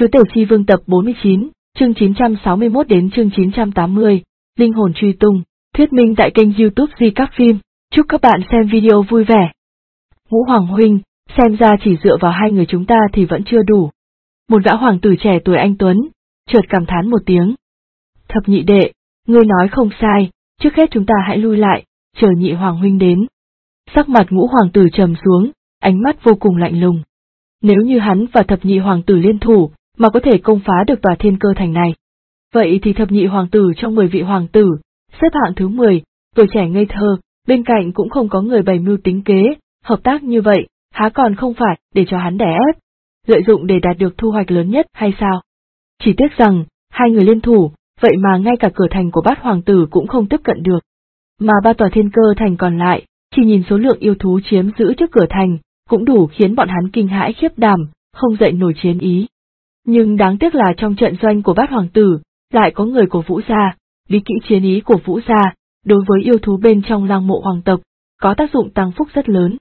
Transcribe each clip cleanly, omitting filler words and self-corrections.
Chúa Tể Chi Vương tập 49, chương 961 đến chương 980, Linh hồn truy tung, thuyết minh tại kênh YouTube Di Các Phim. Chúc các bạn xem video vui vẻ. Ngũ Hoàng huynh, xem ra chỉ dựa vào hai người chúng ta thì vẫn chưa đủ. Một gã hoàng tử trẻ tuổi anh tuấn, chợt cảm thán một tiếng. Thập nhị đệ, ngươi nói không sai, trước hết chúng ta hãy lui lại, chờ nhị hoàng huynh đến. Sắc mặt Ngũ hoàng tử trầm xuống, ánh mắt vô cùng lạnh lùng. Nếu như hắn và thập nhị hoàng tử liên thủ, mà có thể công phá được tòa Thiên Cơ Thành này, vậy thì thập nhị hoàng tử trong 10 vị hoàng tử, xếp hạng thứ 10, tuổi trẻ ngây thơ, bên cạnh cũng không có người bày mưu tính kế, hợp tác như vậy, há còn không phải để cho hắn đè ép, lợi dụng để đạt được thu hoạch lớn nhất hay sao? Chỉ tiếc rằng, hai người liên thủ, vậy mà ngay cả cửa thành của Bát hoàng tử cũng không tiếp cận được. Mà ba tòa Thiên Cơ Thành còn lại, chỉ nhìn số lượng yêu thú chiếm giữ trước cửa thành, cũng đủ khiến bọn hắn kinh hãi khiếp đảm, không dậy nổi chiến ý. Nhưng đáng tiếc là trong trận doanh của Bát hoàng tử, lại có người của Vũ gia, lý kỹ chiến ý của Vũ gia, đối với yêu thú bên trong Lăng Mộ hoàng tộc, có tác dụng tăng phúc rất lớn.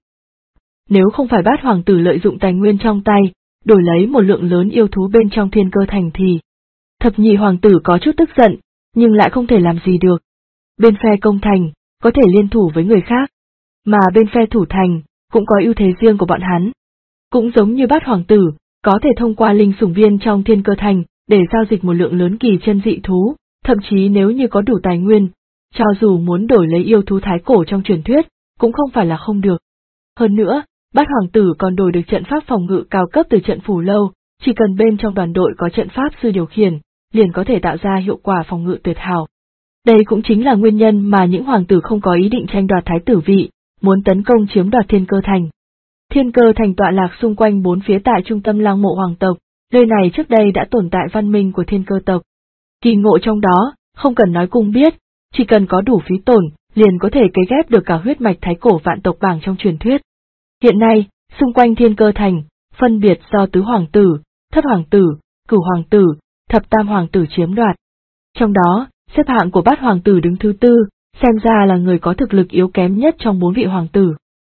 Nếu không phải Bát hoàng tử lợi dụng tài nguyên trong tay, đổi lấy một lượng lớn yêu thú bên trong Thiên Cơ Thành thì, thập nhị hoàng tử có chút tức giận, nhưng lại không thể làm gì được. Bên phe công thành, có thể liên thủ với người khác, mà bên phe thủ thành, cũng có ưu thế riêng của bọn hắn. Cũng giống như Bát hoàng tử, có thể thông qua linh sủng viên trong Thiên Cơ Thành, để giao dịch một lượng lớn kỳ chân dị thú, thậm chí nếu như có đủ tài nguyên, cho dù muốn đổi lấy yêu thú thái cổ trong truyền thuyết, cũng không phải là không được. Hơn nữa, Bát hoàng tử còn đổi được trận pháp phòng ngự cao cấp từ trận Phủ Lâu, chỉ cần bên trong đoàn đội có trận pháp sư điều khiển, liền có thể tạo ra hiệu quả phòng ngự tuyệt hảo. Đây cũng chính là nguyên nhân mà những hoàng tử không có ý định tranh đoạt thái tử vị, muốn tấn công chiếm đoạt Thiên Cơ Thành. Thiên Cơ Thành tọa lạc xung quanh bốn phía tại trung tâm Lăng Mộ hoàng tộc, nơi này trước đây đã tồn tại văn minh của Thiên Cơ tộc. Kỳ ngộ trong đó, không cần nói cũng biết, chỉ cần có đủ phí tổn, liền có thể cấy ghép được cả huyết mạch thái cổ vạn tộc bảng trong truyền thuyết. Hiện nay, xung quanh Thiên Cơ Thành, phân biệt do tứ hoàng tử, thất hoàng tử, cửu hoàng tử, thập tam hoàng tử chiếm đoạt. Trong đó, xếp hạng của Bát hoàng tử đứng thứ tư, xem ra là người có thực lực yếu kém nhất trong 4 vị hoàng tử.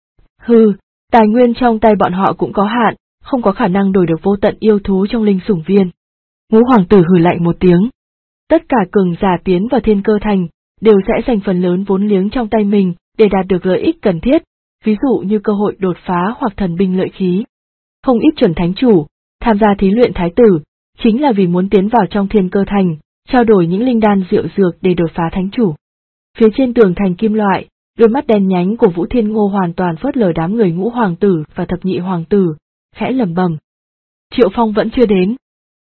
Hừ, tài nguyên trong tay bọn họ cũng có hạn, không có khả năng đổi được vô tận yêu thú trong linh sủng viên. Ngũ hoàng tử hừ lạnh một tiếng. Tất cả cường giả tiến vào Thiên Cơ Thành, đều sẽ dành phần lớn vốn liếng trong tay mình, để đạt được lợi ích cần thiết, ví dụ như cơ hội đột phá hoặc thần binh lợi khí. Không ít chuẩn thánh chủ, tham gia thí luyện thái tử, chính là vì muốn tiến vào trong Thiên Cơ Thành, trao đổi những linh đan diệu dược để đột phá thánh chủ. Phía trên tường thành kim loại, đôi mắt đen nhánh của Vũ Thiên Ngô hoàn toàn phớt lờ đám người Ngũ hoàng tử và thập nhị hoàng tử, khẽ lẩm bẩm. Triệu Phong vẫn chưa đến.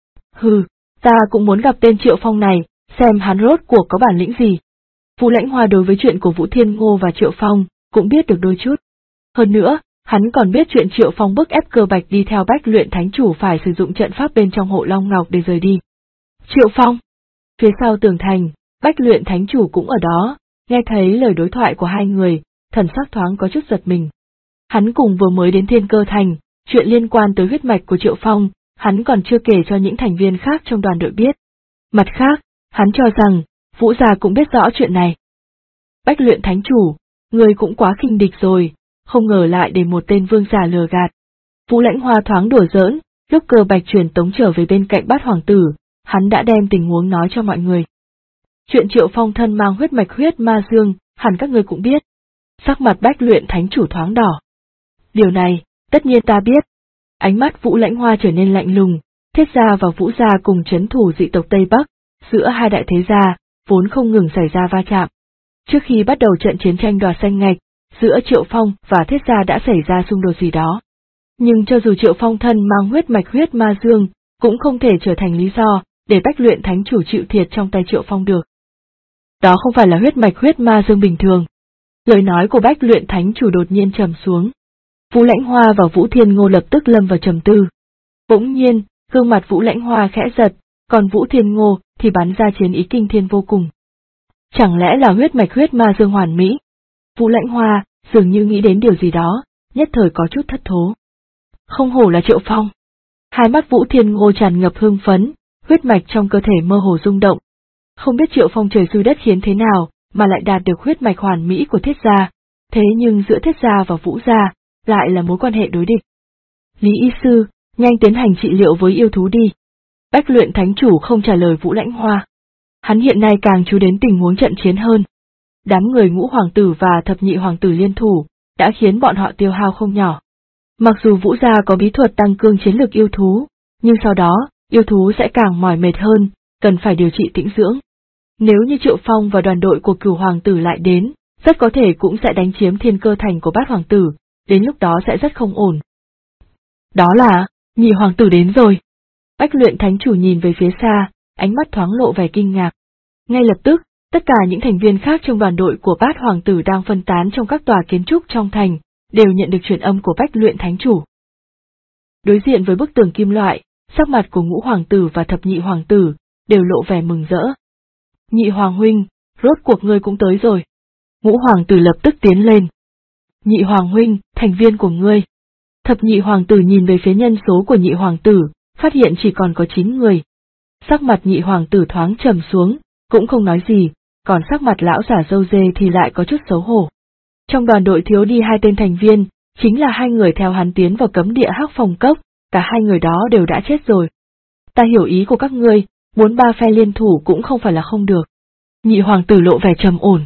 Hừ, ta cũng muốn gặp tên Triệu Phong này, xem hắn rốt cuộc có bản lĩnh gì. Vũ Lãnh Hoa đối với chuyện của Vũ Thiên Ngô và Triệu Phong, cũng biết được đôi chút. Hơn nữa, hắn còn biết chuyện Triệu Phong bức ép Cơ Bạch đi theo Bách Luyện Thánh Chủ phải sử dụng trận pháp bên trong Hộ Long Ngọc để rời đi. Triệu Phong! Phía sau tường thành, Bách Luyện Thánh Chủ cũng ở đó, nghe thấy lời đối thoại của hai người, thần sắc thoáng có chút giật mình. Hắn cùng vừa mới đến Thiên Cơ Thành, chuyện liên quan tới huyết mạch của Triệu Phong, hắn còn chưa kể cho những thành viên khác trong đoàn đội biết. Mặt khác, hắn cho rằng, Vũ gia cũng biết rõ chuyện này. Bách Luyện Thánh Chủ, người cũng quá khinh địch rồi, không ngờ lại để một tên vương giả lừa gạt. Vũ Lãnh Hoa thoáng đùa giỡn, lúc Cơ Bạch truyền tống trở về bên cạnh Bát hoàng tử, hắn đã đem tình huống nói cho mọi người. Chuyện Triệu Phong thân mang huyết mạch huyết ma dương, hẳn các người cũng biết. Sắc mặt Bách Luyện Thánh Chủ thoáng đỏ. Điều này, tất nhiên ta biết. Ánh mắt Vũ Lãnh Hoa trở nên lạnh lùng, Thiết gia và Vũ gia cùng trấn thủ dị tộc Tây Bắc, giữa hai đại thế gia, vốn không ngừng xảy ra va chạm. Trước khi bắt đầu trận chiến tranh đoạt xanh ngạch, giữa Triệu Phong và Thiết gia đã xảy ra xung đột gì đó. Nhưng cho dù Triệu Phong thân mang huyết mạch huyết ma dương, cũng không thể trở thành lý do để Bách Luyện Thánh Chủ chịu thiệt trong tay Triệu Phong được. Đó không phải là huyết mạch huyết ma dương bình thường. Lời nói của Bách Luyện Thánh Chủ đột nhiên trầm xuống. Vũ Lãnh Hoa và Vũ Thiên Ngô lập tức lâm vào trầm tư. Bỗng nhiên, gương mặt Vũ Lãnh Hoa khẽ giật, còn Vũ Thiên Ngô thì bắn ra chiến ý kinh thiên vô cùng. Chẳng lẽ là huyết mạch huyết ma dương hoàn mỹ? Vũ Lãnh Hoa dường như nghĩ đến điều gì đó, nhất thời có chút thất thố. Không hổ là Triệu Phong. Hai mắt Vũ Thiên Ngô tràn ngập hưng phấn, huyết mạch trong cơ thể mơ hồ rung động. Không biết Triệu Phong trời xui đất khiến thế nào, mà lại đạt được huyết mạch hoàn mỹ của Thiết gia, thế nhưng giữa Thiết gia và Vũ gia, lại là mối quan hệ đối địch. Lý y sư, nhanh tiến hành trị liệu với yêu thú đi. Bách luyện thánh chủ không trả lời Vũ Lãnh Hoa. Hắn hiện nay càng chú đến tình huống trận chiến hơn. Đám người Ngũ hoàng tử và Thập nhị hoàng tử liên thủ, đã khiến bọn họ tiêu hao không nhỏ. Mặc dù Vũ gia có bí thuật tăng cường chiến lược yêu thú, nhưng sau đó, yêu thú sẽ càng mỏi mệt hơn, cần phải điều trị tĩnh dưỡng. Nếu như Triệu Phong và đoàn đội của Cửu hoàng tử lại đến, rất có thể cũng sẽ đánh chiếm Thiên Cơ Thành của Bát hoàng tử, đến lúc đó sẽ rất không ổn. Đó là, nhị hoàng tử đến rồi. Bách luyện thánh chủ nhìn về phía xa, ánh mắt thoáng lộ vẻ kinh ngạc. Ngay lập tức, tất cả những thành viên khác trong đoàn đội của Bát hoàng tử đang phân tán trong các tòa kiến trúc trong thành, đều nhận được truyền âm của Bách luyện thánh chủ. Đối diện với bức tường kim loại, sắc mặt của Ngũ hoàng tử và Thập nhị hoàng tử đều lộ vẻ mừng rỡ. Nhị hoàng huynh, rốt cuộc ngươi cũng tới rồi. Ngũ hoàng tử lập tức tiến lên. Nhị hoàng huynh, thành viên của ngươi. Thập nhị hoàng tử nhìn về phía nhân số của nhị hoàng tử, phát hiện chỉ còn có 9 người. Sắc mặt nhị hoàng tử thoáng trầm xuống, cũng không nói gì, còn sắc mặt lão giả râu dê thì lại có chút xấu hổ. Trong đoàn đội thiếu đi 2 tên thành viên, chính là 2 người theo hắn tiến vào cấm địa Hắc Phong Cốc, cả 2 người đó đều đã chết rồi. Ta hiểu ý của các ngươi, muốn 3 phe liên thủ cũng không phải là không được. Nhị hoàng tử lộ vẻ trầm ổn.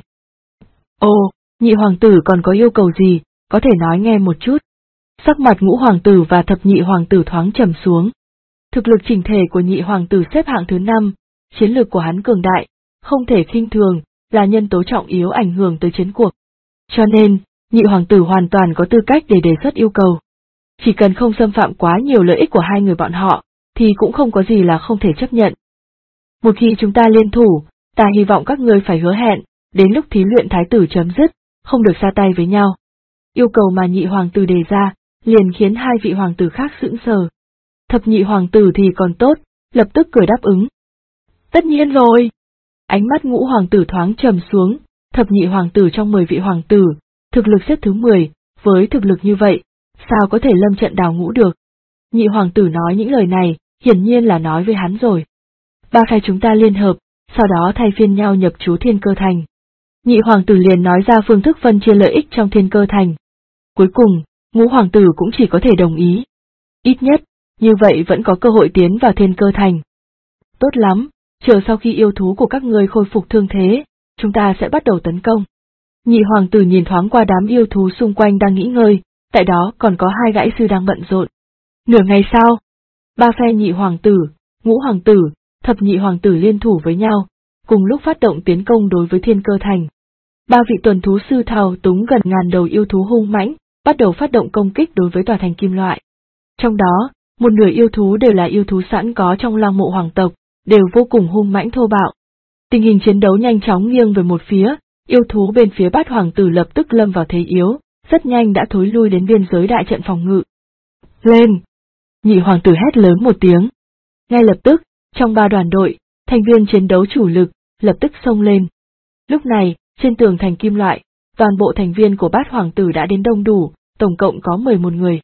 Ồ, nhị hoàng tử còn có yêu cầu gì, có thể nói nghe một chút. Sắc mặt Ngũ hoàng tử và Thập nhị hoàng tử thoáng trầm xuống. Thực lực chỉnh thể của nhị hoàng tử xếp hạng thứ 5, chiến lược của hắn cường đại, không thể khinh thường, là nhân tố trọng yếu ảnh hưởng tới chiến cuộc. Cho nên, nhị hoàng tử hoàn toàn có tư cách để đề xuất yêu cầu. Chỉ cần không xâm phạm quá nhiều lợi ích của 2 người bọn họ, thì cũng không có gì là không thể chấp nhận. Một khi chúng ta liên thủ, ta hy vọng các ngươi phải hứa hẹn, đến lúc thí luyện thái tử chấm dứt, không được ra tay với nhau. Yêu cầu mà nhị hoàng tử đề ra, liền khiến 2 vị hoàng tử khác sững sờ. Thập nhị hoàng tử thì còn tốt, lập tức cười đáp ứng. Tất nhiên rồi. Ánh mắt Ngũ hoàng tử thoáng trầm xuống, thập nhị hoàng tử trong 10 vị hoàng tử, thực lực xếp thứ 10, với thực lực như vậy, sao có thể lâm trận đào ngũ được. Nhị hoàng tử nói những lời này, hiển nhiên là nói với hắn rồi. 3 phe chúng ta liên hợp, sau đó thay phiên nhau nhập trú Thiên Cơ Thành. Nhị hoàng tử liền nói ra phương thức phân chia lợi ích trong Thiên Cơ Thành. Cuối cùng, Ngũ hoàng tử cũng chỉ có thể đồng ý. Ít nhất, như vậy vẫn có cơ hội tiến vào Thiên Cơ Thành. Tốt lắm, chờ sau khi yêu thú của các ngươi khôi phục thương thế, chúng ta sẽ bắt đầu tấn công. Nhị hoàng tử nhìn thoáng qua đám yêu thú xung quanh đang nghỉ ngơi, tại đó còn có 2 gãi sư đang bận rộn. Nửa ngày sau, 3 phe nhị hoàng tử, Ngũ hoàng tử, Thập nhị hoàng tử liên thủ với nhau, cùng lúc phát động tiến công đối với Thiên Cơ Thành. 3 vị tuần thú sư thao túng gần ngàn đầu yêu thú hung mãnh, bắt đầu phát động công kích đối với tòa thành kim loại. Trong đó, một nửa yêu thú đều là yêu thú sẵn có trong Lăng Mộ hoàng tộc, đều vô cùng hung mãnh thô bạo. Tình hình chiến đấu nhanh chóng nghiêng về một phía, yêu thú bên phía Bát hoàng tử lập tức lâm vào thế yếu, rất nhanh đã thối lui đến biên giới đại trận phòng ngự. Lên! Nhị hoàng tử hét lớn một tiếng. Ngay lập tức, trong 3 đoàn đội, thành viên chiến đấu chủ lực, lập tức xông lên. Lúc này, trên tường thành kim loại, toàn bộ thành viên của Bát hoàng tử đã đến đông đủ, tổng cộng có 11 người.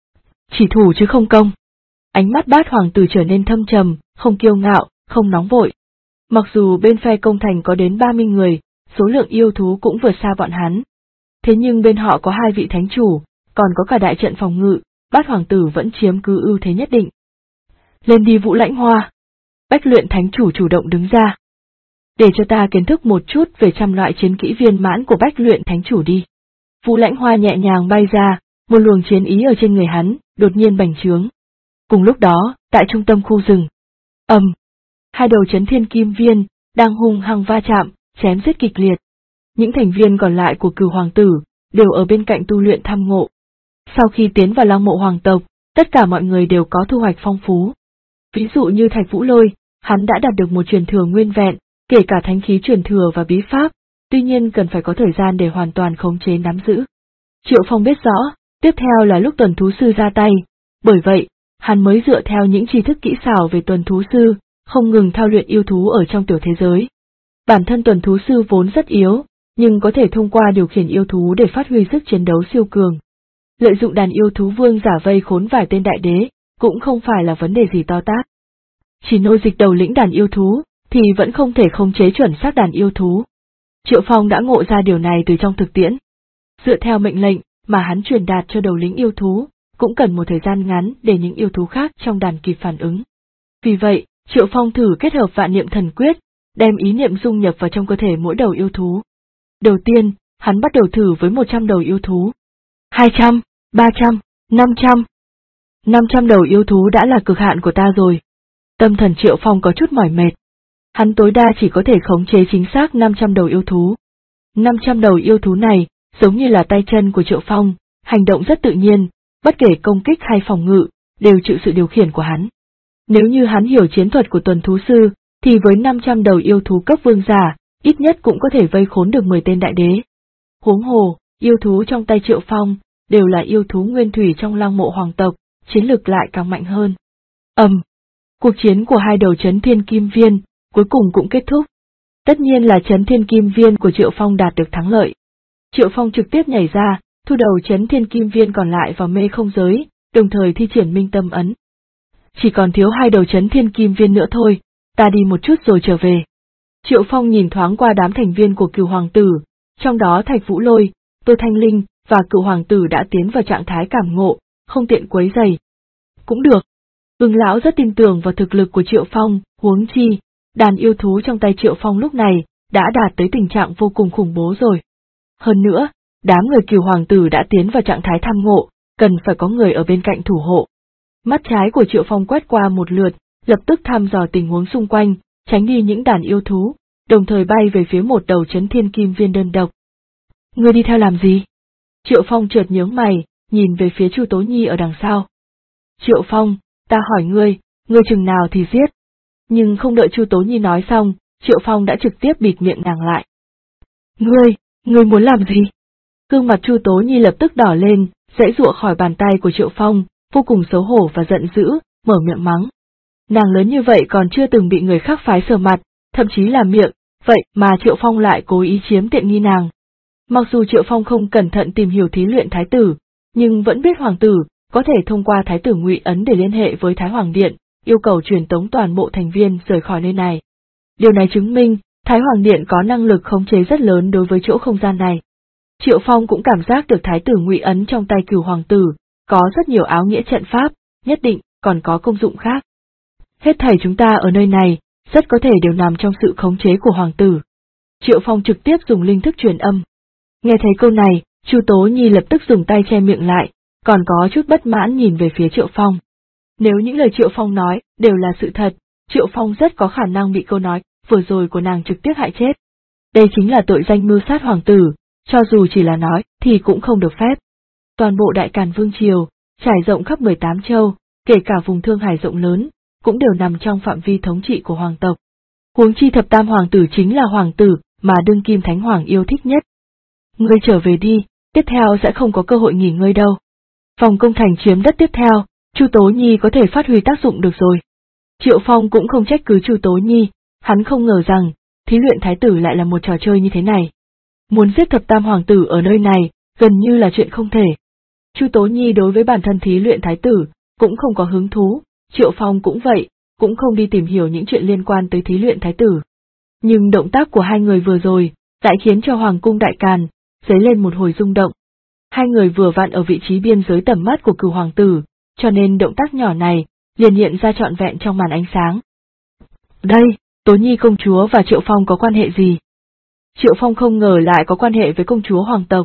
Chỉ thủ chứ không công. Ánh mắt Bát hoàng tử trở nên thâm trầm, không kiêu ngạo, không nóng vội. Mặc dù bên phe công thành có đến 30 người, số lượng yêu thú cũng vượt xa bọn hắn. Thế nhưng bên họ có 2 vị thánh chủ, còn có cả đại trận phòng ngự, Bát hoàng tử vẫn chiếm cứ ưu thế nhất định. Lên đi Vũ Lãnh Hoa. Bách luyện thánh chủ chủ động đứng ra. Để cho ta kiến thức một chút về 100 loại chiến kỹ viên mãn của Bách luyện thánh chủ đi. Vũ Lãnh Hoa nhẹ nhàng bay ra, một luồng chiến ý ở trên người hắn, đột nhiên bành trướng. Cùng lúc đó, tại trung tâm khu rừng, 2 đầu chấn thiên kim viên, đang hung hăng va chạm, chém giết kịch liệt. Những thành viên còn lại của Cửu hoàng tử, đều ở bên cạnh tu luyện tham ngộ. Sau khi tiến vào Lăng Mộ hoàng tộc, tất cả mọi người đều có thu hoạch phong phú. Ví dụ như Thạch Vũ Lôi, hắn đã đạt được một truyền thừa nguyên vẹn, kể cả thánh khí truyền thừa và bí pháp, tuy nhiên cần phải có thời gian để hoàn toàn khống chế nắm giữ. Triệu Phong biết rõ, tiếp theo là lúc tuần thú sư ra tay, bởi vậy, hắn mới dựa theo những tri thức kỹ xảo về tuần thú sư, không ngừng thao luyện yêu thú ở trong tiểu thế giới. Bản thân tuần thú sư vốn rất yếu, nhưng có thể thông qua điều khiển yêu thú để phát huy sức chiến đấu siêu cường. Lợi dụng đàn yêu thú vương giả vây khốn vài tên đại đế, cũng không phải là vấn đề gì to tát. Chỉ nô dịch đầu lĩnh đàn yêu thú, thì vẫn không thể khống chế chuẩn xác đàn yêu thú. Triệu Phong đã ngộ ra điều này từ trong thực tiễn. Dựa theo mệnh lệnh mà hắn truyền đạt cho đầu lĩnh yêu thú, cũng cần một thời gian ngắn để những yêu thú khác trong đàn kịp phản ứng. Vì vậy, Triệu Phong thử kết hợp vạn niệm thần quyết, đem ý niệm dung nhập vào trong cơ thể mỗi đầu yêu thú. Đầu tiên, hắn bắt đầu thử với 100 đầu yêu thú. 200, 300, 500. 500 đầu yêu thú đã là cực hạn của ta rồi. Tâm thần Triệu Phong có chút mỏi mệt. Hắn tối đa chỉ có thể khống chế chính xác 500 đầu yêu thú. 500 đầu yêu thú này, giống như là tay chân của Triệu Phong, hành động rất tự nhiên, bất kể công kích hay phòng ngự, đều chịu sự điều khiển của hắn. Nếu như hắn hiểu chiến thuật của tuần thú sư, thì với 500 đầu yêu thú cấp vương giả, ít nhất cũng có thể vây khốn được 10 tên đại đế. Huống hồ, yêu thú trong tay Triệu Phong, đều là yêu thú nguyên thủy trong Lăng Mộ hoàng tộc, chiến lực lại càng mạnh hơn. Cuộc chiến của hai đầu Chấn Thiên Kim Viên, cuối cùng cũng kết thúc. Tất nhiên là Chấn Thiên Kim Viên của Triệu Phong đạt được thắng lợi. Triệu Phong trực tiếp nhảy ra, thu đầu Chấn Thiên Kim Viên còn lại vào mê không giới, đồng thời thi triển Minh Tâm Ấn. Chỉ còn thiếu hai đầu Chấn Thiên Kim Viên nữa thôi, ta đi một chút rồi trở về. Triệu Phong nhìn thoáng qua đám thành viên của Cửu Hoàng Tử, trong đó Thạch Vũ Lôi, Tô Thanh Linh và Cửu Hoàng Tử đã tiến vào trạng thái cảm ngộ, không tiện quấy rầy. Cũng được. Ưng lão rất tin tưởng vào thực lực của Triệu Phong, huống chi, đàn yêu thú trong tay Triệu Phong lúc này đã đạt tới tình trạng vô cùng khủng bố rồi. Hơn nữa, đám người Cửu Hoàng Tử đã tiến vào trạng thái tham ngộ, cần phải có người ở bên cạnh thủ hộ. Mắt trái của Triệu Phong quét qua một lượt, lập tức thăm dò tình huống xung quanh, tránh đi những đàn yêu thú, đồng thời bay về phía một đầu Chấn Thiên Kim Viên đơn độc. Ngươi đi theo làm gì? Triệu Phong chợt nhướng mày, nhìn về phía Chu Tố Nhi ở đằng sau. Triệu Phong, ta hỏi ngươi chừng nào thì giết. Nhưng không đợi Chu Tố Nhi nói xong, Triệu Phong đã trực tiếp bịt miệng nàng lại. Ngươi muốn làm gì? Gương mặt Chu Tố Nhi lập tức đỏ lên, giãy giụa khỏi bàn tay của Triệu Phong, vô cùng xấu hổ và giận dữ, mở miệng mắng. Nàng lớn như vậy còn chưa từng bị người khác phái sờ mặt, thậm chí là miệng, vậy mà Triệu Phong lại cố ý chiếm tiện nghi nàng. Mặc dù Triệu Phong không cẩn thận tìm hiểu thí luyện thái tử, nhưng vẫn biết hoàng tử có thể thông qua thái tử Ngụy Ấn để liên hệ với Thái Hoàng Điện, yêu cầu truyền tống toàn bộ thành viên rời khỏi nơi này. Điều này chứng minh, Thái Hoàng Điện có năng lực khống chế rất lớn đối với chỗ không gian này. Triệu Phong cũng cảm giác được thái tử Ngụy Ấn trong tay Cửu Hoàng Tử, có rất nhiều áo nghĩa trận pháp, nhất định còn có công dụng khác. Hết thảy chúng ta ở nơi này, rất có thể đều nằm trong sự khống chế của hoàng tử. Triệu Phong trực tiếp dùng linh thức truyền âm. Nghe thấy câu này, Chu Tố Nhi lập tức dùng tay che miệng lại, còn có chút bất mãn nhìn về phía Triệu Phong. Nếu những lời Triệu Phong nói đều là sự thật, Triệu Phong rất có khả năng bị câu nói vừa rồi của nàng trực tiếp hại chết. Đây chính là tội danh mưu sát hoàng tử, cho dù chỉ là nói thì cũng không được phép. Toàn bộ Đại Càn Vương Triều, trải rộng khắp 18 châu, kể cả vùng Thương Hải rộng lớn, cũng đều nằm trong phạm vi thống trị của hoàng tộc. Huống chi thập tam hoàng tử chính là hoàng tử mà đương kim thánh hoàng yêu thích nhất. Ngươi trở về đi, tiếp theo sẽ không có cơ hội nghỉ ngơi đâu. Vòng công thành chiếm đất tiếp theo, Chu Tố Nhi có thể phát huy tác dụng được rồi. Triệu Phong cũng không trách cứ Chu Tố Nhi, hắn không ngờ rằng, thí luyện thái tử lại là một trò chơi như thế này. Muốn giết thập tam hoàng tử ở nơi này, gần như là chuyện không thể. Chu Tố Nhi đối với bản thân thí luyện thái tử, cũng không có hứng thú, Triệu Phong cũng vậy, cũng không đi tìm hiểu những chuyện liên quan tới thí luyện thái tử. Nhưng động tác của hai người vừa rồi, lại khiến cho Hoàng cung Đại Càn dấy lên một hồi rung động. Hai người vừa vặn ở vị trí biên giới tầm mắt của Cửu Hoàng Tử, cho nên động tác nhỏ này liền hiện ra trọn vẹn trong màn ánh sáng. Đây, Tố Nhi công chúa và Triệu Phong có quan hệ gì? Triệu Phong không ngờ lại có quan hệ với công chúa hoàng tộc.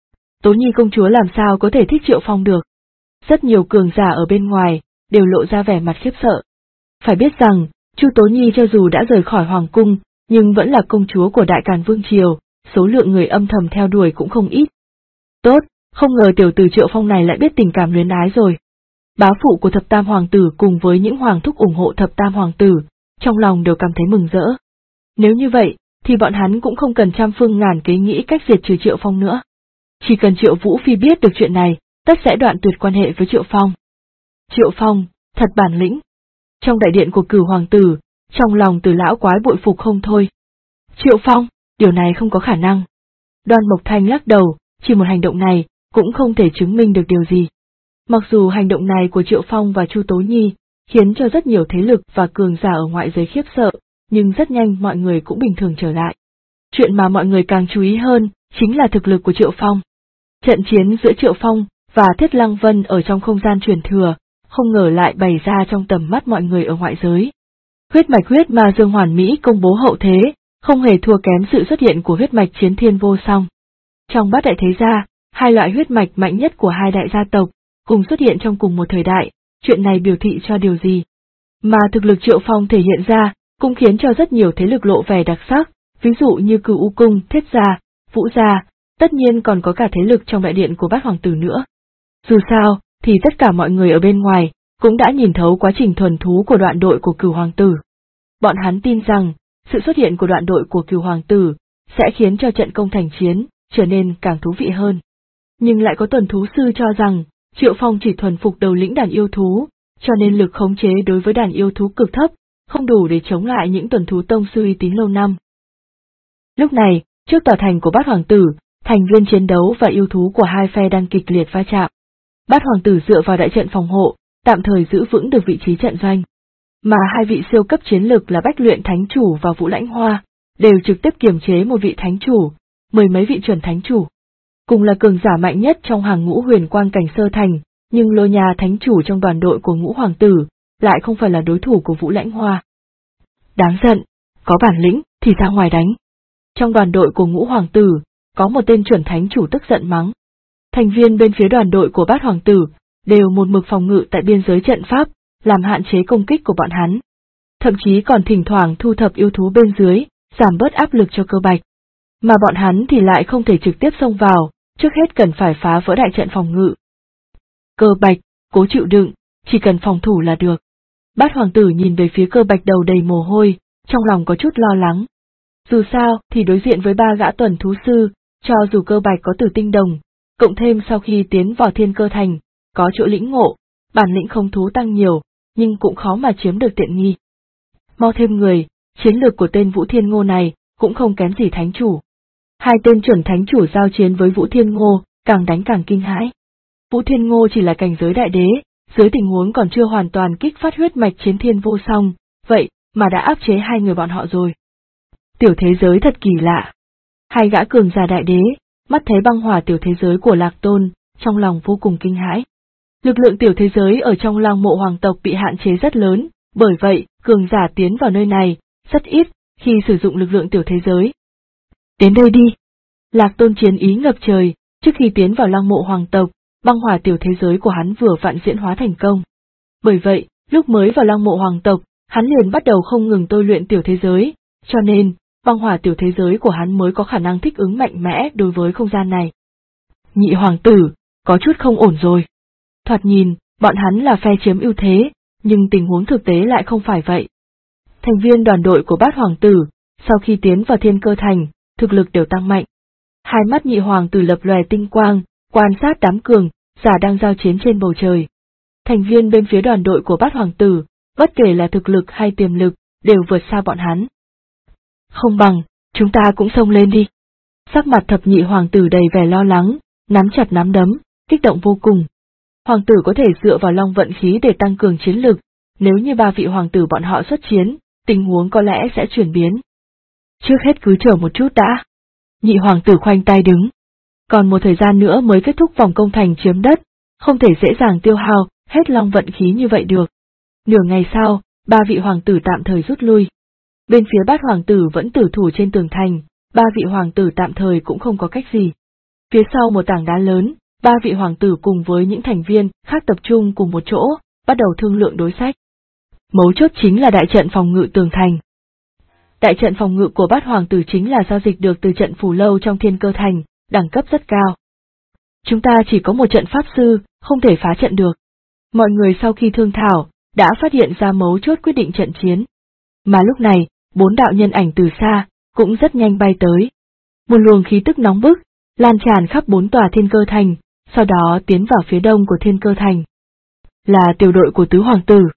Tố Nhi công chúa làm sao có thể thích Triệu Phong được? Rất nhiều cường giả ở bên ngoài đều lộ ra vẻ mặt khiếp sợ. Phải biết rằng, Chu Tố Nhi cho dù đã rời khỏi hoàng cung, nhưng vẫn là công chúa của Đại Càn Vương Triều, số lượng người âm thầm theo đuổi cũng không ít. Tốt, không ngờ tiểu tử Triệu Phong này lại biết tình cảm luyến ái rồi. Bá phụ của thập tam hoàng tử cùng với những hoàng thúc ủng hộ thập tam hoàng tử, trong lòng đều cảm thấy mừng rỡ. Nếu như vậy, thì bọn hắn cũng không cần trăm phương ngàn kế nghĩ cách diệt trừ Triệu Phong nữa. Chỉ cần Triệu Vũ Phi biết được chuyện này, tất sẽ đoạn tuyệt quan hệ với Triệu Phong. Triệu Phong, thật bản lĩnh. Trong đại điện của Cửu Hoàng Tử, trong lòng Từ lão quái bội phục không thôi. Triệu Phong, điều này không có khả năng. Đoan Mộc Thanh lắc đầu, chỉ một hành động này, cũng không thể chứng minh được điều gì. Mặc dù hành động này của Triệu Phong và Chu Tố Nhi, khiến cho rất nhiều thế lực và cường giả ở ngoại giới khiếp sợ, nhưng rất nhanh mọi người cũng bình thường trở lại. Chuyện mà mọi người càng chú ý hơn, chính là thực lực của Triệu Phong. Trận chiến giữa Triệu Phong và Thiết Lăng Vân ở trong không gian truyền thừa, không ngờ lại bày ra trong tầm mắt mọi người ở ngoại giới. Huyết ma dương hoàn mỹ công bố hậu thế, không hề thua kém sự xuất hiện của huyết mạch chiến thiên vô song. Trong bát đại thế gia, hai loại huyết mạch mạnh nhất của hai đại gia tộc, cùng xuất hiện trong cùng một thời đại, chuyện này biểu thị cho điều gì? Mà thực lực Triệu Phong thể hiện ra, cũng khiến cho rất nhiều thế lực lộ vẻ đặc sắc, ví dụ như Cửu U Cung, Thiết gia, Vũ gia, tất nhiên còn có cả thế lực trong đại điện của Bát Hoàng tử nữa. Dù sao, thì tất cả mọi người ở bên ngoài, cũng đã nhìn thấu quá trình thuần thú của đoạn đội của Cửu Hoàng tử. Bọn hắn tin rằng, sự xuất hiện của đoạn đội của Cửu Hoàng tử, sẽ khiến cho trận công thành chiến, trở nên càng thú vị hơn. Nhưng lại có tuần thú sư cho rằng, Triệu Phong chỉ thuần phục đầu lĩnh đàn yêu thú, cho nên lực khống chế đối với đàn yêu thú cực thấp, không đủ để chống lại những tuần thú tông sư uy tín lâu năm. Lúc này, trước tòa thành của Bát Hoàng tử, thành viên chiến đấu và yêu thú của hai phe đang kịch liệt va chạm. Bát Hoàng tử dựa vào đại trận phòng hộ, tạm thời giữ vững được vị trí trận doanh. Mà hai vị siêu cấp chiến lực là Bách Luyện Thánh Chủ và Vũ Lãnh Hoa, đều trực tiếp kiềm chế một vị Thánh Chủ, mười mấy vị chuẩn Thánh Chủ. Cùng là cường giả mạnh nhất trong hàng ngũ huyền quang cảnh sơ thành, nhưng Lô Nhà Thánh Chủ trong đoàn đội của Ngũ Hoàng tử, lại không phải là đối thủ của Vũ Lãnh Hoa. Đáng giận, có bản lĩnh thì ra ngoài đánh. Trong đoàn đội của Ngũ Hoàng tử, có một tên chuẩn Thánh Chủ tức giận mắng. Thành viên bên phía đoàn đội của Bát Hoàng tử, đều một mực phòng ngự tại biên giới trận pháp, làm hạn chế công kích của bọn hắn. Thậm chí còn thỉnh thoảng thu thập yêu thú bên dưới, giảm bớt áp lực cho Cơ Bạch. Mà bọn hắn thì lại không thể trực tiếp xông vào, trước hết cần phải phá vỡ đại trận phòng ngự. Cơ Bạch, cố chịu đựng, chỉ cần phòng thủ là được. Bát Hoàng tử nhìn về phía Cơ Bạch đầu đầy mồ hôi, trong lòng có chút lo lắng. Dù sao thì đối diện với ba gã tuần thú sư, cho dù Cơ Bạch có Tử Tinh Đồng, cộng thêm sau khi tiến vào Thiên Cơ Thành, có chỗ lĩnh ngộ, bản lĩnh không thú tăng nhiều, nhưng cũng khó mà chiếm được tiện nghi. Mau thêm người, chiến lược của tên Vũ Thiên Ngô này cũng không kém gì Thánh Chủ. Hai tên chuẩn Thánh Chủ giao chiến với Vũ Thiên Ngô, càng đánh càng kinh hãi. Vũ Thiên Ngô chỉ là cảnh giới đại đế, dưới tình huống còn chưa hoàn toàn kích phát huyết mạch chiến thiên vô song, vậy mà đã áp chế hai người bọn họ rồi. Tiểu thế giới thật kỳ lạ. Hai gã cường giả đại đế, mắt thấy băng hỏa tiểu thế giới của Lạc Tôn, trong lòng vô cùng kinh hãi. Lực lượng tiểu thế giới ở trong Lăng Mộ hoàng tộc bị hạn chế rất lớn, bởi vậy, cường giả tiến vào nơi này, rất ít, khi sử dụng lực lượng tiểu thế giới. Đến đây đi! Lạc Tôn chiến ý ngập trời, trước khi tiến vào Lăng Mộ hoàng tộc, băng hỏa tiểu thế giới của hắn vừa vặn diễn hóa thành công. Bởi vậy, lúc mới vào Lăng Mộ hoàng tộc, hắn liền bắt đầu không ngừng tôi luyện tiểu thế giới, cho nên, băng hỏa tiểu thế giới của hắn mới có khả năng thích ứng mạnh mẽ đối với không gian này. Nhị hoàng tử, có chút không ổn rồi. Thoạt nhìn, bọn hắn là phe chiếm ưu thế, nhưng tình huống thực tế lại không phải vậy. Thành viên đoàn đội của Bát Hoàng tử, sau khi tiến vào Thiên Cơ Thành, thực lực đều tăng mạnh. Hai mắt nhị hoàng tử lập lòe tinh quang, quan sát đám cường giả đang giao chiến trên bầu trời. Thành viên bên phía đoàn đội của Bát Hoàng tử, bất kể là thực lực hay tiềm lực, đều vượt xa bọn hắn. Không bằng, chúng ta cũng xông lên đi. Sắc mặt thập nhị hoàng tử đầy vẻ lo lắng, nắm chặt nắm đấm, kích động vô cùng. Hoàng tử có thể dựa vào long vận khí để tăng cường chiến lực, nếu như ba vị hoàng tử bọn họ xuất chiến, tình huống có lẽ sẽ chuyển biến. Trước hết cứ chờ một chút đã. Nhị hoàng tử khoanh tay đứng. Còn một thời gian nữa mới kết thúc vòng công thành chiếm đất, không thể dễ dàng tiêu hao hết long vận khí như vậy được. Nửa ngày sau, ba vị hoàng tử tạm thời rút lui. Bên phía Bát Hoàng tử vẫn tử thủ trên tường thành, ba vị hoàng tử tạm thời cũng không có cách gì. Phía sau một tảng đá lớn, ba vị hoàng tử cùng với những thành viên khác tập trung cùng một chỗ, bắt đầu thương lượng đối sách. Mấu chốt chính là đại trận phòng ngự tường thành. Đại trận phòng ngự của Bát Hoàng tử chính là giao dịch được từ trận phù lâu trong Thiên Cơ Thành, đẳng cấp rất cao. Chúng ta chỉ có một trận pháp sư, không thể phá trận được. Mọi người sau khi thương thảo, đã phát hiện ra mấu chốt quyết định trận chiến. Mà lúc này, bốn đạo nhân ảnh từ xa, cũng rất nhanh bay tới. Một luồng khí tức nóng bức, lan tràn khắp bốn tòa Thiên Cơ Thành, sau đó tiến vào phía đông của Thiên Cơ Thành. Là tiểu đội của tứ hoàng tử.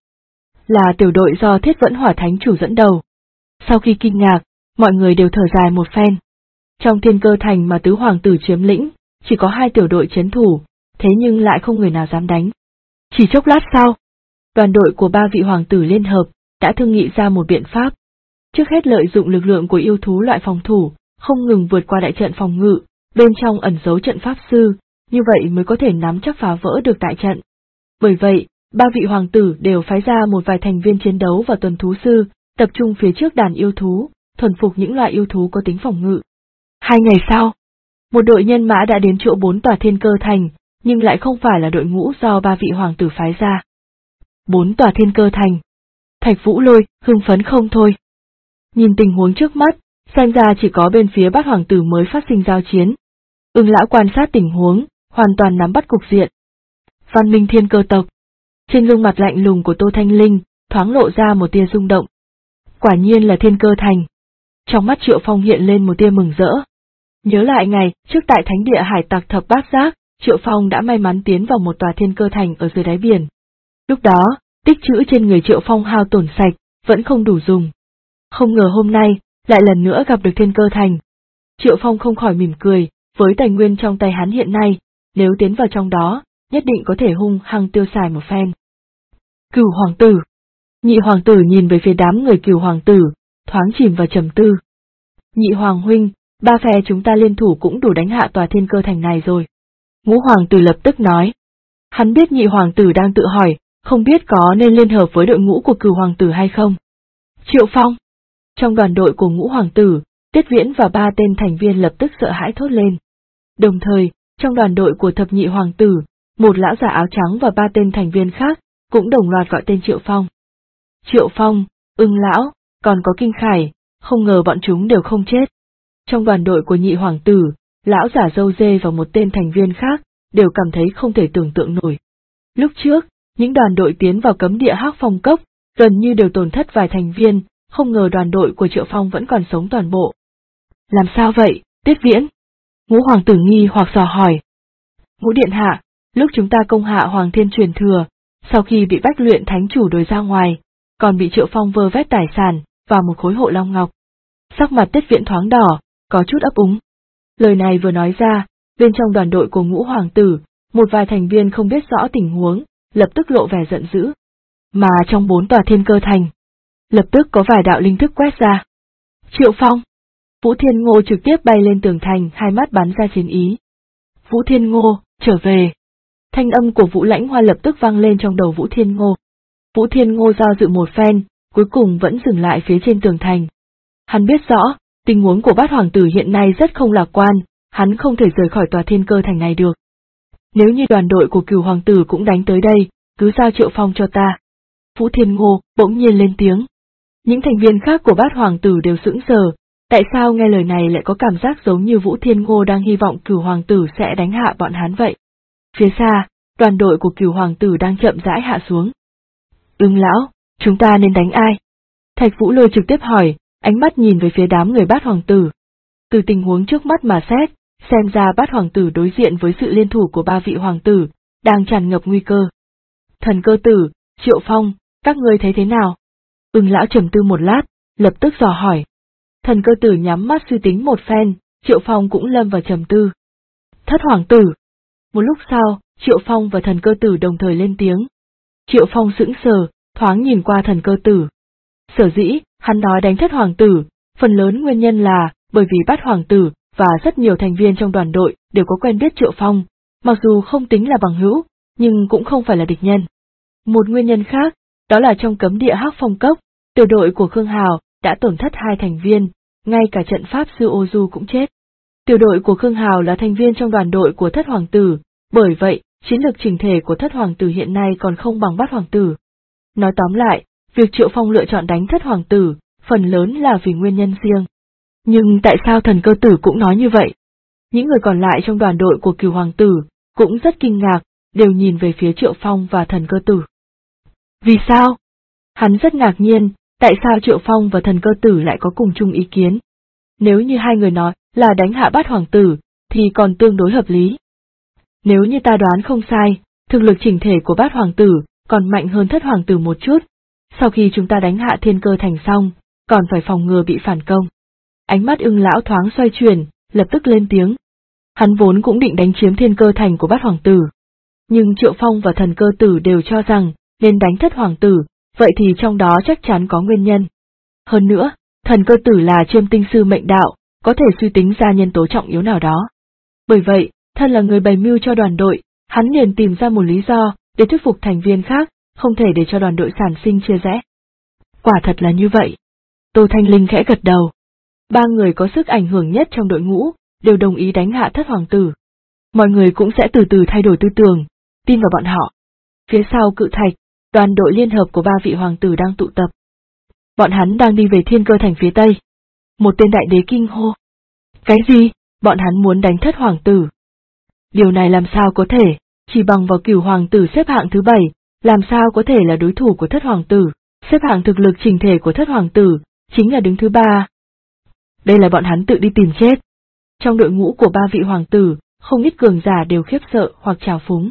Là tiểu đội do Thiết Vẫn Hỏa Thánh Chủ dẫn đầu. Sau khi kinh ngạc, mọi người đều thở dài một phen. Trong Thiên Cơ Thành mà tứ hoàng tử chiếm lĩnh, chỉ có hai tiểu đội trấn thủ, thế nhưng lại không người nào dám đánh. Chỉ chốc lát sau, đoàn đội của ba vị hoàng tử liên hợp, đã thương nghị ra một biện pháp. Trước hết lợi dụng lực lượng của yêu thú loại phòng thủ, không ngừng vượt qua đại trận phòng ngự, bên trong ẩn giấu trận pháp sư, như vậy mới có thể nắm chắc phá vỡ được đại trận. Bởi vậy, ba vị hoàng tử đều phái ra một vài thành viên chiến đấu và tuần thú sư, tập trung phía trước đàn yêu thú, thuần phục những loại yêu thú có tính phòng ngự. 2 ngày sau, một đội nhân mã đã đến chỗ 4 tòa thiên cơ thành, nhưng lại không phải là đội ngũ do 3 vị hoàng tử phái ra. 4 tòa thiên cơ thành. Thạch Vũ Lôi hưng phấn không thôi. Nhìn tình huống trước mắt, xem ra chỉ có bên phía Bát hoàng tử mới phát sinh giao chiến. Ưng lão quan sát tình huống, hoàn toàn nắm bắt cục diện. Văn Minh Thiên Cơ tộc. Trên gương mặt lạnh lùng của Tô Thanh Linh, thoáng lộ ra một tia rung động. Quả nhiên là thiên cơ thành. Trong mắt Triệu Phong hiện lên một tia mừng rỡ. Nhớ lại ngày trước tại thánh địa hải tặc thập bát giác, Triệu Phong đã may mắn tiến vào một tòa thiên cơ thành ở dưới đáy biển. Lúc đó, tích trữ trên người Triệu Phong hao tổn sạch, vẫn không đủ dùng. Không ngờ hôm nay, lại lần nữa gặp được thiên cơ thành. Triệu Phong không khỏi mỉm cười, với tài nguyên trong tay hắn hiện nay, nếu tiến vào trong đó, nhất định có thể hung hăng tiêu xài một phen. Cửu hoàng tử. Nhị hoàng tử nhìn về phía đám người Cửu hoàng tử, thoáng chìm vào trầm tư. Nhị hoàng huynh, 3 phe chúng ta liên thủ cũng đủ đánh hạ tòa thiên cơ thành này rồi. Ngũ hoàng tử lập tức nói. Hắn biết nhị hoàng tử đang tự hỏi, không biết có nên liên hợp với đội ngũ của Cửu hoàng tử hay không. Triệu Phong. Trong đoàn đội của Ngũ hoàng tử, Tiết Viễn và 3 tên thành viên lập tức sợ hãi thốt lên. Đồng thời, trong đoàn đội của thập nhị hoàng tử, một lão già áo trắng và 3 tên thành viên khác, cũng đồng loạt gọi tên Triệu Phong. Triệu Phong, Ưng lão, còn có Kinh Khải, không ngờ bọn chúng đều không chết. Trong đoàn đội của nhị hoàng tử, lão giả râu dê và một tên thành viên khác, đều cảm thấy không thể tưởng tượng nổi. Lúc trước, những đoàn đội tiến vào cấm địa Hắc Phong Cốc, gần như đều tổn thất vài thành viên, không ngờ đoàn đội của Triệu Phong vẫn còn sống toàn bộ. Làm sao vậy, Tiết Viễn? Ngũ hoàng tử nghi hoặc dò hỏi. Ngũ điện hạ, lúc chúng ta công hạ Hoàng Thiên truyền thừa, sau khi bị Bách Luyện thánh chủ đuổi ra ngoài, còn bị Triệu Phong vơ vét tài sản và một khối hộ long ngọc. Sắc mặt Tiết Viễn thoáng đỏ, có chút ấp úng. Lời này vừa nói ra, bên trong đoàn đội của Ngũ hoàng tử, một vài thành viên không biết rõ tình huống, lập tức lộ vẻ giận dữ. Mà trong 4 tòa thiên cơ thành, lập tức có vài đạo linh thức quét ra. Triệu Phong. Vũ Thiên Ngô trực tiếp bay lên tường thành, hai mắt bắn ra chiến ý. Vũ Thiên Ngô, trở về. Thanh âm của Vũ Lãnh Hoa lập tức vang lên trong đầu Vũ Thiên Ngô. Vũ Thiên Ngô do dự một phen, cuối cùng vẫn dừng lại phía trên tường thành. Hắn biết rõ, tình huống của Bát hoàng tử hiện nay rất không lạc quan, hắn không thể rời khỏi tòa thiên cơ thành này được. Nếu như đoàn đội của Cửu hoàng tử cũng đánh tới đây, cứ giao Triệu Phong cho ta. Vũ Thiên Ngô bỗng nhiên lên tiếng. Những thành viên khác của Bát hoàng tử đều sững sờ, tại sao nghe lời này lại có cảm giác giống như Vũ Thiên Ngô đang hy vọng Cửu hoàng tử sẽ đánh hạ bọn hắn vậy. Phía xa, đoàn đội của Cửu hoàng tử đang chậm rãi hạ xuống. Ưng lão, chúng ta nên đánh ai? Thạch Vũ Lôi trực tiếp hỏi, ánh mắt nhìn về phía đám người Bát hoàng tử. Từ tình huống trước mắt mà xét, xem ra Bát hoàng tử đối diện với sự liên thủ của 3 vị hoàng tử, đang tràn ngập nguy cơ. Thần Cơ tử, Triệu Phong, các ngươi thấy thế nào? Ưng lão trầm tư một lát, lập tức dò hỏi. Thần Cơ tử nhắm mắt suy tính một phen, Triệu Phong cũng lâm vào trầm tư. Thất hoàng tử. Một lúc sau, Triệu Phong và Thần Cơ tử đồng thời lên tiếng. Triệu Phong sững sờ, thoáng nhìn qua Thần Cơ tử. Sở dĩ, hắn nói đánh Thất hoàng tử, phần lớn nguyên nhân là bởi vì Bát hoàng tử và rất nhiều thành viên trong đoàn đội đều có quen biết Triệu Phong, mặc dù không tính là bằng hữu, nhưng cũng không phải là địch nhân. Một nguyên nhân khác, đó là trong cấm địa Hắc Phong Cốc, tiểu đội của Khương Hào đã tổn thất 2 thành viên, ngay cả trận pháp sư Ô Du cũng chết. Tiểu đội của Khương Hào là thành viên trong đoàn đội của Thất hoàng tử, bởi vậy, chiến lược chỉnh thể của Thất hoàng tử hiện nay còn không bằng Bát hoàng tử. Nói tóm lại, việc Triệu Phong lựa chọn đánh Thất hoàng tử, phần lớn là vì nguyên nhân riêng. Nhưng tại sao Thần Cơ tử cũng nói như vậy? Những người còn lại trong đoàn đội của Cửu hoàng tử cũng rất kinh ngạc, đều nhìn về phía Triệu Phong và Thần Cơ tử. Vì sao? Hắn rất ngạc nhiên, tại sao Triệu Phong và Thần Cơ tử lại có cùng chung ý kiến? Nếu như hai người nói là đánh hạ Bát hoàng tử, thì còn tương đối hợp lý. Nếu như ta đoán không sai, thực lực chỉnh thể của Bát hoàng tử còn mạnh hơn Thất hoàng tử một chút. Sau khi chúng ta đánh hạ thiên cơ thành xong, còn phải phòng ngừa bị phản công. Ánh mắt Ưng lão thoáng xoay chuyển, lập tức lên tiếng. Hắn vốn cũng định đánh chiếm thiên cơ thành của Bát hoàng tử. Nhưng Triệu Phong và Thần Cơ tử đều cho rằng, nên đánh Thất hoàng tử, vậy thì trong đó chắc chắn có nguyên nhân. Hơn nữa, Thần Cơ tử là chiêm tinh sư mệnh đạo, có thể suy tính ra nhân tố trọng yếu nào đó. Bởi vậy, thân là người bày mưu cho đoàn đội, hắn liền tìm ra một lý do để thuyết phục thành viên khác, không thể để cho đoàn đội sản sinh chia rẽ. Quả thật là như vậy. Tô Thanh Linh khẽ gật đầu. Ba người có sức ảnh hưởng nhất trong đội ngũ, đều đồng ý đánh hạ Thất Hoàng tử. Mọi người cũng sẽ từ từ thay đổi tư tưởng, tin vào bọn họ. Phía sau cự thạch, đoàn đội liên hợp của ba vị hoàng tử đang tụ tập. Bọn hắn đang đi về Thiên Cơ Thành phía tây. Một tên đại đế kinh hô. Cái gì? Bọn hắn muốn đánh Thất Hoàng tử. Điều này làm sao có thể, chỉ bằng vào Cửu Hoàng tử xếp hạng thứ 7, làm sao có thể là đối thủ của Thất Hoàng tử, xếp hạng thực lực chỉnh thể của Thất Hoàng tử, chính là đứng thứ 3. Đây là bọn hắn tự đi tìm chết. Trong đội ngũ của ba vị hoàng tử, không ít cường giả đều khiếp sợ hoặc trào phúng.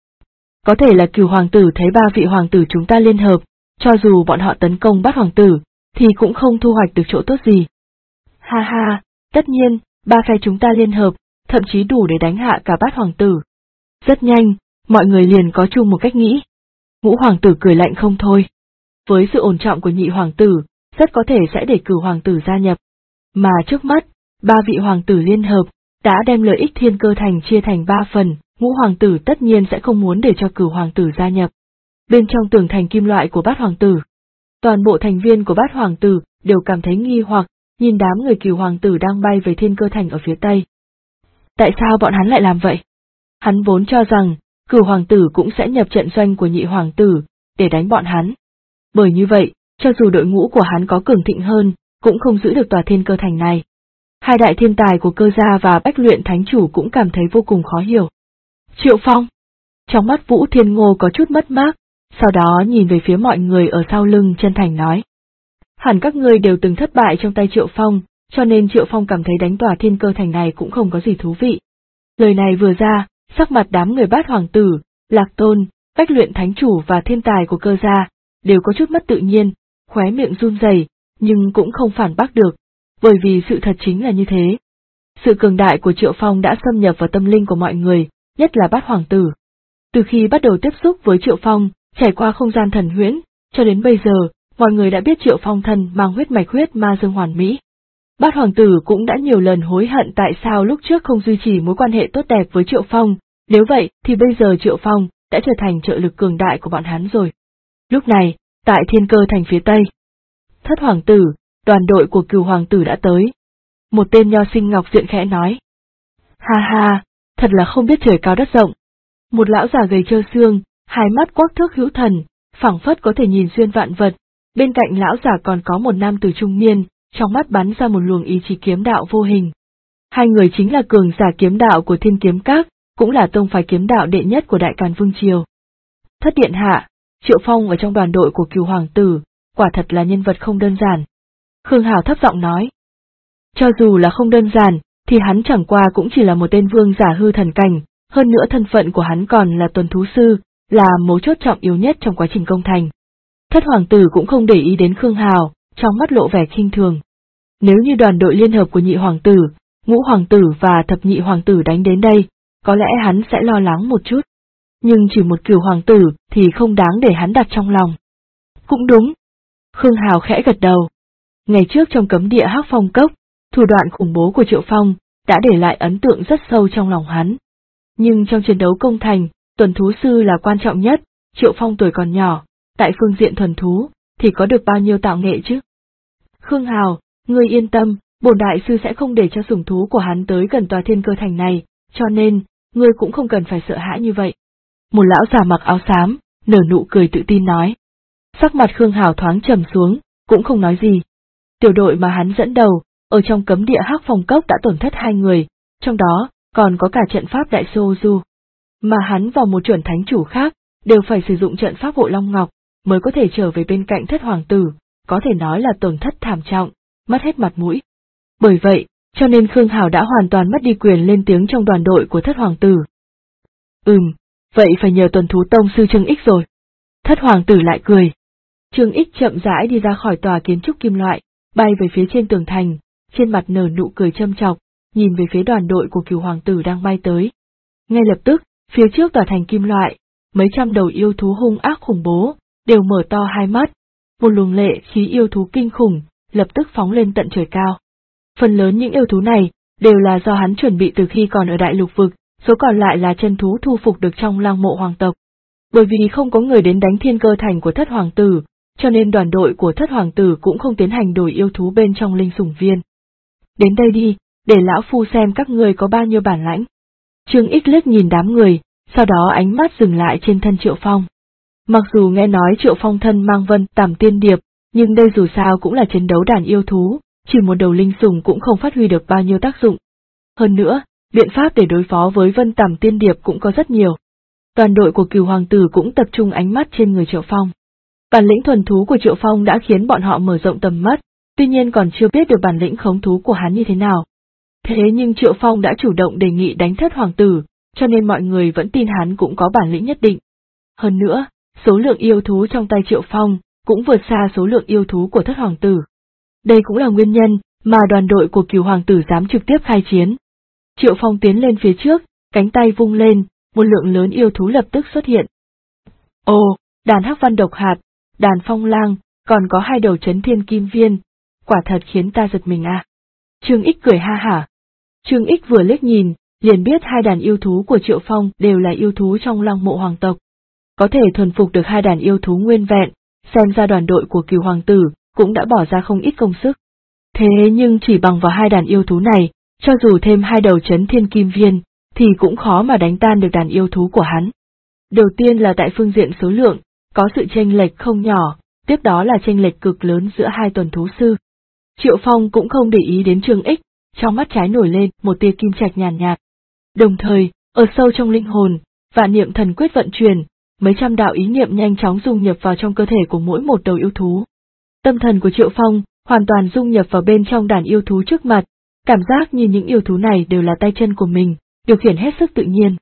Có thể là Cửu Hoàng tử thấy ba vị hoàng tử chúng ta liên hợp, cho dù bọn họ tấn công Bát Hoàng tử, thì cũng không thu hoạch được chỗ tốt gì. Ha ha, tất nhiên, ba phe chúng ta liên hợp, thậm chí đủ để đánh hạ cả Bát Hoàng tử. Rất nhanh, mọi người liền có chung một cách nghĩ. Ngũ Hoàng tử cười lạnh không thôi. Với sự ổn trọng của Nhị Hoàng tử, rất có thể sẽ để Cửu Hoàng tử gia nhập. Mà trước mắt, ba vị hoàng tử liên hợp, đã đem lợi ích Thiên Cơ Thành chia thành 3 phần, Ngũ Hoàng tử tất nhiên sẽ không muốn để cho Cửu Hoàng tử gia nhập. Bên trong tường thành kim loại của Bát Hoàng tử, toàn bộ thành viên của Bát Hoàng tử đều cảm thấy nghi hoặc, nhìn đám người Cửu Hoàng tử đang bay về Thiên Cơ Thành ở phía tây. Tại sao bọn hắn lại làm vậy? Hắn vốn cho rằng, Cửu Hoàng tử cũng sẽ nhập trận doanh của Nhị Hoàng tử, để đánh bọn hắn. Bởi như vậy, cho dù đội ngũ của hắn có cường thịnh hơn, cũng không giữ được tòa Thiên Cơ Thành này. Hai đại thiên tài của Cơ gia và Bách Luyện Thánh Chủ cũng cảm thấy vô cùng khó hiểu. Triệu Phong. Trong mắt Vũ Thiên Ngô có chút mất mát, sau đó nhìn về phía mọi người ở sau lưng chân thành nói. Hẳn các ngươi đều từng thất bại trong tay Triệu Phong, cho nên Triệu Phong cảm thấy đánh tòa Thiên Cơ Thành này cũng không có gì thú vị. Lời này vừa ra, sắc mặt đám người Bát Hoàng tử, Lạc Tôn, Bách Luyện Thánh Chủ và thiên tài của Cơ gia, đều có chút mất tự nhiên, khóe miệng run rẩy, nhưng cũng không phản bác được, bởi vì sự thật chính là như thế. Sự cường đại của Triệu Phong đã xâm nhập vào tâm linh của mọi người, nhất là Bát Hoàng tử. Từ khi bắt đầu tiếp xúc với Triệu Phong, trải qua không gian thần huyễn, cho đến bây giờ, mọi người đã biết Triệu Phong thân mang huyết ma dương hoàn mỹ. Bát Hoàng tử cũng đã nhiều lần hối hận tại sao lúc trước không duy trì mối quan hệ tốt đẹp với Triệu Phong, nếu vậy thì bây giờ Triệu Phong đã trở thành trợ lực cường đại của bọn hắn rồi. Lúc này, tại Thiên Cơ Thành phía tây, Thất Hoàng tử, đoàn đội của Cửu Hoàng tử đã tới. Một tên nho sinh ngọc diện khẽ nói. Ha ha, thật là không biết trời cao đất rộng. Một lão già gầy trơ xương, hai mắt quắc thước hữu thần, phảng phất có thể nhìn xuyên vạn vật. Bên cạnh lão già còn có một nam tử trung niên, trong mắt bắn ra một luồng ý chí kiếm đạo vô hình. Hai người chính là cường giả kiếm đạo của Thiên Kiếm Các, cũng là tông phái kiếm đạo đệ nhất của Đại Càn Vương Triều. Thất điện hạ, Triệu Phong ở trong đoàn đội của Cửu Hoàng tử, quả thật là nhân vật không đơn giản. Khương Hào thấp giọng nói. Cho dù là không đơn giản, thì hắn chẳng qua cũng chỉ là một tên vương giả hư thần cảnh, hơn nữa thân phận của hắn còn là tuần thú sư, là mấu chốt trọng yếu nhất trong quá trình công thành. Thất Hoàng tử cũng không để ý đến Khương Hào, trong mắt lộ vẻ khinh thường. Nếu như đoàn đội liên hợp của Nhị Hoàng tử, Ngũ Hoàng tử và Thập Nhị Hoàng tử đánh đến đây, có lẽ hắn sẽ lo lắng một chút. Nhưng chỉ một Cửu Hoàng tử thì không đáng để hắn đặt trong lòng. Cũng đúng. Khương Hào khẽ gật đầu. Ngày trước trong cấm địa Hắc Phong Cốc, thủ đoạn khủng bố của Triệu Phong đã để lại ấn tượng rất sâu trong lòng hắn. Nhưng trong chiến đấu công thành, tuần thú sư là quan trọng nhất, Triệu Phong tuổi còn nhỏ, tại phương diện thuần thú, thì có được bao nhiêu tạo nghệ chứ? Khương Hào, ngươi yên tâm, bổn đại sư sẽ không để cho sủng thú của hắn tới gần tòa Thiên Cơ Thành này, cho nên, ngươi cũng không cần phải sợ hãi như vậy. Một lão già mặc áo xám, nở nụ cười tự tin nói. Sắc mặt Khương Hào thoáng trầm xuống, cũng không nói gì. Tiểu đội mà hắn dẫn đầu, ở trong cấm địa Hắc Phong Cốc đã tổn thất 2 người, trong đó, còn có cả trận pháp Đại Sô Du. Mà hắn và một chuẩn thánh chủ khác, đều phải sử dụng trận pháp Hộ Long Ngọc, mới có thể trở về bên cạnh Thất Hoàng tử, có thể nói là tổn thất thảm trọng, mất hết mặt mũi. Bởi vậy, cho nên Khương Hào đã hoàn toàn mất đi quyền lên tiếng trong đoàn đội của Thất Hoàng tử. Vậy phải nhờ tuần thú tông sư Trương Ích rồi. Thất Hoàng tử lại cười. Trương Ích chậm rãi đi ra khỏi tòa kiến trúc kim loại, bay về phía trên tường thành, trên mặt nở nụ cười châm chọc, nhìn về phía đoàn đội của Cửu Hoàng tử đang bay tới. Ngay lập tức, phía trước tòa thành kim loại, mấy trăm đầu yêu thú hung ác khủng bố, đều mở to hai mắt, một luồng lệ khí yêu thú kinh khủng, lập tức phóng lên tận trời cao. Phần lớn những yêu thú này, đều là do hắn chuẩn bị từ khi còn ở đại lục vực, số còn lại là chân thú thu phục được trong lăng mộ hoàng tộc. Bởi vì không có người đến đánh Thiên Cơ Thành của Thất Hoàng tử, cho nên đoàn đội của Thất Hoàng tử cũng không tiến hành đổi yêu thú bên trong linh sủng viên. Đến đây đi, để lão phu xem các ngươi có bao nhiêu bản lãnh. Trương Ích liếc nhìn đám người, sau đó ánh mắt dừng lại trên thân Triệu Phong. Mặc dù nghe nói Triệu Phong thân mang Vân Tằm Tiên Điệp, nhưng đây dù sao cũng là chiến đấu đàn yêu thú, chỉ một đầu linh sủng cũng không phát huy được bao nhiêu tác dụng. Hơn nữa, biện pháp để đối phó với Vân Tằm Tiên Điệp cũng có rất nhiều. Toàn đội của Cửu Hoàng tử cũng tập trung ánh mắt trên người Triệu Phong. Bản lĩnh thuần thú của Triệu Phong đã khiến bọn họ mở rộng tầm mắt, tuy nhiên còn chưa biết được bản lĩnh khống thú của hắn như thế nào. Thế nhưng Triệu Phong đã chủ động đề nghị đánh Thất Hoàng tử, cho nên mọi người vẫn tin hắn cũng có bản lĩnh nhất định. Hơn nữa, số lượng yêu thú trong tay Triệu Phong cũng vượt xa số lượng yêu thú của Thất Hoàng tử. Đây cũng là nguyên nhân mà đoàn đội của Cửu Hoàng tử dám trực tiếp khai chiến. Triệu Phong tiến lên phía trước, cánh tay vung lên, một lượng lớn yêu thú lập tức xuất hiện. Ồ, đàn hắc văn độc hạt, đàn phong lang, còn có 2 đầu chấn thiên kim viên, quả thật khiến ta giật mình à. Trương Ích cười ha hả. Trương Ích vừa liếc nhìn, liền biết 2 đàn yêu thú của Triệu Phong đều là yêu thú trong Lăng Mộ hoàng tộc. Có thể thuần phục được 2 đàn yêu thú nguyên vẹn, xem ra đoàn đội của Cửu Hoàng tử cũng đã bỏ ra không ít công sức. Thế nhưng chỉ bằng vào 2 đàn yêu thú này, cho dù thêm 2 đầu chấn thiên kim viên, thì cũng khó mà đánh tan được đàn yêu thú của hắn. Đầu tiên là tại phương diện số lượng, có sự chênh lệch không nhỏ, tiếp đó là chênh lệch cực lớn giữa 2 tuần thú sư. Triệu Phong cũng không để ý đến Trương Ích, trong mắt trái nổi lên một tia kim trạch nhàn nhạt. Đồng thời, ở sâu trong linh hồn, vạn niệm thần quyết vận chuyển, mấy trăm đạo ý niệm nhanh chóng dung nhập vào trong cơ thể của mỗi một đầu yêu thú. Tâm thần của Triệu Phong hoàn toàn dung nhập vào bên trong đàn yêu thú trước mặt, cảm giác như những yêu thú này đều là tay chân của mình, điều khiển hết sức tự nhiên.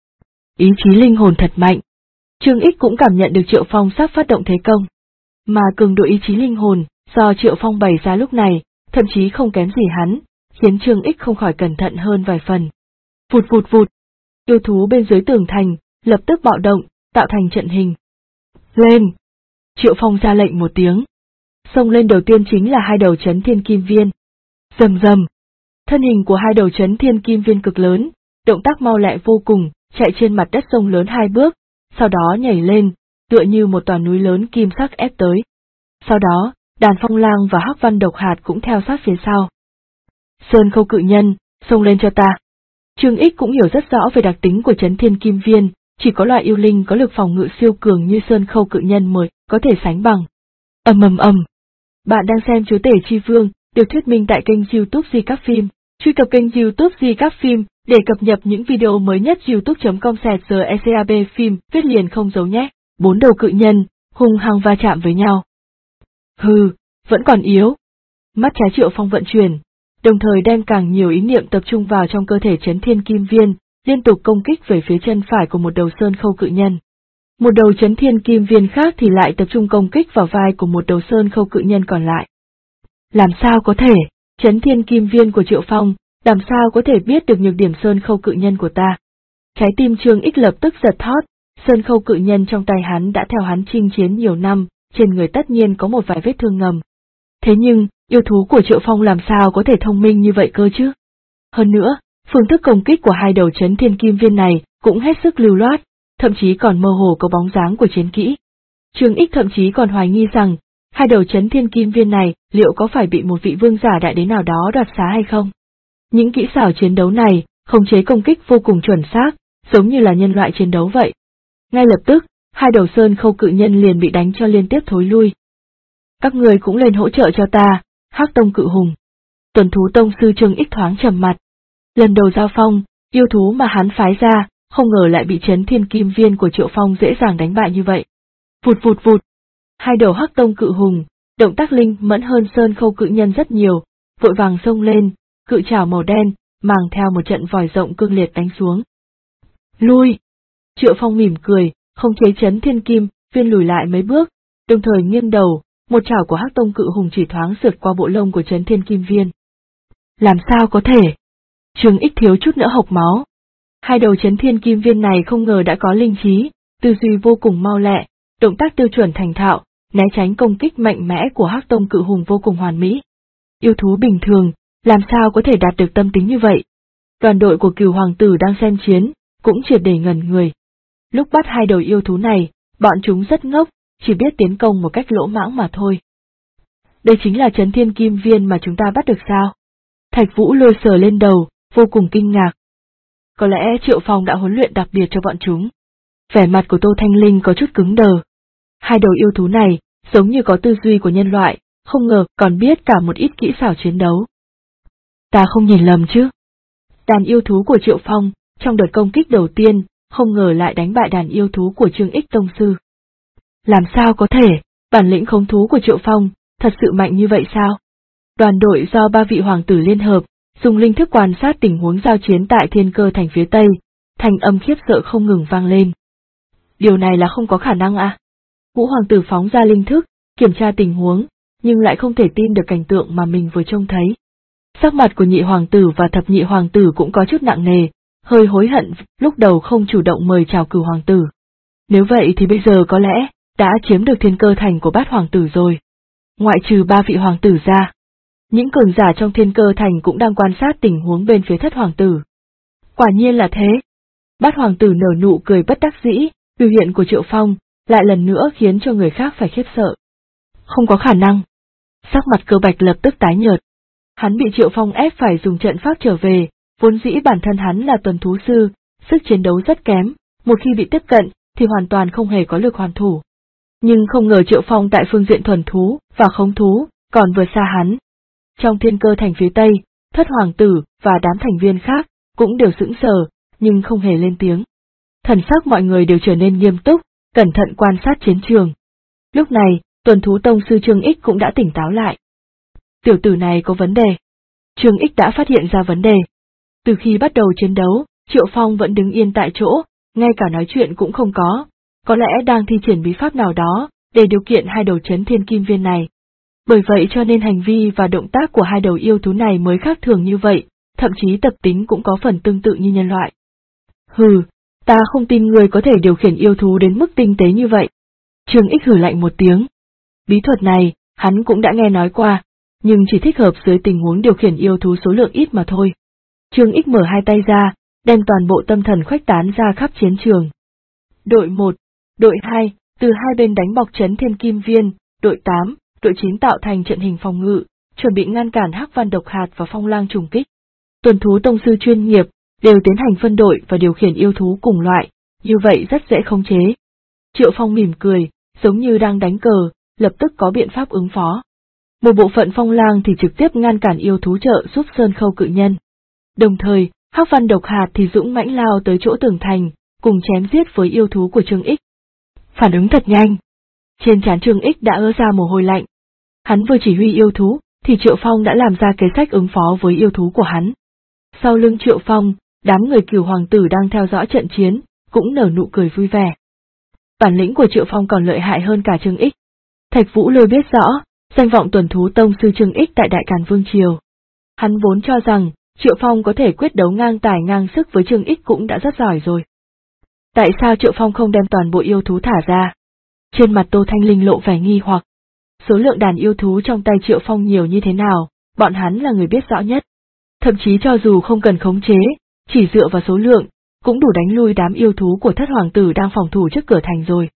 Ý chí linh hồn thật mạnh. Trương Ích cũng cảm nhận được Triệu Phong sắp phát động thế công. Mà cường độ ý chí linh hồn do Triệu Phong bày ra lúc này, thậm chí không kém gì hắn, khiến Trương Ích không khỏi cẩn thận hơn vài phần. Vụt vụt vụt, yêu thú bên dưới tường thành lập tức bạo động, tạo thành trận hình. Lên! Triệu Phong ra lệnh một tiếng. Xông lên đầu tiên chính là 2 đầu chấn thiên kim viên. Rầm rầm! Thân hình của 2 đầu chấn thiên kim viên cực lớn, động tác mau lẹ vô cùng, chạy trên mặt đất sông lớn 2 bước, sau đó nhảy lên, tựa như một tòa núi lớn kim sắc ép tới. Sau đó, đàn phong lang và hắc văn độc hạt cũng theo sát phía sau. Sơn Khâu cự nhân, xông lên cho ta. Trương Ích cũng hiểu rất rõ về đặc tính của chấn thiên kim viên, chỉ có loại yêu linh có lực phòng ngự siêu cường như Sơn Khâu cự nhân mới có thể sánh bằng. Ầm ầm ầm. Bạn đang xem Chúa Tể Chi Vương, được thuyết minh tại kênh YouTube Di Các Phim. Truy cập kênh YouTube Di Các Phim để cập nhật những video mới nhất. youtube.com/recab phim viết liền không dấu nhé. 4 đầu cự nhân hung hăng va chạm với nhau. Hừ, vẫn còn yếu. Mắt trái Triệu Phong vận chuyển, đồng thời đem càng nhiều ý niệm tập trung vào trong cơ thể chấn thiên kim viên, liên tục công kích về phía chân phải của một đầu Sơn Khâu cự nhân. Một đầu chấn thiên kim viên khác thì lại tập trung công kích vào vai của một đầu Sơn Khâu cự nhân còn lại. Làm sao có thể, chấn thiên kim viên của Triệu Phong, làm sao có thể biết được nhược điểm Sơn Khâu cự nhân của ta? Trái tim Trương Ích lập tức giật thót, Sơn Khâu cự nhân trong tay hắn đã theo hắn chinh chiến nhiều năm, trên người tất nhiên có một vài vết thương ngầm. Thế nhưng, yêu thú của Triệu Phong làm sao có thể thông minh như vậy cơ chứ? Hơn nữa, phương thức công kích của 2 đầu chấn thiên kim viên này cũng hết sức lưu loát, thậm chí còn mơ hồ có bóng dáng của chiến kỹ. Trương Ích thậm chí còn hoài nghi rằng, 2 đầu chấn thiên kim viên này liệu có phải bị một vị vương giả đại đế nào đó đoạt xá hay không? Những kỹ xảo chiến đấu này, khống chế công kích vô cùng chuẩn xác, giống như là nhân loại chiến đấu vậy. Ngay lập tức, 2 đầu Sơn Khâu cự nhân liền bị đánh cho liên tiếp thối lui. Các người cũng lên hỗ trợ cho ta, Hắc Tông cự hùng. Tuần thú tông sư Trương Ích thoáng trầm mặt. Lần đầu giao phong, yêu thú mà hắn phái ra, không ngờ lại bị chấn thiên kim viên của Triệu Phong dễ dàng đánh bại như vậy. Vụt vụt vụt. 2 đầu Hắc Tông cự hùng, động tác linh mẫn hơn Sơn Khâu cự nhân rất nhiều, vội vàng xông lên, cự trảo màu đen, mang theo một trận vòi rộng cương liệt đánh xuống. Lui! Triệu Phong mỉm cười, không chế chấn thiên kim viên lùi lại mấy bước, đồng thời nghiêng đầu, một chảo của Hắc Tông cự hùng chỉ thoáng sượt qua bộ lông của chấn thiên kim viên. Làm sao có thể? Trương Ích thiếu chút nữa hộc máu. 2 đầu chấn thiên kim viên này không ngờ đã có linh trí, tư duy vô cùng mau lẹ, động tác tiêu chuẩn thành thạo, né tránh công kích mạnh mẽ của Hắc Tông cự hùng vô cùng hoàn mỹ. Yêu thú bình thường, làm sao có thể đạt được tâm tính như vậy? Đoàn đội của Cửu Hoàng tử đang xem chiến, cũng triệt để ngẩn người. Lúc bắt 2 đầu yêu thú này, bọn chúng rất ngốc, chỉ biết tiến công một cách lỗ mãng mà thôi. Đây chính là trấn Thiên Kim Viên mà chúng ta bắt được sao? Thạch Vũ Lôi sờ lên đầu, vô cùng kinh ngạc. Có lẽ Triệu Phong đã huấn luyện đặc biệt cho bọn chúng. Vẻ mặt của Tô Thanh Linh có chút cứng đờ. Hai đầu yêu thú này, giống như có tư duy của nhân loại, không ngờ còn biết cả một ít kỹ xảo chiến đấu. Ta không nhìn lầm chứ? Đàn yêu thú của Triệu Phong, trong đợt công kích đầu tiên, không ngờ lại đánh bại đàn yêu thú của Trương Ích Tông Sư. Làm sao có thể, bản lĩnh khống thú của Triệu Phong, thật sự mạnh như vậy sao? Đoàn đội do 3 vị hoàng tử liên hợp, dùng linh thức quan sát tình huống giao chiến tại Thiên Cơ Thành phía Tây, thanh âm khiếp sợ không ngừng vang lên. Điều này là không có khả năng à? Ngũ hoàng tử phóng ra linh thức, kiểm tra tình huống, nhưng lại không thể tin được cảnh tượng mà mình vừa trông thấy. Sắc mặt của nhị hoàng tử và thập nhị hoàng tử cũng có chút nặng nề, hơi hối hận lúc đầu không chủ động mời chào Cửu hoàng tử. Nếu vậy thì bây giờ có lẽ đã chiếm được Thiên Cơ Thành của Bát hoàng tử rồi. Ngoại trừ 3 vị hoàng tử ra, những cường giả trong Thiên Cơ Thành cũng đang quan sát tình huống bên phía Thất hoàng tử. Quả nhiên là thế. Bát hoàng tử nở nụ cười bất đắc dĩ, biểu hiện của Triệu Phong lại lần nữa khiến cho người khác phải khiếp sợ. Không có khả năng. Sắc mặt Cơ Bạch lập tức tái nhợt. Hắn bị Triệu Phong ép phải dùng trận pháp trở về, vốn dĩ bản thân hắn là tuần thú sư, sức chiến đấu rất kém, một khi bị tiếp cận thì hoàn toàn không hề có lực hoàn thủ. Nhưng không ngờ Triệu Phong tại phương diện thuần thú và khống thú còn vượt xa hắn. Trong Thiên Cơ Thành phía Tây, Thất hoàng tử và đám thành viên khác cũng đều sững sờ, nhưng không hề lên tiếng. Thần sắc mọi người đều trở nên nghiêm túc, cẩn thận quan sát chiến trường. Lúc này, tuần thú tông sư Trương Ích cũng đã tỉnh táo lại. Tiểu tử này có vấn đề. Trương Ích đã phát hiện ra vấn đề. Từ khi bắt đầu chiến đấu, Triệu Phong vẫn đứng yên tại chỗ, ngay cả nói chuyện cũng không có lẽ đang thi triển bí pháp nào đó, để điều kiện hai đầu trấn Thiên Kim Viên này. Bởi vậy cho nên hành vi và động tác của hai đầu yêu thú này mới khác thường như vậy, thậm chí tập tính cũng có phần tương tự như nhân loại. Hừ, ta không tin người có thể điều khiển yêu thú đến mức tinh tế như vậy. Trương Ích hừ lạnh một tiếng. Bí thuật này, hắn cũng đã nghe nói qua, nhưng chỉ thích hợp dưới tình huống điều khiển yêu thú số lượng ít mà thôi. Trương Ích mở hai tay ra, đem toàn bộ tâm thần khuếch tán ra khắp chiến trường. Đội 1, đội 2, từ hai bên đánh bọc trấn Thiên Kim Viên, đội 8, đội 9 tạo thành trận hình phòng ngự, chuẩn bị ngăn cản Hắc Văn Độc Hạt và Phong Lang trùng kích. Tuần thú tông sư chuyên nghiệp, đều tiến hành phân đội và điều khiển yêu thú cùng loại, như vậy rất dễ khống chế. Triệu Phong mỉm cười, giống như đang đánh cờ, lập tức có biện pháp ứng phó. Một bộ phận Phong Lang thì trực tiếp ngăn cản yêu thú trợ giúp Sơn Khâu cự nhân. Đồng thời, Hắc Văn Độc Hạt thì dũng mãnh lao tới chỗ tường thành, cùng chém giết với yêu thú của Trương Ích. Phản ứng thật nhanh. Trên trán Trương Ích đã ứa ra mồ hôi lạnh. Hắn vừa chỉ huy yêu thú, thì Triệu Phong đã làm ra kế sách ứng phó với yêu thú của hắn. Sau lưng Triệu Phong, đám người Cửu hoàng tử đang theo dõi trận chiến, cũng nở nụ cười vui vẻ. Bản lĩnh của Triệu Phong còn lợi hại hơn cả Trương Ích. Thạch Vũ Lôi biết rõ, danh vọng tuần thú tông sư Trương Ích tại Đại Càn Vương Triều. Hắn vốn cho rằng, Triệu Phong có thể quyết đấu ngang tài ngang sức với Trương Ích cũng đã rất giỏi rồi. Tại sao Triệu Phong không đem toàn bộ yêu thú thả ra? Trên mặt Tô Thanh Linh lộ vẻ nghi hoặc. Số lượng đàn yêu thú trong tay Triệu Phong nhiều như thế nào, bọn hắn là người biết rõ nhất. Thậm chí cho dù không cần khống chế, chỉ dựa vào số lượng, cũng đủ đánh lui đám yêu thú của Thất hoàng tử đang phòng thủ trước cửa thành rồi.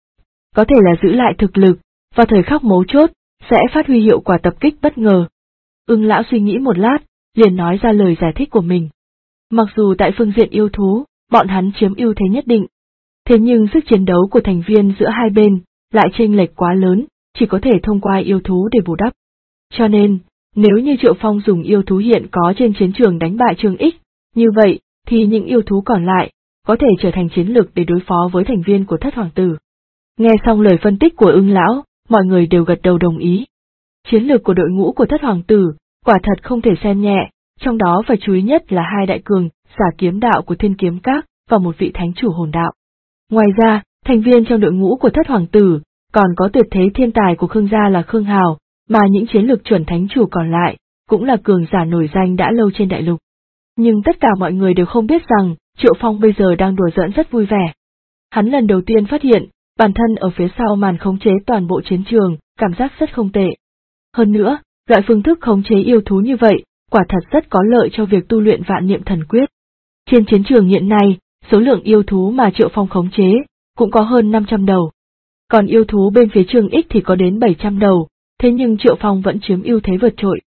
Có thể là giữ lại thực lực, vào thời khắc mấu chốt, sẽ phát huy hiệu quả tập kích bất ngờ. Ưng lão suy nghĩ một lát, liền nói ra lời giải thích của mình. Mặc dù tại phương diện yêu thú, bọn hắn chiếm ưu thế nhất định. Thế nhưng sức chiến đấu của thành viên giữa hai bên, lại chênh lệch quá lớn, chỉ có thể thông qua yêu thú để bù đắp. Cho nên, nếu như Triệu Phong dùng yêu thú hiện có trên chiến trường đánh bại Trương Ích, như vậy, thì những yêu thú còn lại, có thể trở thành chiến lược để đối phó với thành viên của Thất hoàng tử. Nghe xong lời phân tích của Ưng lão, mọi người đều gật đầu đồng ý. Chiến lược của đội ngũ của Thất hoàng tử, quả thật không thể xem nhẹ, trong đó phải chú ý nhất là hai đại cường, giả kiếm đạo của Thiên Kiếm Các, và một vị thánh chủ hồn đạo. Ngoài ra, thành viên trong đội ngũ của Thất hoàng tử, còn có tuyệt thế thiên tài của Khương gia là Khương Hào, mà những chiến lược chuẩn thánh chủ còn lại, cũng là cường giả nổi danh đã lâu trên đại lục. Nhưng tất cả mọi người đều không biết rằng, Triệu Phong bây giờ đang đùa giỡn rất vui vẻ. Hắn lần đầu tiên phát hiện, bản thân ở phía sau màn khống chế toàn bộ chiến trường, cảm giác rất không tệ. Hơn nữa, loại phương thức khống chế yêu thú như vậy, quả thật rất có lợi cho việc tu luyện Vạn Niệm Thần Quyết. Trên chiến trường hiện nay, số lượng yêu thú mà Triệu Phong khống chế, cũng có hơn 500 đầu. Còn yêu thú bên phía Trương Ích thì có đến 700 đầu, thế nhưng Triệu Phong vẫn chiếm ưu thế vượt trội.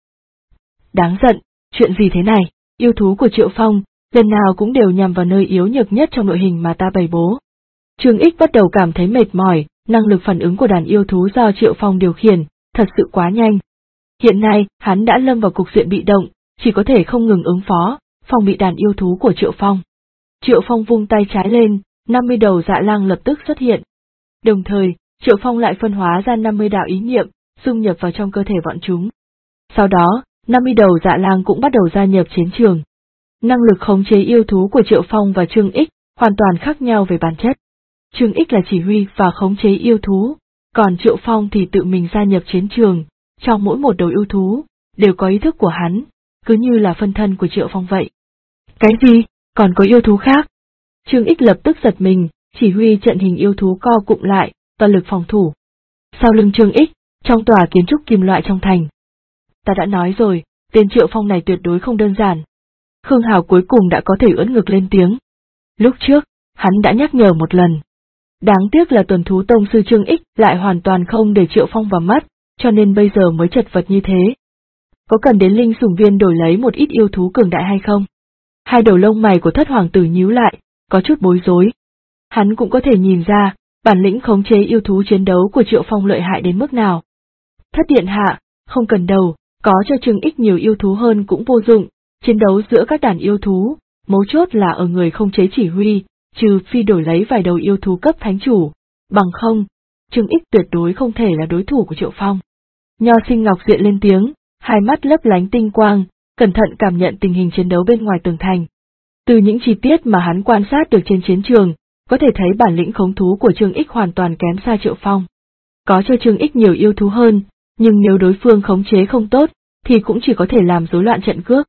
Đáng giận, chuyện gì thế này, yêu thú của Triệu Phong, lần nào cũng đều nhằm vào nơi yếu nhược nhất trong đội hình mà ta bày bố. Trương Ích bắt đầu cảm thấy mệt mỏi, năng lực phản ứng của đàn yêu thú do Triệu Phong điều khiển, thật sự quá nhanh. Hiện nay, hắn đã lâm vào cục diện bị động, chỉ có thể không ngừng ứng phó, phòng bị đàn yêu thú của Triệu Phong. Triệu Phong vung tay trái lên, 50 đầu dạ lang lập tức xuất hiện. Đồng thời, Triệu Phong lại phân hóa ra 50 đạo ý niệm, dung nhập vào trong cơ thể bọn chúng. Sau đó, 50 đầu dạ lang cũng bắt đầu gia nhập chiến trường. Năng lực khống chế yêu thú của Triệu Phong và Trương Ích hoàn toàn khác nhau về bản chất. Trương Ích là chỉ huy và khống chế yêu thú, còn Triệu Phong thì tự mình gia nhập chiến trường, trong mỗi một đầu yêu thú, đều có ý thức của hắn, cứ như là phân thân của Triệu Phong vậy. Cái gì, còn có yêu thú khác? Trương Ích lập tức giật mình, chỉ huy trận hình yêu thú co cụm lại, toàn lực phòng thủ. Sau lưng Trương Ích, trong tòa kiến trúc kim loại trong thành. Ta đã nói rồi, tên Triệu Phong này tuyệt đối không đơn giản. Khương Hào cuối cùng đã có thể ưỡn ngực lên tiếng. Lúc trước, hắn đã nhắc nhở một lần. Đáng tiếc là tuần thú tông sư Trương Ích lại hoàn toàn không để Triệu Phong vào mắt, cho nên bây giờ mới chật vật như thế. Có cần đến linh sủng viên đổi lấy một ít yêu thú cường đại hay không? Hai đầu lông mày của Thất Hoàng tử nhíu lại, có chút bối rối. Hắn cũng có thể nhìn ra, bản lĩnh khống chế yêu thú chiến đấu của Triệu Phong lợi hại đến mức nào. Thất điện hạ, không cần đầu, có cho Trương Ích nhiều yêu thú hơn cũng vô dụng, chiến đấu giữa các đàn yêu thú, mấu chốt là ở người khống chế chỉ huy, trừ phi đổi lấy vài đầu yêu thú cấp thánh chủ, bằng không, Trương Ích tuyệt đối không thể là đối thủ của Triệu Phong. Nho Sinh Ngọc Diện lên tiếng, hai mắt lấp lánh tinh quang, cẩn thận cảm nhận tình hình chiến đấu bên ngoài tường thành. Từ những chi tiết mà hắn quan sát được trên chiến trường, có thể thấy bản lĩnh khống thú của Trương Ích hoàn toàn kém xa Triệu Phong. Có cho Trương Ích nhiều yêu thú hơn, nhưng nếu đối phương khống chế không tốt, thì cũng chỉ có thể làm rối loạn trận cước.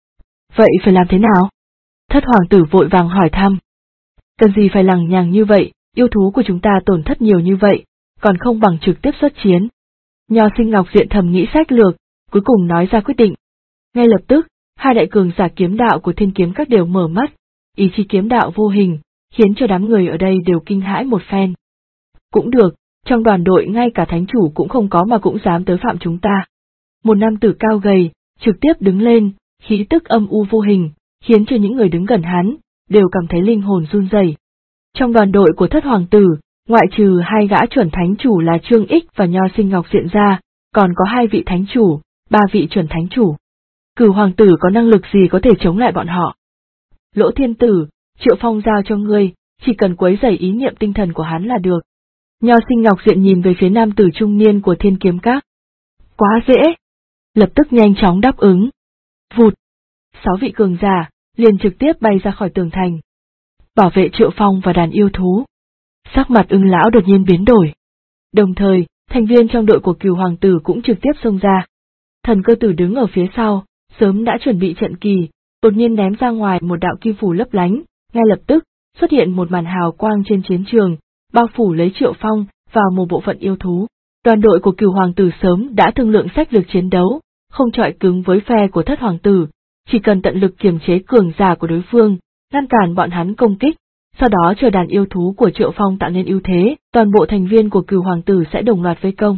Vậy phải làm thế nào? Thất Hoàng tử vội vàng hỏi thăm. Cần gì phải lằng nhằng như vậy, yêu thú của chúng ta tổn thất nhiều như vậy, còn không bằng trực tiếp xuất chiến. Nho Sinh Ngọc Diện thầm nghĩ sách lược, cuối cùng nói ra quyết định. Ngay lập tức, hai đại cường giả kiếm đạo của Thiên Kiếm Các đều mở mắt, ý chí kiếm đạo vô hình, khiến cho đám người ở đây đều kinh hãi một phen. Cũng được, trong đoàn đội ngay cả thánh chủ cũng không có mà cũng dám tới phạm chúng ta. Một nam tử cao gầy, trực tiếp đứng lên, khí tức âm u vô hình, khiến cho những người đứng gần hắn, đều cảm thấy linh hồn run rẩy. Trong đoàn đội của Thất Hoàng tử, ngoại trừ hai gã chuẩn thánh chủ là Trương Ích và Nho Sinh Ngọc Diện ra, còn có hai vị thánh chủ, ba vị chuẩn thánh chủ. Cửu Hoàng tử có năng lực gì có thể chống lại bọn họ? Lỗ Thiên Tử, Triệu Phong giao cho ngươi, chỉ cần quấy rầy ý niệm tinh thần của hắn là được. Nho Sinh Ngọc Diện nhìn về phía nam tử trung niên của Thiên Kiếm Các. Quá dễ! Lập tức nhanh chóng đáp ứng. Vụt! 6 vị cường giả, liền trực tiếp bay ra khỏi tường thành. Bảo vệ Triệu Phong và đàn yêu thú. Sắc mặt Ưng lão đột nhiên biến đổi. Đồng thời, thành viên trong đội của Cửu Hoàng tử cũng trực tiếp xông ra. Thần Cơ Tử đứng ở phía sau, sớm đã chuẩn bị trận kỳ, đột nhiên ném ra ngoài một đạo kim phủ lấp lánh, ngay lập tức, xuất hiện một màn hào quang trên chiến trường, bao phủ lấy Triệu Phong vào một bộ phận yêu thú. Đoàn đội của Cửu Hoàng tử sớm đã thương lượng sách lược chiến đấu, không chọi cứng với phe của Thất Hoàng tử, chỉ cần tận lực kiềm chế cường giả của đối phương, ngăn cản bọn hắn công kích, sau đó chờ đàn yêu thú của Triệu Phong tạo nên ưu thế, toàn bộ thành viên của Cửu Hoàng tử sẽ đồng loạt vây công.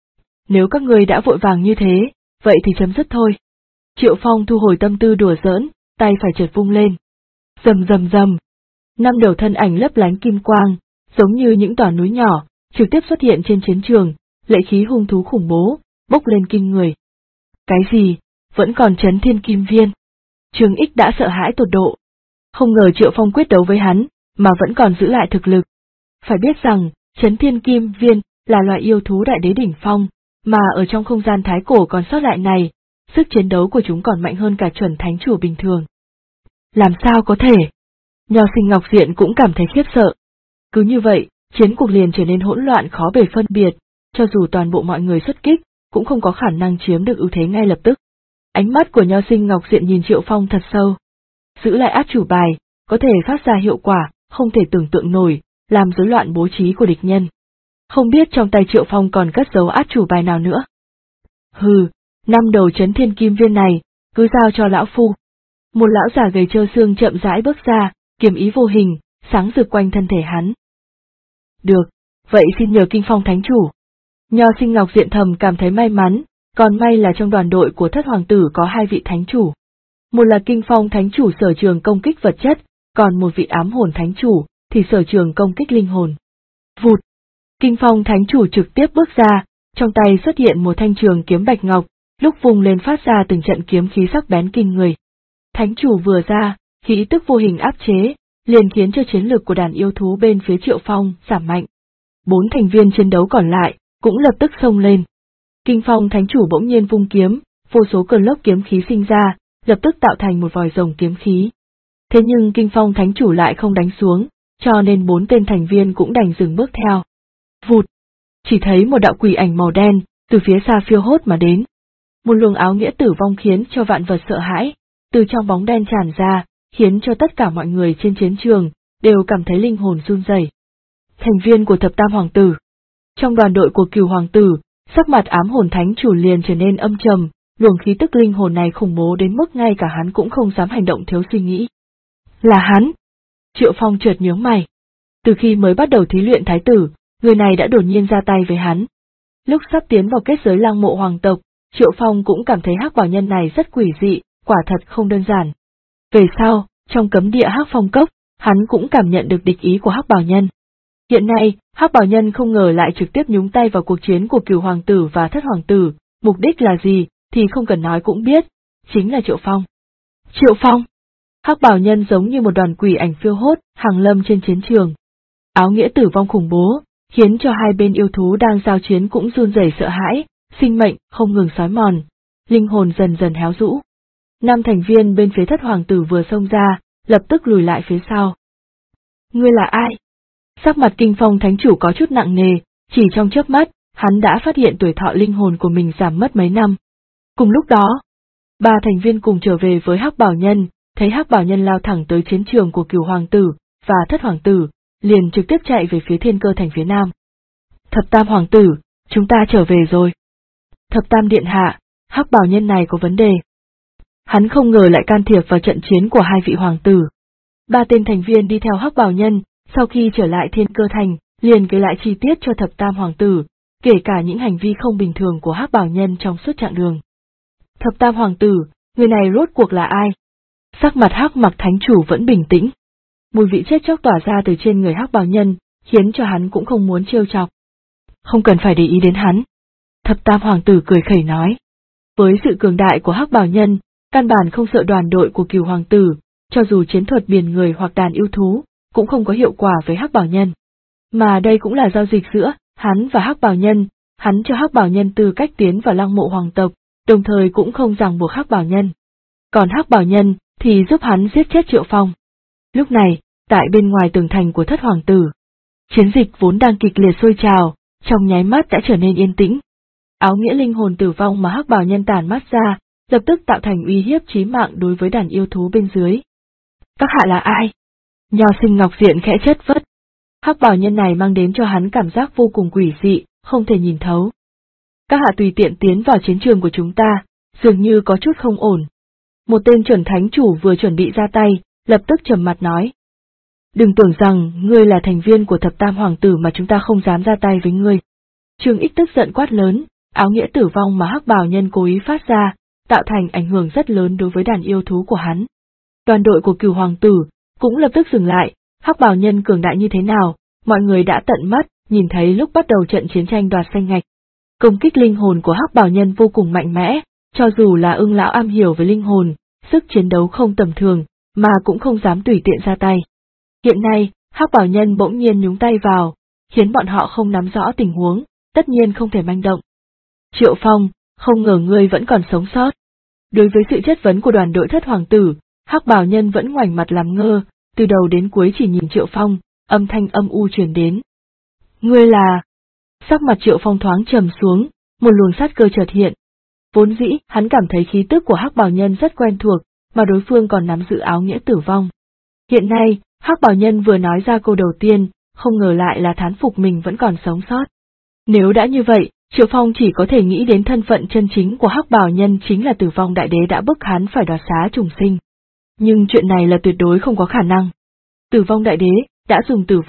Nếu các người đã vội vàng như thế, vậy thì chấm dứt thôi. Triệu Phong thu hồi tâm tư đùa giỡn, tay phải chợt vung lên. Rầm rầm rầm. 5 đầu thân ảnh lấp lánh kim quang, giống như những tòa núi nhỏ, trực tiếp xuất hiện trên chiến trường, lệ khí hung thú khủng bố, bốc lên kinh người. Cái gì, vẫn còn Chấn Thiên Kim Viên. Trương Ích đã sợ hãi tột độ. Không ngờ Triệu Phong quyết đấu với hắn, mà vẫn còn giữ lại thực lực. Phải biết rằng, Chấn Thiên Kim Viên là loài yêu thú đại đế đỉnh phong, mà ở trong không gian thái cổ còn sót lại này, sức chiến đấu của chúng còn mạnh hơn cả chuẩn thánh chủ bình thường. Làm sao có thể? Nho Sinh Ngọc Diện cũng cảm thấy khiếp sợ. Cứ như vậy, chiến cuộc liền trở nên hỗn loạn khó bề phân biệt, cho dù toàn bộ mọi người xuất kích, cũng không có khả năng chiếm được ưu thế ngay lập tức. Ánh mắt của Nho Sinh Ngọc Diện nhìn Triệu Phong thật sâu. Giữ lại át chủ bài, có thể phát ra hiệu quả, không thể tưởng tượng nổi, làm rối loạn bố trí của địch nhân. Không biết trong tay Triệu Phong còn cất giấu át chủ bài nào nữa. Hừ, 5 đầu Chấn Thiên Kim Viên này, cứ giao cho lão phu. Một lão già gầy trơ xương chậm rãi bước ra, kiếm ý vô hình, sáng rực quanh thân thể hắn. Được, vậy xin nhờ Kinh Phong Thánh Chủ. Nho Sinh Ngọc Diện thầm cảm thấy may mắn, còn may là trong đoàn đội của Thất Hoàng Tử có hai vị Thánh Chủ. Một là Kinh Phong Thánh Chủ sở trường công kích vật chất, còn một vị Ám Hồn Thánh Chủ thì sở trường công kích linh hồn. Vụt! Kinh Phong Thánh Chủ trực tiếp bước ra, trong tay xuất hiện một thanh trường kiếm bạch ngọc, lúc vung lên phát ra từng trận kiếm khí sắc bén kinh người. Thánh Chủ vừa ra, khí tức vô hình áp chế, liền khiến cho chiến lực của đàn yêu thú bên phía Triệu Phong giảm mạnh. 4 thành viên chiến đấu còn lại cũng lập tức xông lên. Kinh Phong Thánh Chủ bỗng nhiên vung kiếm, vô số cơn lốc kiếm khí sinh ra, lập tức tạo thành một vòi rồng kiếm khí. Thế nhưng Kinh Phong Thánh Chủ lại không đánh xuống, cho nên 4 tên thành viên cũng đành dừng bước theo. Vụt! Chỉ thấy một đạo quỷ ảnh màu đen từ phía xa phiêu hốt mà đến. Một luồng áo nghĩa tử vong khiến cho vạn vật sợ hãi, từ trong bóng đen tràn ra, khiến cho tất cả mọi người trên chiến trường đều cảm thấy linh hồn run rẩy. Thành viên của Thập Tam Hoàng Tử. Trong đoàn đội của Cửu Hoàng Tử, sắc mặt Ám Hồn Thánh Chủ liền trở nên âm trầm, luồng khí tức linh hồn này khủng bố đến mức ngay cả hắn cũng không dám hành động thiếu suy nghĩ. Là hắn! Triệu Phong chợt nhướng mày. Từ khi mới bắt đầu thí luyện thái tử, người này đã đột nhiên ra tay với hắn. Lúc sắp tiến vào kết giới Lăng Mộ hoàng tộc, Triệu Phong cũng cảm thấy hắc bảo nhân này rất quỷ dị, quả thật không đơn giản. Về sau, trong cấm địa Hắc Phong Cốc, hắn cũng cảm nhận được địch ý của hắc bảo nhân. Hiện nay, hắc bảo nhân không ngờ lại trực tiếp nhúng tay vào cuộc chiến của Cửu Hoàng Tử và Thất Hoàng Tử, mục đích là gì thì không cần nói cũng biết, chính là Triệu Phong. Triệu Phong! Hắc bảo nhân giống như một đoàn quỷ ảnh phiêu hốt, hàng lâm trên chiến trường. Áo nghĩa tử vong khủng bố, khiến cho hai bên yêu thú đang giao chiến cũng run rẩy sợ hãi, sinh mệnh không ngừng xói mòn, linh hồn dần dần héo rũ. 5 thành viên bên phía Thất Hoàng Tử vừa xông ra, lập tức lùi lại phía sau. Ngươi là ai? Sắc mặt Kinh Phong Thánh Chủ có chút nặng nề, chỉ trong chớp mắt, hắn đã phát hiện tuổi thọ linh hồn của mình giảm mất mấy năm. Cùng lúc đó, 3 thành viên cùng trở về với hắc bảo nhân, thấy hắc bảo nhân lao thẳng tới chiến trường của Cửu Hoàng Tử và Thất Hoàng Tử, liền trực tiếp chạy về phía Thiên Cơ Thành phía nam. Thập Tam Hoàng Tử, chúng ta trở về rồi. Thập Tam Điện Hạ, hắc bảo nhân này có vấn đề. Hắn không ngờ lại can thiệp vào trận chiến của hai vị hoàng tử. 3 tên thành viên đi theo hắc bảo nhân, sau khi trở lại Thiên Cơ Thành, liền kể lại chi tiết cho Thập Tam Hoàng Tử, kể cả những hành vi không bình thường của hắc bảo nhân trong suốt chặng đường. Thập Tam Hoàng Tử, người này rốt cuộc là ai? Sắc mặt Hắc Mặc Thánh Chủ vẫn bình tĩnh. Mùi vị chết chóc tỏa ra từ trên người hắc bảo nhân, khiến cho hắn cũng không muốn trêu chọc. Không cần phải để ý đến hắn. Thập Tam Hoàng Tử cười khẩy nói. Với sự cường đại của hắc bảo nhân, căn bản không sợ đoàn đội của Cửu Hoàng Tử, cho dù chiến thuật biển người hoặc đàn yêu thú, cũng không có hiệu quả với hắc bảo nhân. Mà đây cũng là giao dịch giữa hắn và hắc bảo nhân, hắn cho hắc bảo nhân tư cách tiến vào Lăng Mộ hoàng tộc, đồng thời cũng không ràng buộc hắc bảo nhân. Còn hắc bảo nhân thì giúp hắn giết chết Triệu Phong. Lúc này, tại bên ngoài tường thành của Thất Hoàng Tử, chiến dịch vốn đang kịch liệt sôi trào, trong nháy mắt đã trở nên yên tĩnh. Áo nghĩa linh hồn tử vong mà hắc bảo nhân tản mắt ra, lập tức tạo thành uy hiếp chí mạng đối với đàn yêu thú bên dưới. Các hạ là ai? Nho Sinh Ngọc Diện khẽ chất vất. Hắc bảo nhân này mang đến cho hắn cảm giác vô cùng quỷ dị, không thể nhìn thấu. Các hạ tùy tiện tiến vào chiến trường của chúng ta, dường như có chút không ổn. Một tên chuẩn thánh chủ vừa chuẩn bị ra tay, lập tức trầm mặt nói. Đừng tưởng rằng ngươi là thành viên của Thập Tam Hoàng Tử mà chúng ta không dám ra tay với ngươi. Trương Ích tức giận quát lớn, áo nghĩa tử vong mà hắc bảo nhân cố ý phát ra, tạo thành ảnh hưởng rất lớn đối với đàn yêu thú của hắn. Đoàn đội của Cửu Hoàng Tử cũng lập tức dừng lại, hắc bảo nhân cường đại như thế nào, mọi người đã tận mắt nhìn thấy lúc bắt đầu trận chiến tranh đoạt xanh ngạch. Công kích linh hồn của hắc bảo nhân vô cùng mạnh mẽ, cho dù là Ưng lão am hiểu về linh hồn, sức chiến đấu không tầm thường, mà cũng không dám tùy tiện ra tay. Hiện nay, hắc bảo nhân bỗng nhiên nhúng tay vào, khiến bọn họ không nắm rõ tình huống, tất nhiên không thể manh động. Triệu Phong, không ngờ ngươi vẫn còn sống sót. Đối với sự chất vấn của đoàn đội Thất Hoàng Tử, hắc bảo nhân vẫn ngoảnh mặt làm ngơ, từ đầu đến cuối chỉ nhìn Triệu Phong, âm thanh âm u truyền đến. Ngươi là... Sắc mặt Triệu Phong thoáng trầm xuống, một luồng sát cơ chợt hiện. Vốn dĩ, hắn cảm thấy khí tức của hắc bảo nhân rất quen thuộc, mà đối phương còn nắm giữ áo nghĩa tử vong. Hiện nay, hắc bảo nhân vừa nói ra câu đầu tiên, không ngờ lại là thán phục mình vẫn còn sống sót. Nếu đã như vậy, Triệu Phong chỉ có thể nghĩ đến thân phận chân chính của hắc bảo nhân chính là Tử Vong Đại Đế đã bức hắn phải đoạt xá trùng sinh. Nhưng chuyện này là tuyệt đối không có khả năng. Tử Vong Đại Đế đã dùng tử vong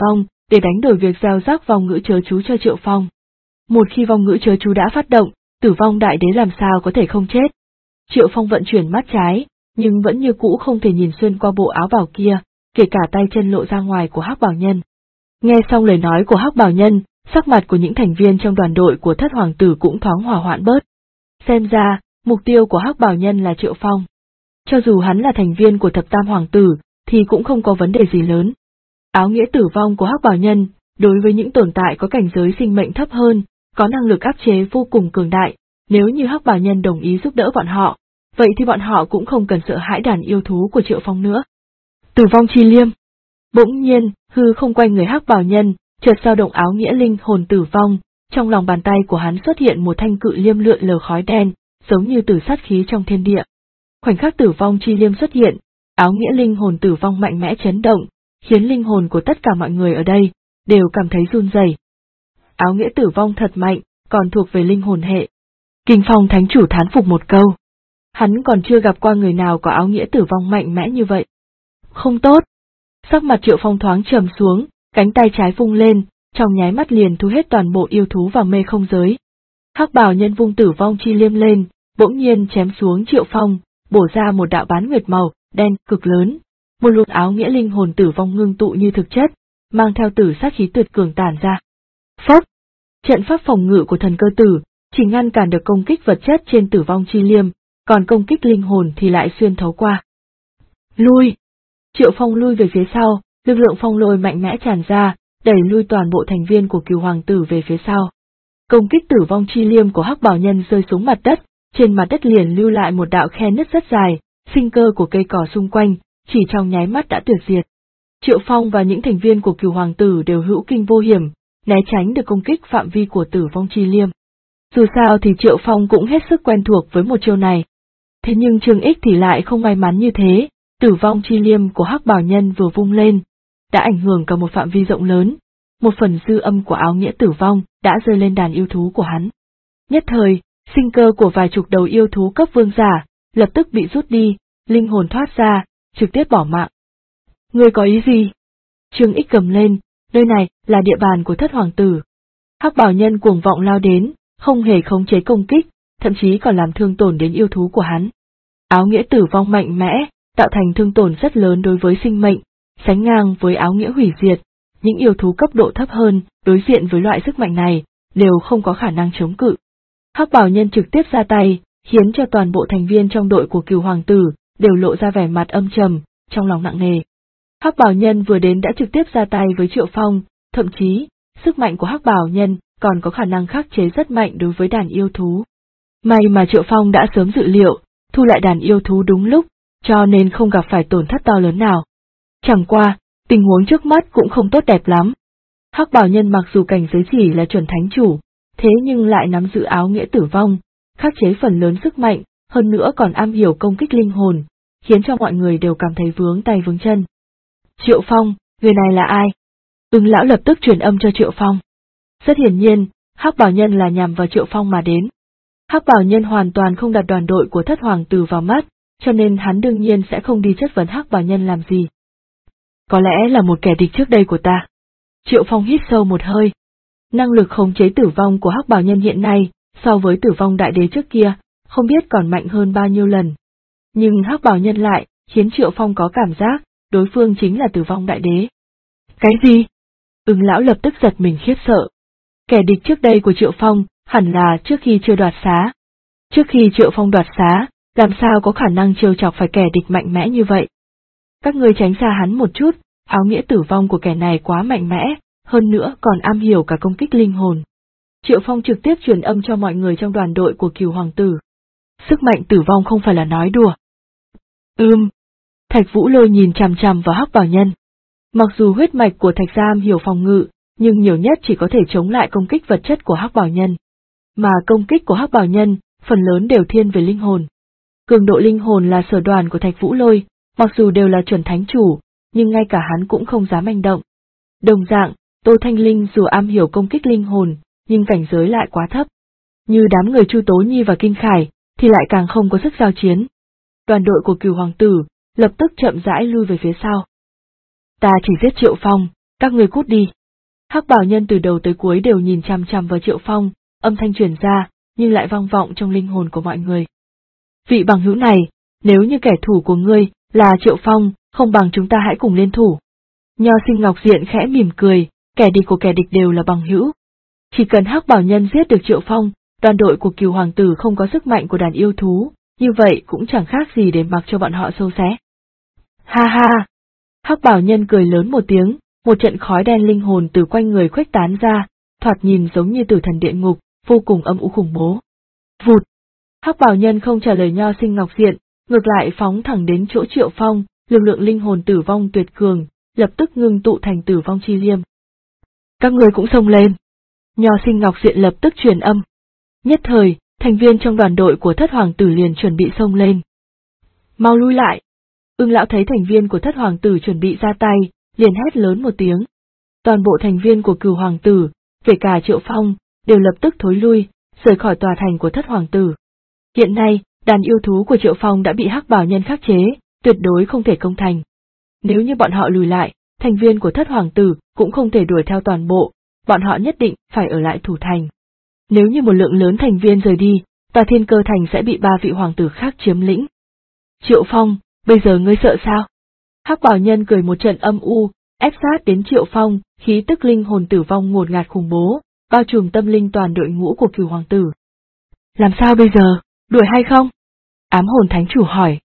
để đánh đổi việc gieo rắc vong ngữ chớ chú cho Triệu Phong. Một khi vong ngữ chớ chú đã phát động, Tử Vong Đại Đế làm sao có thể không chết. Triệu Phong vận chuyển mắt trái, nhưng vẫn như cũ không thể nhìn xuyên qua bộ áo bào kia, kể cả tay chân lộ ra ngoài của Hắc Bào Nhân. Nghe xong lời nói của Hắc Bào Nhân, sắc mặt của những thành viên trong đoàn đội của Thất Hoàng Tử cũng thoáng hòa hoãn bớt. Xem ra, mục tiêu của Hắc Bào Nhân là Triệu Phong. Cho dù hắn là thành viên của Thập Tam Hoàng Tử, thì cũng không có vấn đề gì lớn. Áo nghĩa tử vong của Hắc Bào Nhân, đối với những tồn tại có cảnh giới sinh mệnh thấp hơn, có năng lực áp chế vô cùng cường đại, nếu như Hắc Bào Nhân đồng ý giúp đỡ bọn họ, vậy thì bọn họ cũng không cần sợ hãi đàn yêu thú của Triệu Phong nữa. Tử vong chi liêm. Bỗng nhiên, hư không quanh người Hắc Bào Nhân, chợt dao động áo nghĩa linh hồn tử vong, trong lòng bàn tay của hắn xuất hiện một thanh cự liêm lượn lờ khói đen, giống như tử sát khí trong thiên địa. Khoảnh khắc tử vong chi liêm xuất hiện, áo nghĩa linh hồn tử vong mạnh mẽ chấn động, khiến linh hồn của tất cả mọi người ở đây đều cảm thấy run rẩy. Áo nghĩa tử vong thật mạnh, còn thuộc về linh hồn hệ. Kinh Phong Thánh Chủ thán phục một câu. Hắn còn chưa gặp qua người nào có áo nghĩa tử vong mạnh mẽ như vậy. Không tốt. Sắc mặt Triệu Phong thoáng trầm xuống, cánh tay trái vung lên, trong nháy mắt liền thu hết toàn bộ yêu thú vào mê không giới. Hắc Bào Nhân vung tử vong chi liêm lên, bỗng nhiên chém xuống Triệu Phong, bổ ra một đạo bán nguyệt màu đen cực lớn. Một luồng áo nghĩa linh hồn tử vong ngưng tụ như thực chất, mang theo tử sát khí tuyệt cường tản ra. Phốc! Trận pháp phòng ngự của thần cơ tử chỉ ngăn cản được công kích vật chất trên tử vong chi liêm, còn công kích linh hồn thì lại xuyên thấu qua. Lui! Triệu Phong lui về phía sau, lực lượng phong lôi mạnh mẽ tràn ra, đẩy lui toàn bộ thành viên của Cửu Hoàng Tử về phía sau. Công kích tử vong chi liêm của Hắc Bào Nhân rơi xuống mặt đất, trên mặt đất liền lưu lại một đạo khe nứt rất dài, sinh cơ của cây cỏ xung quanh, chỉ trong nháy mắt đã tuyệt diệt. Triệu Phong và những thành viên của Cửu Hoàng Tử đều hữu kinh vô hiểm, né tránh được công kích phạm vi của tử vong chi liêm. Dù sao thì Triệu Phong cũng hết sức quen thuộc với một chiêu này. Thế nhưng Trương Ích thì lại không may mắn như thế, tử vong chi liêm của Hắc Bào Nhân vừa vung lên, đã ảnh hưởng cả một phạm vi rộng lớn, một phần dư âm của áo nghĩa tử vong đã rơi lên đàn yêu thú của hắn. Nhất thời, sinh cơ của vài chục đầu yêu thú cấp vương giả, lập tức bị rút đi, linh hồn thoát ra, trực tiếp bỏ mạng. Ngươi có ý gì? Trương Ích cầm lên, nơi này là địa bàn của Thất Hoàng Tử. Hắc Bào Nhân cuồng vọng lao đến, không hề khống chế công kích, thậm chí còn làm thương tổn đến yêu thú của hắn. Áo nghĩa tử vong mạnh mẽ, tạo thành thương tổn rất lớn đối với sinh mệnh, sánh ngang với áo nghĩa hủy diệt. Những yêu thú cấp độ thấp hơn, đối diện với loại sức mạnh này, đều không có khả năng chống cự. Hắc Bào Nhân trực tiếp ra tay, khiến cho toàn bộ thành viên trong đội của Cửu Hoàng Tử đều lộ ra vẻ mặt âm trầm, trong lòng nặng nề. Hắc Bào Nhân vừa đến đã trực tiếp ra tay với Triệu Phong, thậm chí, sức mạnh của Hắc Bào Nhân còn có khả năng khắc chế rất mạnh đối với đàn yêu thú. May mà Triệu Phong đã sớm dự liệu, thu lại đàn yêu thú đúng lúc, cho nên không gặp phải tổn thất to lớn nào. Chẳng qua, tình huống trước mắt cũng không tốt đẹp lắm. Hắc Bào Nhân mặc dù cảnh giới chỉ là chuẩn thánh chủ, thế nhưng lại nắm giữ áo nghĩa tử vong, khắc chế phần lớn sức mạnh, hơn nữa còn am hiểu công kích linh hồn, khiến cho mọi người đều cảm thấy vướng tay vướng chân. Triệu Phong, người này là ai? Ưng lão lập tức truyền âm cho Triệu Phong. Rất hiển nhiên, Hắc Bào Nhân là nhằm vào Triệu Phong mà đến. Hắc Bào Nhân hoàn toàn không đặt đoàn đội của Thất Hoàng Tử vào mắt, cho nên hắn đương nhiên sẽ không đi chất vấn Hắc Bào Nhân làm gì. Có lẽ là một kẻ địch trước đây của ta. Triệu Phong hít sâu một hơi. Năng lực khống chế tử vong của Hắc Bào Nhân hiện nay, so với tử vong đại đế trước kia, không biết còn mạnh hơn bao nhiêu lần. Nhưng Hắc Bào Nhân lại, khiến Triệu Phong có cảm giác, đối phương chính là tử vong đại đế. Cái gì? Ưng lão lập tức giật mình khiếp sợ. Kẻ địch trước đây của Triệu Phong, hẳn là trước khi chưa đoạt xá. Trước khi Triệu Phong đoạt xá, làm sao có khả năng trêu chọc phải kẻ địch mạnh mẽ như vậy? Các ngươi tránh xa hắn một chút, áo nghĩa tử vong của kẻ này quá mạnh mẽ, hơn nữa còn am hiểu cả công kích linh hồn. Triệu Phong trực tiếp truyền âm cho mọi người trong đoàn đội của Cửu Hoàng Tử. Sức mạnh tử vong không phải là nói đùa. Thạch Vũ Lôi nhìn chằm chằm vào Hắc Bào Nhân. Mặc dù huyết mạch của Thạch gia am hiểu phòng ngự, nhưng nhiều nhất chỉ có thể chống lại công kích vật chất của Hắc Bào Nhân. Mà công kích của Hắc Bào Nhân, phần lớn đều thiên về linh hồn. Cường độ linh hồn là sở đoàn của Thạch Vũ Lôi, mặc dù đều là chuẩn thánh chủ, nhưng ngay cả hắn cũng không dám manh động. Đồng dạng, Tô Thanh Linh dù am hiểu công kích linh hồn, nhưng cảnh giới lại quá thấp. Như đám người Chu Tố Nhi và Kinh Khải, thì lại càng không có sức giao chiến. Đoàn đội của Cửu Hoàng Tử lập tức chậm rãi lui về phía sau. Ta chỉ giết Triệu Phong, các ngươi cút đi. Hắc Bảo Nhân từ đầu tới cuối đều nhìn chằm chằm vào Triệu Phong, âm thanh truyền ra, nhưng lại vang vọng trong linh hồn của mọi người. Vị bằng hữu này, nếu như kẻ thù của ngươi là Triệu Phong, không bằng chúng ta hãy cùng liên thủ. Nho Sinh Ngọc Diện khẽ mỉm cười, kẻ địch của kẻ địch đều là bằng hữu. Chỉ cần Hắc Bảo Nhân giết được Triệu Phong, đoàn đội của Cửu Hoàng Tử không có sức mạnh của đàn yêu thú, như vậy cũng chẳng khác gì để mặc cho bọn họ xâu xé. Ha ha! Hắc Bảo Nhân cười lớn một tiếng, một trận khói đen linh hồn từ quanh người khuếch tán ra, thoạt nhìn giống như tử thần địa ngục, vô cùng âm u khủng bố. Vụt! Hắc Bảo Nhân không trả lời Nho Sinh Ngọc Diện, ngược lại phóng thẳng đến chỗ Triệu Phong, lực lượng linh hồn tử vong tuyệt cường, lập tức ngưng tụ thành tử vong chi liêm. Các người cũng xông lên! Nho Sinh Ngọc Diện lập tức truyền âm. Nhất thời, thành viên trong đoàn đội của Thất Hoàng Tử liền chuẩn bị xông lên. Mau lui lại! Ưng lão thấy thành viên của Thất Hoàng Tử chuẩn bị ra tay, liền hét lớn một tiếng. Toàn bộ thành viên của Cửu Hoàng Tử, kể cả Triệu Phong, đều lập tức thối lui, rời khỏi tòa thành của Thất Hoàng Tử. Hiện nay, đàn yêu thú của Triệu Phong đã bị Hắc Bảo Nhân khắc chế, tuyệt đối không thể công thành. Nếu như bọn họ lùi lại, thành viên của Thất Hoàng Tử cũng không thể đuổi theo toàn bộ, bọn họ nhất định phải ở lại thủ thành. Nếu như một lượng lớn thành viên rời đi, tòa Thiên Cơ Thành sẽ bị 3 vị hoàng tử khác chiếm lĩnh. Triệu Phong, bây giờ ngươi sợ sao? Hắc Bảo Nhân cười một trận âm u, ép sát đến Triệu Phong, khí tức linh hồn tử vong ngột ngạt khủng bố, bao trùm tâm linh toàn đội ngũ của Cửu Hoàng Tử. Làm sao bây giờ, đuổi hay không? Ám hồn thánh chủ hỏi.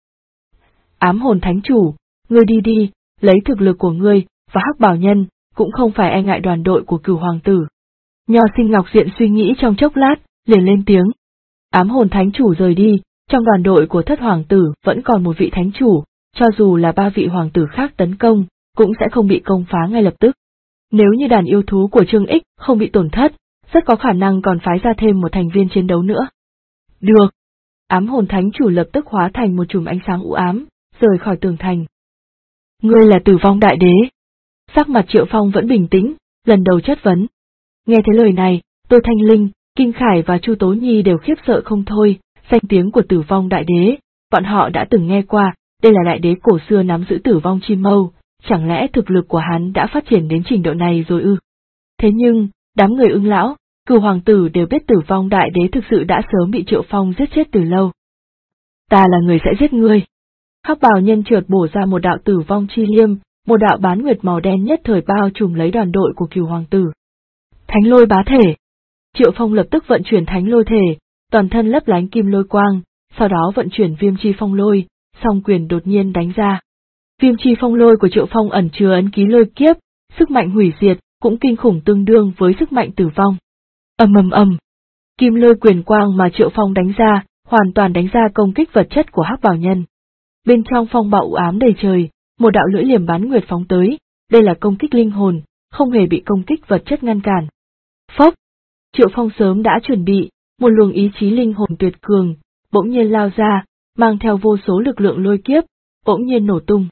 Ám hồn thánh chủ, ngươi đi đi, lấy thực lực của ngươi và Hắc Bảo Nhân, cũng không phải e ngại đoàn đội của Cửu Hoàng Tử. Nho Sinh Ngọc Diện suy nghĩ trong chốc lát, liền lên tiếng. Ám hồn thánh chủ rời đi, trong đoàn đội của Thất Hoàng Tử vẫn còn một vị thánh chủ, cho dù là 3 vị hoàng tử khác tấn công, cũng sẽ không bị công phá ngay lập tức. Nếu như đàn yêu thú của Trương Ích không bị tổn thất, rất có khả năng còn phái ra thêm một thành viên chiến đấu nữa. Được. Ám hồn thánh chủ lập tức hóa thành một chùm ánh sáng u ám, rời khỏi tường thành. Ngươi là Tử Vong Đại Đế. Sắc mặt Triệu Phong vẫn bình tĩnh, lần đầu chất vấn. Nghe thấy lời này, Tô Thanh Linh, Kinh Khải và Chu Tố Nhi đều khiếp sợ không thôi, danh tiếng của Tử Vong Đại Đế, bọn họ đã từng nghe qua, đây là đại đế cổ xưa nắm giữ tử vong chi mâu, chẳng lẽ thực lực của hắn đã phát triển đến trình độ này rồi ư? Thế nhưng, đám người Ưng lão, Cửu Hoàng Tử đều biết Tử Vong Đại Đế thực sự đã sớm bị Triệu Phong giết chết từ lâu. Ta là người sẽ giết ngươi. Hắc Bảo Nhân chợt bổ ra một đạo tử vong chi liêm, một đạo bán nguyệt màu đen nhất thời bao trùm lấy đoàn đội của Cửu Hoàng Tử. Thánh lôi bá thể. Triệu Phong lập tức vận chuyển thánh lôi thể, toàn thân lấp lánh kim lôi quang, sau đó vận chuyển viêm chi phong lôi, song quyền đột nhiên đánh ra. Viêm chi phong lôi của Triệu Phong ẩn chứa ấn ký lôi kiếp, sức mạnh hủy diệt, cũng kinh khủng tương đương với sức mạnh tử vong. Ầm ầm ầm. Kim lôi quyền quang mà Triệu Phong đánh ra, hoàn toàn đánh ra công kích vật chất của Hắc Bảo Nhân. Bên trong phong bạo u ám đầy trời, một đạo lưỡi liềm bán nguyệt phóng tới, đây là công kích linh hồn, không hề bị công kích vật chất ngăn cản. Phốc! Triệu Phong sớm đã chuẩn bị, một luồng ý chí linh hồn tuyệt cường, bỗng nhiên lao ra, mang theo vô số lực lượng lôi kiếp, bỗng nhiên nổ tung.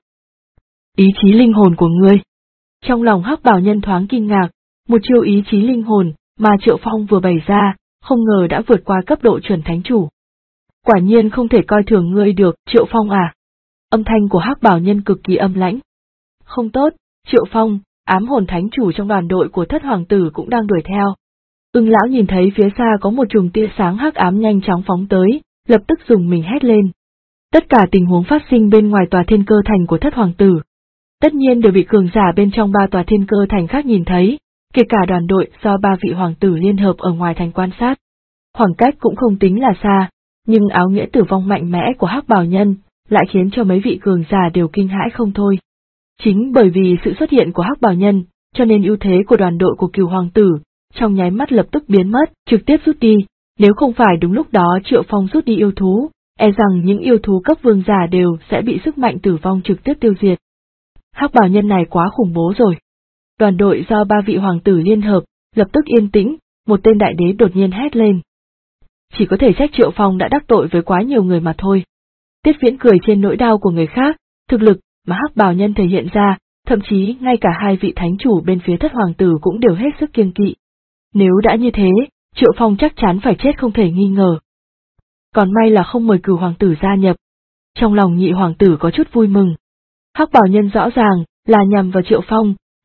Ý chí linh hồn của ngươi. Trong lòng Hắc Bảo Nhân thoáng kinh ngạc, một chiêu ý chí linh hồn mà Triệu Phong vừa bày ra, không ngờ đã vượt qua cấp độ chuẩn thánh chủ. Quả nhiên không thể coi thường ngươi được, Triệu Phong à. Âm thanh của Hắc Bảo Nhân cực kỳ âm lãnh. Không tốt, Triệu Phong, ám hồn thánh chủ trong đoàn đội của Thất Hoàng Tử cũng đang đuổi theo. Ưng lão nhìn thấy phía xa có một chùm tia sáng hắc ám nhanh chóng phóng tới, lập tức dùng mình hét lên. Tất cả tình huống phát sinh bên ngoài tòa Thiên Cơ Thành của Thất Hoàng Tử, tất nhiên đều bị cường giả bên trong 3 tòa Thiên Cơ Thành khác nhìn thấy, kể cả đoàn đội do 3 vị hoàng tử liên hợp ở ngoài thành quan sát. Khoảng cách cũng không tính là xa, nhưng áo nghĩa tử vong mạnh mẽ của Hắc Bảo Nhân lại khiến cho mấy vị cường giả đều kinh hãi không thôi. Chính bởi vì sự xuất hiện của Hắc Bảo Nhân, cho nên ưu thế của đoàn đội của Cửu Hoàng Tử trong nháy mắt lập tức biến mất, trực tiếp rút đi. Nếu không phải đúng lúc đó Triệu Phong rút đi yêu thú, e rằng những yêu thú cấp vương giả đều sẽ bị sức mạnh tử vong trực tiếp tiêu diệt. Hắc Bảo Nhân này quá khủng bố rồi. Đoàn đội do 3 vị hoàng tử liên hợp, lập tức yên tĩnh, một tên đại đế đột nhiên hét lên. Chỉ có thể trách Triệu Phong đã đắc tội với quá nhiều người mà thôi. Tiết Viễn cười trên nỗi đau của người khác, thực lực mà Hắc Bảo Nhân thể hiện ra, thậm chí ngay cả 2 vị thánh chủ bên phía Thất Hoàng Tử cũng đều hết sức kiêng kỵ. Nếu đã như thế, Triệu Phong chắc chắn phải chết không thể nghi ngờ. Còn may là không mời Cửu Hoàng Tử gia nhập. Trong lòng Nhị Hoàng Tử có chút vui mừng. Hắc Bảo Nhân rõ ràng là nhằm vào Triệu Phong,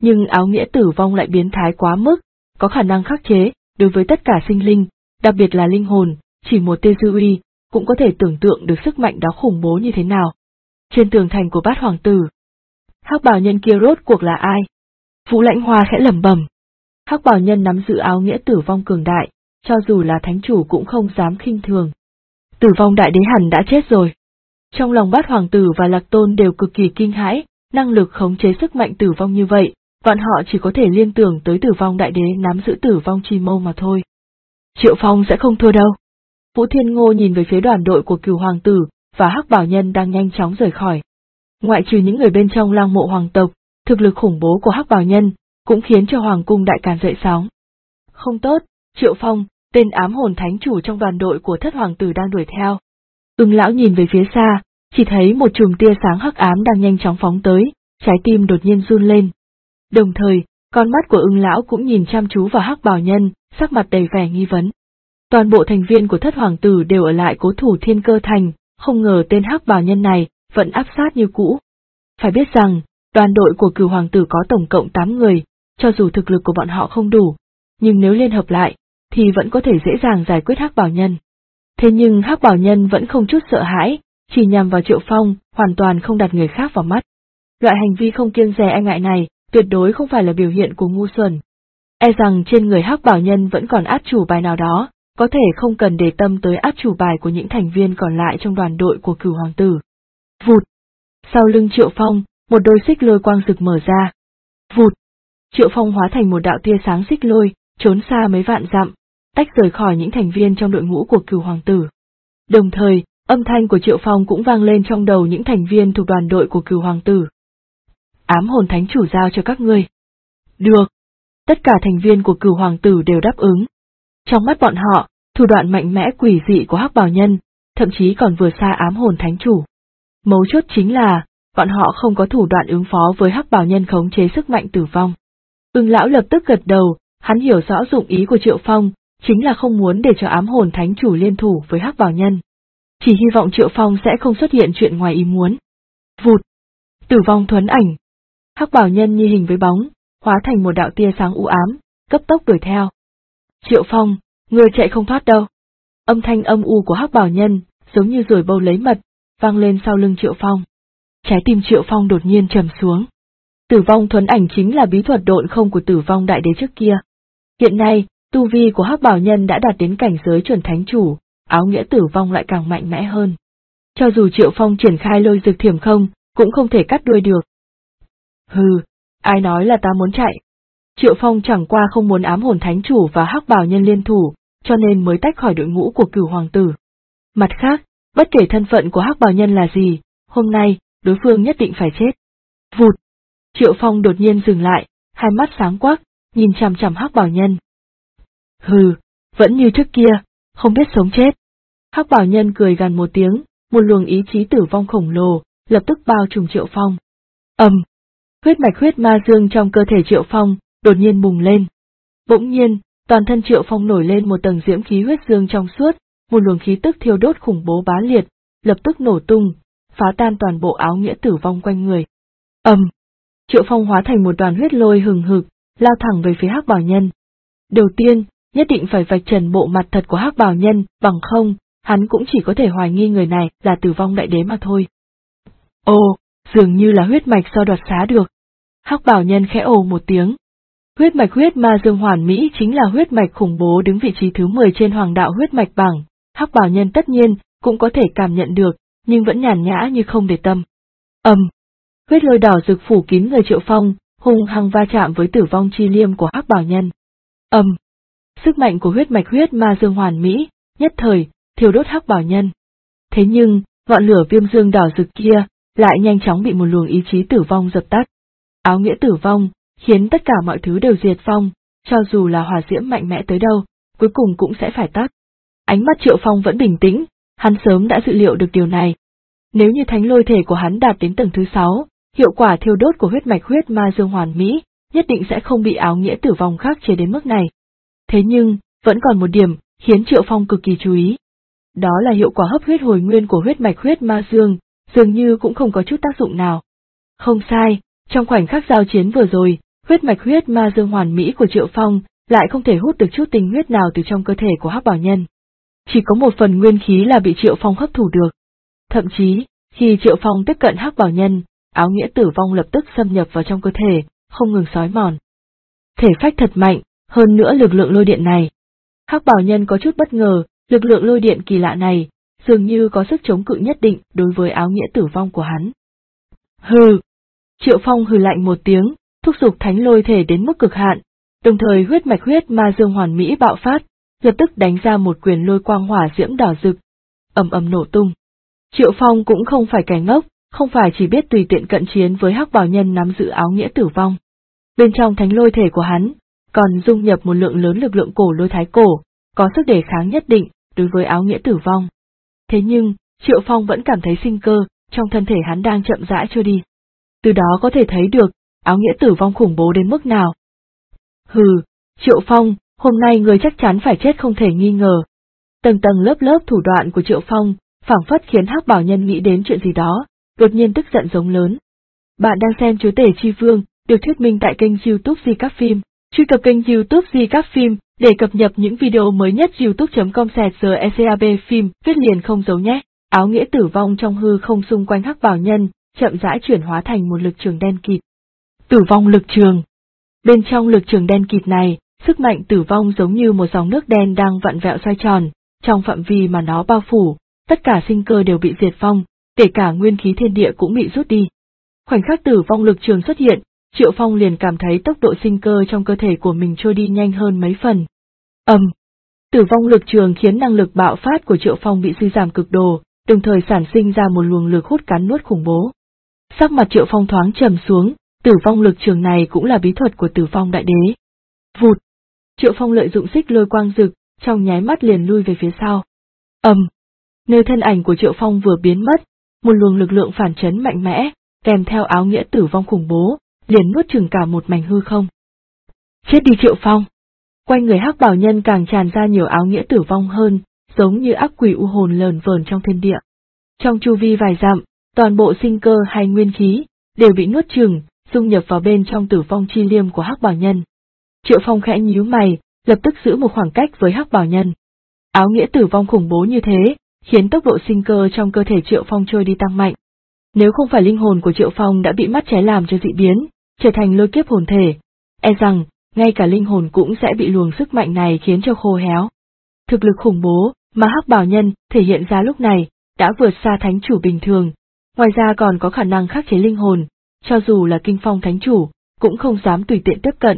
Nhưng áo nghĩa tử vong lại biến thái quá mức, có khả năng khắc chế đối với tất cả sinh linh, đặc biệt là linh hồn, chỉ một tia dư uy cũng có thể tưởng tượng được sức mạnh đó khủng bố như thế nào. Trên tường thành của Bát Hoàng Tử, hắc bào nhân kia rốt cuộc là ai? Vũ Lãnh Hoa khẽ lẩm bẩm. Hắc bào nhân nắm giữ áo nghĩa tử vong cường đại, cho dù là thánh chủ cũng không dám khinh thường. Tử vong đại đế hẳn đã chết rồi. Trong lòng Bát Hoàng Tử và Lạc Tôn đều cực kỳ kinh hãi, năng lực khống chế sức mạnh tử vong như vậy, bọn họ chỉ có thể liên tưởng tới tử vong đại đế nắm giữ tử vong chi mâu mà thôi. Triệu Phong sẽ không thua đâu. Vũ Thiên Ngô nhìn về phía đoàn đội của Cửu Hoàng Tử và hắc bảo nhân đang nhanh chóng rời khỏi. Ngoại trừ những người bên trong Lăng Mộ hoàng tộc, thực lực khủng bố của hắc bảo nhân cũng khiến cho hoàng cung đại càn dậy sóng. Không tốt, Triệu Phong, tên ám hồn thánh chủ trong đoàn đội của Thất Hoàng Tử đang đuổi theo. Ưng lão nhìn về phía xa, chỉ thấy một chùm tia sáng hắc ám đang nhanh chóng phóng tới, trái tim đột nhiên run lên. Đồng thời, con mắt của Ưng lão cũng nhìn chăm chú vào hắc bảo nhân, sắc mặt đầy vẻ nghi vấn. Toàn bộ thành viên của Thất Hoàng Tử đều ở lại cố thủ Thiên Cơ Thành, không ngờ tên hắc bảo nhân này vẫn áp sát như cũ. Phải biết rằng, đoàn đội của Cửu Hoàng Tử có tổng cộng 8 người, cho dù thực lực của bọn họ không đủ, nhưng nếu liên hợp lại, thì vẫn có thể dễ dàng giải quyết hắc bảo nhân. Thế nhưng hắc bảo nhân vẫn không chút sợ hãi, chỉ nhằm vào Triệu Phong, hoàn toàn không đặt người khác vào mắt. Loại hành vi không kiêng dè e ngại này, tuyệt đối không phải là biểu hiện của ngu xuẩn. E rằng trên người hắc bảo nhân vẫn còn át chủ bài nào đó, có thể không cần để tâm tới át chủ bài của những thành viên còn lại trong đoàn đội của Cửu Hoàng Tử. Vụt! Sau lưng Triệu Phong, một đôi xích lôi quang rực mở ra. Vụt! Triệu Phong hóa thành một đạo tia sáng xích lôi, trốn xa mấy vạn dặm, tách rời khỏi những thành viên trong đội ngũ của Cửu Hoàng Tử. Đồng thời, âm thanh của Triệu Phong cũng vang lên trong đầu những thành viên thuộc đoàn đội của Cửu Hoàng Tử. Ám hồn thánh chủ giao cho các ngươi. Được. Tất cả thành viên của Cửu Hoàng Tử đều đáp ứng. Trong mắt bọn họ, thủ đoạn mạnh mẽ quỷ dị của hắc bảo nhân, thậm chí còn vừa xa ám hồn thánh chủ. Mấu chốt chính là, bọn họ không có thủ đoạn ứng phó với hắc bảo nhân khống chế sức mạnh tử vong. Ưng lão lập tức gật đầu, hắn hiểu rõ dụng ý của Triệu Phong, chính là không muốn để cho ám hồn thánh chủ liên thủ với hắc bảo nhân. Chỉ hy vọng Triệu Phong sẽ không xuất hiện chuyện ngoài ý muốn. Vụt! Tử vong thuấn ảnh. Hắc bảo nhân như hình với bóng, hóa thành một đạo tia sáng u ám, cấp tốc đuổi theo. Triệu Phong, ngươi chạy không thoát đâu. Âm thanh âm u của hắc bảo nhân, giống như ruồi bâu lấy mật, vang lên sau lưng Triệu Phong. Trái tim Triệu Phong đột nhiên trầm xuống. Tử vong thuấn ảnh chính là bí thuật độn không của tử vong đại đế trước kia. Hiện nay, tu vi của hắc bảo nhân đã đạt đến cảnh giới chuẩn thánh chủ, áo nghĩa tử vong lại càng mạnh mẽ hơn. Cho dù Triệu Phong triển khai lôi dực thiểm không, cũng không thể cắt đuôi được. Hừ, ai nói là ta muốn chạy? Triệu Phong chẳng qua không muốn ám hồn thánh chủ và hắc bảo nhân liên thủ, cho nên mới tách khỏi đội ngũ của Cửu Hoàng Tử. Mặt khác, bất kể thân phận của hắc bảo nhân là gì, hôm nay, đối phương nhất định phải chết. Vụt! Triệu Phong đột nhiên dừng lại, hai mắt sáng quắc, nhìn chằm chằm hắc bảo nhân. Hừ, vẫn như trước kia, không biết sống chết. Hắc bảo nhân cười gằn một tiếng, một luồng ý chí tử vong khổng lồ, lập tức bao trùm Triệu Phong. Huyết mạch huyết ma dương trong cơ thể Triệu Phong, đột nhiên bùng lên. Bỗng nhiên, toàn thân Triệu Phong nổi lên một tầng diễm khí huyết dương trong suốt, một luồng khí tức thiêu đốt khủng bố bá liệt, lập tức nổ tung, phá tan toàn bộ áo nghĩa tử vong quanh người. Triệu Phong hóa thành một đoàn huyết lôi hừng hực, lao thẳng về phía hắc bảo nhân. Đầu tiên, nhất định phải vạch trần bộ mặt thật của hắc bảo nhân, bằng không, hắn cũng chỉ có thể hoài nghi người này là tử vong đại đế mà thôi. Ồ, dường như là huyết mạch do đoạt xá được. Hắc bảo nhân khẽ ồ một tiếng. Huyết mạch huyết ma dương hoàn mỹ chính là huyết mạch khủng bố đứng vị trí thứ 10 trên hoàng đạo huyết mạch bảng, hắc bảo nhân tất nhiên cũng có thể cảm nhận được, nhưng vẫn nhàn nhã như không để tâm. Huyết lôi đỏ rực phủ kín người Triệu Phong, hung hăng va chạm với tử vong chi liêm của hắc bảo nhân. Sức mạnh của huyết mạch huyết ma dương hoàn mỹ, nhất thời, thiêu đốt hắc bảo nhân. Thế nhưng, ngọn lửa viêm dương đỏ rực kia, lại nhanh chóng bị một luồng ý chí tử vong dập tắt. Áo nghĩa tử vong, khiến tất cả mọi thứ đều diệt vong, cho dù là hỏa diễm mạnh mẽ tới đâu, cuối cùng cũng sẽ phải tắt. Ánh mắt Triệu Phong vẫn bình tĩnh, hắn sớm đã dự liệu được điều này. Nếu như thánh lôi thể của hắn đạt đến tầng thứ 6, hiệu quả thiêu đốt của huyết mạch huyết ma dương hoàn mỹ, nhất định sẽ không bị áo nghĩa tử vong khắc chế đến mức này. Thế nhưng, vẫn còn một điểm, khiến Triệu Phong cực kỳ chú ý. Đó là hiệu quả hấp huyết hồi nguyên của huyết mạch huyết ma dương, dường như cũng không có chút tác dụng nào. Không sai, trong khoảnh khắc giao chiến vừa rồi, Huyết mạch huyết ma dương hoàn mỹ của Triệu Phong lại không thể hút được chút tinh huyết nào từ trong cơ thể của Hắc Bảo Nhân. Chỉ có một phần nguyên khí là bị Triệu Phong hấp thụ được. Thậm chí, khi Triệu Phong tiếp cận Hắc Bảo Nhân, áo nghĩa tử vong lập tức xâm nhập vào trong cơ thể, không ngừng xói mòn. Thể phách thật mạnh, hơn nữa lực lượng lôi điện này. Hắc Bảo Nhân có chút bất ngờ, lực lượng lôi điện kỳ lạ này, dường như có sức chống cự nhất định đối với áo nghĩa tử vong của hắn. Hừ! Triệu Phong hừ lạnh một tiếng, thúc giục thánh lôi thể đến mức cực hạn, đồng thời huyết mạch huyết ma dương hoàn mỹ bạo phát, lập tức đánh ra một quyền lôi quang hỏa diễm đỏ rực, ầm ầm nổ tung. Triệu Phong cũng không phải kẻ ngốc, không phải chỉ biết tùy tiện cận chiến với Hắc Bảo Nhân nắm giữ áo nghĩa tử vong. Bên trong thánh lôi thể của hắn, còn dung nhập một lượng lớn lực lượng cổ lôi thái cổ, có sức đề kháng nhất định đối với áo nghĩa tử vong. Thế nhưng, Triệu Phong vẫn cảm thấy sinh cơ trong thân thể hắn đang chậm rãi trôi đi. Từ đó có thể thấy được, áo nghĩa tử vong khủng bố đến mức nào. Hừ, Triệu Phong, hôm nay người chắc chắn phải chết không thể nghi ngờ. Tầng tầng lớp lớp thủ đoạn của Triệu Phong, phảng phất khiến Hắc Bảo Nhân nghĩ đến chuyện gì đó, đột nhiên tức giận giống lớn. Bạn đang xem Chúa Tể Chi Vương, được thuyết minh tại kênh YouTube Di Các Phim. Truy cập kênh YouTube Di Các Phim để cập nhật những video mới nhất. youtube.com/secab phim, viết liền không giấu nhé. Áo nghĩa tử vong trong hư không xung quanh Hắc Bảo Nhân, chậm rãi chuyển hóa thành một lực trường đen kịt. Tử vong lực trường. Bên trong lực trường đen kịt này, sức mạnh tử vong giống như một dòng nước đen đang vặn vẹo xoay tròn, trong phạm vi mà nó bao phủ, tất cả sinh cơ đều bị diệt vong, kể cả nguyên khí thiên địa cũng bị rút đi. Khoảnh khắc tử vong lực trường xuất hiện, Triệu Phong liền cảm thấy tốc độ sinh cơ trong cơ thể của mình trôi đi nhanh hơn mấy phần. Tử vong lực trường khiến năng lực bạo phát của Triệu Phong bị suy giảm cực độ, đồng thời sản sinh ra một luồng lực hút cắn nuốt khủng bố. Sắc mặt Triệu Phong thoáng trầm xuống, tử vong lực trường này cũng là bí thuật của Tử Vong Đại Đế. Vụt! Triệu Phong lợi dụng xích lôi quang rực, trong nháy mắt liền lui về phía sau. Nơi thân ảnh của Triệu Phong vừa biến mất, một luồng lực lượng phản chấn mạnh mẽ, kèm theo áo nghĩa tử vong khủng bố, liền nuốt chửng cả một mảnh hư không. Chết đi Triệu Phong! Quanh người Hắc Bảo Nhân càng tràn ra nhiều áo nghĩa tử vong hơn, giống như ác quỷ u hồn lờn vờn trong thiên địa. Trong chu vi vài dặm, toàn bộ sinh cơ hay nguyên khí đều bị nuốt chửng, dung nhập vào bên trong tử vong chi liêm của Hắc Bảo Nhân. Triệu Phong khẽ nhíu mày, lập tức giữ một khoảng cách với Hắc Bảo Nhân. Áo nghĩa tử vong khủng bố như thế, khiến tốc độ sinh cơ trong cơ thể Triệu Phong trôi đi tăng mạnh. Nếu không phải linh hồn của Triệu Phong đã bị mắt trái làm cho dị biến, trở thành lôi kiếp hồn thể, e rằng ngay cả linh hồn cũng sẽ bị luồng sức mạnh này khiến cho khô héo. Thực lực khủng bố mà Hắc Bảo Nhân thể hiện ra lúc này đã vượt xa thánh chủ bình thường, ngoài ra còn có khả năng khắc chế linh hồn, cho dù là Kinh Phong thánh chủ cũng không dám tùy tiện tiếp cận.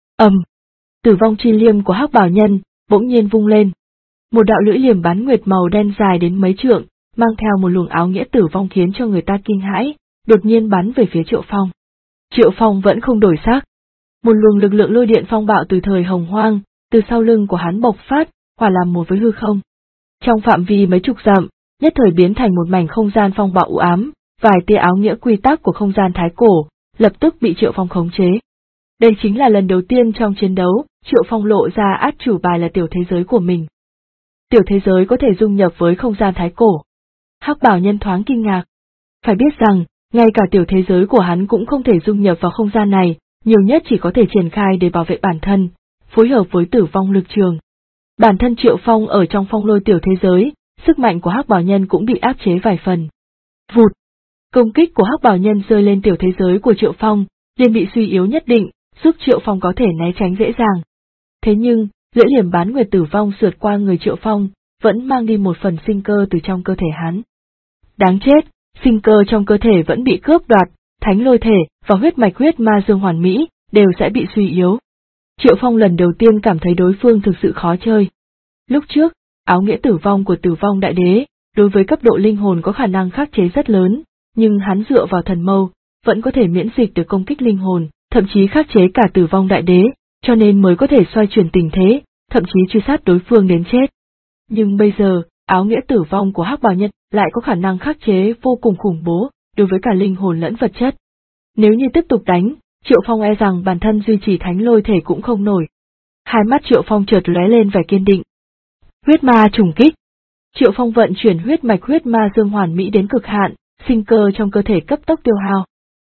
Tử vong chi liêm của Hắc Bảo Nhân bỗng nhiên vung lên. Một đạo lưỡi liềm bán nguyệt màu đen dài đến mấy trượng, mang theo một luồng áo nghĩa tử vong khiến cho người ta kinh hãi, đột nhiên bắn về phía Triệu Phong. Triệu Phong vẫn không đổi sắc. Một luồng lực lượng lôi điện phong bạo từ thời Hồng Hoang, từ sau lưng của hắn bộc phát, hòa làm một với hư không. Trong phạm vi mấy chục dặm, nhất thời biến thành một mảnh không gian phong bạo u ám, vài tia áo nghĩa quy tắc của không gian thái cổ, lập tức bị Triệu Phong khống chế. Đây chính là lần đầu tiên trong chiến đấu, Triệu Phong lộ ra át chủ bài là tiểu thế giới của mình. Tiểu thế giới có thể dung nhập với không gian thái cổ. Hắc Bảo Nhân thoáng kinh ngạc. Phải biết rằng, ngay cả tiểu thế giới của hắn cũng không thể dung nhập vào không gian này, nhiều nhất chỉ có thể triển khai để bảo vệ bản thân, phối hợp với tử vong lực trường. Bản thân Triệu Phong ở trong phong lôi tiểu thế giới, sức mạnh của Hắc Bảo Nhân cũng bị áp chế vài phần. Vụt! Công kích của Hắc Bảo Nhân rơi lên tiểu thế giới của Triệu Phong, liền bị suy yếu nhất định, giúp Triệu Phong có thể né tránh dễ dàng. Thế nhưng, lưỡi liềm bán nguyệt tử vong sượt qua người Triệu Phong, vẫn mang đi một phần sinh cơ từ trong cơ thể hắn. Đáng chết, sinh cơ trong cơ thể vẫn bị cướp đoạt, thánh lôi thể và huyết mạch huyết ma dương hoàn mỹ đều sẽ bị suy yếu. Triệu Phong lần đầu tiên cảm thấy đối phương thực sự khó chơi. Lúc trước, áo nghĩa tử vong của Tử Vong Đại Đế, đối với cấp độ linh hồn có khả năng khắc chế rất lớn, nhưng hắn dựa vào thần mâu, vẫn có thể miễn dịch được công kích linh hồn, thậm chí khắc chế cả Tử Vong Đại Đế, cho nên mới có thể xoay chuyển tình thế, thậm chí truy sát đối phương đến chết. Nhưng bây giờ, áo nghĩa tử vong của Hắc Bảo Nhân lại có khả năng khắc chế vô cùng khủng bố, đối với cả linh hồn lẫn vật chất. Nếu như tiếp tục đánh, Triệu Phong e rằng bản thân duy trì thánh lôi thể cũng không nổi. Hai mắt Triệu Phong chợt lóe lên vẻ kiên định. Huyết ma trùng kích. Triệu Phong vận chuyển huyết mạch huyết ma dương hoàn mỹ đến cực hạn, sinh cơ trong cơ thể cấp tốc tiêu hao.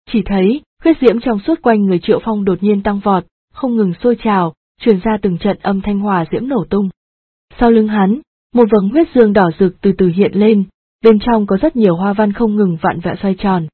Chỉ thấy, huyết diễm trong suốt quanh người Triệu Phong đột nhiên tăng vọt, không ngừng sôi trào, truyền ra từng trận âm thanh hỏa diễm nổ tung. Sau lưng hắn, một vầng huyết dương đỏ rực từ từ hiện lên, bên trong có rất nhiều hoa văn không ngừng vặn vẹo xoay tròn.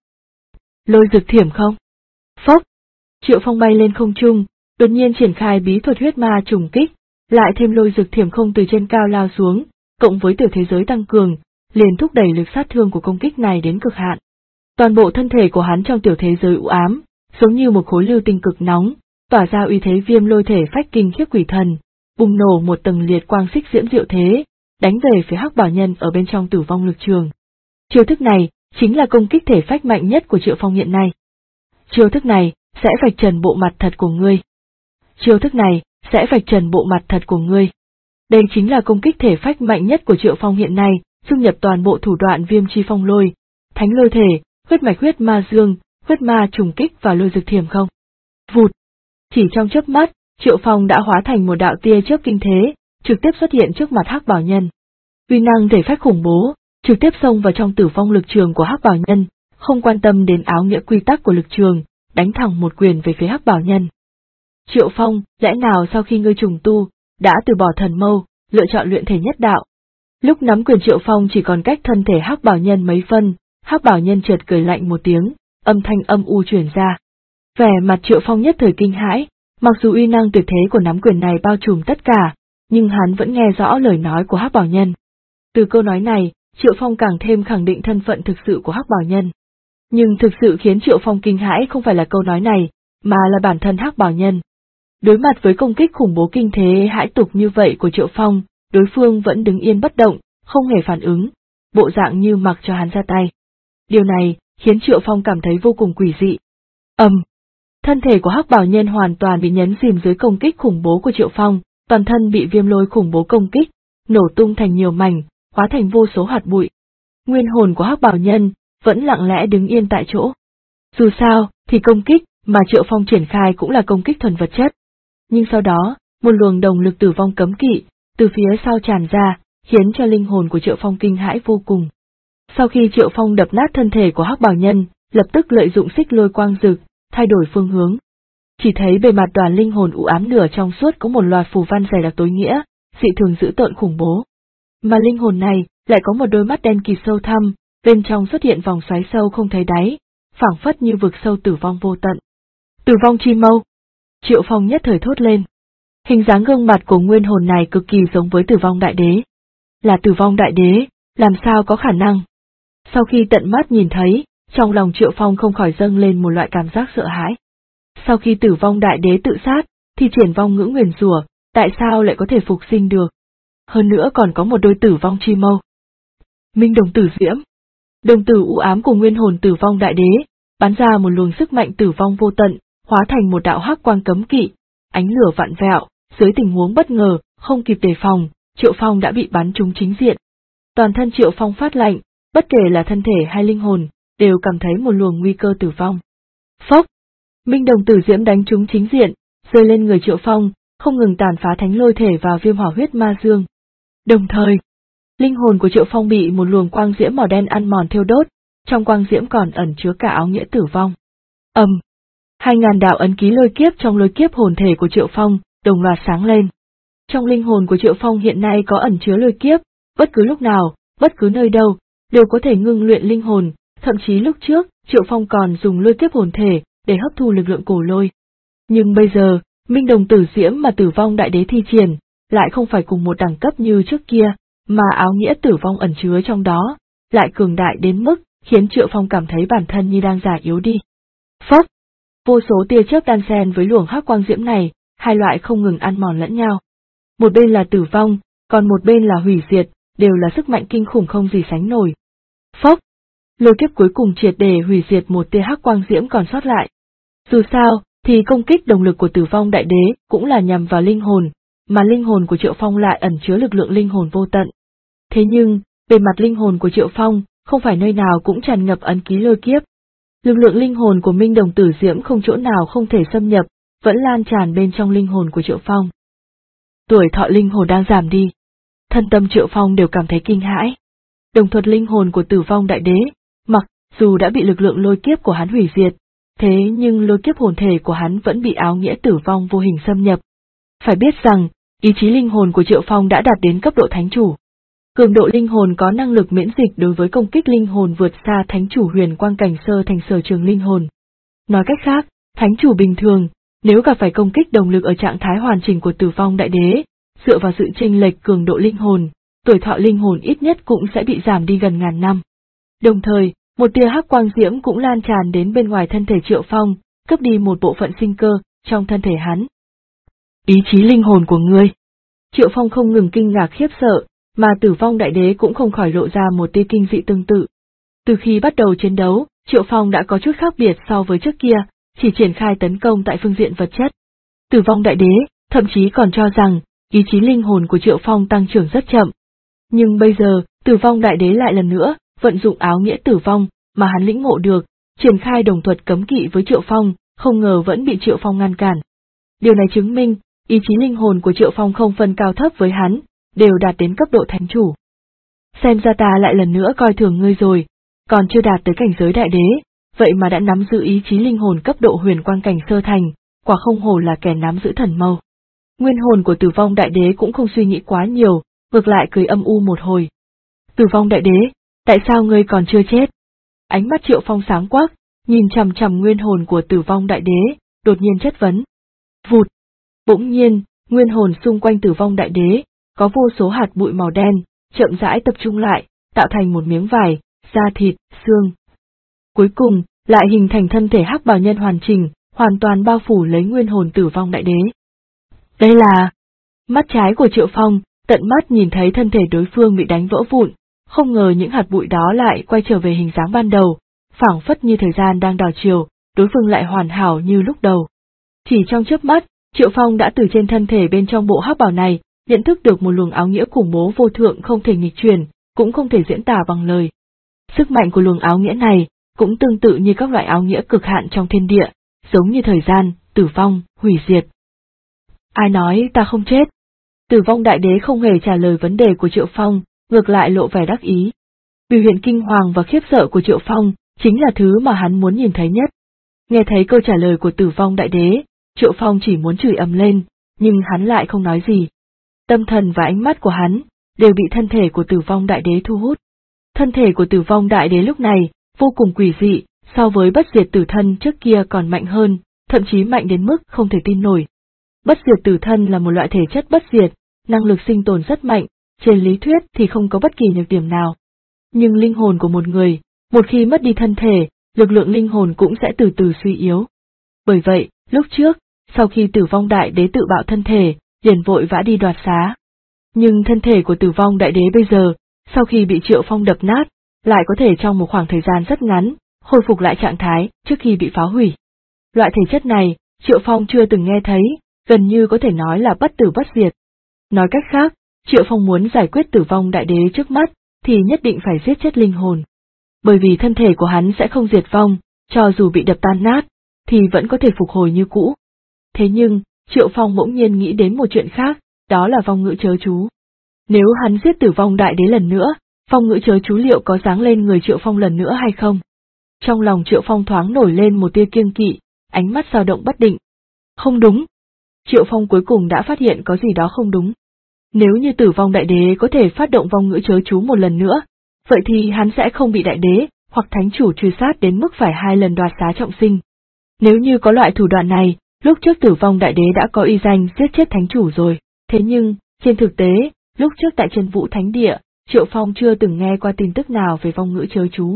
Lôi dực thiểm không? Phốc! Triệu Phong bay lên không trung, đột nhiên triển khai bí thuật huyết ma trùng kích, lại thêm lôi dực thiểm không từ trên cao lao xuống, cộng với tiểu thế giới tăng cường, liền thúc đẩy lực sát thương của công kích này đến cực hạn. Toàn bộ thân thể của hắn trong tiểu thế giới u ám, giống như một khối lưu tinh cực nóng, tỏa ra uy thế viêm lôi thể phách kinh khiếp quỷ thần, bùng nổ một tầng liệt quang xích diễm diệu thế, đánh về phía Hắc Bảo Nhân ở bên trong tử vong lực trường. Chiêu thức này chính là công kích thể phách mạnh nhất của Triệu Phong hiện nay. Chiêu thức này sẽ vạch trần bộ mặt thật của ngươi. Chiêu thức này sẽ vạch trần bộ mặt thật của ngươi. Đây chính là công kích thể phách mạnh nhất của Triệu Phong hiện nay, dung nhập toàn bộ thủ đoạn viêm chi phong lôi, thánh lôi thể, huyết mạch huyết ma dương, huyết ma trùng kích và lôi dực thiểm không. Vụt! Chỉ trong chớp mắt, Triệu Phong đã hóa thành một đạo tia chớp kinh thế, trực tiếp xuất hiện trước mặt Hắc Bảo Nhân. Uy năng thể phách khủng bố, trực tiếp xông vào trong tử vong lực trường của Hắc Bảo Nhân, không quan tâm đến áo nghĩa quy tắc của lực trường, đánh thẳng một quyền về phía Hắc Bảo Nhân. Triệu Phong, lẽ nào sau khi ngươi trùng tu, đã từ bỏ thần mâu, lựa chọn luyện thể nhất đạo? Lúc nắm quyền Triệu Phong chỉ còn cách thân thể Hắc Bảo Nhân mấy phân, Hắc Bảo Nhân chợt cười lạnh một tiếng, âm thanh âm u truyền ra. Vẻ mặt Triệu Phong nhất thời kinh hãi, mặc dù uy năng tuyệt thế của nắm quyền này bao trùm tất cả, nhưng hắn vẫn nghe rõ lời nói của Hắc Bảo Nhân. Từ câu nói này, Triệu Phong càng thêm khẳng định thân phận thực sự của Hắc Bảo Nhân. Nhưng thực sự khiến Triệu Phong kinh hãi không phải là câu nói này, mà là bản thân Hắc Bảo Nhân. Đối mặt với công kích khủng bố kinh thế hãi tục như vậy của Triệu Phong, đối phương vẫn đứng yên bất động, không hề phản ứng, bộ dạng như mặc cho hắn ra tay. Điều này khiến Triệu Phong cảm thấy vô cùng quỷ dị. Thân thể của Hắc Bảo Nhân hoàn toàn bị nhấn chìm dưới công kích khủng bố của Triệu Phong, toàn thân bị viêm lôi khủng bố công kích, nổ tung thành nhiều mảnh, hóa thành vô số hạt bụi. Nguyên hồn của Hắc Bảo Nhân vẫn lặng lẽ đứng yên tại chỗ. Dù sao, thì công kích mà Triệu Phong triển khai cũng là công kích thuần vật chất. Nhưng sau đó, một luồng đồng lực tử vong cấm kỵ, từ phía sau tràn ra, khiến cho linh hồn của Triệu Phong kinh hãi vô cùng. Sau khi Triệu Phong đập nát thân thể của Hắc Bảo Nhân, lập tức lợi dụng xích lôi quang rực, thay đổi phương hướng. Chỉ thấy bề mặt đoàn linh hồn u ám nửa trong suốt có một loạt phù văn dày đặc tối nghĩa, dị thường dữ tợn khủng bố. Mà linh hồn này lại có một đôi mắt đen kịt sâu thẳm, bên trong xuất hiện vòng xoáy sâu không thấy đáy, phảng phất như vực sâu tử vong vô tận. Tử vong chi mâu! Triệu Phong nhất thời thốt lên. Hình dáng gương mặt của nguyên hồn này cực kỳ giống với tử vong đại đế. Là tử vong đại đế, làm sao có khả năng? Sau khi tận mắt nhìn thấy, trong lòng Triệu Phong không khỏi dâng lên một loại cảm giác sợ hãi. Sau khi tử vong đại đế tự sát, thì triển vong ngữ nguyền rủa, tại sao lại có thể phục sinh được? Hơn nữa còn có một đôi tử vong chi mâu. Minh đồng tử diễm. Đồng tử u ám của nguyên hồn tử vong đại đế, bắn ra một luồng sức mạnh tử vong vô tận, hóa thành một đạo hắc quang cấm kỵ, ánh lửa vặn vẹo, dưới tình huống bất ngờ, không kịp đề phòng, Triệu Phong đã bị bắn trúng chính diện. Toàn thân Triệu Phong phát lạnh, bất kể là thân thể hay linh hồn, đều cảm thấy một luồng nguy cơ tử vong. Phốc! Minh đồng tử diễm đánh trúng chính diện, rơi lên người Triệu Phong, không ngừng tàn phá thánh lôi thể và viêm hỏa huyết ma dương. Đồng thời, linh hồn của Triệu Phong bị một luồng quang diễm màu đen ăn mòn thiêu đốt, trong quang diễm còn ẩn chứa cả áo nghĩa tử vong. 2000 đạo ấn ký lôi kiếp trong lôi kiếp hồn thể của Triệu Phong đồng loạt sáng lên. Trong linh hồn của Triệu Phong hiện nay có ẩn chứa lôi kiếp, bất cứ lúc nào, bất cứ nơi đâu, đều có thể ngưng luyện linh hồn, thậm chí lúc trước, Triệu Phong còn dùng lôi kiếp hồn thể để hấp thu lực lượng cổ lôi. Nhưng bây giờ, minh đồng tử diễm mà tử vong đại đế thi triển, lại không phải cùng một đẳng cấp như trước kia, mà áo nghĩa tử vong ẩn chứa trong đó, lại cường đại đến mức khiến Triệu Phong cảm thấy bản thân như đang già yếu đi. Phốc! Vô số tia chớp đan xen với luồng hắc quang diễm này, hai loại không ngừng ăn mòn lẫn nhau. Một bên là tử vong, còn một bên là hủy diệt, đều là sức mạnh kinh khủng không gì sánh nổi. Phốc! Lôi kiếp cuối cùng triệt để hủy diệt một tia hắc quang diễm còn sót lại. Dù sao, thì công kích đồng lực của tử vong đại đế cũng là nhằm vào linh hồn, mà linh hồn của Triệu Phong lại ẩn chứa lực lượng linh hồn vô tận. Thế nhưng, bề mặt linh hồn của Triệu Phong, không phải nơi nào cũng tràn ngập ấn ký lôi kiếp. Lực lượng linh hồn của minh đồng tử diễm không chỗ nào không thể xâm nhập, vẫn lan tràn bên trong linh hồn của Triệu Phong. Tuổi thọ linh hồn đang giảm đi. Thân tâm Triệu Phong đều cảm thấy kinh hãi. Đồng thuật linh hồn của tử vong đại đế, mặc dù đã bị lực lượng lôi kiếp của hắn hủy diệt, thế nhưng lôi kiếp hồn thể của hắn vẫn bị áo nghĩa tử vong vô hình xâm nhập. Phải biết rằng, ý chí linh hồn của Triệu Phong đã đạt đến cấp độ thánh chủ. Cường độ linh hồn có năng lực miễn dịch đối với công kích linh hồn vượt xa thánh chủ huyền quang cảnh sơ thành sở trường linh hồn. Nói cách khác, thánh chủ bình thường, nếu gặp phải công kích đồng lực ở trạng thái hoàn chỉnh của Tử Vong Đại Đế, dựa vào sự chênh lệch cường độ linh hồn, tuổi thọ linh hồn ít nhất cũng sẽ bị giảm đi gần ngàn năm. Đồng thời, một tia hắc quang diễm cũng lan tràn đến bên ngoài thân thể Triệu Phong, cướp đi một bộ phận sinh cơ trong thân thể hắn. Ý chí linh hồn của ngươi. Triệu Phong không ngừng kinh ngạc khiếp sợ, mà Tử Vong Đại Đế cũng không khỏi lộ ra một tia kinh dị tương tự. Từ khi bắt đầu chiến đấu, Triệu Phong đã có chút khác biệt so với trước kia, chỉ triển khai tấn công tại phương diện vật chất. Tử Vong Đại Đế thậm chí còn cho rằng ý chí linh hồn của Triệu Phong tăng trưởng rất chậm. Nhưng bây giờ, Tử Vong Đại Đế lại lần nữa vận dụng áo nghĩa tử vong mà hắn lĩnh ngộ được, triển khai đồng thuật cấm kỵ với Triệu Phong, không ngờ vẫn bị Triệu Phong ngăn cản. Điều này chứng minh, ý chí linh hồn của Triệu Phong không phân cao thấp với hắn, đều đạt đến cấp độ thánh chủ. Xem ra ta lại lần nữa coi thường ngươi rồi, còn chưa đạt tới cảnh giới đại đế, vậy mà đã nắm giữ ý chí linh hồn cấp độ huyền quang cảnh sơ thành, quả không hổ là kẻ nắm giữ thần mâu. Nguyên hồn của Tử Vong Đại Đế cũng không suy nghĩ quá nhiều, ngược lại cười âm u một hồi. Tử Vong Đại Đế, tại sao ngươi còn chưa chết? Ánh mắt Triệu Phong sáng quắc, nhìn chằm chằm nguyên hồn của Tử Vong Đại Đế, đột nhiên chất vấn. Vụt! Bỗng nhiên, nguyên hồn xung quanh Tử Vong Đại Đế, có vô số hạt bụi màu đen, chậm rãi tập trung lại, tạo thành một miếng vải, da thịt, xương. Cuối cùng, lại hình thành thân thể hắc bào nhân hoàn chỉnh, hoàn toàn bao phủ lấy nguyên hồn Tử Vong Đại Đế. Đây là... Mắt trái của Triệu Phong, tận mắt nhìn thấy thân thể đối phương bị đánh vỡ vụn, không ngờ những hạt bụi đó lại quay trở về hình dáng ban đầu, phảng phất như thời gian đang đảo chiều, đối phương lại hoàn hảo như lúc đầu. Chỉ trong chớp mắt, Triệu Phong đã từ trên thân thể bên trong bộ hắc bào này, nhận thức được một luồng áo nghĩa khủng bố vô thượng không thể nghịch chuyển, cũng không thể diễn tả bằng lời. Sức mạnh của luồng áo nghĩa này, cũng tương tự như các loại áo nghĩa cực hạn trong thiên địa, giống như thời gian, tử vong, hủy diệt. Ai nói ta không chết? Tử Vong Đại Đế không hề trả lời vấn đề của Triệu Phong, ngược lại lộ vẻ đắc ý. Biểu hiện kinh hoàng và khiếp sợ của Triệu Phong, chính là thứ mà hắn muốn nhìn thấy nhất. Nghe thấy câu trả lời của Tử Vong Đại Đế, Triệu Phong chỉ muốn chửi ầm lên, nhưng hắn lại không nói gì. Tâm thần và ánh mắt của hắn, đều bị thân thể của Tử Vong Đại Đế thu hút. Thân thể của Tử Vong Đại Đế lúc này, vô cùng quỷ dị, so với bất diệt tử thân trước kia còn mạnh hơn, thậm chí mạnh đến mức không thể tin nổi. Bất diệt tử thân là một loại thể chất bất diệt, năng lực sinh tồn rất mạnh, trên lý thuyết thì không có bất kỳ nhược điểm nào. Nhưng linh hồn của một người, một khi mất đi thân thể, lực lượng linh hồn cũng sẽ từ từ suy yếu. Bởi vậy, lúc trước, sau khi Tử Vong Đại Đế tự bạo thân thể, liền vội vã đi đoạt xá. Nhưng thân thể của Tử Vong Đại Đế bây giờ, sau khi bị Triệu Phong đập nát, lại có thể trong một khoảng thời gian rất ngắn, hồi phục lại trạng thái trước khi bị phá hủy. Loại thể chất này, Triệu Phong chưa từng nghe thấy, gần như có thể nói là bất tử bất diệt. Nói cách khác, Triệu Phong muốn giải quyết Tử Vong Đại Đế trước mắt, thì nhất định phải giết chết linh hồn. Bởi vì thân thể của hắn sẽ không diệt vong, cho dù bị đập tan nát, thì vẫn có thể phục hồi như cũ. Thế nhưng, Triệu Phong bỗng nhiên nghĩ đến một chuyện khác, đó là vong ngữ chớ chú. Nếu hắn giết Tử Vong Đại Đế lần nữa, vong ngữ chớ chú liệu có giáng lên người Triệu Phong lần nữa hay không? Trong lòng Triệu Phong thoáng nổi lên một tia kiêng kỵ, ánh mắt dao động bất định. Không đúng. Triệu Phong cuối cùng đã phát hiện có gì đó không đúng. Nếu như Tử Vong Đại Đế có thể phát động vong ngữ chớ chú một lần nữa, vậy thì hắn sẽ không bị Đại Đế hoặc Thánh Chủ truy sát đến mức phải 2 lần đoạt xá trọng sinh. Nếu như có loại thủ đoạn này, lúc trước Tử Vong Đại Đế đã có uy danh giết chết Thánh Chủ rồi, thế nhưng, trên thực tế, lúc trước tại Chân Vũ Thánh Địa, Triệu Phong chưa từng nghe qua tin tức nào về vong ngữ chớ chú.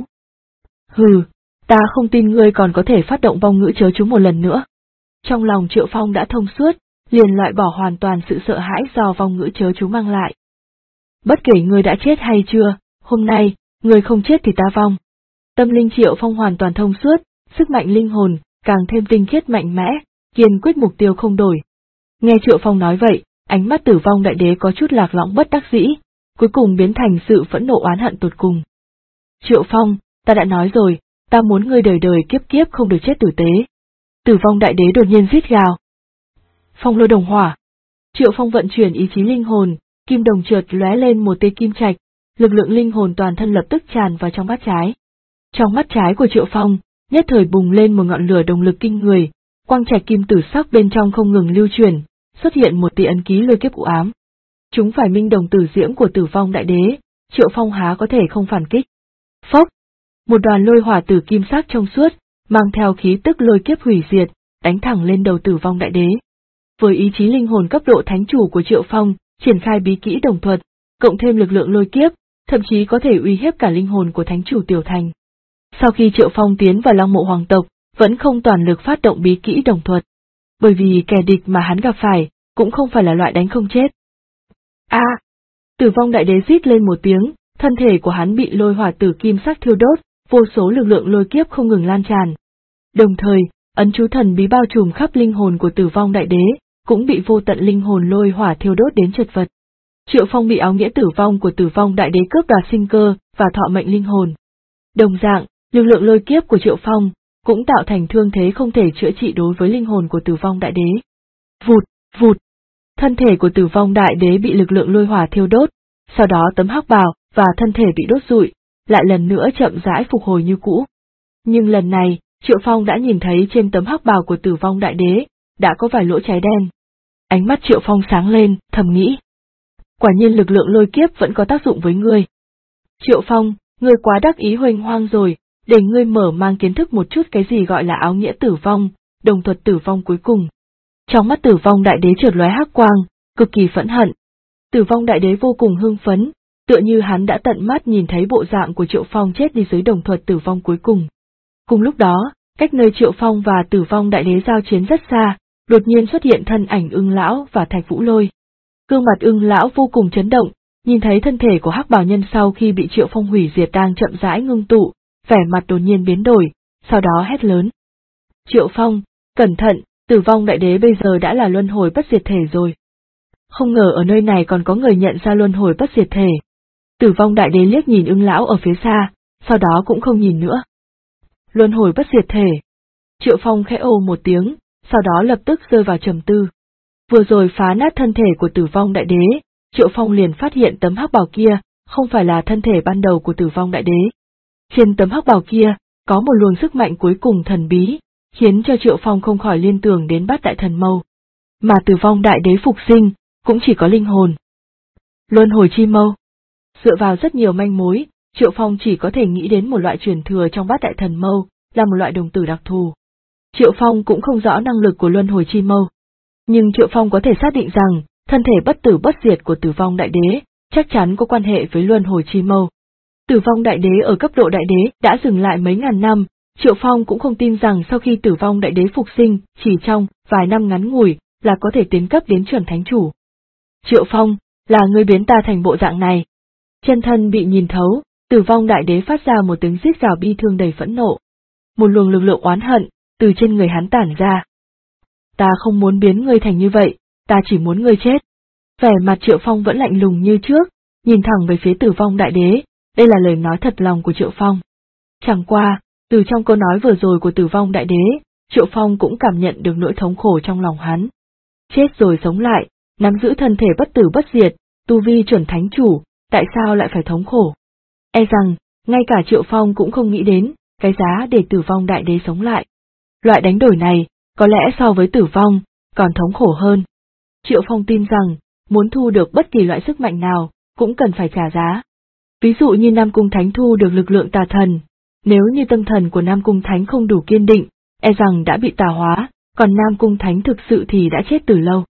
Hừ, ta không tin ngươi còn có thể phát động vong ngữ chớ chú một lần nữa. Trong lòng Triệu Phong đã thông suốt, liền loại bỏ hoàn toàn sự sợ hãi do vong ngữ chớ chú mang lại. Bất kể ngươi đã chết hay chưa, hôm nay, ngươi không chết thì ta vong. Tâm linh Triệu Phong hoàn toàn thông suốt, sức mạnh linh hồn, càng thêm tinh khiết mạnh mẽ, kiên quyết mục tiêu không đổi. Nghe Triệu Phong nói vậy, ánh mắt Tử Vong Đại Đế có chút lạc lõng bất đắc dĩ, cuối cùng biến thành sự phẫn nộ oán hận tột cùng. Triệu Phong, ta đã nói rồi, ta muốn ngươi đời đời kiếp kiếp không được chết tử tế. Tử Vong Đại Đế đột nhiên rít gào. Phong lôi đồng hỏa. Triệu Phong vận chuyển ý chí linh hồn, kim đồng chợt lóe lên một tia kim trạch, lực lượng linh hồn toàn thân lập tức tràn vào trong mắt trái. Trong mắt trái của Triệu Phong, nhất thời bùng lên một ngọn lửa động lực kinh người, quang trạch kim tử sắc bên trong không ngừng lưu chuyển, xuất hiện một tia ấn ký lôi kiếp u ám. Chúng phải minh đồng tử diễm của Tử Vong Đại Đế, Triệu Phong há có thể không phản kích. Phốc! Một đoàn lôi hỏa tử kim sắc trong suốt, mang theo khí tức lôi kiếp hủy diệt, đánh thẳng lên đầu Tử Vong Đại Đế. Với ý chí linh hồn cấp độ thánh chủ của Triệu Phong, triển khai bí kỹ đồng thuật, cộng thêm lực lượng lôi kiếp, thậm chí có thể uy hiếp cả linh hồn của thánh chủ Tiểu Thành. Sau khi Triệu Phong tiến vào Long Mộ Hoàng tộc, vẫn không toàn lực phát động bí kỹ đồng thuật. Bởi vì kẻ địch mà hắn gặp phải, cũng không phải là loại đánh không chết. Tử Vong Đại Đế rít lên một tiếng, thân thể của hắn bị lôi hỏa tử kim sắc thiêu đốt, vô số lực lượng lôi kiếp không ngừng lan tràn. Đồng thời, ấn chú thần bí bao trùm khắp linh hồn của Tử Vong Đại Đế, cũng bị vô tận linh hồn lôi hỏa thiêu đốt đến chật vật. Triệu Phong bị áo nghĩa tử vong của Tử Vong Đại Đế cướp đoạt sinh cơ và thọ mệnh linh hồn. Đồng dạng, lực lượng lôi kiếp của Triệu Phong cũng tạo thành thương thế không thể chữa trị đối với linh hồn của Tử Vong Đại Đế. Vụt, vụt. Thân thể của Tử Vong Đại Đế bị lực lượng lôi hỏa thiêu đốt, sau đó tấm hắc bào và thân thể bị đốt rụi, lại lần nữa chậm rãi phục hồi như cũ. Nhưng lần này, Triệu Phong đã nhìn thấy trên tấm hắc bào của Tử Vong Đại Đế đã có vài lỗ cháy đen. Ánh mắt Triệu Phong sáng lên, thầm nghĩ. Quả nhiên lực lượng lôi kiếp vẫn có tác dụng với ngươi. Triệu Phong, ngươi quá đắc ý huênh hoang rồi, để ngươi mở mang kiến thức một chút cái gì gọi là áo nghĩa tử vong, đồng thuật tử vong cuối cùng. Trong mắt Tử Vong Đại Đế chợt lóe hắc quang, cực kỳ phẫn hận. Tử Vong Đại Đế vô cùng hưng phấn, tựa như hắn đã tận mắt nhìn thấy bộ dạng của Triệu Phong chết đi dưới đồng thuật tử vong cuối cùng. Cùng lúc đó, cách nơi Triệu Phong và Tử Vong Đại Đế giao chiến rất xa, đột nhiên xuất hiện thân ảnh Ưng Lão và Thạch Vũ Lôi. Gương mặt Ưng Lão vô cùng chấn động, nhìn thấy thân thể của hắc bào nhân sau khi bị Triệu Phong hủy diệt đang chậm rãi ngưng tụ, vẻ mặt đột nhiên biến đổi, sau đó hét lớn. Triệu Phong, cẩn thận, Tử Vong Đại Đế bây giờ đã là luân hồi bất diệt thể rồi. Không ngờ ở nơi này còn có người nhận ra luân hồi bất diệt thể. Tử Vong Đại Đế liếc nhìn Ưng Lão ở phía xa, sau đó cũng không nhìn nữa. Luân hồi bất diệt thể. Triệu Phong khẽ ồ một tiếng, sau đó lập tức rơi vào trầm tư. Vừa rồi phá nát thân thể của Tử Vong Đại Đế, Triệu Phong liền phát hiện tấm hắc bào kia không phải là thân thể ban đầu của Tử Vong Đại Đế. Trên tấm hắc bào kia có một luồng sức mạnh cuối cùng thần bí, khiến cho Triệu Phong không khỏi liên tưởng đến Bát Đại Thần Mâu. Mà Tử Vong Đại Đế phục sinh cũng chỉ có linh hồn. Luân hồi chi mâu. Dựa vào rất nhiều manh mối, Triệu Phong chỉ có thể nghĩ đến một loại truyền thừa trong Bát Đại Thần Mâu, là một loại đồng tử đặc thù. Triệu Phong cũng không rõ năng lực của luân hồi chi mâu. Nhưng Triệu Phong có thể xác định rằng, thân thể bất tử bất diệt của Tử Vong Đại Đế, chắc chắn có quan hệ với luân hồi chi mâu. Tử Vong Đại Đế ở cấp độ Đại Đế đã dừng lại mấy ngàn năm, Triệu Phong cũng không tin rằng sau khi Tử Vong Đại Đế phục sinh, chỉ trong vài năm ngắn ngủi, là có thể tiến cấp đến chuẩn thánh chủ. Triệu Phong, là ngươi biến ta thành bộ dạng này. Chân thân bị nhìn thấu, Tử Vong Đại Đế phát ra một tiếng rít gào bi thương đầy phẫn nộ. Một luồng lực lượng oán hận từ trên người hắn tản ra. Ta không muốn biến ngươi thành như vậy, ta chỉ muốn ngươi chết. Vẻ mặt Triệu Phong vẫn lạnh lùng như trước, nhìn thẳng về phía Tử Vong Đại Đế, đây là lời nói thật lòng của Triệu Phong. Chẳng qua, từ trong câu nói vừa rồi của Tử Vong Đại Đế, Triệu Phong cũng cảm nhận được nỗi thống khổ trong lòng hắn. Chết rồi sống lại, nắm giữ thân thể bất tử bất diệt, tu vi chuẩn thánh chủ, tại sao lại phải thống khổ? E rằng, ngay cả Triệu Phong cũng không nghĩ đến, cái giá để Tử Vong Đại Đế sống lại. Loại đánh đổi này, có lẽ so với tử vong, còn thống khổ hơn. Triệu Phong tin rằng, muốn thu được bất kỳ loại sức mạnh nào, cũng cần phải trả giá. Ví dụ như Nam Cung Thánh thu được lực lượng tà thần, nếu như tâm thần của Nam Cung Thánh không đủ kiên định, e rằng đã bị tà hóa, còn Nam Cung Thánh thực sự thì đã chết từ lâu.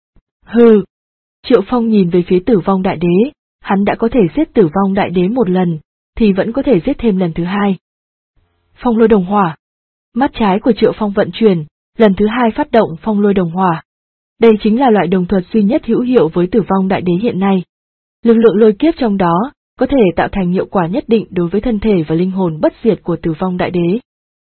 Hừ! Triệu Phong nhìn về phía Tử Vong Đại Đế, hắn đã có thể giết Tử Vong Đại Đế một lần, thì vẫn có thể giết thêm lần thứ hai. Phong lôi đồng hỏa. Mắt trái của Triệu Phong vận chuyển, lần thứ hai phát động phong lôi đồng hỏa. Đây chính là loại đồng thuật duy nhất hữu hiệu với Tử Vong Đại Đế hiện nay. Lực lượng lôi kiếp trong đó, có thể tạo thành hiệu quả nhất định đối với thân thể và linh hồn bất diệt của Tử Vong Đại Đế.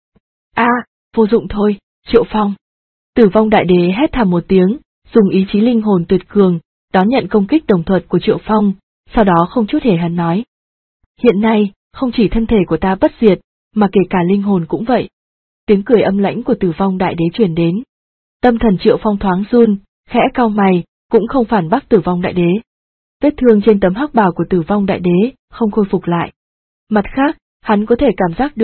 Vô dụng thôi, Triệu Phong. Tử Vong Đại Đế hét thảm một tiếng, dùng ý chí linh hồn tuyệt cường, đón nhận công kích đồng thuật của Triệu Phong, sau đó không chút hề hấn nói. Hiện nay, không chỉ thân thể của ta bất diệt, mà kể cả linh hồn cũng vậy. Tiếng cười âm lãnh của Tử Vong Đại Đế truyền đến. Tâm thần Triệu Phong thoáng run, khẽ cau mày, cũng không phản bác Tử Vong Đại Đế. Vết thương trên tấm hắc bào của Tử Vong Đại Đế không khôi phục lại. Mặt khác, hắn có thể cảm giác được,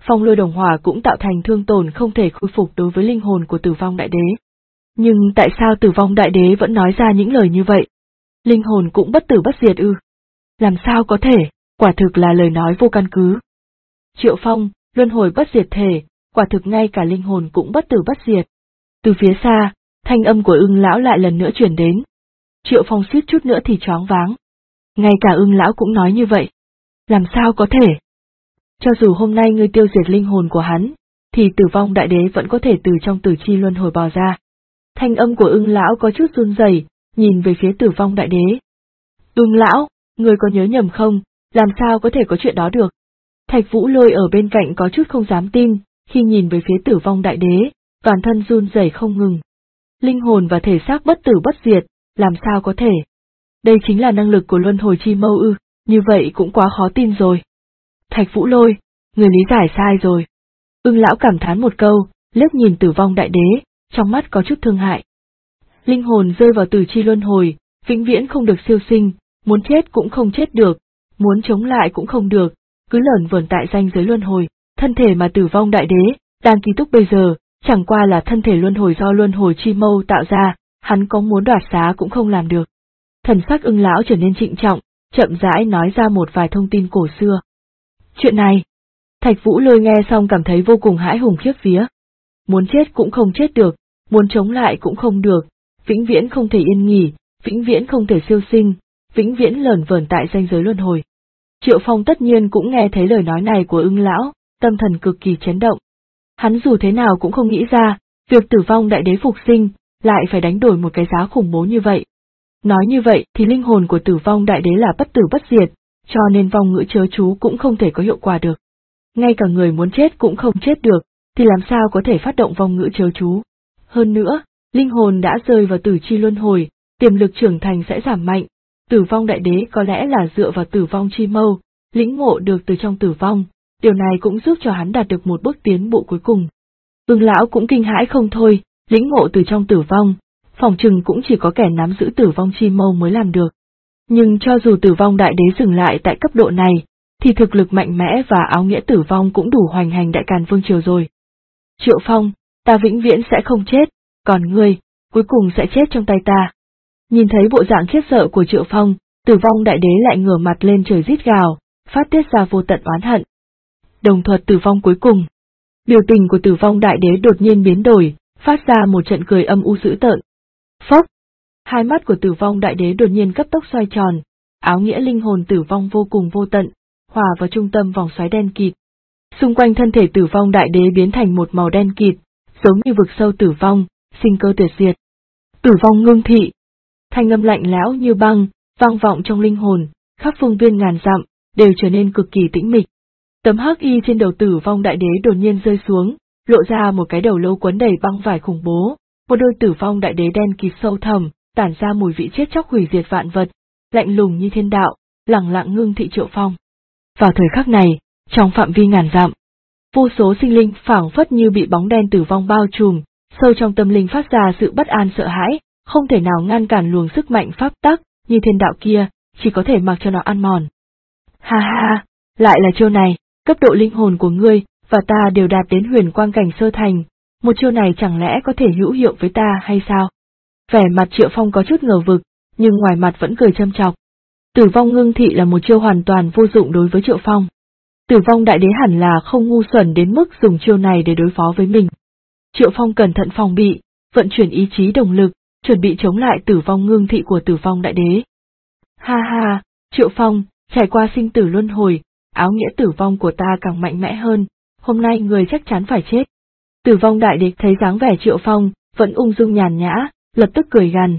phong lôi đồng hỏa cũng tạo thành thương tổn không thể khôi phục đối với linh hồn của Tử Vong Đại Đế. Nhưng tại sao Tử Vong Đại Đế vẫn nói ra những lời như vậy? Linh hồn cũng bất tử bất diệt ư? Làm sao có thể, quả thực là lời nói vô căn cứ. Triệu Phong, luân hồi bất diệt thể, quả thực ngay cả linh hồn cũng bất tử bất diệt. Từ phía xa, thanh âm của Ưng lão lại lần nữa truyền đến. Triệu Phong suýt chút nữa thì choáng váng. Ngay cả Ưng lão cũng nói như vậy. Làm sao có thể? Cho dù hôm nay ngươi tiêu diệt linh hồn của hắn, thì Tử Vong Đại Đế vẫn có thể từ trong tử chi luân hồi bò ra. Thanh âm của Ưng lão có chút run rẩy, nhìn về phía Tử Vong Đại Đế. Ưng lão, ngươi có nhớ nhầm không, làm sao có thể có chuyện đó được? Thạch Vũ Lôi ở bên cạnh có chút không dám tin, khi nhìn về phía Tử Vong Đại Đế, toàn thân run rẩy không ngừng. Linh hồn và thể xác bất tử bất diệt, làm sao có thể? Đây chính là năng lực của luân hồi chi mâu ư, như vậy cũng quá khó tin rồi. Thạch Vũ Lôi, người lý giải sai rồi. Ưng lão cảm thán một câu, liếc nhìn Tử Vong Đại Đế, trong mắt có chút thương hại. Linh hồn rơi vào tử chi luân hồi, vĩnh viễn không được siêu sinh, muốn chết cũng không chết được, muốn chống lại cũng không được, cứ lởn vởn tại ranh giới luân hồi. Thân thể mà Tử Vong Đại Đế đang ký túc bây giờ, chẳng qua là thân thể luân hồi do luân hồi chi mâu tạo ra, hắn có muốn đoạt xá cũng không làm được. Thần sắc Ưng lão trở nên trịnh trọng, chậm rãi nói ra một vài thông tin cổ xưa. Chuyện này, Thạch Vũ Lôi nghe xong cảm thấy vô cùng hãi hùng khiếp vía. Muốn chết cũng không chết được, muốn chống lại cũng không được, vĩnh viễn không thể yên nghỉ, vĩnh viễn không thể siêu sinh, vĩnh viễn lởn vởn tại ranh giới luân hồi. Triệu Phong tất nhiên cũng nghe thấy lời nói này của Ưng lão, tâm thần cực kỳ chấn động. Hắn dù thế nào cũng không nghĩ ra, việc Tử Vong Đại Đế phục sinh, lại phải đánh đổi một cái giá khủng bố như vậy. Nói như vậy thì linh hồn của Tử Vong Đại Đế là bất tử bất diệt, cho nên vong ngữ chớ chú cũng không thể có hiệu quả được. Ngay cả người muốn chết cũng không chết được, thì làm sao có thể phát động vong ngữ chớ chú. Hơn nữa, linh hồn đã rơi vào tử chi luân hồi, tiềm lực trưởng thành sẽ giảm mạnh. Tử Vong Đại Đế có lẽ là dựa vào tử vong chi mâu, lĩnh ngộ được từ trong tử vong, điều này cũng giúp cho hắn đạt được một bước tiến bộ cuối cùng. Ưng lão cũng kinh hãi không thôi, lĩnh ngộ từ trong tử vong, phỏng chừng cũng chỉ có kẻ nắm giữ tử vong chi mâu mới làm được. Nhưng cho dù Tử Vong Đại Đế dừng lại tại cấp độ này, thì thực lực mạnh mẽ và áo nghĩa tử vong cũng đủ hoành hành Đại Càn Vương Triều rồi. Triệu Phong, ta vĩnh viễn sẽ không chết, còn ngươi, cuối cùng sẽ chết trong tay ta. Nhìn thấy bộ dạng khiếp sợ của Triệu Phong, Tử Vong Đại Đế lại ngửa mặt lên trời rít gào, phát tiết ra vô tận oán hận. Đồng thuật tử vong cuối cùng. Biểu tình của Tử Vong Đại Đế đột nhiên biến đổi, phát ra một trận cười âm u dữ tợn. Phốc! Hai mắt của Tử Vong Đại Đế đột nhiên cấp tốc xoay tròn, áo nghĩa linh hồn tử vong vô cùng vô tận, hòa vào trung tâm vòng xoáy đen kịt. Xung quanh thân thể Tử Vong Đại Đế biến thành một màu đen kịt, giống như vực sâu tử vong, sinh cơ tuyệt diệt. Tử vong ngưng thị. Thanh âm lạnh lẽo như băng, vang vọng trong linh hồn, khắp phương viên ngàn dặm, đều trở nên cực kỳ tĩnh mịch. Tấm hắc y trên đầu Tử Vong Đại Đế đột nhiên rơi xuống, lộ ra một cái đầu lâu quấn đầy băng vải khủng bố, một đôi Tử Vong Đại Đế đen kịt sâu thẳm, tản ra mùi vị chết chóc hủy diệt vạn vật, lạnh lùng như thiên đạo, lẳng lặng ngưng thị Triệu Phong. Vào thời khắc này, trong phạm vi ngàn dặm, vô số sinh linh phảng phất như bị bóng đen tử vong bao trùm, sâu trong tâm linh phát ra sự bất an sợ hãi, không thể nào ngăn cản luồng sức mạnh pháp tắc như thiên đạo kia, chỉ có thể mặc cho nó ăn mòn. Ha ha, lại là chiêu này, cấp độ linh hồn của ngươi và ta đều đạt đến huyền quang cảnh sơ thành, một chiêu này chẳng lẽ có thể hữu hiệu với ta hay sao? Vẻ mặt Triệu Phong có chút ngờ vực, nhưng ngoài mặt vẫn cười châm chọc. Tử vong ngưng thị là một chiêu hoàn toàn vô dụng đối với Triệu Phong. Tử Vong Đại Đế hẳn là không ngu xuẩn đến mức dùng chiêu này để đối phó với mình. Triệu Phong cẩn thận phòng bị, vận chuyển ý chí đồng lực, chuẩn bị chống lại tử vong ngưng thị của Tử Vong Đại Đế. Ha ha, Triệu Phong, trải qua sinh tử luân hồi, áo nghĩa tử vong của ta càng mạnh mẽ hơn, hôm nay người chắc chắn phải chết. Tử Vong Đại Đế thấy dáng vẻ Triệu Phong, vẫn ung dung nhàn nhã, lập tức cười gằn.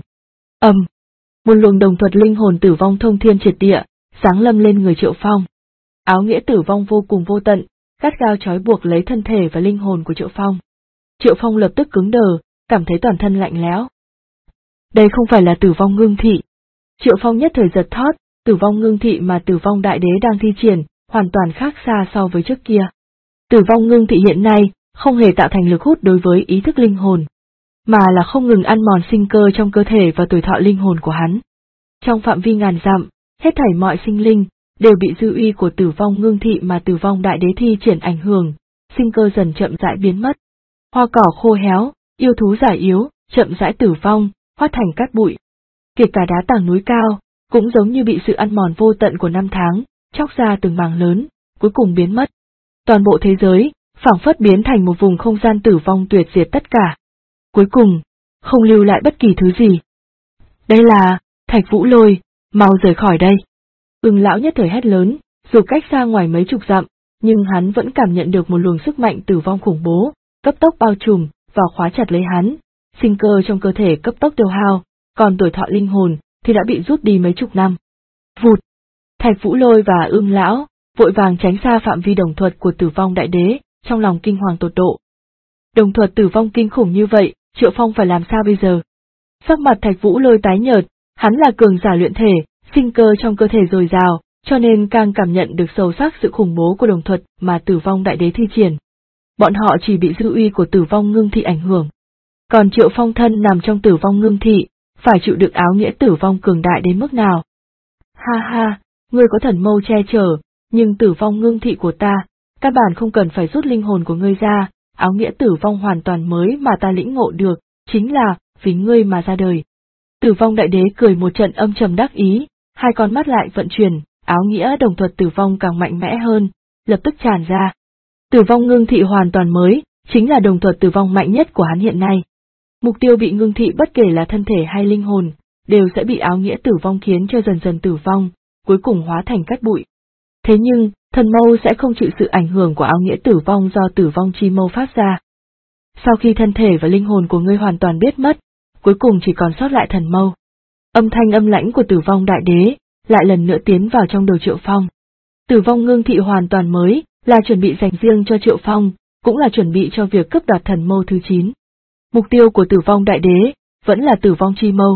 Một luồng đồng thuật linh hồn tử vong thông thiên triệt địa, giáng lâm lên người Triệu Phong. Áo nghĩa tử vong vô cùng vô tận, gắt gao trói buộc lấy thân thể và linh hồn của Triệu Phong. Triệu Phong lập tức cứng đờ, cảm thấy toàn thân lạnh lẽo. Đây không phải là tử vong ngưng thị. Triệu Phong nhất thời giật thót, tử vong ngưng thị mà Tử Vong Đại Đế đang thi triển, hoàn toàn khác xa so với trước kia. Tử vong ngưng thị hiện nay, không hề tạo thành lực hút đối với ý thức linh hồn, mà là không ngừng ăn mòn sinh cơ trong cơ thể và tuổi thọ linh hồn của hắn. Trong phạm vi ngàn dặm, hết thảy mọi sinh linh, đều bị dư uy của tử vong ngưng thị mà Tử Vong Đại Đế thi triển ảnh hưởng, sinh cơ dần chậm rãi biến mất. Hoa cỏ khô héo, yêu thú già yếu, chậm rãi tử vong, hóa thành cát bụi. Kể cả đá tảng núi cao, cũng giống như bị sự ăn mòn vô tận của năm tháng, chóc ra từng mảng lớn, cuối cùng biến mất. Toàn bộ thế giới, phảng phất biến thành một vùng không gian tử vong tuyệt diệt tất cả. Cuối cùng, không lưu lại bất kỳ thứ gì. Đây là, Thạch Vũ Lôi, mau rời khỏi đây. Ưng lão nhất thời hét lớn, dù cách xa ngoài mấy chục dặm, nhưng hắn vẫn cảm nhận được một luồng sức mạnh tử vong khủng bố, cấp tốc bao trùm, và khóa chặt lấy hắn. Sinh cơ trong cơ thể cấp tốc tiêu hao, còn tuổi thọ linh hồn thì đã bị rút đi mấy chục năm. Vụt! Thạch Vũ Lôi và Ưng lão vội vàng tránh xa phạm vi đồng thuật của Tử Vong Đại Đế, trong lòng kinh hoàng tột độ. Đồng thuật tử vong kinh khủng như vậy, Triệu Phong phải làm sao bây giờ? Sắc mặt Thạch Vũ Lôi tái nhợt, hắn là cường giả luyện thể, sinh cơ trong cơ thể dồi dào, cho nên càng cảm nhận được sâu sắc sự khủng bố của đồng thuật mà Tử Vong Đại Đế thi triển. Bọn họ chỉ bị dư uy của Tử Vong Ngưng Thị ảnh hưởng. Còn Triệu Phong thân nằm trong Tử Vong Ngưng Thị, phải chịu đựng áo nghĩa tử vong cường đại đến mức nào? Ha ha, ngươi có thần mâu che chở, nhưng Tử Vong Ngưng Thị của ta, căn bản không cần phải rút linh hồn của ngươi ra, áo nghĩa tử vong hoàn toàn mới mà ta lĩnh ngộ được, chính là vì ngươi mà ra đời. Tử Vong Đại Đế cười một trận âm trầm đắc ý, hai con mắt lại vận chuyển, áo nghĩa đồng thuật tử vong càng mạnh mẽ hơn, lập tức tràn ra. Tử Vong Ngưng Thị hoàn toàn mới, chính là đồng thuật tử vong mạnh nhất của hắn hiện nay. Mục tiêu bị ngưng thị bất kể là thân thể hay linh hồn, đều sẽ bị áo nghĩa tử vong khiến cho dần dần tử vong, cuối cùng hóa thành cát bụi. Thế nhưng, thần mâu sẽ không chịu sự ảnh hưởng của áo nghĩa tử vong do tử vong chi mâu phát ra. Sau khi thân thể và linh hồn của ngươi hoàn toàn biết mất, cuối cùng chỉ còn sót lại thần mâu. Âm thanh âm lãnh của Tử Vong Đại Đế lại lần nữa tiến vào trong đầu Triệu Phong. Tử Vong Ngưng Thị hoàn toàn mới, là chuẩn bị dành riêng cho Triệu Phong, cũng là chuẩn bị cho việc cướp đoạt thần mâu thứ 9. Mục tiêu của Tử Vong Đại Đế vẫn là tử vong chi mâu.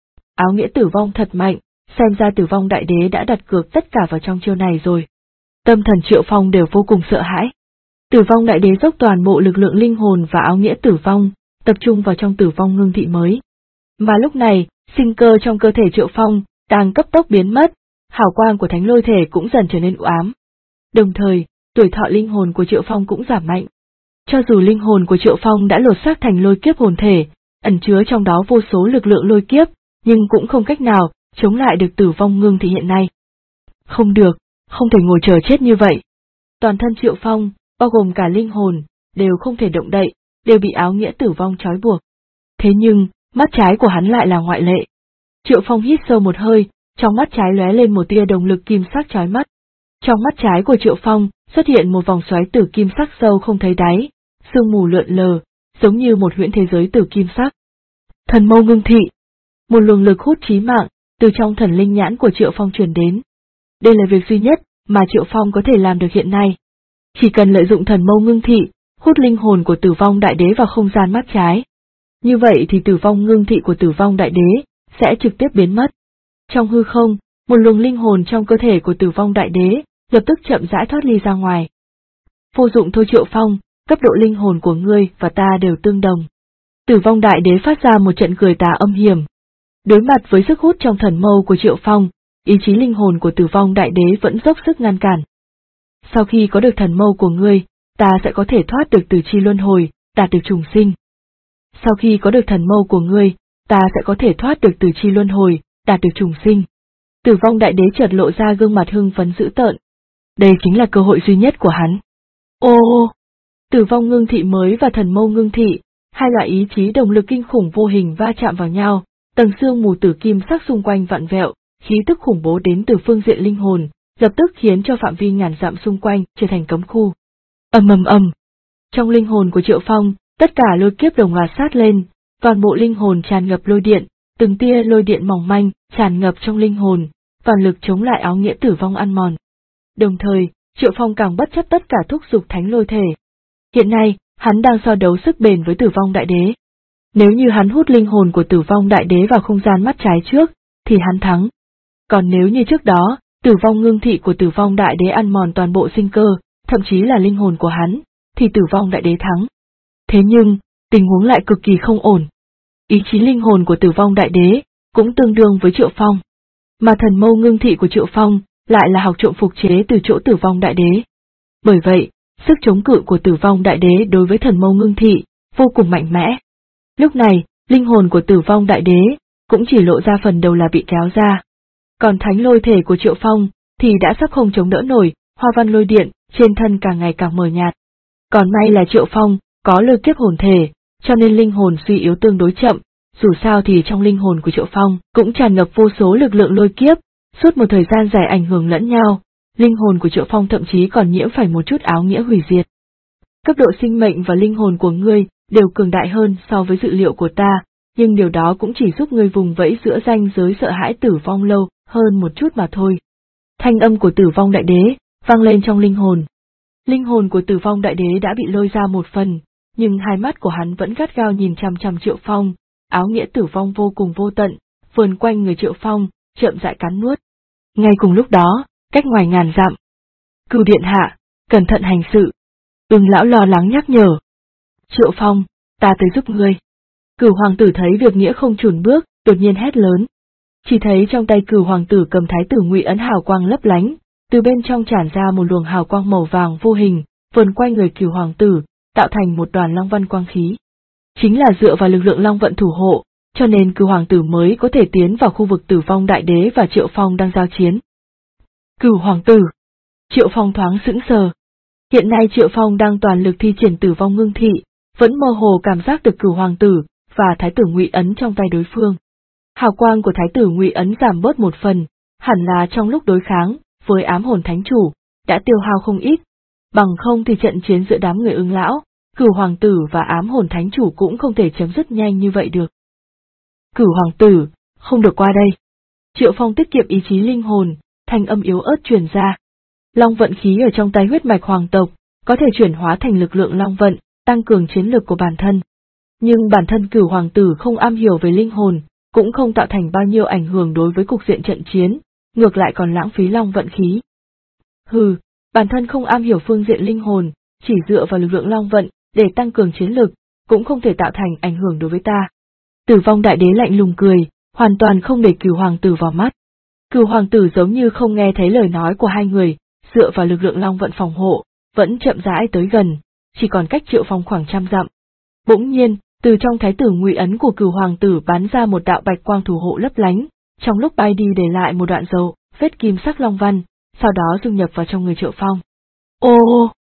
Áo nghĩa tử vong thật mạnh, xem ra Tử Vong Đại Đế đã đặt cược tất cả vào trong chiêu này rồi. Tâm thần Triệu Phong đều vô cùng sợ hãi. Tử Vong Đại Đế dốc toàn bộ lực lượng linh hồn và áo nghĩa tử vong, tập trung vào trong Tử Vong Ngưng Thị mới. Mà lúc này, sinh cơ trong cơ thể Triệu Phong đang cấp tốc biến mất, hào quang của thánh lôi thể cũng dần trở nên u ám. Đồng thời, tuổi thọ linh hồn của Triệu Phong cũng giảm mạnh. Cho dù linh hồn của Triệu Phong đã lột xác thành lôi kiếp hồn thể, ẩn chứa trong đó vô số lực lượng lôi kiếp, nhưng cũng không cách nào chống lại được Tử Vong Ngưng Thị hiện nay. Không được, không thể ngồi chờ chết như vậy. Toàn thân Triệu Phong, bao gồm cả linh hồn, đều không thể động đậy, đều bị áo nghĩa tử vong trói buộc. Thế nhưng, mắt trái của hắn lại là ngoại lệ. Triệu Phong hít sâu một hơi, trong mắt trái lóe lên một tia đồng lực kim sắc chói mắt. Trong mắt trái của Triệu Phong xuất hiện một vòng xoáy tử kim sắc sâu không thấy đáy, sương mù lượn lờ, giống như một huyễn thế giới tử kim sắc. Thần mâu ngưng thị. Một luồng lực hút chí mạng từ trong thần linh nhãn của Triệu Phong truyền đến. Đây là việc duy nhất mà Triệu Phong có thể làm được hiện nay. Chỉ cần lợi dụng thần mâu ngưng thị, hút linh hồn của Tử Vong Đại Đế vào không gian mắt trái. Như vậy thì Tử Vong Ngưng Thị của Tử Vong Đại Đế sẽ trực tiếp biến mất. Trong hư không, một luồng linh hồn trong cơ thể của Tử Vong Đại Đế lập tức chậm rãi thoát ly ra ngoài. Vô dụng thôi Triệu Phong, cấp độ linh hồn của ngươi và ta đều tương đồng. Tử Vong Đại Đế phát ra một trận cười tà âm hiểm. Đối mặt với sức hút trong thần mâu của Triệu Phong, ý chí linh hồn của Tử Vong Đại Đế vẫn dốc sức ngăn cản. Sau khi có được thần mâu của ngươi, ta sẽ có thể thoát được tử chi luân hồi, đạt được trùng sinh. Sau khi có được thần mâu của ngươi, ta sẽ có thể thoát được tử chi luân hồi, đạt được trùng sinh. Tử Vong Đại Đế chợt lộ ra gương mặt hưng phấn dữ tợn. Đây chính là cơ hội duy nhất của hắn. Ô! Tử Vong Ngưng Thị mới và thần mâu ngưng thị, hai loại ý chí đồng lực kinh khủng vô hình va chạm vào nhau, tầng sương mù tử kim sắc xung quanh vặn vẹo, khí tức khủng bố đến từ phương diện linh hồn, lập tức khiến cho phạm vi ngàn dặm xung quanh trở thành cấm khu. Ầm ầm ầm. Trong linh hồn của Triệu Phong, tất cả lôi kiếp đồng loạt sát lên, toàn bộ linh hồn tràn ngập lôi điện, từng tia lôi điện mỏng manh tràn ngập trong linh hồn, toàn lực chống lại áo nghĩa tử vong ăn mòn. Đồng thời, Triệu Phong càng bất chấp tất cả thúc giục thánh lôi thể. Hiện nay, hắn đang so đấu sức bền với Tử Vong Đại Đế. Nếu như hắn hút linh hồn của Tử Vong Đại Đế vào không gian mắt trái trước, thì hắn thắng. Còn nếu như trước đó, Tử Vong Ngưng Thị của Tử Vong Đại Đế ăn mòn toàn bộ sinh cơ, thậm chí là linh hồn của hắn, thì Tử Vong Đại Đế thắng. Thế nhưng, tình huống lại cực kỳ không ổn. Ý chí linh hồn của Tử Vong Đại Đế cũng tương đương với Triệu Phong, mà thần mâu ngưng thị của Triệu Phong lại là học trộm phục chế từ chỗ Tử Vong Đại Đế. Bởi vậy, Sức chống cự của Tử Vong Đại Đế đối với thần mâu ngưng thị, vô cùng mạnh mẽ. Lúc này, linh hồn của Tử Vong Đại Đế cũng chỉ lộ ra phần đầu là bị kéo ra. Còn thánh lôi thể của Triệu Phong thì đã sắp không chống đỡ nổi, hoa văn lôi điện trên thân càng ngày càng mờ nhạt. Còn may là Triệu Phong có lôi kiếp hồn thể, cho nên linh hồn suy yếu tương đối chậm, dù sao thì trong linh hồn của Triệu Phong cũng tràn ngập vô số lực lượng lôi kiếp, suốt một thời gian dài ảnh hưởng lẫn nhau, linh hồn của Triệu Phong thậm chí còn nhiễm phải một chút áo nghĩa hủy diệt. Cấp độ sinh mệnh và linh hồn của ngươi đều cường đại hơn so với dự liệu của ta, nhưng điều đó cũng chỉ giúp ngươi vùng vẫy giữa ranh giới sợ hãi tử vong lâu hơn một chút mà thôi. Thanh âm của Tử Vong Đại Đế vang lên trong linh hồn. Linh hồn của Tử Vong Đại Đế đã bị lôi ra một phần, nhưng hai mắt của hắn vẫn gắt gao nhìn chằm chằm Triệu Phong, áo nghĩa tử vong vô cùng vô tận, vờn quanh người Triệu Phong, chậm rãi cắn nuốt. Ngay cùng lúc đó, cách ngoài ngàn dặm, Cửu điện hạ, cẩn thận hành sự. Ưng lão lo lắng nhắc nhở. Triệu Phong, ta tới giúp ngươi. Cửu hoàng tử thấy việc nghĩa không chùn bước, đột nhiên hét lớn. Chỉ thấy trong tay Cửu hoàng tử cầm thái tử ngụy ấn hào quang lấp lánh, từ bên trong tràn ra một luồng hào quang màu vàng vô hình, vờn quanh người Cửu hoàng tử, tạo thành một đoàn long văn quang khí. Chính là dựa vào lực lượng long vận thủ hộ, cho nên Cửu hoàng tử mới có thể tiến vào khu vực Tử Vong Đại Đế và Triệu Phong đang giao chiến. Cửu hoàng tử. Triệu Phong thoáng sững sờ. Hiện nay Triệu Phong đang toàn lực thi triển Tử Vong Ngưng Thị, vẫn mơ hồ cảm giác được Cửu hoàng tử và thái tử ngụy ấn trong tay đối phương. Hào quang của thái tử ngụy ấn giảm bớt một phần, hẳn là trong lúc đối kháng với ám hồn thánh chủ đã tiêu hao không ít, bằng không thì trận chiến giữa đám người Ưng lão, Cửu hoàng tử và ám hồn thánh chủ cũng không thể chấm dứt nhanh như vậy được. Cửu hoàng tử, không được qua đây. Triệu Phong tiết kiệm ý chí linh hồn, thanh âm yếu ớt truyền ra. Long vận khí ở trong tay huyết mạch hoàng tộc, có thể chuyển hóa thành lực lượng long vận, tăng cường chiến lực của bản thân. Nhưng bản thân Cửu hoàng tử không am hiểu về linh hồn, cũng không tạo thành bao nhiêu ảnh hưởng đối với cục diện trận chiến, ngược lại còn lãng phí long vận khí. Hừ, bản thân không am hiểu phương diện linh hồn, chỉ dựa vào lực lượng long vận để tăng cường chiến lực, cũng không thể tạo thành ảnh hưởng đối với ta. Tử Vong Đại Đế lạnh lùng cười, hoàn toàn không để Cửu hoàng tử vào mắt. Cửu hoàng tử giống như không nghe thấy lời nói của hai người, dựa vào lực lượng long vận phòng hộ, vẫn chậm rãi tới gần, chỉ còn cách Triệu Phong khoảng 100 dặm. Bỗng nhiên, từ trong thái tử ngụy ấn của Cửu hoàng tử bắn ra một đạo bạch quang thủ hộ lấp lánh, trong lúc bay đi để lại một đoạn dấu vết kim sắc long văn, sau đó dung nhập vào trong người Triệu Phong. Ô!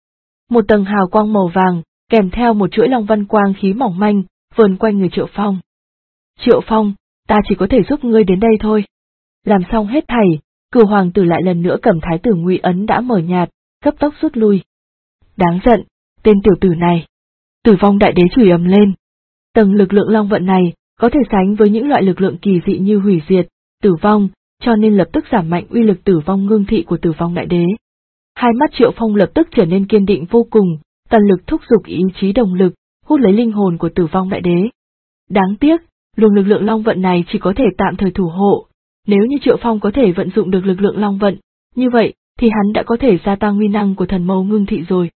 Một tầng hào quang màu vàng, kèm theo một chuỗi long văn quang khí mỏng manh, vờn quanh người Triệu Phong. Triệu Phong, ta chỉ có thể giúp ngươi đến đây thôi. Làm xong hết thảy, Cửu hoàng tử lại lần nữa cầm thái tử ngụy ấn đã mờ nhạt, cấp tốc rút lui. Đáng giận, tên tiểu tử này. Tử Vong Đại Đế chửi ầm lên. Tầng lực lượng long vận này có thể sánh với những loại lực lượng kỳ dị như hủy diệt, tử vong, cho nên lập tức giảm mạnh uy lực Tử Vong Ngưng Thị của Tử Vong Đại Đế. Hai mắt Triệu Phong lập tức trở nên kiên định vô cùng, tận lực thúc giục ý chí đồng lực, hút lấy linh hồn của Tử Vong Đại Đế. Đáng tiếc, luồng lực lượng long vận này chỉ có thể tạm thời thủ hộ. Nếu như Triệu Phong có thể vận dụng được lực lượng long vận, như vậy thì hắn đã có thể gia tăng uy năng của thần mâu ngưng thị rồi.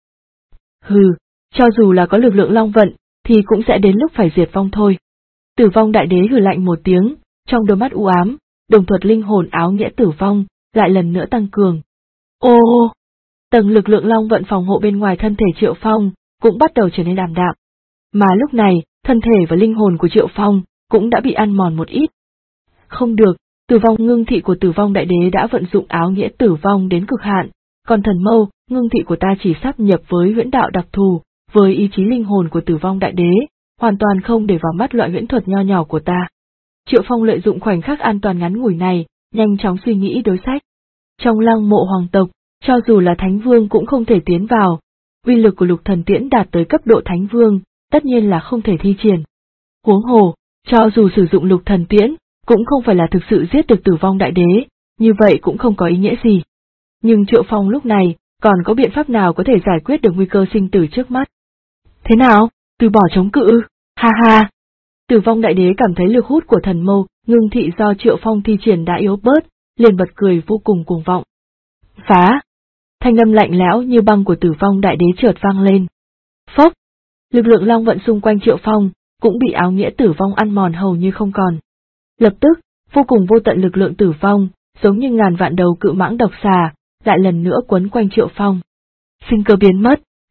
Hừ, cho dù là có lực lượng long vận, thì cũng sẽ đến lúc phải diệt vong thôi. Tử Vong Đại Đế hừ lạnh một tiếng, trong đôi mắt u ám, đồng thuật linh hồn áo nghĩa tử vong lại lần nữa tăng cường. Ô! Tầng lực lượng long vận phòng hộ bên ngoài thân thể Triệu Phong cũng bắt đầu trở nên ảm đạm. Mà lúc này, thân thể và linh hồn của Triệu Phong cũng đã bị ăn mòn một ít. Không được, Tử Vong Ngưng Thị của Tử Vong Đại Đế đã vận dụng áo nghĩa tử vong đến cực hạn, còn thần mâu ngưng thị của ta chỉ sắp nhập với huyễn đạo đặc thù, với ý chí linh hồn của Tử Vong Đại Đế, hoàn toàn không để vào mắt loại huyễn thuật nho nhỏ của ta. Triệu Phong lợi dụng khoảnh khắc an toàn ngắn ngủi này, nhanh chóng suy nghĩ đối sách. Trong lăng mộ hoàng tộc, cho dù là Thánh Vương cũng không thể tiến vào, uy lực của Lục Thần Tiễn đạt tới cấp độ Thánh Vương, tất nhiên là không thể thi triển. Huống hồ, cho dù sử dụng Lục Thần Tiễn, cũng không phải là thực sự giết được Tử Vong Đại Đế, như vậy cũng không có ý nghĩa gì. Nhưng Triệu Phong lúc này, còn có biện pháp nào có thể giải quyết được nguy cơ sinh tử trước mắt? Thế nào, từ bỏ chống cự? Ha ha! Tử Vong Đại Đế cảm thấy lực hút của thần mâu ngưng thị do Triệu Phong thi triển đã yếu bớt, liền bật cười vô cùng cuồng vọng. Phá! Thanh âm lạnh lẽo như băng của Tử Vong Đại Đế chợt vang lên. Phốc! Lực lượng long vận xung quanh Triệu Phong cũng bị áo nghĩa tử vong ăn mòn hầu như không còn. Lập tức, vô cùng vô tận lực lượng tử vong, giống như ngàn vạn đầu cự mãng độc xà, lại lần nữa quấn quanh Triệu Phong. Sinh cơ biến mất,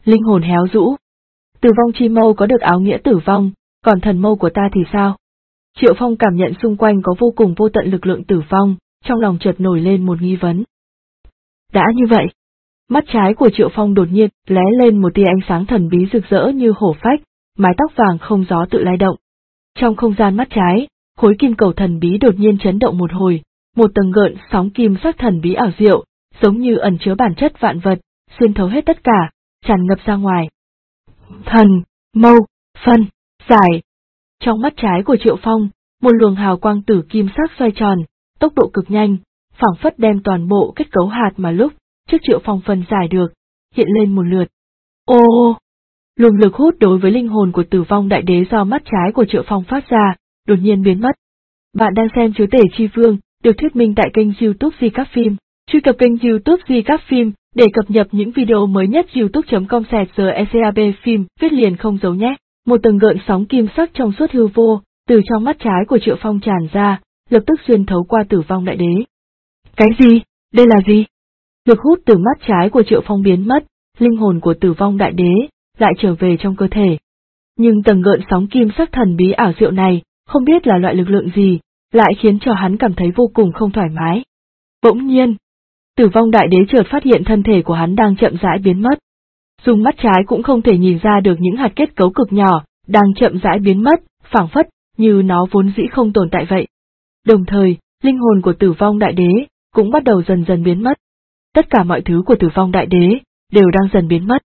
linh hồn héo rũ. Tử vong chi mâu có được áo nghĩa tử vong, còn thần mâu của ta thì sao? Triệu Phong cảm nhận xung quanh có vô cùng vô tận lực lượng tử vong, trong lòng chợt nổi lên một nghi vấn. Đã như vậy, mắt trái của Triệu Phong đột nhiên lóe lên một tia ánh sáng thần bí rực rỡ như hổ phách, mái tóc vàng không gió tự lay động. Trong không gian mắt trái, khối kim cầu thần bí đột nhiên chấn động một hồi, một tầng gợn sóng kim sắc thần bí ảo diệu, giống như ẩn chứa bản chất vạn vật, xuyên thấu hết tất cả, tràn ngập ra ngoài. Thần, mâu, phân, giải. Trong mắt trái của Triệu Phong, một luồng hào quang tử kim sắc xoay tròn, tốc độ cực nhanh, phảng phất đem toàn bộ kết cấu hạt mà lúc trước Triệu Phong phân giải được, hiện lên một lượt. Ô! Luồng lực hút đối với linh hồn của Tử Vong Đại Đế do mắt trái của Triệu Phong phát ra, đột nhiên biến mất. Bạn đang xem Chúa Tể Chi Vương, được thuyết minh tại kênh YouTube Di Các Phim. Truy cập kênh YouTube Di Các Phim để cập nhật những video mới nhất. youtube.com/recab phim viết liền không dấu nhé. Một tầng gợn sóng kim sắc trong suốt hư vô, từ trong mắt trái của Triệu Phong tràn ra, lập tức xuyên thấu qua Tử Vong Đại Đế. Cái gì? Đây là gì? Lực hút từ mắt trái của Triệu Phong biến mất, linh hồn của Tử Vong Đại Đế lại trở về trong cơ thể. Nhưng tầng gợn sóng kim sắc thần bí ảo diệu này, không biết là loại lực lượng gì, lại khiến cho hắn cảm thấy vô cùng không thoải mái. Bỗng nhiên, Tử Vong Đại Đế chợt phát hiện thân thể của hắn đang chậm rãi biến mất. Dùng mắt trái cũng không thể nhìn ra được những hạt kết cấu cực nhỏ, đang chậm rãi biến mất, phảng phất như nó vốn dĩ không tồn tại vậy. Đồng thời, linh hồn của Tử Vong Đại Đế cũng bắt đầu dần dần biến mất. Tất cả mọi thứ của Tử Vong Đại Đế đều đang dần biến mất.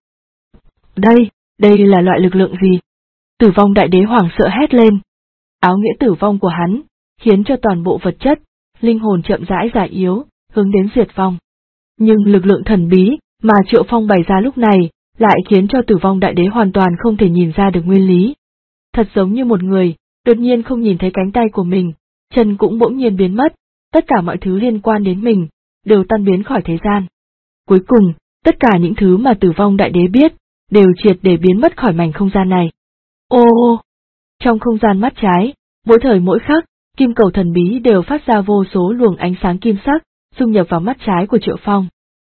Đây là loại lực lượng gì? Tử Vong Đại Đế hoảng sợ hét lên. Áo nghĩa tử vong của hắn khiến cho toàn bộ vật chất, linh hồn chậm rãi già yếu, hướng đến diệt vong. Nhưng lực lượng thần bí mà Triệu Phong bày ra lúc này lại khiến cho Tử Vong Đại Đế hoàn toàn không thể nhìn ra được nguyên lý. Thật giống như một người đột nhiên không nhìn thấy cánh tay của mình, chân cũng bỗng nhiên biến mất, tất cả mọi thứ liên quan đến mình đều tan biến khỏi thế gian. Cuối cùng, tất cả những thứ mà Tử Vong Đại Đế biết đều triệt để biến mất khỏi mảnh không gian này. Ô! Trong không gian mắt trái, mỗi thời mỗi khắc, kim cầu thần bí đều phát ra vô số luồng ánh sáng kim sắc, dung nhập vào mắt trái của Triệu Phong.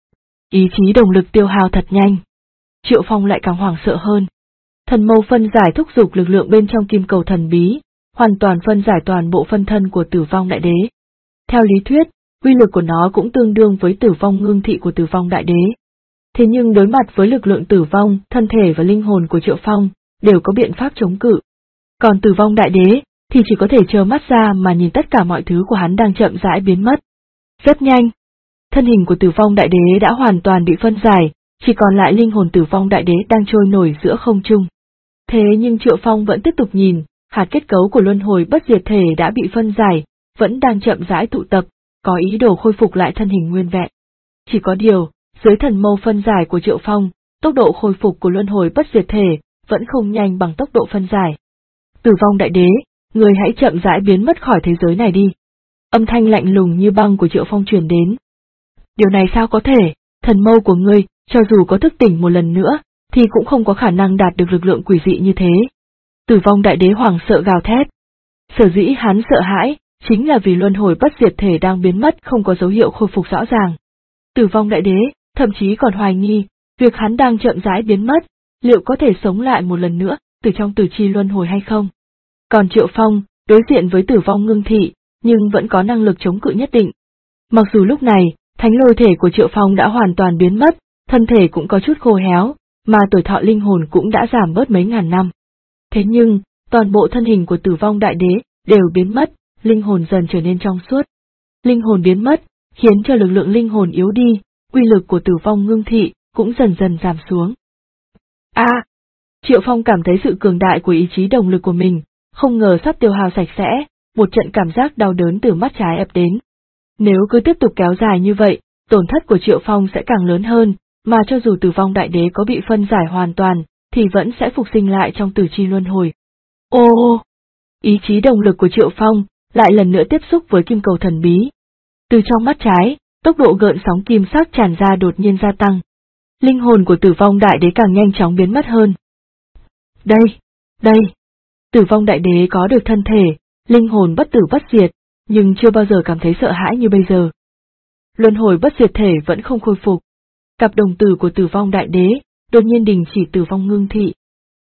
Ý chí động lực tiêu hao thật nhanh. Triệu Phong lại càng hoảng sợ hơn. Thần mâu phân giải thúc giục lực lượng bên trong kim cầu thần bí, hoàn toàn phân giải toàn bộ phân thân của Tử Vong Đại Đế. Theo lý thuyết, uy lực của nó cũng tương đương với tử vong ngưng thị của Tử Vong Đại Đế. Thế nhưng đối mặt với lực lượng tử vong, thân thể và linh hồn của Triệu Phong đều có biện pháp chống cự. Còn Tử Vong Đại Đế thì chỉ có thể trơ mắt ra mà nhìn tất cả mọi thứ của hắn đang chậm rãi biến mất. Rất nhanh, thân hình của Tử Vong Đại Đế đã hoàn toàn bị phân giải, chỉ còn lại linh hồn Tử Vong Đại Đế đang trôi nổi giữa không trung. Thế nhưng Triệu Phong vẫn tiếp tục nhìn, hạt kết cấu của luân hồi bất diệt thể đã bị phân giải, vẫn đang chậm rãi tụ tập, có ý đồ khôi phục lại thân hình nguyên vẹn. Chỉ có điều, dưới thần mâu phân giải của Triệu Phong, tốc độ khôi phục của luân hồi bất diệt thể vẫn không nhanh bằng tốc độ phân giải. Tử Vong Đại Đế, người hãy chậm rãi biến mất khỏi thế giới này đi. Âm thanh lạnh lùng như băng của Triệu Phong truyền đến. Điều này sao có thể, thần mâu của ngươi, cho dù có thức tỉnh một lần nữa, thì cũng không có khả năng đạt được lực lượng quỷ dị như thế. Tử Vong Đại Đế hoảng sợ gào thét. Sở dĩ hắn sợ hãi, chính là vì luân hồi bất diệt thể đang biến mất không có dấu hiệu khôi phục rõ ràng. Tử Vong Đại Đế, thậm chí còn hoài nghi, việc hắn đang chậm rãi biến mất, liệu có thể sống lại một lần nữa, từ trong tử chi luân hồi hay không? Còn Triệu Phong, đối diện với tử vong ngưng thị, nhưng vẫn có năng lực chống cự nhất định. Mặc dù lúc này, thánh lôi thể của Triệu Phong đã hoàn toàn biến mất, thân thể cũng có chút khô héo, mà tuổi thọ linh hồn cũng đã giảm bớt mấy ngàn năm. Thế nhưng, toàn bộ thân hình của Tử Vong Đại Đế đều biến mất, linh hồn dần trở nên trong suốt. Linh hồn biến mất, khiến cho lực lượng linh hồn yếu đi, uy lực của tử vong ngưng thị cũng dần dần giảm xuống. Triệu Phong cảm thấy sự cường đại của ý chí động lực của mình, không ngờ sắp tiêu hao sạch sẽ, một trận cảm giác đau đớn từ mắt trái ập đến. Nếu cứ tiếp tục kéo dài như vậy, tổn thất của Triệu Phong sẽ càng lớn hơn, mà cho dù Tử Vong Đại Đế có bị phân giải hoàn toàn, thì vẫn sẽ phục sinh lại trong tử chi luân hồi. Ý chí động lực của Triệu Phong lại lần nữa tiếp xúc với kim cầu thần bí. Từ trong mắt trái, tốc độ gợn sóng kim sắc tràn ra đột nhiên gia tăng. Linh hồn của Tử Vong Đại Đế càng nhanh chóng biến mất hơn. Đây. Tử Vong Đại Đế có được thân thể, linh hồn bất tử bất diệt, nhưng chưa bao giờ cảm thấy sợ hãi như bây giờ. Luân hồi bất diệt thể vẫn không khôi phục. Cặp đồng tử của Tử Vong Đại Đế đột nhiên đình chỉ tử vong ngưng thị.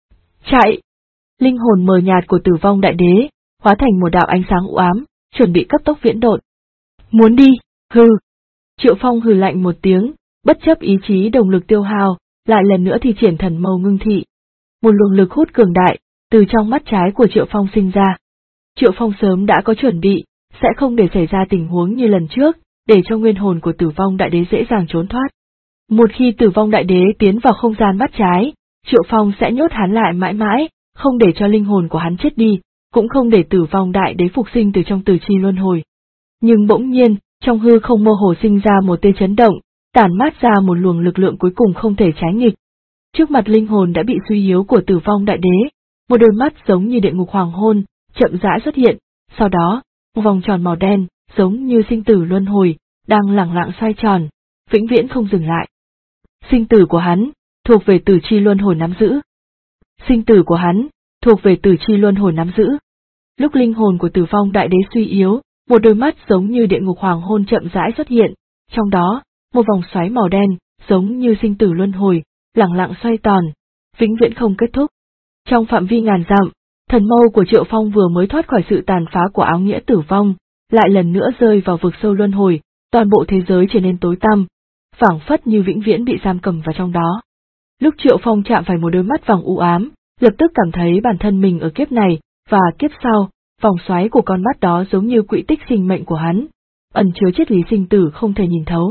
Chạy! Linh hồn mờ nhạt của tử vong đại đế, hóa thành một đạo ánh sáng u ám, chuẩn bị cấp tốc viễn độn. Muốn đi, hừ! Triệu Phong hừ lạnh một tiếng, bất chấp ý chí đồng lực tiêu hao, lại lần nữa thi triển thần mâu ngưng thị. Một luồng lực hút cường đại, từ trong mắt trái của Triệu Phong sinh ra. Triệu Phong sớm đã có chuẩn bị, sẽ không để xảy ra tình huống như lần trước, để cho nguyên hồn của tử vong đại đế dễ dàng trốn thoát. Một khi tử vong đại đế tiến vào không gian mắt trái, Triệu Phong sẽ nhốt hắn lại mãi mãi, không để cho linh hồn của hắn chết đi, cũng không để tử vong đại đế phục sinh từ trong tử chi luân hồi. Nhưng bỗng nhiên, trong hư không mơ hồ sinh ra một tia chấn động, tản mát ra một luồng lực lượng cuối cùng không thể trái nghịch. Trước mặt linh hồn đã bị suy yếu của tử vong đại đế, một đôi mắt giống như địa ngục hoàng hôn, chậm rãi xuất hiện, sau đó, một vòng tròn màu đen, giống như sinh tử luân hồi, đang lẳng lặng xoay tròn, vĩnh viễn không dừng lại. Sinh tử của hắn, thuộc về tử chi luân hồi nắm giữ. Sinh tử của hắn, thuộc về tử chi luân hồi nắm giữ. Lúc linh hồn của tử vong đại đế suy yếu, một đôi mắt giống như địa ngục hoàng hôn chậm rãi xuất hiện, trong đó, một vòng xoáy màu đen, giống như sinh tử luân hồi, lẳng lặng xoay tròn, vĩnh viễn không kết thúc. Trong phạm vi ngàn dặm, thần mâu của Triệu Phong vừa mới thoát khỏi sự tàn phá của áo nghĩa tử vong, lại lần nữa rơi vào vực sâu luân hồi, toàn bộ thế giới trở nên tối tăm, phảng phất như vĩnh viễn bị giam cầm vào trong đó. Lúc Triệu Phong chạm phải một đôi mắt vàng u ám, lập tức cảm thấy bản thân mình ở kiếp này, và kiếp sau, vòng xoáy của con mắt đó giống như quỹ tích sinh mệnh của hắn, ẩn chứa triết lý sinh tử không thể nhìn thấu.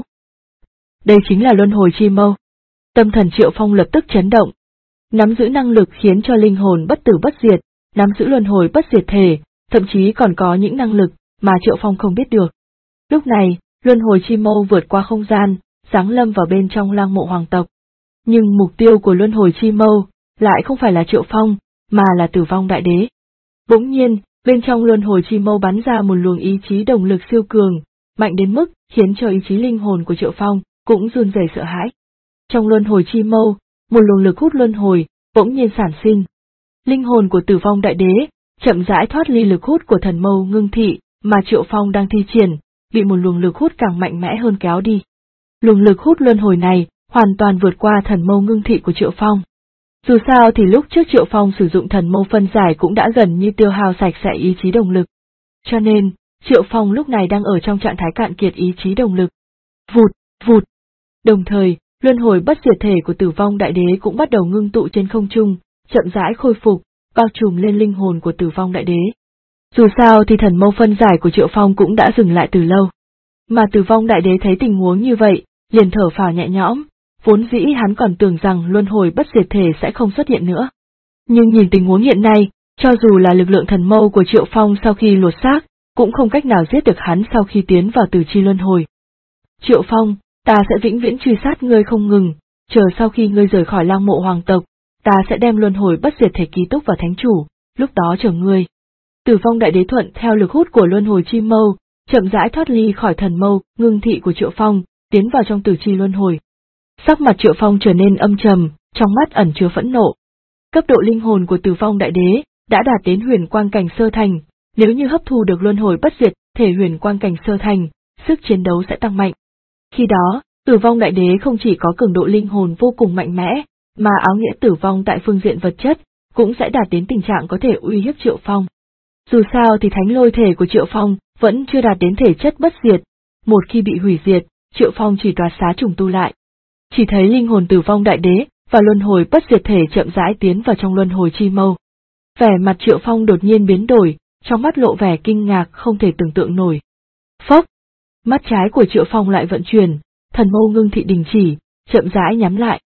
Đây chính là luân hồi chi mâu. Tâm thần Triệu Phong lập tức chấn động. Nắm giữ năng lực khiến cho linh hồn bất tử bất diệt, nắm giữ luân hồi bất diệt thể, thậm chí còn có những năng lực mà Triệu Phong không biết được. Lúc này, luân hồi chi mâu vượt qua không gian, giáng lâm vào bên trong Lăng Mộ hoàng tộc. Nhưng mục tiêu của luân hồi chi mâu lại không phải là Triệu Phong, mà là tử vong đại đế. Bỗng nhiên, bên trong luân hồi chi mâu bắn ra một luồng ý chí đồng lực siêu cường, mạnh đến mức khiến cho ý chí linh hồn của Triệu Phong cũng run rẩy sợ hãi. Trong luân hồi chi mâu, một luồng lực hút luân hồi bỗng nhiên sản sinh. Linh hồn của tử vong đại đế chậm rãi thoát ly lực hút của thần mâu ngưng thị mà Triệu Phong đang thi triển, bị một luồng lực hút càng mạnh mẽ hơn kéo đi. Luồng lực hút luân hồi này hoàn toàn vượt qua thần mâu ngưng thị của Triệu Phong. Dù sao thì lúc trước Triệu Phong sử dụng thần mâu phân giải cũng đã gần như tiêu hao sạch sẽ ý chí đồng lực. Cho nên, Triệu Phong lúc này đang ở trong trạng thái cạn kiệt ý chí đồng lực. Vụt, vụt. Đồng thời, luân hồi bất diệt thể của tử vong đại đế cũng bắt đầu ngưng tụ trên không trung, chậm rãi khôi phục, bao trùm lên linh hồn của tử vong đại đế. Dù sao thì thần mâu phân giải của Triệu Phong cũng đã dừng lại từ lâu. Mà tử vong đại đế thấy tình huống như vậy, liền thở phào nhẹ nhõm, vốn dĩ hắn còn tưởng rằng luân hồi bất diệt thể sẽ không xuất hiện nữa. Nhưng nhìn tình huống hiện nay, cho dù là lực lượng thần mâu của Triệu Phong sau khi lột xác, cũng không cách nào giết được hắn sau khi tiến vào tử chi luân hồi. Triệu Phong, ta sẽ vĩnh viễn truy sát ngươi không ngừng, chờ sau khi ngươi rời khỏi Lăng Mộ hoàng tộc, ta sẽ đem luân hồi bất diệt thể ký túc vào thánh chủ, lúc đó chờ ngươi. Tử vong đại đế thuận theo lực hút của luân hồi chi mâu, chậm rãi thoát ly khỏi thần mâu ngưng thị của Triệu Phong, tiến vào trong tử chi luân hồi. Sắc mặt Triệu Phong trở nên âm trầm, trong mắt ẩn chứa phẫn nộ. Cấp độ linh hồn của tử vong đại đế đã đạt đến huyền quang cảnh sơ thành, nếu như hấp thu được luân hồi bất diệt thể huyền quang cảnh sơ thành, sức chiến đấu sẽ tăng mạnh. Khi đó, tử vong đại đế không chỉ có cường độ linh hồn vô cùng mạnh mẽ, mà áo nghĩa tử vong tại phương diện vật chất cũng sẽ đạt đến tình trạng có thể uy hiếp Triệu Phong. Dù sao thì thánh lôi thể của Triệu Phong vẫn chưa đạt đến thể chất bất diệt, một khi bị hủy diệt, Triệu Phong chỉ đoạt xá trùng tu lại. Chỉ thấy linh hồn tử vong đại đế và luân hồi bất diệt thể chậm rãi tiến vào trong luân hồi chi mâu. Vẻ mặt Triệu Phong đột nhiên biến đổi, trong mắt lộ vẻ kinh ngạc không thể tưởng tượng nổi. Phốc! Mắt trái của Triệu Phong lại vận chuyển, thần mâu ngưng thị đình chỉ, chậm rãi nhắm lại.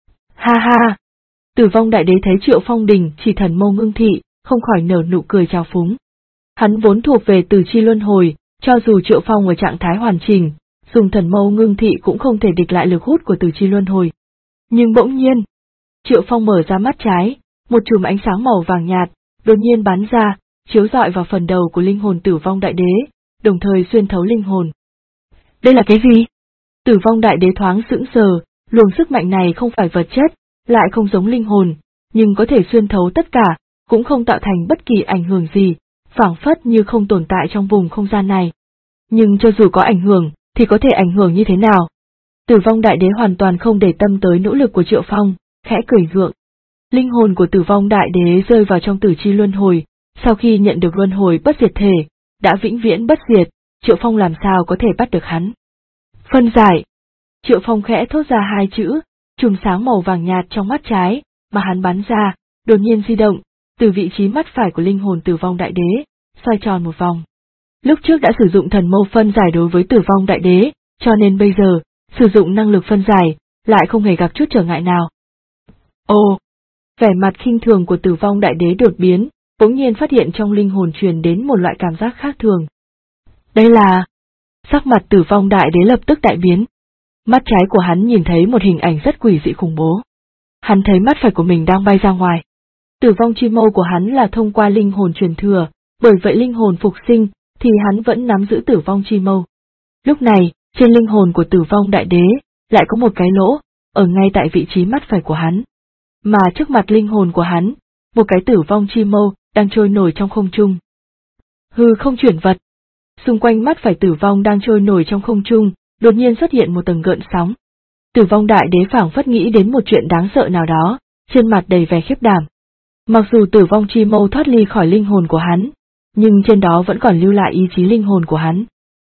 Ha ha! Tử vong đại đế thấy Triệu Phong đình chỉ thần mâu ngưng thị, không khỏi nở nụ cười trào phúng. Hắn vốn thuộc về tử chi luân hồi, cho dù Triệu Phong ở trạng thái hoàn chỉnh, dùng thần mâu ngưng thị cũng không thể địch lại lực hút của tử chi luân hồi. Nhưng bỗng nhiên, Triệu Phong mở ra mắt trái, một chùm ánh sáng màu vàng nhạt, đột nhiên bắn ra, chiếu rọi vào phần đầu của linh hồn tử vong đại đế, đồng thời xuyên thấu linh hồn. Đây là cái gì? Tử vong đại đế thoáng sững sờ, luồng sức mạnh này không phải vật chất, lại không giống linh hồn, nhưng có thể xuyên thấu tất cả, cũng không tạo thành bất kỳ ảnh hưởng gì, phảng phất như không tồn tại trong vùng không gian này. Nhưng cho dù có ảnh hưởng, thì có thể ảnh hưởng như thế nào? Tử vong đại đế hoàn toàn không để tâm tới nỗ lực của Triệu Phong, khẽ cười gượng. Linh hồn của Tử Vong Đại Đế rơi vào trong tử chi luân hồi, sau khi nhận được luân hồi bất diệt thể, đã vĩnh viễn bất diệt, Triệu Phong làm sao có thể bắt được hắn. Phân giải. Triệu Phong khẽ thốt ra hai chữ, chùm sáng màu vàng nhạt trong mắt trái, mà hắn bắn ra, đột nhiên di động, từ vị trí mắt phải của linh hồn Tử Vong Đại Đế, xoay tròn một vòng. Lúc trước đã sử dụng thần mâu phân giải đối với Tử Vong Đại Đế, cho nên bây giờ, sử dụng năng lực phân giải, lại không hề gặp chút trở ngại nào. Ồ! Vẻ mặt khinh thường của Tử Vong Đại Đế đột biến, bỗng nhiên phát hiện trong linh hồn truyền đến một loại cảm giác khác thường. Đây là... Sắc mặt Tử Vong Đại Đế lập tức đại biến. Mắt trái của hắn nhìn thấy một hình ảnh rất quỷ dị khủng bố. Hắn thấy mắt phải của mình đang bay ra ngoài. Tử vong chi mâu của hắn là thông qua linh hồn truyền thừa, bởi vậy linh hồn phục sinh, thì hắn vẫn nắm giữ tử vong chi mâu. Lúc này, trên linh hồn của Tử Vong Đại Đế, lại có một cái lỗ, ở ngay tại vị trí mắt phải của hắn. Mà trước mặt linh hồn của hắn, một cái tử vong chi mâu đang trôi nổi trong không trung. Hư không chuyển vật. Xung quanh mắt phải Tử Vong đang trôi nổi trong không trung, đột nhiên xuất hiện một tầng gợn sóng. Tử Vong Đại Đế phảng phất nghĩ đến một chuyện đáng sợ nào đó, trên mặt đầy vẻ khiếp đảm. Mặc dù tử vong chi mâu thoát ly khỏi linh hồn của hắn, nhưng trên đó vẫn còn lưu lại ý chí linh hồn của hắn.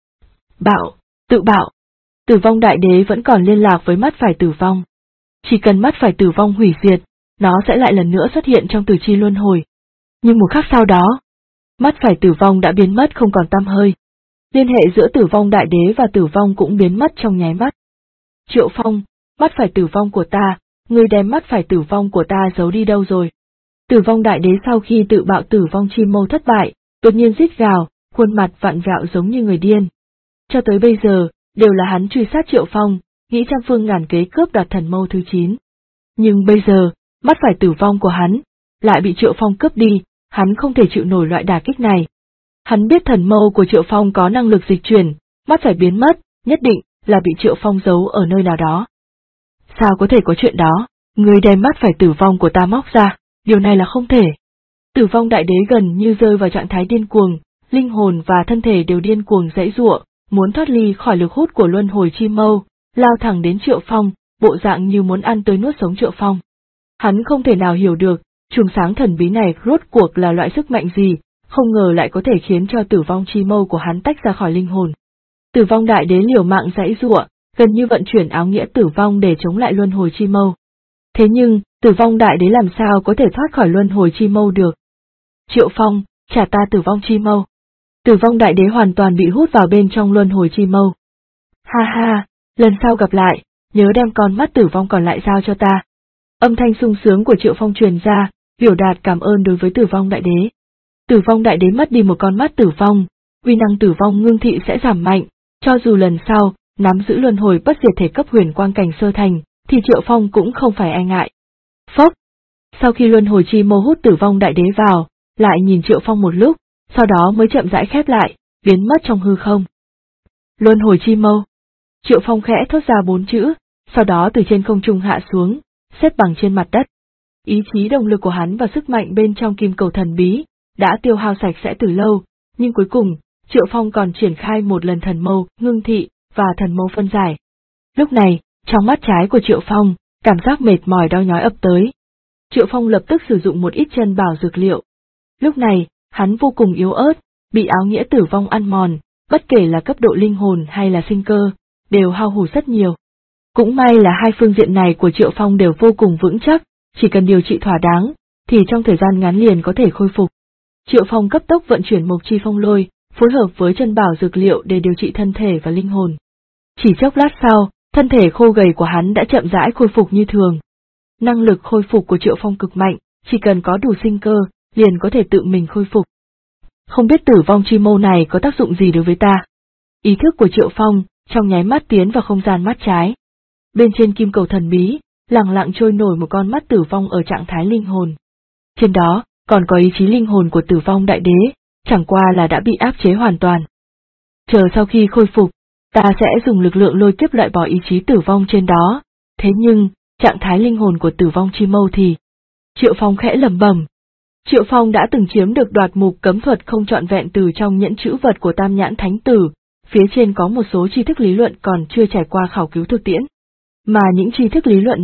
Bạo, tự bạo. Tử Vong Đại Đế vẫn còn liên lạc với mắt phải Tử Vong. Chỉ cần mắt phải Tử Vong hủy diệt, nó sẽ lại lần nữa xuất hiện trong tử chi luân hồi. Nhưng một khắc sau đó, mắt phải Tử Vong đã biến mất không còn tăm hơi. Liên hệ giữa Tử Vong Đại Đế và Tử Vong cũng biến mất trong nháy mắt. Triệu Phong, mắt phải Tử Vong của ta, ngươi đem mắt phải Tử Vong của ta giấu đi đâu rồi? Tử Vong Đại Đế sau khi tự bạo tử vong chi mâu thất bại, đột nhiên rít gào, khuôn mặt vặn vẹo giống như người điên. Cho tới bây giờ, đều là hắn truy sát Triệu Phong, nghĩ trăm phương ngàn kế cướp đoạt thần mâu thứ 9. Nhưng bây giờ, mắt phải Tử Vong của hắn, lại bị Triệu Phong cướp đi, hắn không thể chịu nổi loại đả kích này. Hắn biết thần mâu của Triệu Phong có năng lực dịch chuyển, mắt phải biến mất, nhất định là bị Triệu Phong giấu ở nơi nào đó. Sao có thể có chuyện đó, người đem mắt phải Tử Vong của ta móc ra, điều này là không thể. Tử Vong Đại Đế gần như rơi vào trạng thái điên cuồng, linh hồn và thân thể đều điên cuồng giãy giụa, muốn thoát ly khỏi lực hút của luân hồi chi mâu, lao thẳng đến Triệu Phong, bộ dạng như muốn ăn tươi nuốt sống Triệu Phong. Hắn không thể nào hiểu được, chùm sáng thần bí này rốt cuộc là loại sức mạnh gì, không ngờ lại có thể khiến cho tử vong chi mâu của hắn tách ra khỏi linh hồn. Tử Vong Đại Đế liều mạng giãy giụa, gần như vận chuyển áo nghĩa tử vong để chống lại luân hồi chi mâu. Thế nhưng, Tử Vong Đại Đế làm sao có thể thoát khỏi luân hồi chi mâu được? Triệu Phong, trả ta tử vong chi mâu. Tử Vong Đại Đế hoàn toàn bị hút vào bên trong luân hồi chi mâu. Ha ha, lần sau gặp lại, nhớ đem con mắt tử vong còn lại giao cho ta. Âm thanh sung sướng của Triệu Phong truyền ra, biểu đạt cảm ơn đối với Tử Vong Đại Đế. Tử Vong Đại Đế mất đi một con mắt tử vong, uy năng tử vong ngưng thị sẽ giảm mạnh, cho dù lần sau, nắm giữ luân hồi bất diệt thể cấp huyền quang cảnh sơ thành, thì Triệu Phong cũng không phải e ngại. Phốc! Sau khi luân hồi chi mâu hút Tử Vong Đại Đế vào, lại nhìn Triệu Phong một lúc, sau đó mới chậm rãi khép lại, biến mất trong hư không. Luân hồi chi mâu. Triệu Phong khẽ thốt ra 4 chữ, sau đó từ trên không trung hạ xuống, xếp bằng trên mặt đất. Ý chí động lực của hắn và sức mạnh bên trong kim cầu thần bí đã tiêu hao sạch sẽ từ lâu, nhưng cuối cùng, Triệu Phong còn triển khai một lần thần mâu ngưng thị và thần mâu phân giải. Lúc này, trong mắt trái của Triệu Phong, cảm giác mệt mỏi đau nhói ập tới. Triệu Phong lập tức sử dụng một ít chân bảo dược liệu. Lúc này, hắn vô cùng yếu ớt, bị áo nghĩa tử vong ăn mòn, bất kể là cấp độ linh hồn hay là sinh cơ, đều hao hụt rất nhiều. Cũng may là hai phương diện này của Triệu Phong đều vô cùng vững chắc, chỉ cần điều trị thỏa đáng, thì trong thời gian ngắn liền có thể khôi phục. Triệu Phong cấp tốc vận chuyển Mộc Chi Phong Lôi, phối hợp với chân bảo dược liệu để điều trị thân thể và linh hồn. Chỉ chốc lát sau, thân thể khô gầy của hắn đã chậm rãi khôi phục như thường. Năng lực khôi phục của Triệu Phong cực mạnh, chỉ cần có đủ sinh cơ, liền có thể tự mình khôi phục. Không biết tử vong chi mâu này có tác dụng gì đối với ta? Ý thức của Triệu Phong, trong nháy mắt tiến vào không gian mắt trái. Bên trên kim cầu thần bí, lặng lặng trôi nổi một con mắt tử vong ở trạng thái linh hồn. Trên đó, còn có ý chí linh hồn của Tử Vong Đại Đế, chẳng qua là đã bị áp chế hoàn toàn. Chờ sau khi khôi phục, ta sẽ dùng lực lượng lôi kiếp loại bỏ ý chí tử vong trên đó, thế nhưng, trạng thái linh hồn của tử vong chi mâu thì... Triệu Phong khẽ lẩm bẩm. Triệu Phong đã từng chiếm được đoạt mục cấm thuật không trọn vẹn từ trong nhẫn chữ vật của Tam Nhãn Thánh Tử, phía trên có một số tri thức lý luận còn chưa trải qua khảo cứu thực tiễn. Mà những tri thức lý luận này,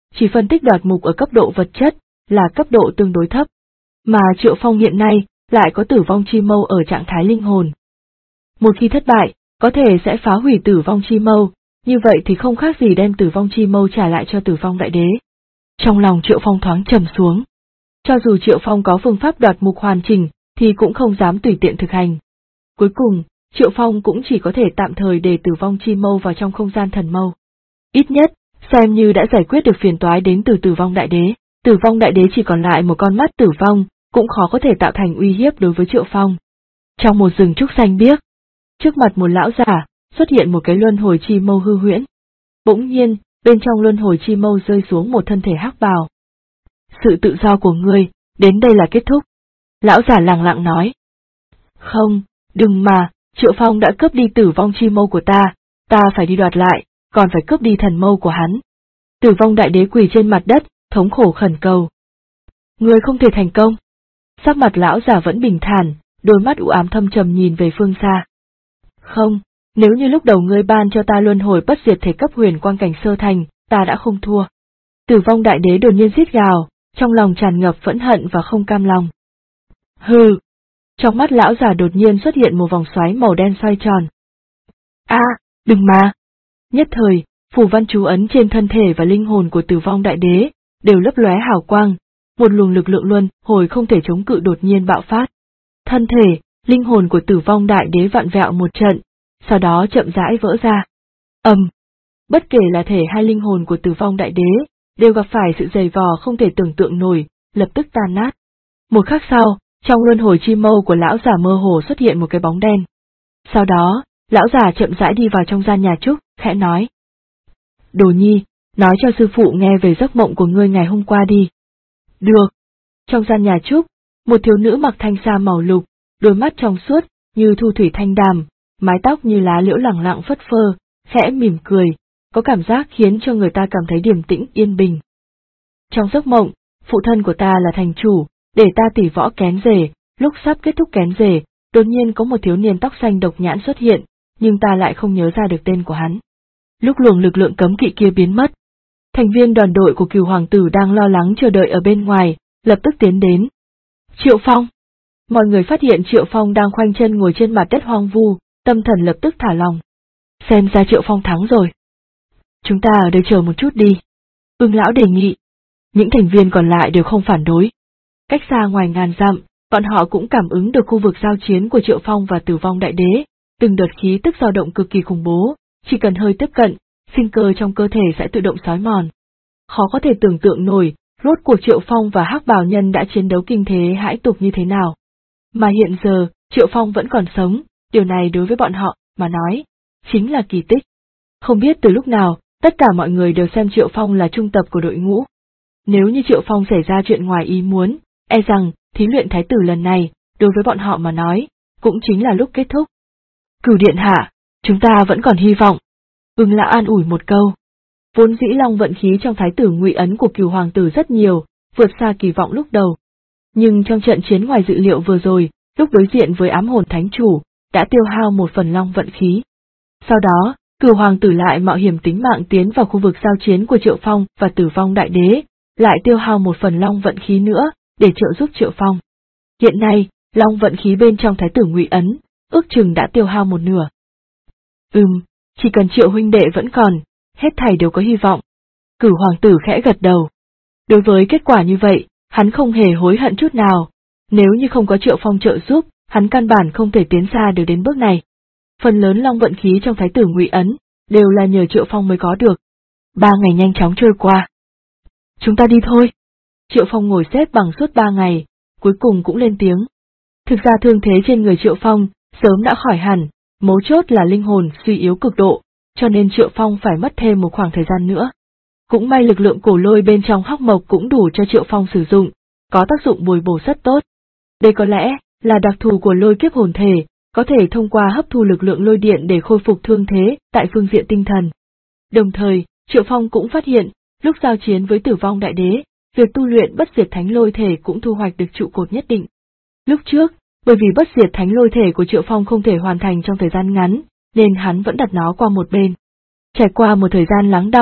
chỉ phân tích đoạt mục ở cấp độ vật chất, là cấp độ tương đối thấp. Mà Triệu Phong hiện nay, lại có tử vong chi mâu ở trạng thái linh hồn. Một khi thất bại, có thể sẽ phá hủy tử vong chi mâu, như vậy thì không khác gì đem tử vong chi mâu trả lại cho tử vong đại đế. Trong lòng Triệu Phong thoáng trầm xuống. Cho dù Triệu Phong có phương pháp đoạt mục hoàn chỉnh, thì cũng không dám tùy tiện thực hành. Cuối cùng, Triệu Phong cũng chỉ có thể tạm thời để tử vong chi mâu vào trong không gian thần mâu. Ít nhất, xem như đã giải quyết được phiền toái đến từ tử vong đại đế. Tử vong đại đế chỉ còn lại một con mắt tử vong, cũng khó có thể tạo thành uy hiếp đối với Triệu Phong. Trong một rừng trúc xanh biếc, trước mặt một lão giả, xuất hiện một cái luân hồi chi mâu hư huyễn. Bỗng nhiên, bên trong luân hồi chi mâu rơi xuống một thân thể hắc bào. Sự tự do của ngươi, đến đây là kết thúc. Lão giả lẳng lặng nói. Không, đừng mà, Triệu Phong đã cướp đi tử vong chi mâu của ta phải đi đoạt lại, còn phải cướp đi thần mâu của hắn. Tử vong đại đế quỳ trên mặt đất, thống khổ khẩn cầu. Ngươi không thể thành công. Sắc mặt lão giả vẫn bình thản, đôi mắt u ám thâm trầm nhìn về phương xa. Không, nếu như lúc đầu ngươi ban cho ta luân hồi bất diệt thể cấp huyền quang cảnh sơ thành, ta đã không thua. Tử vong đại đế đột nhiên rít gào, trong lòng tràn ngập phẫn hận và không cam lòng. Hừ! Trong mắt lão giả đột nhiên xuất hiện một vòng xoáy màu đen xoay tròn. Đừng mà! Nhất thời, phù văn chú ấn trên thân thể và linh hồn của tử vong đại đế, đều lấp lóe hào quang, một luồng lực lượng luân hồi không thể chống cự đột nhiên bạo phát. Thân thể, linh hồn của tử vong đại đế vặn vẹo một trận, sau đó chậm rãi vỡ ra. Bất kể là thể hay linh hồn của tử vong đại đế, đều gặp phải sự dày vò không thể tưởng tượng nổi, lập tức tan nát. Một khắc sau, trong luân hồi chi mâu của lão giả mơ hồ xuất hiện một cái bóng đen. Sau đó, lão giả chậm rãi đi vào trong gian nhà trúc, khẽ nói. Đồ nhi, nói cho sư phụ nghe về giấc mộng của ngươi ngày hôm qua đi. Được. Trong gian nhà trúc, một thiếu nữ mặc thanh sa màu lục, đôi mắt trong suốt, như thu thủy thanh đàm, mái tóc như lá liễu lẳng lặng phất phơ, khẽ mỉm cười, có cảm giác khiến cho người ta cảm thấy điềm tĩnh yên bình. Trong giấc mộng, phụ thân của ta là thành chủ, để ta tỉ võ kén rể, lúc sắp kết thúc kén rể, đột nhiên có một thiếu niên tóc xanh độc nhãn xuất hiện, nhưng ta lại không nhớ ra được tên của hắn. Lúc luồng lực lượng cấm kỵ kia biến mất, thành viên đoàn đội của Cửu Hoàng tử đang lo lắng chờ đợi ở bên ngoài, lập tức tiến đến. Triệu Phong! Mọi người phát hiện Triệu Phong đang khoanh chân ngồi trên mặt đất hoang vu, tâm thần lập tức thả lòng. Xem ra Triệu Phong thắng rồi. Chúng ta ở đây chờ một chút đi. Ưng lão đề nghị. Những thành viên còn lại đều không phản đối. Cách xa ngoài ngàn dặm, bọn họ cũng cảm ứng được khu vực giao chiến của Triệu Phong và tử vong đại đế, từng đợt khí tức dao động cực kỳ khủng bố, chỉ cần hơi tiếp cận, sinh cơ trong cơ thể sẽ tự động xói mòn. Khó có thể tưởng tượng nổi, rốt cuộc Triệu Phong và Hắc Bào Nhân đã chiến đấu kinh thế hãi tục như thế nào. Mà hiện giờ, Triệu Phong vẫn còn sống, điều này đối với bọn họ, mà nói, chính là kỳ tích. Không biết từ lúc nào, tất cả mọi người đều xem Triệu Phong là trung tập của đội ngũ. Nếu như Triệu Phong xảy ra chuyện ngoài ý muốn, e rằng, thí luyện thái tử lần này, đối với bọn họ mà nói, cũng chính là lúc kết thúc. Cửu điện hạ, chúng ta vẫn còn hy vọng. Ưng lão an ủi một câu. Vốn dĩ long vận khí trong thái tử ngụy ấn của Cửu Hoàng tử rất nhiều, vượt xa kỳ vọng lúc đầu. Nhưng trong trận chiến ngoài dự liệu vừa rồi, lúc đối diện với ám hồn thánh chủ, đã tiêu hao một phần long vận khí. Sau đó, Cửu Hoàng tử lại mạo hiểm tính mạng tiến vào khu vực giao chiến của Triệu Phong và tử vong đại đế, lại tiêu hao một phần long vận khí nữa, để trợ giúp Triệu Phong. Hiện nay, long vận khí bên trong thái tử ngụy ấn, ước chừng đã tiêu hao một nửa. Chỉ cần Triệu huynh đệ vẫn còn, hết thảy đều có hy vọng. Cửu Hoàng tử khẽ gật đầu. Đối với kết quả như vậy, hắn không hề hối hận chút nào. Nếu như không có Triệu Phong trợ giúp, hắn căn bản không thể tiến xa được đến bước này. Phần lớn long vận khí trong thái tử ngụy ấn, đều là nhờ Triệu Phong mới có được. 3 ngày nhanh chóng trôi qua. Chúng ta đi thôi. Triệu Phong ngồi xếp bằng suốt 3 ngày, cuối cùng cũng lên tiếng. Thực ra thương thế trên người Triệu Phong, sớm đã khỏi hẳn, mấu chốt là linh hồn suy yếu cực độ, cho nên Triệu Phong phải mất thêm một khoảng thời gian nữa. Cũng may lực lượng cổ lôi bên trong hắc mộc cũng đủ cho Triệu Phong sử dụng, có tác dụng bồi bổ rất tốt. Đây có lẽ là đặc thù của lôi kiếp hồn thể, có thể thông qua hấp thu lực lượng lôi điện để khôi phục thương thế tại phương diện tinh thần. Đồng thời, Triệu Phong cũng phát hiện, lúc giao chiến với tử vong đại đế, việc tu luyện bất diệt thánh lôi thể cũng thu hoạch được trụ cột nhất định. Lúc trước, bởi vì bất diệt thánh lôi thể của Triệu Phong không thể hoàn thành trong thời gian ngắn, nên hắn vẫn đặt nó qua một bên. Trải qua một thời gian lắng đọng,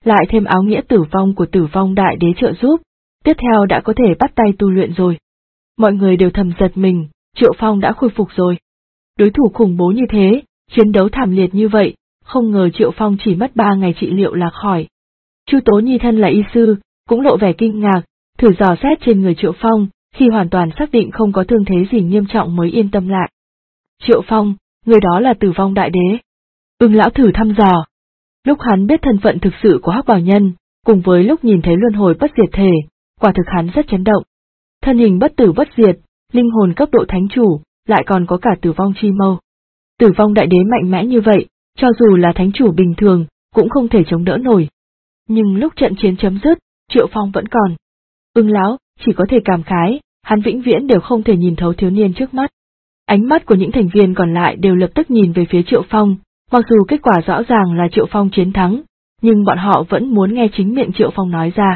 lại thêm áo nghĩa tử vong của Tử Vong Đại Đế trợ giúp, tiếp theo đã có thể bắt tay tu luyện rồi. Mọi người đều thầm giật mình, Triệu Phong đã khôi phục rồi. Đối thủ khủng bố như thế, chiến đấu thảm liệt như vậy, không ngờ Triệu Phong chỉ mất 3 ngày trị liệu là khỏi. Chu Tố Nhi thân là y sư, cũng lộ vẻ kinh ngạc, thử dò xét trên người Triệu Phong, khi hoàn toàn xác định không có thương thế gì nghiêm trọng mới yên tâm lại. Triệu Phong, người đó là Tử Vong Đại Đế. Ưng lão thử thăm dò. Lúc hắn biết thân phận thực sự của Hắc Bào Nhân, cùng với lúc nhìn thấy luân hồi bất diệt thể, quả thực hắn rất chấn động. Thân hình bất tử bất diệt, linh hồn cấp độ thánh chủ, lại còn có cả tử vong chi mâu. Tử Vong Đại Đế mạnh mẽ như vậy, cho dù là thánh chủ bình thường, cũng không thể chống đỡ nổi. Nhưng lúc trận chiến chấm dứt, Triệu Phong vẫn còn. Ưng lão chỉ có thể cảm khái, hắn vĩnh viễn đều không thể nhìn thấu thiếu niên trước mắt. Ánh mắt của những thành viên còn lại đều lập tức nhìn về phía Triệu Phong, mặc dù kết quả rõ ràng là Triệu Phong chiến thắng, nhưng bọn họ vẫn muốn nghe chính miệng Triệu Phong nói ra.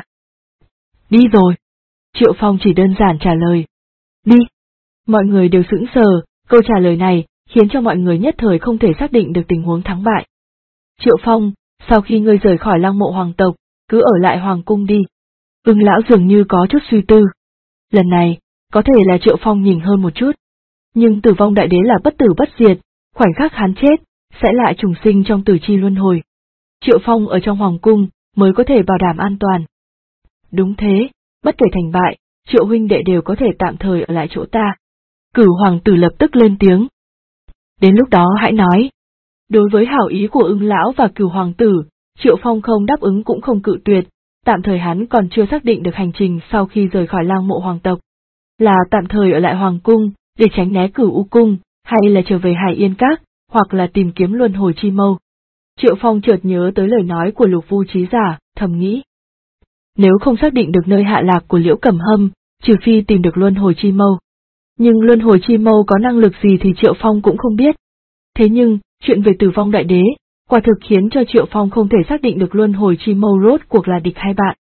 Đi rồi. Triệu Phong chỉ đơn giản trả lời. Đi. Mọi người đều sững sờ, câu trả lời này khiến cho mọi người nhất thời không thể xác định được tình huống thắng bại. Triệu Phong, sau khi ngươi rời khỏi Lăng Mộ Hoàng tộc, cứ ở lại Hoàng cung đi. Ưng lão dường như có chút suy tư. Lần này, có thể là Triệu Phong nhìn hơn một chút. Nhưng Tử Vong Đại Đế là bất tử bất diệt, khoảnh khắc hắn chết, sẽ lại trùng sinh trong tử chi luân hồi. Triệu Phong ở trong Hoàng cung, mới có thể bảo đảm an toàn. Đúng thế, bất kể thành bại, Triệu huynh đệ đều có thể tạm thời ở lại chỗ ta. Cửu hoàng tử lập tức lên tiếng. Đến lúc đó hãy nói. Đối với hảo ý của Ưng lão và Cửu hoàng tử, Triệu Phong không đáp ứng cũng không cự tuyệt, tạm thời hắn còn chưa xác định được hành trình sau khi rời khỏi Lăng Mộ Hoàng tộc. Là tạm thời ở lại Hoàng cung, để tránh né Cửu U cung, hay là trở về Hải Yên Các, hoặc là tìm kiếm luân hồi chi mâu. Triệu Phong chợt nhớ tới lời nói của Lục Vu Trí Giả, thầm nghĩ. Nếu không xác định được nơi hạ lạc của Liễu Cẩm Hâm, trừ phi tìm được luân hồi chi mâu. Nhưng luân hồi chi mâu có năng lực gì thì Triệu Phong cũng không biết. Thế nhưng, chuyện về Tử Vong Đại Đế, quả thực khiến cho Triệu Phong không thể xác định được luân hồi chi mâu rốt cuộc là địch hay bạn.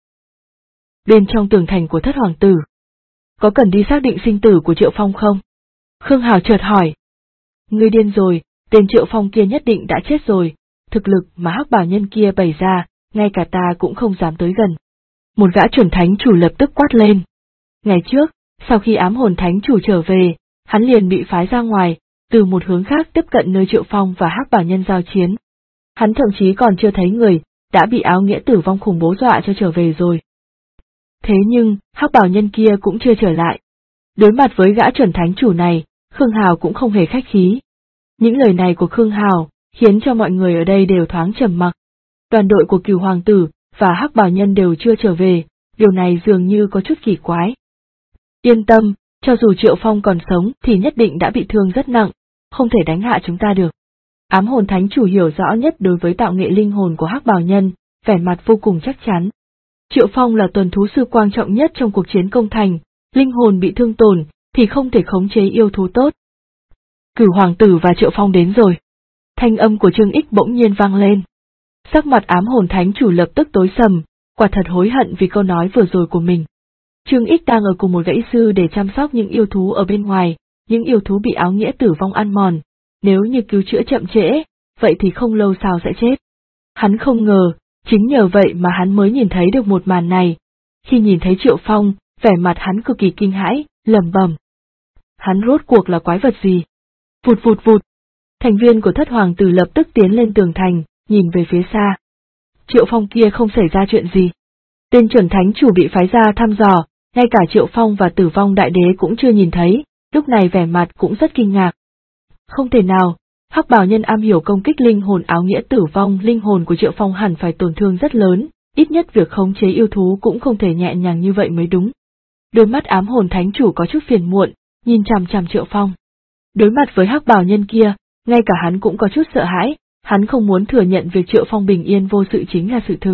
Bên trong tường thành của Thất Hoàng tử, có cần đi xác định sinh tử của Triệu Phong không? Khương Hào chợt hỏi. Ngươi điên rồi, tên Triệu Phong kia nhất định đã chết rồi, thực lực mà Hắc Bào Nhân kia bày ra, ngay cả ta cũng không dám tới gần. Một gã chuẩn thánh chủ lập tức quát lên. Ngày trước, sau khi ám hồn thánh chủ trở về, hắn liền bị phái ra ngoài, từ một hướng khác tiếp cận nơi Triệu Phong và Hắc Bào Nhân giao chiến. Hắn thậm chí còn chưa thấy người, đã bị áo nghĩa tử vong khủng bố dọa cho trở về rồi. Thế nhưng, Hắc Bào Nhân kia cũng chưa trở lại. Đối mặt với gã chuẩn thánh chủ này, Khương Hào cũng không hề khách khí. Những lời này của Khương Hào khiến cho mọi người ở đây đều thoáng trầm mặc. Đoàn đội của Cửu hoàng tử và Hắc Bào Nhân đều chưa trở về, điều này dường như có chút kỳ quái. Yên tâm, cho dù Triệu Phong còn sống thì nhất định đã bị thương rất nặng, không thể đánh hạ chúng ta được. Ám hồn thánh chủ hiểu rõ nhất đối với tạo nghệ linh hồn của Hắc Bào Nhân, vẻ mặt vô cùng chắc chắn. Triệu Phong là tuần thú sư quan trọng nhất trong cuộc chiến công thành, linh hồn bị thương tổn thì không thể khống chế yêu thú tốt. Cửu hoàng tử và Triệu Phong đến rồi. Thanh âm của Trương Ích bỗng nhiên vang lên. Sắc mặt ám hồn thánh chủ lập tức tối sầm, quả thật hối hận vì câu nói vừa rồi của mình. Trương Ích đang ở cùng một gã sư để chăm sóc những yêu thú ở bên ngoài, những yêu thú bị áo nghĩa tử vong ăn mòn, nếu như cứu chữa chậm trễ, vậy thì không lâu sau sẽ chết. Hắn không ngờ, chính nhờ vậy mà hắn mới nhìn thấy được một màn này. Khi nhìn thấy Triệu Phong, vẻ mặt hắn cực kỳ kinh hãi, lẩm bẩm. Hắn rốt cuộc là quái vật gì? Vụt vụt vụt. Thành viên của Thất Hoàng tử lập tức tiến lên tường thành, nhìn về phía xa. Triệu Phong kia không xảy ra chuyện gì. Tên chuẩn thánh chủ bị phái ra thăm dò, ngay cả Triệu Phong và Tử Vong Đại Đế cũng chưa nhìn thấy, lúc này vẻ mặt cũng rất kinh ngạc. Không thể nào, Hắc Bào Nhân am hiểu công kích linh hồn áo nghĩa tử vong, linh hồn của Triệu Phong hẳn phải tổn thương rất lớn, ít nhất việc khống chế yêu thú cũng không thể nhẹ nhàng như vậy mới đúng. Đôi mắt ám hồn thánh chủ có chút phiền muộn, nhìn chằm chằm Triệu Phong. Đối mặt với Hắc Bào Nhân kia, ngay cả hắn cũng có chút sợ hãi, hắn không muốn thừa nhận việc Triệu Phong bình yên vô sự chính là sự thực.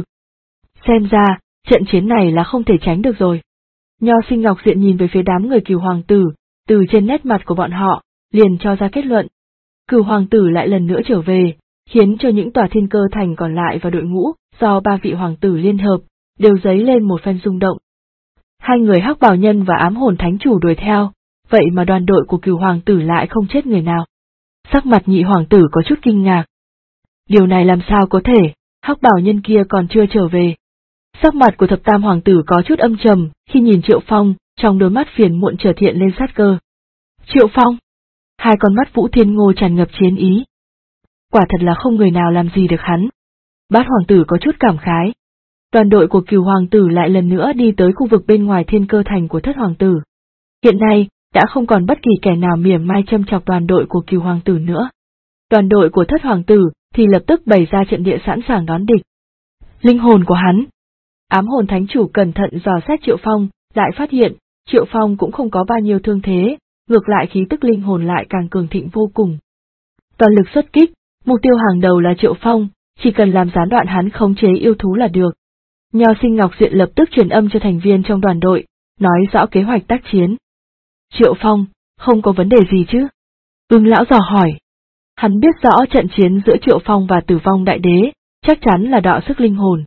Xem ra, trận chiến này là không thể tránh được rồi. Nho Sinh Ngọc Diện nhìn về phía đám người Cửu hoàng tử, từ trên nét mặt của bọn họ, liền cho ra kết luận. Cửu hoàng tử lại lần nữa trở về, khiến cho những tòa thiên cơ thành còn lại và đội ngũ, do 3 vị hoàng tử liên hợp, đều dấy lên một phen rung động. Hai người Hắc Bào Nhân và ám hồn thánh chủ đuổi theo, vậy mà đoàn đội của Cửu hoàng tử lại không chết người nào. Sắc mặt Nhị hoàng tử có chút kinh ngạc. Điều này làm sao có thể, Hắc bảo nhân kia còn chưa trở về. Sắc mặt của thập tam hoàng tử có chút âm trầm, khi nhìn Triệu Phong, trong đôi mắt phiền muộn chợt hiện lên sát cơ. Triệu Phong! Hai con mắt Vũ Thiên Ngô tràn ngập chiến ý. Quả thật là không người nào làm gì được hắn. Bát hoàng tử có chút cảm khái. Đoàn đội của Cửu hoàng tử lại lần nữa đi tới khu vực bên ngoài Thiên Cơ thành của Thất hoàng tử. Hiện nay, đã không còn bất kỳ kẻ nào mỉa mai châm chọc đoàn đội của Cửu hoàng tử nữa. Đoàn đội của Thất hoàng tử thì lập tức bày ra trận địa sẵn sàng đón địch. Linh hồn của hắn. Ám hồn thánh chủ cẩn thận dò xét Triệu Phong, lại phát hiện, Triệu Phong cũng không có bao nhiêu thương thế, ngược lại khí tức linh hồn lại càng cường thịnh vô cùng. Toàn lực xuất kích, mục tiêu hàng đầu là Triệu Phong, chỉ cần làm gián đoạn hắn khống chế yêu thú là được. Nho Sinh Ngọc Diện lập tức truyền âm cho thành viên trong đoàn đội, nói rõ kế hoạch tác chiến. Triệu Phong, không có vấn đề gì chứ? Ưng lão dò hỏi. Hắn biết rõ trận chiến giữa Triệu Phong và Tử Vong Đại Đế, chắc chắn là đọ sức linh hồn.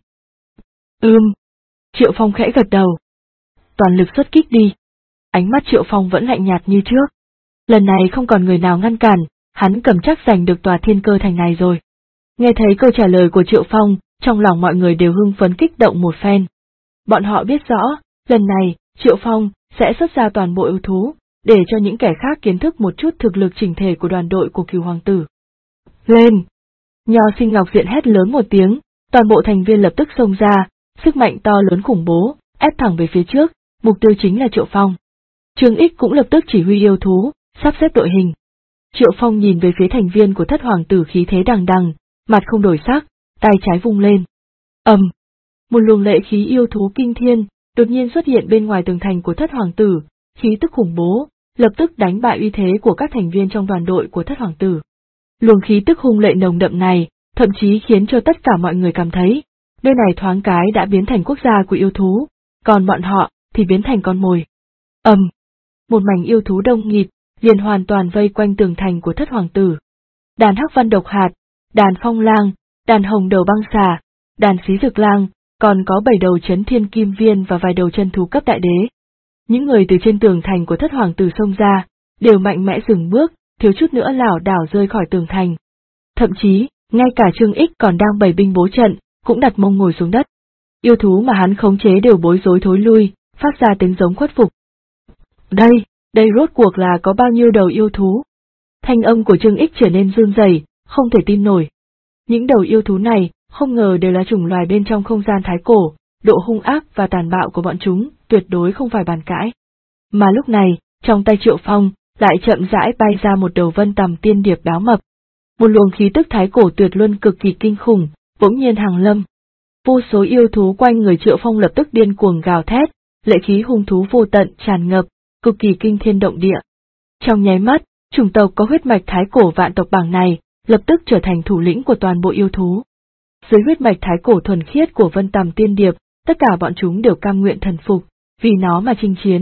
Triệu Phong khẽ gật đầu. Toàn lực xuất kích đi. Ánh mắt Triệu Phong vẫn lạnh nhạt như trước. Lần này không còn người nào ngăn cản, hắn cầm chắc giành được tòa Thiên Cơ thành này rồi. Nghe thấy câu trả lời của Triệu Phong, trong lòng mọi người đều hưng phấn kích động một phen. Bọn họ biết rõ, lần này, Triệu Phong sẽ xuất ra toàn bộ ưu thú, để cho những kẻ khác kiến thức một chút thực lực chỉnh thể của đoàn đội của Cửu hoàng tử. Lên! Nho Sinh Ngọc Diện hét lớn một tiếng, toàn bộ thành viên lập tức xông ra, sức mạnh to lớn khủng bố, ép thẳng về phía trước, mục tiêu chính là Triệu Phong. Trương Ích cũng lập tức chỉ huy yêu thú, sắp xếp đội hình. Triệu Phong nhìn về phía thành viên của Thất hoàng tử khí thế đằng đằng, mặt không đổi sắc, tay trái vung lên. Một luồng lệ khí yêu thú kinh thiên, đột nhiên xuất hiện bên ngoài tường thành của Thất hoàng tử, khí tức khủng bố, lập tức đánh bại uy thế của các thành viên trong đoàn đội của Thất hoàng tử. Luồng khí tức hung lệ nồng đậm này, thậm chí khiến cho tất cả mọi người cảm thấy, nơi này thoáng cái đã biến thành quốc gia của yêu thú, còn bọn họ thì biến thành con mồi. Một mảnh yêu thú đông nghịt, liền hoàn toàn vây quanh tường thành của Thất hoàng tử. Đàn hắc văn độc hạt, đàn phong lang, đàn hồng đầu băng xà, đàn xí dực lang, còn có 7 đầu chấn thiên kim viên và vài đầu chân thú cấp đại đế. Những người từ trên tường thành của Thất hoàng tử xông ra, đều mạnh mẽ dừng bước, thiếu chút nữa lảo đảo rơi khỏi tường thành. Thậm chí, ngay cả Trương Ích còn đang bày binh bố trận, cũng đặt mông ngồi xuống đất. Yêu thú mà hắn khống chế đều bối rối thối lui, phát ra tiếng giống khuất phục. Đây rốt cuộc là có bao nhiêu đầu yêu thú? Thanh âm của Trương Ích trở nên run rẩy, không thể tin nổi. Những đầu yêu thú này, không ngờ đều là chủng loài bên trong không gian thái cổ, độ hung ác và tàn bạo của bọn chúng, tuyệt đối không phải bàn cãi. Mà lúc này, trong tay Triệu Phong, lại chậm rãi bay ra một đầu vân tầm tiên điệp báo mập. Một luồng khí tức thái cổ tuyệt luân cực kỳ kinh khủng, bỗng nhiên hàng lâm. Vô số yêu thú quanh người Triệu Phong lập tức điên cuồng gào thét, lệ khí hung thú vô tận tràn ngập, cực kỳ kinh thiên động địa. Trong nháy mắt, chủng tộc có huyết mạch thái cổ vạn tộc bảng này, lập tức trở thành thủ lĩnh của toàn bộ yêu thú. Dưới huyết mạch thái cổ thuần khiết của vân tầm tiên điệp, tất cả bọn chúng đều cam nguyện thần phục, vì nó mà chinh chiến.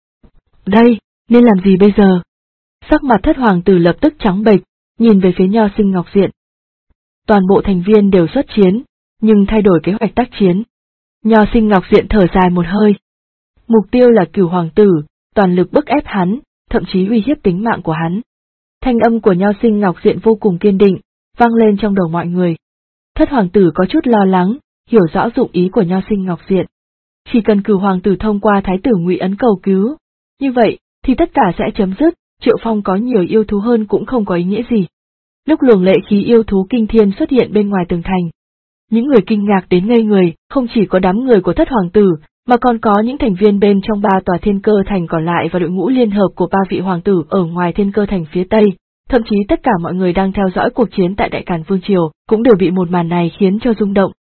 Nên làm gì bây giờ? Sắc mặt Thất hoàng tử lập tức trắng bệch, nhìn về phía Nho Sinh Ngọc Diện. Toàn bộ thành viên đều xuất chiến, nhưng thay đổi kế hoạch tác chiến. Nho Sinh Ngọc Diện thở dài một hơi. Mục tiêu là Cửu hoàng tử, toàn lực bức ép hắn, thậm chí uy hiếp tính mạng của hắn. Thanh âm của Nho Sinh Ngọc Diện vô cùng kiên định, vang lên trong đầu mọi người. Thất hoàng tử có chút lo lắng, hiểu rõ dụng ý của Nho Sinh Ngọc Diện. Chỉ cần Cửu hoàng tử thông qua thái tử Ngụy Ấn cầu cứu, như vậy thì tất cả sẽ chấm dứt, Triệu Phong có nhiều yêu thú hơn cũng không có ý nghĩa gì. Lúc luồng lệ khí yêu thú kinh thiên xuất hiện bên ngoài tường thành, những người kinh ngạc đến ngây người, không chỉ có đám người của Thất hoàng tử, mà còn có những thành viên bên trong 3 tòa Thiên Cơ thành còn lại và đội ngũ liên hợp của 3 vị hoàng tử ở ngoài Thiên Cơ thành phía tây. Thậm chí tất cả mọi người đang theo dõi cuộc chiến tại Đại Càn Vương Triều, cũng đều bị một màn này khiến cho rung động.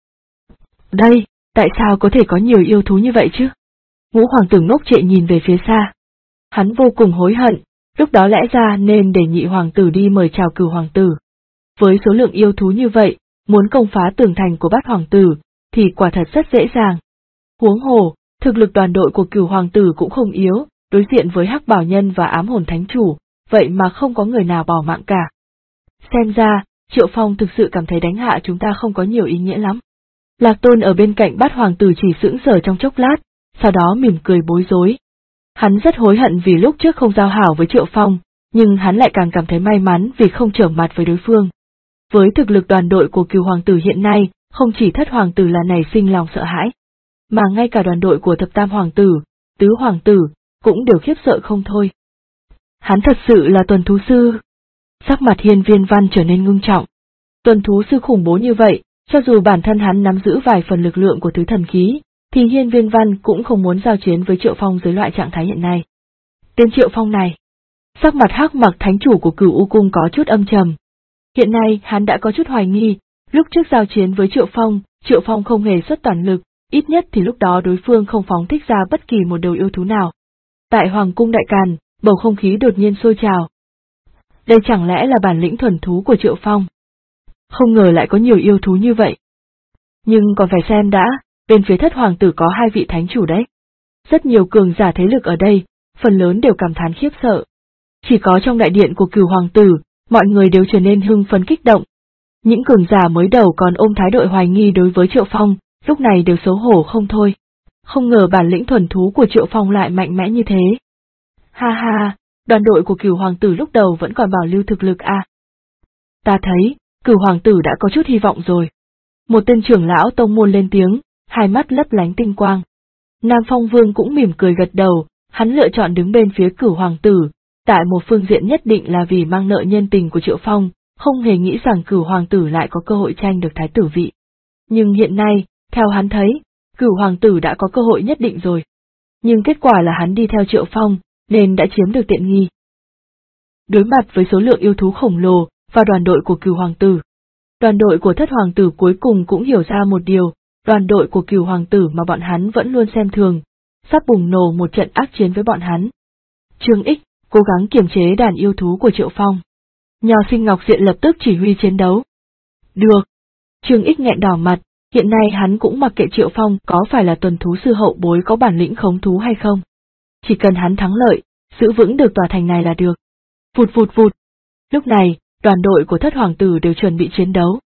Tại sao có thể có nhiều yêu thú như vậy chứ? Ngũ hoàng tử ngốc trệ nhìn về phía xa. Hắn vô cùng hối hận, lúc đó lẽ ra nên để Nhị hoàng tử đi mời chào Cửu hoàng tử. Với số lượng yêu thú như vậy, muốn công phá tường thành của Bát hoàng tử, thì quả thật rất dễ dàng. Huống hồ, thực lực đoàn đội của Cửu hoàng tử cũng không yếu, đối diện với Hắc bảo nhân và Ám hồn thánh chủ, vậy mà không có người nào bỏ mạng cả. Xem ra, Triệu Phong thực sự cảm thấy đánh hạ chúng ta không có nhiều ý nghĩa lắm. Lạc Tôn ở bên cạnh Bát hoàng tử chỉ sững sờ trong chốc lát, sau đó mỉm cười bối rối. Hắn rất hối hận vì lúc trước không giao hảo với Triệu Phong, nhưng hắn lại càng cảm thấy may mắn vì không trở mặt với đối phương. Với thực lực đoàn đội của Cửu hoàng tử hiện nay, Không chỉ thất hoàng tử là nảy sinh lòng sợ hãi, mà ngay cả đoàn đội của thập tam hoàng tử, tứ hoàng tử, cũng đều khiếp sợ không thôi. Hắn thật sự là tuần thú sư. Sắc mặt Hiên Viên Văn trở nên ngưng trọng. Tuần thú sư khủng bố như vậy, cho dù bản thân hắn nắm giữ vài phần lực lượng của tứ thần khí, thì Hiên Viên Văn cũng không muốn giao chiến với Triệu Phong dưới loại trạng thái hiện nay. Tên Triệu Phong này. Sắc mặt Hắc Mặc thánh chủ của Cửu U Cung có chút âm trầm. Hiện nay hắn đã có chút hoài nghi, lúc trước giao chiến với Triệu Phong không hề xuất toàn lực, ít nhất thì lúc đó đối phương không phóng thích ra bất kỳ một đầu yêu thú nào. Tại Hoàng cung Đại Càn, bầu không khí đột nhiên sôi trào. Đây chẳng lẽ là bản lĩnh thuần thú của Triệu Phong? Không ngờ lại có nhiều yêu thú như vậy. Nhưng còn phải xem đã, bên phía thất hoàng tử có hai vị thánh chủ đấy. Rất nhiều cường giả thế lực ở đây, phần lớn đều cảm thán khiếp sợ. Chỉ có trong đại điện của Cửu hoàng tử, mọi người đều trở nên hưng phấn kích động. Những cường giả mới đầu còn ôm thái độ hoài nghi đối với Triệu Phong, lúc này đều xấu hổ không thôi. Không ngờ bản lĩnh thuần thú của Triệu Phong lại mạnh mẽ như thế. Ha ha, đoàn đội của Cửu hoàng tử lúc đầu vẫn còn bảo lưu thực lực à. Ta thấy, Cửu hoàng tử đã có chút hy vọng rồi. Một tên trưởng lão tông môn lên tiếng, hai mắt lấp lánh tinh quang. Nam Phong Vương cũng mỉm cười gật đầu, hắn lựa chọn đứng bên phía Cửu hoàng tử, tại một phương diện nhất định là vì mang nợ nhân tình của Triệu Phong, không hề nghĩ rằng Cửu hoàng tử lại có cơ hội tranh được thái tử vị. Nhưng hiện nay, theo hắn thấy, Cửu hoàng tử đã có cơ hội nhất định rồi. Nhưng kết quả là hắn đi theo Triệu Phong, nên đã chiếm được tiện nghi. Đối mặt với số lượng yêu thú khổng lồ và đoàn đội của Cửu hoàng tử, đoàn đội của thất hoàng tử cuối cùng cũng hiểu ra một điều, đoàn đội của Cửu hoàng tử mà bọn hắn vẫn luôn xem thường, sắp bùng nổ một trận ác chiến với bọn hắn. Trương Ích cố gắng kiềm chế đàn yêu thú của Triệu Phong. Nho Sinh Ngọc Diện lập tức chỉ huy chiến đấu. Được. Trương Ích nghẹn đỏ mặt, hiện nay hắn cũng mặc kệ Triệu Phong có phải là tuần thú sư hậu bối có bản lĩnh khống thú hay không. Chỉ cần hắn thắng lợi, giữ vững được tòa thành này là được. Vụt vụt vụt. Lúc này, đoàn đội của thất hoàng tử đều chuẩn bị chiến đấu.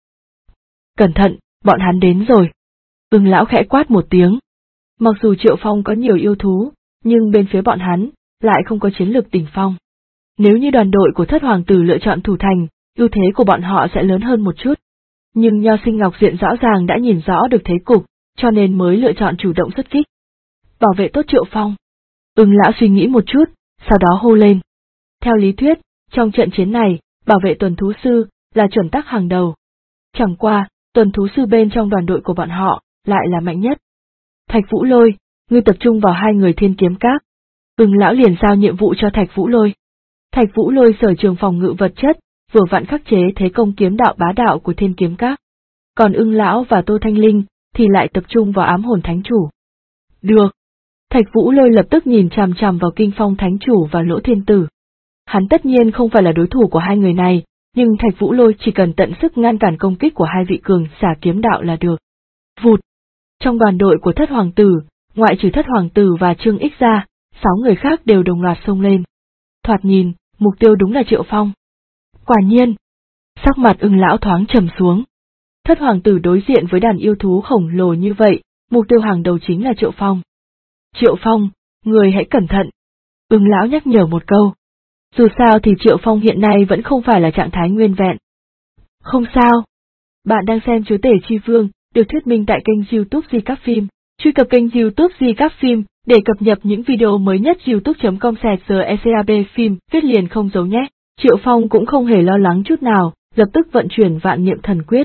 Cẩn thận, bọn hắn đến rồi. Ưng lão khẽ quát một tiếng. Mặc dù Triệu Phong có nhiều yêu thú, nhưng bên phía bọn hắn lại không có chiến lược đỉnh phong. Nếu như đoàn đội của thất hoàng tử lựa chọn thủ thành, ưu thế của bọn họ sẽ lớn hơn một chút. Nhưng Nho Sinh Ngọc Diện rõ ràng đã nhìn rõ được thế cục, cho nên mới lựa chọn chủ động xuất kích. Bảo vệ tốt Triệu Phong. Ưng lão suy nghĩ một chút, sau đó hô lên. Theo lý thuyết, trong trận chiến này, bảo vệ tuần thú sư là chuẩn tắc hàng đầu. Chẳng qua, tuần thú sư bên trong đoàn đội của bọn họ lại là mạnh nhất. Thạch Vũ Lôi, ngươi tập trung vào hai người Thiên Kiếm Các. Ưng lão liền giao nhiệm vụ cho Thạch Vũ Lôi. Thạch Vũ Lôi sở trường phòng ngự vật chất, vừa vặn khắc chế thế công kiếm đạo bá đạo của Thiên Kiếm Các. Còn Ưng lão và Tô Thanh Linh thì lại tập trung vào Ám Hồn Thánh Chủ. Được. Thạch Vũ Lôi lập tức nhìn chằm chằm vào Kinh Phong Thánh Chủ và Lỗ Thiên Tử. Hắn tất nhiên không phải là đối thủ của hai người này, nhưng Thạch Vũ Lôi chỉ cần tận sức ngăn cản công kích của hai vị cường giả kiếm đạo là được. Vụt. Trong đoàn đội của thất hoàng tử, ngoại trừ thất hoàng tử và Trương Ích ra, 6 người khác đều đồng loạt xông lên. Thoạt nhìn, mục tiêu đúng là Triệu Phong. Quả nhiên. Sắc mặt Ưng lão thoáng trầm xuống. Thất hoàng tử đối diện với đàn yêu thú khổng lồ như vậy, mục tiêu hàng đầu chính là Triệu Phong. Triệu Phong, người hãy cẩn thận. Ưng lão nhắc nhở một câu. Dù sao thì Triệu Phong hiện nay vẫn không phải là trạng thái nguyên vẹn. Không sao. Bạn đang xem Chúa Tể Chi Vương, được thuyết minh tại kênh YouTube Di Các Phim. Truy cập kênh YouTube Di Các Phim để cập nhật những video mới nhất. youtube.com/secab phim, viết liền không giấu nhé. Triệu Phong cũng không hề lo lắng chút nào, lập tức vận chuyển vạn niệm thần quyết.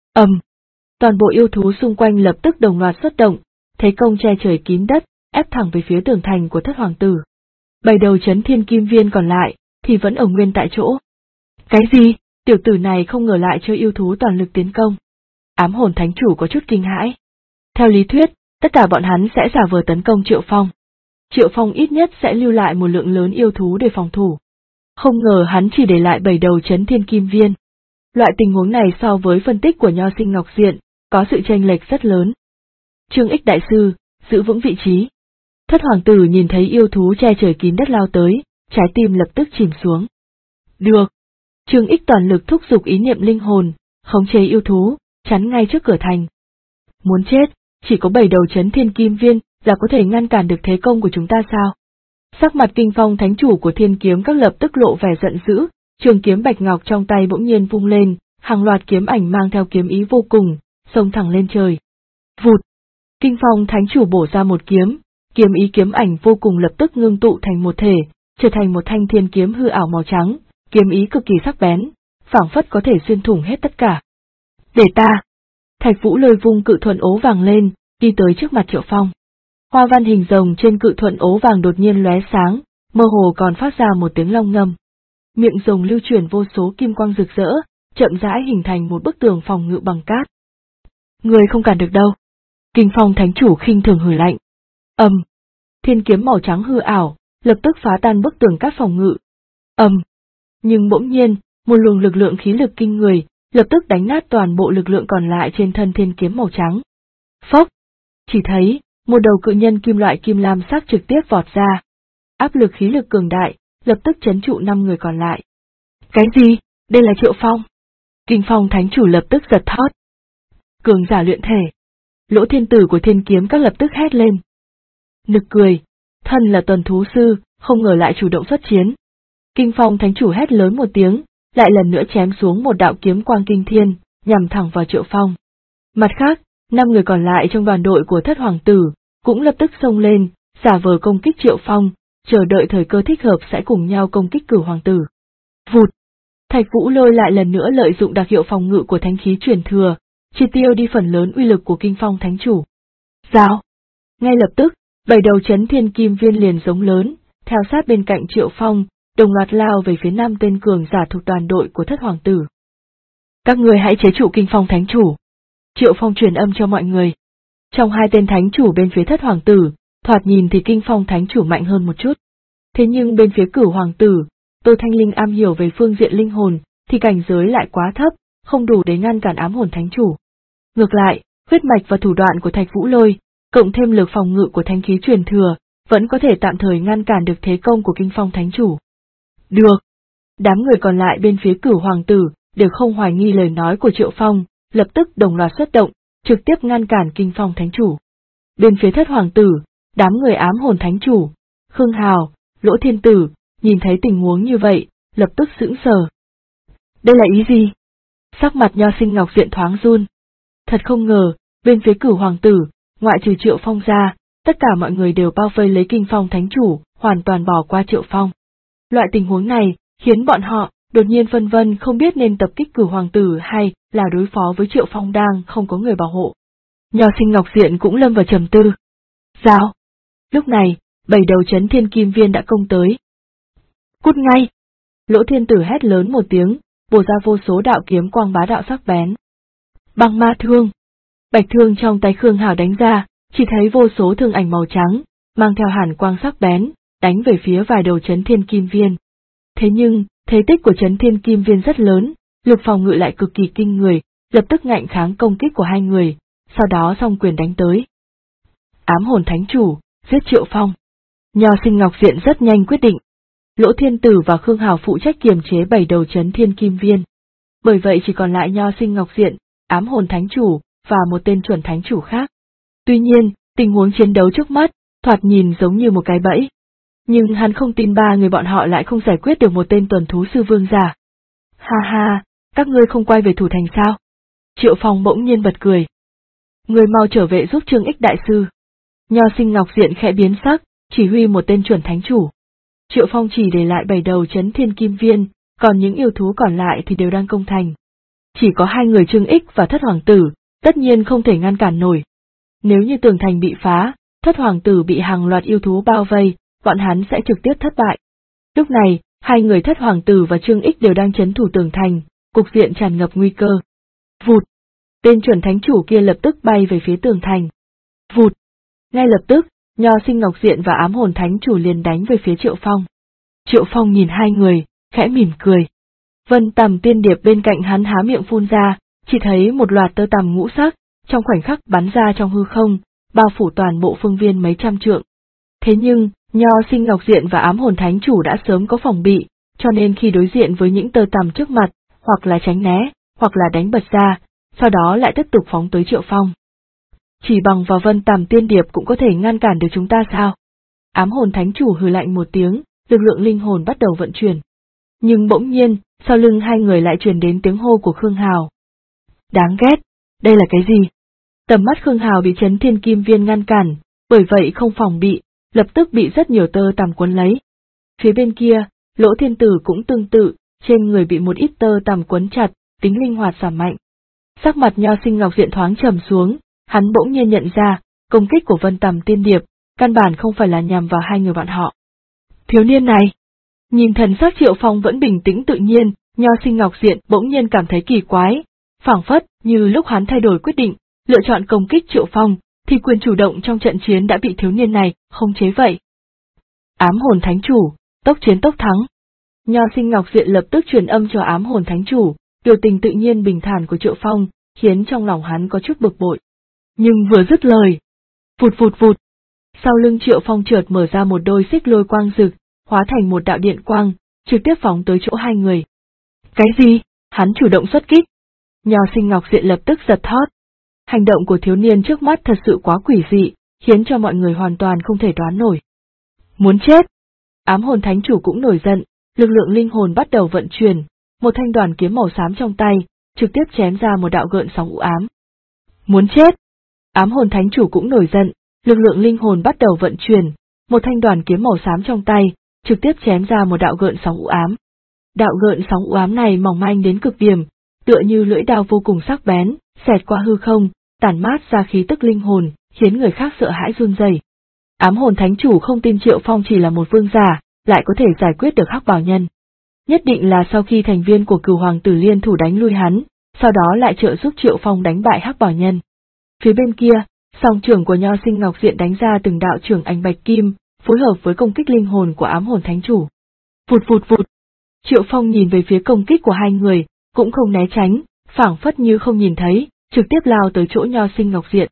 Toàn bộ yêu thú xung quanh lập tức đồng loạt xuất động, thế công che trời kín đất, ép thẳng về phía tường thành của thất hoàng tử. 7 đầu chấn thiên kim viên còn lại thì vẫn ở nguyên tại chỗ. Cái gì? Tiểu tử này không ngờ lại chơi yêu thú toàn lực tiến công. Ám Hồn Thánh Chủ có chút kinh hãi. Theo lý thuyết, tất cả bọn hắn sẽ giả vờ tấn công Triệu Phong. Triệu Phong ít nhất sẽ lưu lại một lượng lớn yêu thú để phòng thủ. Không ngờ hắn chỉ để lại 7 đầu chấn thiên kim viên. Loại tình huống này so với phân tích của Nho Sinh Ngọc Diện, có sự chênh lệch rất lớn. Trương Ích đại sư, giữ vững vị trí. Thất hoàng tử nhìn thấy yêu thú che trời kín đất lao tới, trái tim lập tức chìm xuống. Được. Trương Ích toàn lực thúc giục ý niệm linh hồn, khống chế yêu thú, chắn ngay trước cửa thành. Muốn chết, chỉ có 7 đầu chấn thiên kim viên là có thể ngăn cản được thế công của chúng ta sao? Sắc mặt Kinh Phong Thánh Chủ của Thiên Kiếm Các lập tức lộ vẻ giận dữ, trường kiếm bạch ngọc trong tay bỗng nhiên vung lên, hàng loạt kiếm ảnh mang theo kiếm ý vô cùng, xông thẳng lên trời. Vụt! Kinh Phong Thánh Chủ bổ ra một kiếm, kiếm ý kiếm ảnh vô cùng lập tức ngưng tụ thành một thể, trở thành một thanh thiên kiếm hư ảo màu trắng, kiếm ý cực kỳ sắc bén, phảng phất có thể xuyên thủng hết tất cả. Để ta! Thạch Vũ Lôi vung cự thuẫn ố vàng lên, đi tới trước mặt Triệu Phong. Hoa văn hình rồng trên cự thuẫn ố vàng đột nhiên lóe sáng, mơ hồ còn phát ra một tiếng long ngâm. Miệng rồng lưu chuyển vô số kim quang rực rỡ, chậm rãi hình thành một bức tường phòng ngự bằng cát. Người không cản được đâu. Kinh Phong Thánh Chủ khinh thường hừ lạnh. Thiên kiếm màu trắng hư ảo, lập tức phá tan bức tường cát phòng ngự. Nhưng bỗng nhiên, một luồng lực lượng khí lực kinh người, lập tức đánh nát toàn bộ lực lượng còn lại trên thân thiên kiếm màu trắng. Phốc! Chỉ thấy, một đầu cự nhân kim loại kim lam sắc trực tiếp vọt ra. Áp lực khí lực cường đại, lập tức trấn trụ 5 người còn lại. Cái gì? Đây là Triệu Phong. Kinh Phong Thánh Chủ lập tức giật thót. Cường giả luyện thể. Lỗ Thiên Tử của Thiên Kiếm Các lập tức hét lên. Nực cười, thân là tuần thú sư, không ngờ lại chủ động xuất chiến. Kinh Phong Thánh Chủ hét lớn một tiếng, lại lần nữa chém xuống một đạo kiếm quang kinh thiên, nhằm thẳng vào Triệu Phong. Mặt khác, 5 người còn lại trong đoàn đội của Thất Hoàng Tử, cũng lập tức xông lên, giả vờ công kích Triệu Phong, chờ đợi thời cơ thích hợp sẽ cùng nhau công kích Cửu Hoàng Tử. Vụt! Thạch Vũ Lôi lại lần nữa lợi dụng đặc hiệu phòng ngự của thánh khí truyền thừa, triệt tiêu đi phần lớn uy lực của Kinh Phong Thánh Chủ. Rào! Ngay lập tức, 7 đầu chấn thiên kim viên liền giống lớn, theo sát bên cạnh Triệu Phong, đồng loạt lao về phía 5 tên cường giả thuộc đoàn đội của Thất Hoàng Tử. Các người hãy chế trụ Kinh Phong Thánh Chủ. Triệu Phong truyền âm cho mọi người. Trong 2 tên thánh chủ bên phía Thất Hoàng Tử, thoạt nhìn thì Kinh Phong Thánh Chủ mạnh hơn một chút. Thế nhưng bên phía Cửu Hoàng Tử, Tô Thanh Linh am hiểu về phương diện linh hồn, thì cảnh giới lại quá thấp, không đủ để ngăn cản ám hồn Thánh Chủ. Ngược lại, huyết mạch và thủ đoạn của Thạch Vũ Lôi, cộng thêm lực phòng ngự của thánh khí truyền thừa, vẫn có thể tạm thời ngăn cản được thế công của Kinh Phong Thánh Chủ. Được! Đám người còn lại bên phía Cửu Hoàng Tử, đều không hoài nghi lời nói của Triệu Phong, lập tức đồng loạt xuất động, trực tiếp ngăn cản Kinh Phong Thánh Chủ. Bên phía Thất Hoàng Tử, đám người ám hồn Thánh Chủ, Khương Hào, Lỗ Thiên Tử, nhìn thấy tình huống như vậy, lập tức sững sờ. Đây là ý gì? Sắc mặt Nho Sinh Ngọc Diện thoáng run. Thật không ngờ, bên phía Cửu Hoàng Tử, ngoại trừ Triệu Phong ra, tất cả mọi người đều bao vây lấy Kinh Phong Thánh Chủ, hoàn toàn bỏ qua Triệu Phong. Loại tình huống này, khiến bọn họ, đột nhiên phân vân không biết nên tập kích Cửu Hoàng Tử hay là đối phó với Triệu Phong đang không có người bảo hộ. Nho Sinh Ngọc Diện cũng lâm vào trầm tư. Sao? Lúc này, 7 đầu chấn thiên kim viên đã công tới. Cút ngay! Lỗ Thiên Tử hét lớn một tiếng, bổ ra vô số đạo kiếm quang bá đạo sắc bén. Băng ma thương! Bạch thương trong tay Khương Hào đánh ra, chỉ thấy vô số thương ảnh màu trắng, mang theo hàn quang sắc bén, đánh về phía vài đầu chấn thiên kim viên. Thế nhưng, thế tích của chấn thiên kim viên rất lớn, lực phòng ngự lại cực kỳ kinh người, lập tức ngạnh kháng công kích của 2 người, sau đó song quyền đánh tới. Ám hồn Thánh Chủ, giết Triệu Phong. Nho Sinh Ngọc Diện rất nhanh quyết định. Lỗ Thiên Tử và Khương Hào phụ trách kiềm chế 7 đầu chấn thiên kim viên. Bởi vậy chỉ còn lại Nho Sinh Ngọc Diện, ám hồn Thánh Chủ, và một tên chuẩn Thánh Chủ khác. Tuy nhiên, tình huống chiến đấu trước mắt, thoạt nhìn giống như một cái bẫy. Nhưng hắn không tin 3 người bọn họ lại không giải quyết được một tên tuần thú sư vương giả. Ha ha, các ngươi không quay về thủ thành sao? Triệu Phong bỗng nhiên bật cười. Người mau trở về giúp Trương Ích Đại Sư. Nho Sinh Ngọc Diện khẽ biến sắc, chỉ huy một tên chuẩn Thánh Chủ. Triệu Phong chỉ để lại 7 đầu chấn thiên kim viên, còn những yêu thú còn lại thì đều đang công thành. Chỉ có 2 người Trương Ích và Thất Hoàng Tử, tất nhiên không thể ngăn cản nổi. Nếu như tường thành bị phá, Thất Hoàng Tử bị hàng loạt yêu thú bao vây, bọn hắn sẽ trực tiếp thất bại. Lúc này, 2 người Thất Hoàng Tử và Trương Ích đều đang trấn thủ tường thành, cục diện tràn ngập nguy cơ. Vụt! Tên chuẩn Thánh Chủ kia lập tức bay về phía tường thành. Vụt! Ngay lập tức, Nho Sinh Ngọc Diện và ám hồn Thánh Chủ liền đánh về phía Triệu Phong. Triệu Phong nhìn 2 người, khẽ mỉm cười. Vân Tầm Tiên Điệp bên cạnh hắn há miệng phun ra, chỉ thấy một loạt tơ tằm ngũ sắc, trong khoảnh khắc bắn ra trong hư không, bao phủ toàn bộ phương viên mấy trăm trượng. Thế nhưng, Nho Sinh Ngọc Diện và ám hồn Thánh Chủ đã sớm có phòng bị, cho nên khi đối diện với những tơ tằm trước mặt, hoặc là tránh né, hoặc là đánh bật ra, sau đó lại tiếp tục phóng tới Triệu Phong. Chỉ bằng vào Vân Tầm Tiên Điệp cũng có thể ngăn cản được chúng ta sao? Ám hồn Thánh Chủ hừ lạnh một tiếng, lực lượng linh hồn bắt đầu vận chuyển. Nhưng bỗng nhiên, sau lưng 2 người lại truyền đến tiếng hô của Khương Hào. Đáng ghét, đây là cái gì? Tầm mắt Khương Hào bị Chấn Thiên Kim Viên ngăn cản, bởi vậy không phòng bị, lập tức bị rất nhiều tơ tằm quấn lấy. Phía bên kia, Lỗ Thiên Tử cũng tương tự, trên người bị một ít tơ tằm quấn chặt, tính linh hoạt giảm mạnh. Sắc mặt Nho Sinh Ngọc Diện thoáng trầm xuống, hắn bỗng nhiên nhận ra, công kích của Vân Tầm Tiên Điệp, căn bản không phải là nhằm vào hai người bọn họ. Thiếu niên này, nhìn thần sắc Triệu Phong vẫn bình tĩnh tự nhiên, Nho Sinh Ngọc Diện bỗng nhiên cảm thấy kỳ quái, phảng phất như lúc hắn thay đổi quyết định, lựa chọn công kích Triệu Phong, thì quyền chủ động trong trận chiến đã bị thiếu niên này khống chế vậy. Ám hồn thánh chủ, tốc chiến tốc thắng. Nho Sinh Ngọc Diện lập tức truyền âm cho ám hồn thánh chủ, biểu tình tự nhiên bình thản của Triệu Phong, khiến trong lòng hắn có chút bực bội. Nhưng vừa dứt lời, vụt vụt vụt, sau lưng Triệu Phong chợt mở ra một đôi xích lôi quang rực, hóa thành một đạo điện quang, trực tiếp phóng tới chỗ hai người. Cái gì? Hắn chủ động xuất kích. Nho Sinh Ngọc Diện lập tức giật thót. Hành động của thiếu niên trước mắt thật sự quá quỷ dị, khiến cho mọi người hoàn toàn không thể đoán nổi. Muốn chết! Ám hồn thánh chủ cũng nổi giận, lực lượng linh hồn bắt đầu vận chuyển, một thanh đoàn kiếm màu xám trong tay, trực tiếp chém ra một đạo gợn sóng u ám. Muốn chết! Ám hồn thánh chủ cũng nổi giận, lực lượng linh hồn bắt đầu vận chuyển, một thanh đoàn kiếm màu xám trong tay, trực tiếp chém ra một đạo gợn sóng u ám. Đạo gợn sóng u ám này mỏng manh đến cực điểm, tựa như lưỡi dao vô cùng sắc bén, xẹt qua hư không, tản mát ra khí tức linh hồn, khiến người khác sợ hãi run rẩy. Ám hồn thánh chủ không tin Triệu Phong chỉ là một vương giả, lại có thể giải quyết được Hắc Bào Nhân. Nhất định là sau khi thành viên của Cửu Hoàng Tử liên thủ đánh lui hắn, sau đó lại trợ giúp Triệu Phong đánh bại Hắc Bào Nhân. Phía bên kia, song trưởng của Nho Sinh Ngọc Diện đánh ra từng đạo trưởng ảnh bạch kim, phối hợp với công kích linh hồn của ám hồn thánh chủ. Vụt vụt vụt. Triệu Phong nhìn về phía công kích của hai người, cũng không né tránh, phảng phất như không nhìn thấy, trực tiếp lao tới chỗ Nho Sinh Ngọc Diện.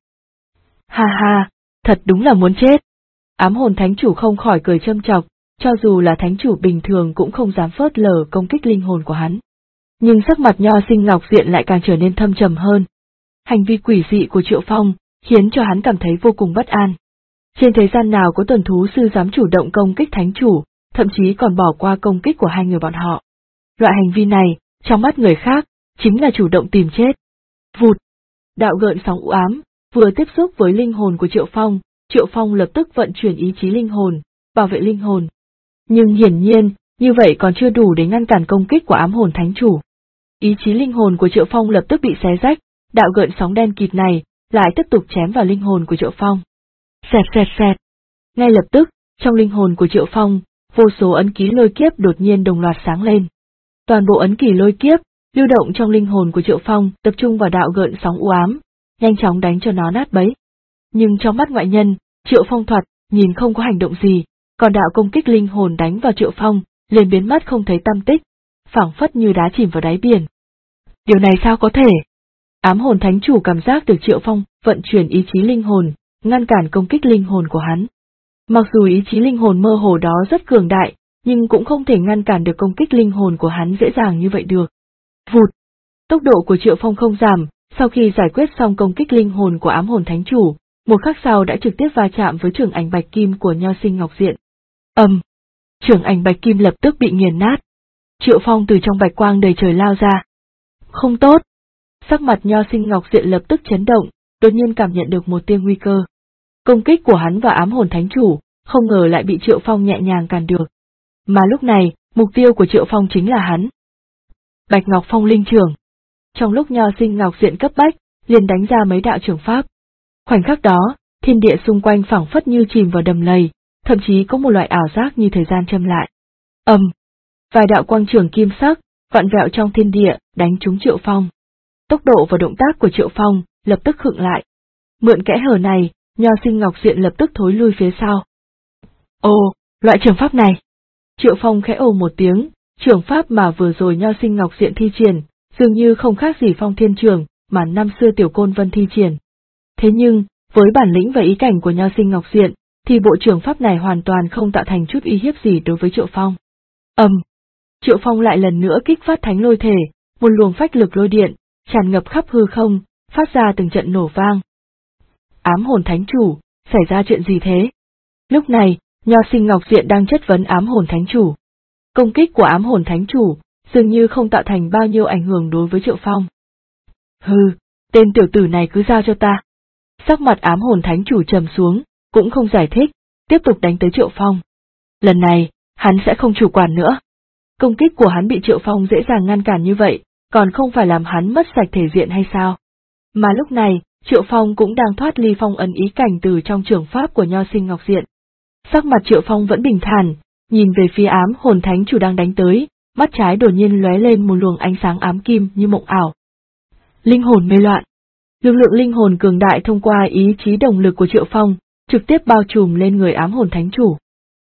Ha ha, thật đúng là muốn chết. Ám hồn thánh chủ không khỏi cười châm chọc, cho dù là thánh chủ bình thường cũng không dám phớt lờ công kích linh hồn của hắn. Nhưng sắc mặt Nho Sinh Ngọc Diện lại càng trở nên thâm trầm hơn. Hành vi quỷ dị của Triệu Phong khiến cho hắn cảm thấy vô cùng bất an. Trên thế gian nào có tuần thú sư dám chủ động công kích thánh chủ, thậm chí còn bỏ qua công kích của hai người bọn họ. Loại hành vi này, trong mắt người khác, chính là chủ động tìm chết. Vụt! Đạo gợn sóng u ám, vừa tiếp xúc với linh hồn của Triệu Phong lập tức vận chuyển ý chí linh hồn, bảo vệ linh hồn. Nhưng hiển nhiên, như vậy còn chưa đủ để ngăn cản công kích của ám hồn thánh chủ. Ý chí linh hồn của Triệu Phong lập tức bị xé rách, đạo gợn sóng đen kịt này lại tiếp tục chém vào linh hồn của Triệu Phong. Xẹt xẹt xẹt. Ngay lập tức, trong linh hồn của Triệu Phong, vô số ấn ký lôi kiếp đột nhiên đồng loạt sáng lên. Toàn bộ ấn ký lôi kiếp, lưu động trong linh hồn của Triệu Phong tập trung vào đạo gợn sóng u ám, nhanh chóng đánh cho nó nát bấy. Nhưng trong mắt ngoại nhân, Triệu Phong thoạt nhìn không có hành động gì, còn đạo công kích linh hồn đánh vào Triệu Phong, liền biến mất không thấy tăm tích, phảng phất như đá chìm vào đáy biển. Điều này sao có thể? Ám hồn thánh chủ cảm giác được Triệu Phong vận chuyển ý chí linh hồn, ngăn cản công kích linh hồn của hắn. Mặc dù ý chí linh hồn mơ hồ đó rất cường đại, nhưng cũng không thể ngăn cản được công kích linh hồn của hắn dễ dàng như vậy được. Vụt! Tốc độ của Triệu Phong không giảm, sau khi giải quyết xong công kích linh hồn của ám hồn thánh chủ, một khắc sau đã trực tiếp va chạm với trưởng ảnh bạch kim của Nho Sinh Ngọc Diện. Trưởng ảnh bạch kim lập tức bị nghiền nát. Triệu Phong từ trong bạch quang đầy trời lao ra. Không tốt! Sắc mặt Nho Sinh Ngọc Diện lập tức chấn động, đột nhiên cảm nhận được một tia nguy cơ. Công kích của hắn và ám hồn thánh chủ, không ngờ lại bị Triệu Phong nhẹ nhàng cản được. Mà lúc này, mục tiêu của Triệu Phong chính là hắn. Bạch Ngọc Phong Linh Trưởng. Trong lúc Nho Sinh Ngọc Diện cấp bách, liền đánh ra mấy đạo trưởng pháp. Khoảnh khắc đó, thiên địa xung quanh phảng phất như chìm vào đầm lầy, thậm chí có một loại ảo giác như thời gian châm lại. Vài đạo quang trường kim sắc, vặn vẹo trong thiên địa, đánh trúng Triệu Phong. Tốc độ và động tác của Triệu Phong lập tức khựng lại. Mượn kẽ hở này, Nho Sinh Ngọc Diện lập tức thối lui phía sau. Ồ, loại trường pháp này! Triệu Phong khẽ ồ một tiếng, trường pháp mà vừa rồi Nho Sinh Ngọc Diện thi triển, dường như không khác gì Phong Thiên Trường mà năm xưa Tiểu Côn Vân thi triển. Thế nhưng, với bản lĩnh và ý cảnh của Nho Sinh Ngọc Diện, thì bộ trường pháp này hoàn toàn không tạo thành chút uy hiếp gì đối với Triệu Phong. Triệu Phong lại lần nữa kích phát thánh lôi thể, một luồng phách lực lôi điện, tràn ngập khắp hư không, phát ra từng trận nổ vang. Ám hồn thánh chủ, xảy ra chuyện gì thế? Lúc này, Nho Sinh Ngọc Diện đang chất vấn ám hồn thánh chủ. Công kích của ám hồn thánh chủ, dường như không tạo thành bao nhiêu ảnh hưởng đối với Triệu Phong. Hừ, tên tiểu tử này cứ giao cho ta. Sắc mặt ám hồn thánh chủ trầm xuống, cũng không giải thích, tiếp tục đánh tới Triệu Phong. Lần này, hắn sẽ không chủ quản nữa. Công kích của hắn bị Triệu Phong dễ dàng ngăn cản như vậy, còn không phải làm hắn mất sạch thể diện hay sao? Mà lúc này, Triệu Phong cũng đang thoát ly phong ấn ý cảnh từ trong trường pháp của Nho Sinh Ngọc Diện. Sắc mặt Triệu Phong vẫn bình thản, nhìn về phía ám hồn thánh chủ đang đánh tới, mắt trái đột nhiên lóe lên một luồng ánh sáng ám kim như mộng ảo. Linh hồn mê loạn. Lực lượng linh hồn cường đại thông qua ý chí đồng lực của Triệu Phong, trực tiếp bao trùm lên người ám hồn thánh chủ.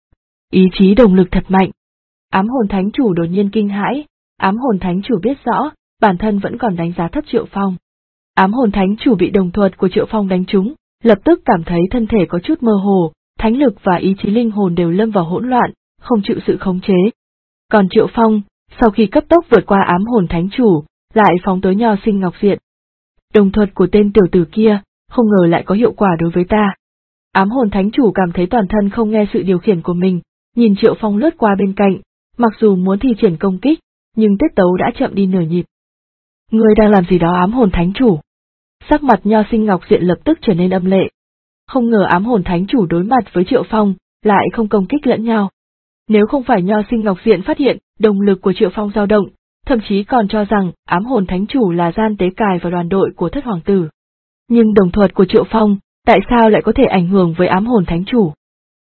Ý chí đồng lực thật mạnh. Ám hồn thánh chủ đột nhiên kinh hãi, ám hồn thánh chủ biết rõ, bản thân vẫn còn đánh giá thấp Triệu Phong. Ám hồn thánh chủ bị đồng thuật của Triệu Phong đánh trúng, lập tức cảm thấy thân thể có chút mơ hồ, thánh lực và ý chí linh hồn đều lâm vào hỗn loạn, không chịu sự khống chế. Còn Triệu Phong, sau khi cấp tốc vượt qua ám hồn thánh chủ, lại phóng tới Nho Sinh Ngọc Diện. Đồng thuật của tên tiểu tử kia, không ngờ lại có hiệu quả đối với ta. Ám hồn thánh chủ cảm thấy toàn thân không nghe sự điều khiển của mình, nhìn Triệu Phong lướt qua bên cạnh, mặc dù muốn thi triển công kích, nhưng tiết tấu đã chậm đi nửa nhịp. Ngươi đang làm gì đó ám hồn thánh chủ? Sắc mặt Nho Sinh Ngọc Diện lập tức trở nên âm lệ. Không ngờ ám hồn thánh chủ đối mặt với Triệu Phong, lại không công kích lẫn nhau. Nếu không phải Nho Sinh Ngọc Diện phát hiện đồng lực của Triệu Phong dao động, thậm chí còn cho rằng ám hồn thánh chủ là gian tế cài vào đoàn đội của Thất Hoàng Tử. Nhưng đồng thuật của Triệu Phong, tại sao lại có thể ảnh hưởng với ám hồn thánh chủ?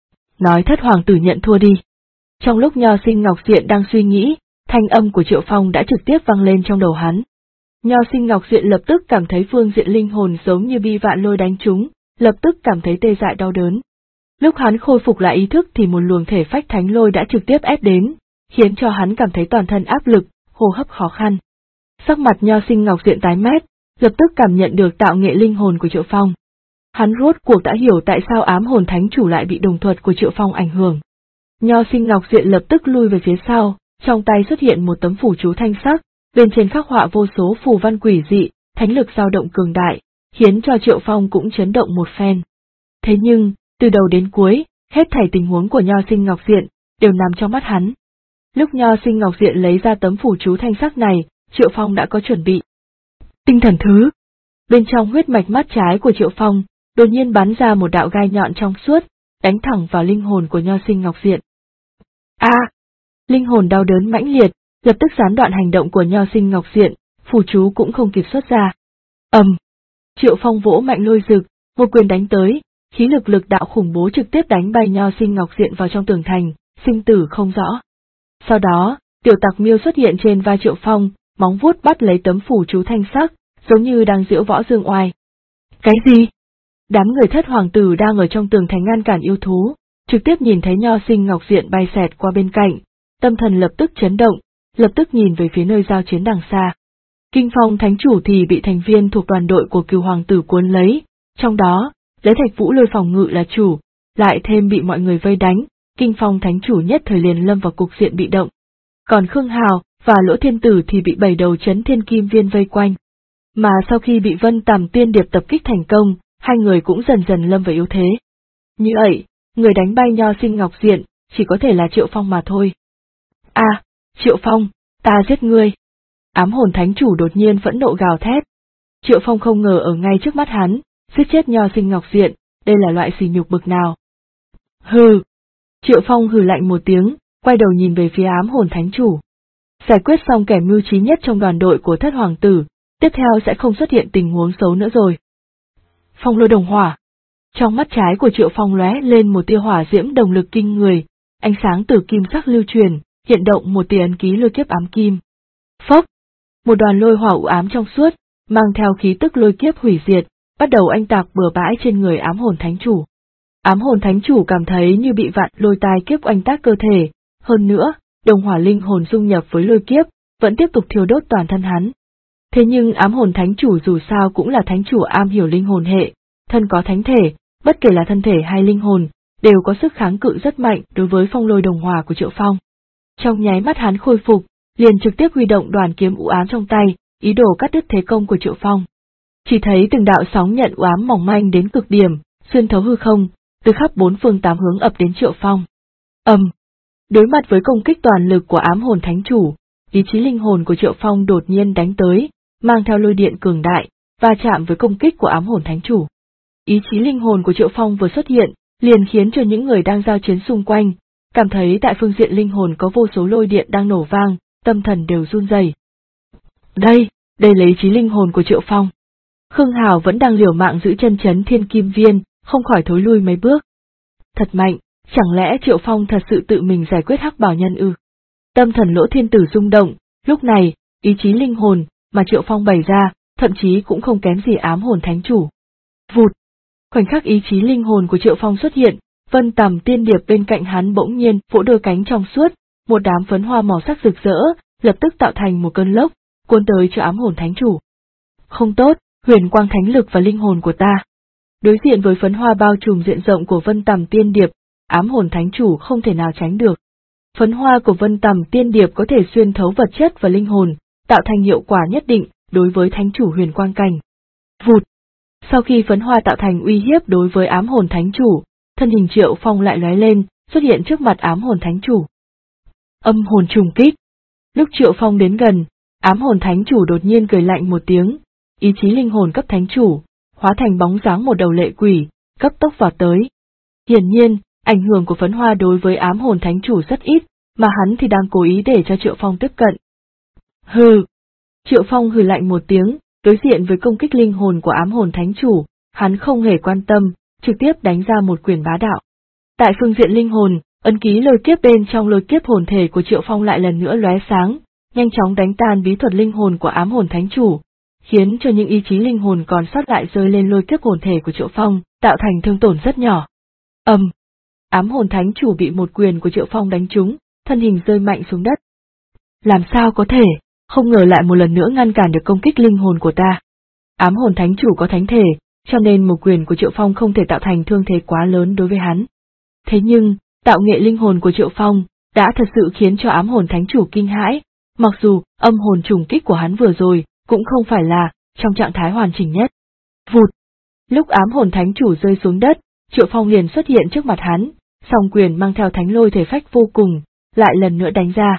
Nói Thất Hoàng Tử nhận thua đi. Trong lúc Nho Sinh Ngọc Diện đang suy nghĩ, thanh âm của Triệu Phong đã trực tiếp vang lên trong đầu hắn. Nho Sinh Ngọc Diện lập tức cảm thấy phương diện linh hồn giống như bi vạn lôi đánh trúng, lập tức cảm thấy tê dại đau đớn. Lúc hắn khôi phục lại ý thức thì một luồng thể phách thánh lôi đã trực tiếp ép đến, khiến cho hắn cảm thấy toàn thân áp lực, hô hấp khó khăn. Sắc mặt Nho Sinh Ngọc Diện tái mét, lập tức cảm nhận được tạo nghệ linh hồn của Triệu Phong. Hắn rốt cuộc đã hiểu tại sao ám hồn thánh chủ lại bị đồng thuật của Triệu Phong ảnh hưởng. Nho Sinh Ngọc Diện lập tức lui về phía sau, trong tay xuất hiện một tấm phù chú thanh sắc, bên trên khắc họa vô số phù văn quỷ dị, thánh lực dao động cường đại, khiến cho Triệu Phong cũng chấn động một phen. Thế nhưng, từ đầu đến cuối, hết thảy tình huống của Nho Sinh Ngọc Diện đều nằm trong mắt hắn. Lúc Nho Sinh Ngọc Diện lấy ra tấm phù chú thanh sắc này, Triệu Phong đã có chuẩn bị. Tinh thần thứ. Bên trong huyết mạch mắt trái của Triệu Phong, đột nhiên bắn ra một đạo gai nhọn trong suốt, đánh thẳng vào linh hồn của Nho Sinh Ngọc Diện. Linh hồn đau đớn mãnh liệt, lập tức gián đoạn hành động của Nho Sinh Ngọc Diện, phù chú cũng không kịp xuất ra. Triệu Phong vỗ mạnh lôi rực, một quyền đánh tới, khí lực đạo khủng bố trực tiếp đánh bay Nho Sinh Ngọc Diện vào trong tường thành, sinh tử không rõ. Sau đó, tiểu tặc miêu xuất hiện trên vai Triệu Phong, móng vuốt bắt lấy tấm phù chú thanh sắc, giống như đang giễu võ dương oai. Cái gì? Đám người Thất Hoàng Tử đang ở trong tường thành ngăn cản yêu thú, trực tiếp nhìn thấy Nho Sinh Ngọc Diện bay xẹt qua bên cạnh, tâm thần lập tức chấn động, lập tức nhìn về phía nơi giao chiến đằng xa. Kinh Phong Thánh Chủ thì bị thành viên thuộc đoàn đội của Cửu Hoàng Tử cuốn lấy, trong đó, lấy Thạch Vũ Lôi phòng ngự là chủ, lại thêm bị mọi người vây đánh, Kinh Phong Thánh Chủ nhất thời liền lâm vào cục diện bị động. Còn Khương Hào và Lỗ Thiên Tử thì bị 7 đầu chấn thiên kim viên vây quanh. Mà sau khi bị Vân Tầm Tiên Điệp tập kích thành công, hai người cũng dần dần lâm vào yếu thế. Như vậy, người đánh bay Nho Sinh Ngọc Diện, chỉ có thể là Triệu Phong mà thôi. Triệu Phong, ta giết ngươi. Ám hồn thánh chủ đột nhiên phẫn nộ gào thét. Triệu Phong không ngờ ở ngay trước mắt hắn, giết chết Nho Sinh Ngọc Diện, đây là loại sỉ nhục bực nào. Hừ. Triệu Phong hừ lạnh một tiếng, quay đầu nhìn về phía ám hồn thánh chủ. Giải quyết xong kẻ mưu trí nhất trong đoàn đội của Thất Hoàng Tử, tiếp theo sẽ không xuất hiện tình huống xấu nữa rồi. Phong lôi đồng hỏa. Trong mắt trái của Triệu Phong lóe lên một tia hỏa diễm đồng lực kinh người, ánh sáng từ kim sắc lưu truyền, hiện động một tia ấn ký lôi kiếp ám kim. Phốc! Một đoàn lôi hỏa u ám trong suốt, mang theo khí tức lôi kiếp hủy diệt, bắt đầu oanh tạc bừa bãi trên người ám hồn thánh chủ. Ám hồn thánh chủ cảm thấy như bị vạn lôi tai kiếp oanh tác cơ thể, hơn nữa, đồng hỏa linh hồn dung nhập với lôi kiếp, vẫn tiếp tục thiêu đốt toàn thân hắn. Thế nhưng ám hồn thánh chủ dù sao cũng là thánh chủ am hiểu linh hồn hệ, thân có thánh thể, bất kể là thân thể hay linh hồn, đều có sức kháng cự rất mạnh đối với phong lôi đồng hỏa của Triệu Phong. Trong nháy mắt hắn khôi phục, liền trực tiếp huy động đoàn kiếm u ám trong tay, ý đồ cắt đứt thế công của Triệu Phong. Chỉ thấy từng đạo sóng nhận u ám mỏng manh đến cực điểm, xuyên thấu hư không, từ khắp bốn phương tám hướng ập đến Triệu Phong. Đối mặt với công kích toàn lực của ám hồn thánh chủ, ý chí linh hồn của Triệu Phong đột nhiên đánh tới, mang theo lôi điện cường đại, va chạm với công kích của ám hồn thánh chủ. Ý chí linh hồn của Triệu Phong vừa xuất hiện, liền khiến cho những người đang giao chiến xung quanh, cảm thấy tại phương diện linh hồn có vô số lôi điện đang nổ vang, tâm thần đều run rẩy. Đây là ý chí linh hồn của Triệu Phong. Khương Hào vẫn đang liều mạng giữ chân chấn thiên kim viên, không khỏi thối lui mấy bước. Thật mạnh, chẳng lẽ Triệu Phong thật sự tự mình giải quyết hắc bảo nhân ư? Tâm thần Lỗ Thiên Tử rung động, lúc này, ý chí linh hồn mà Triệu Phong bày ra, thậm chí cũng không kém gì ám hồn thánh chủ. Vụt! Khoảnh khắc ý chí linh hồn của Triệu Phong xuất hiện, Vân Tầm Tiên Điệp bên cạnh hắn bỗng nhiên vỗ đôi cánh trong suốt, một đám phấn hoa màu sắc rực rỡ, lập tức tạo thành một cơn lốc, cuốn tới cho ám hồn thánh chủ. Không tốt, huyền quang thánh lực và linh hồn của ta. Đối diện với phấn hoa bao trùm diện rộng của Vân Tầm Tiên Điệp, ám hồn thánh chủ không thể nào tránh được. Phấn hoa của Vân Tầm Tiên Điệp có thể xuyên thấu vật chất và linh hồn, tạo thành hiệu quả nhất định đối với thánh chủ huyền quang cảnh. Vụt! Sau khi phấn hoa tạo thành uy hiếp đối với ám hồn thánh chủ, thân hình Triệu Phong lại lóe lên, xuất hiện trước mặt ám hồn thánh chủ. Âm hồn trùng kích. Lúc Triệu Phong đến gần, ám hồn thánh chủ đột nhiên cười lạnh một tiếng, ý chí linh hồn cấp thánh chủ, hóa thành bóng dáng một đầu lệ quỷ, cấp tốc vào tới. Hiển nhiên, ảnh hưởng của phấn hoa đối với ám hồn thánh chủ rất ít, mà hắn thì đang cố ý để cho Triệu Phong tiếp cận. Hừ! Triệu Phong hừ lạnh một tiếng, đối diện với công kích linh hồn của ám hồn thánh chủ, hắn không hề quan tâm, trực tiếp đánh ra một quyền bá đạo. Tại phương diện linh hồn, ấn ký lôi kiếp bên trong lôi kiếp hồn thể của Triệu Phong lại lần nữa lóe sáng, nhanh chóng đánh tan bí thuật linh hồn của ám hồn thánh chủ, khiến cho những ý chí linh hồn còn sót lại rơi lên lôi kiếp hồn thể của Triệu Phong, tạo thành thương tổn rất nhỏ. Ám hồn thánh chủ bị một quyền của Triệu Phong đánh trúng, thân hình rơi mạnh xuống đất. Làm sao có thể, không ngờ lại một lần nữa ngăn cản được công kích linh hồn của ta. Ám hồn thánh chủ có thánh thể, cho nên một quyền của Triệu Phong không thể tạo thành thương thế quá lớn đối với hắn. Thế nhưng, tạo nghệ linh hồn của Triệu Phong đã thật sự khiến cho ám hồn thánh chủ kinh hãi, mặc dù âm hồn trùng kích của hắn vừa rồi cũng không phải là trong trạng thái hoàn chỉnh nhất. Vụt! Lúc ám hồn thánh chủ rơi xuống đất, Triệu Phong liền xuất hiện trước mặt hắn, song quyền mang theo thánh lôi thể phách vô cùng, lại lần nữa đánh ra.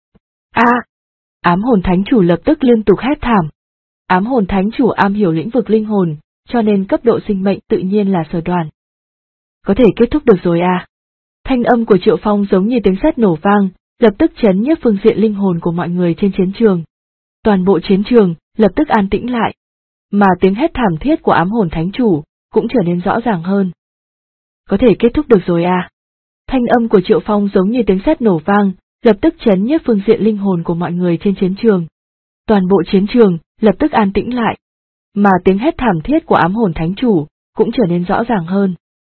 Ám hồn thánh chủ lập tức liên tục hét thảm. Ám hồn thánh chủ am hiểu lĩnh vực linh hồn, cho nên cấp độ sinh mệnh tự nhiên là sở đoàn. Có thể kết thúc được rồi à? Thanh âm của Triệu Phong giống như tiếng sét nổ vang, lập tức chấn nhiếp phương diện linh hồn của mọi người trên chiến trường. Toàn bộ chiến trường lập tức an tĩnh lại, mà tiếng hét thảm thiết của ám hồn thánh chủ cũng trở nên rõ ràng hơn. Có thể kết thúc được rồi à? Thanh âm của Triệu Phong giống như tiếng sét nổ vang, lập tức chấn nhiếp phương diện linh hồn của mọi người trên chiến trường. Toàn bộ chiến trường lập tức an tĩnh lại, mà tiếng hét thảm thiết của ám hồn thánh chủ cũng trở nên rõ ràng hơn.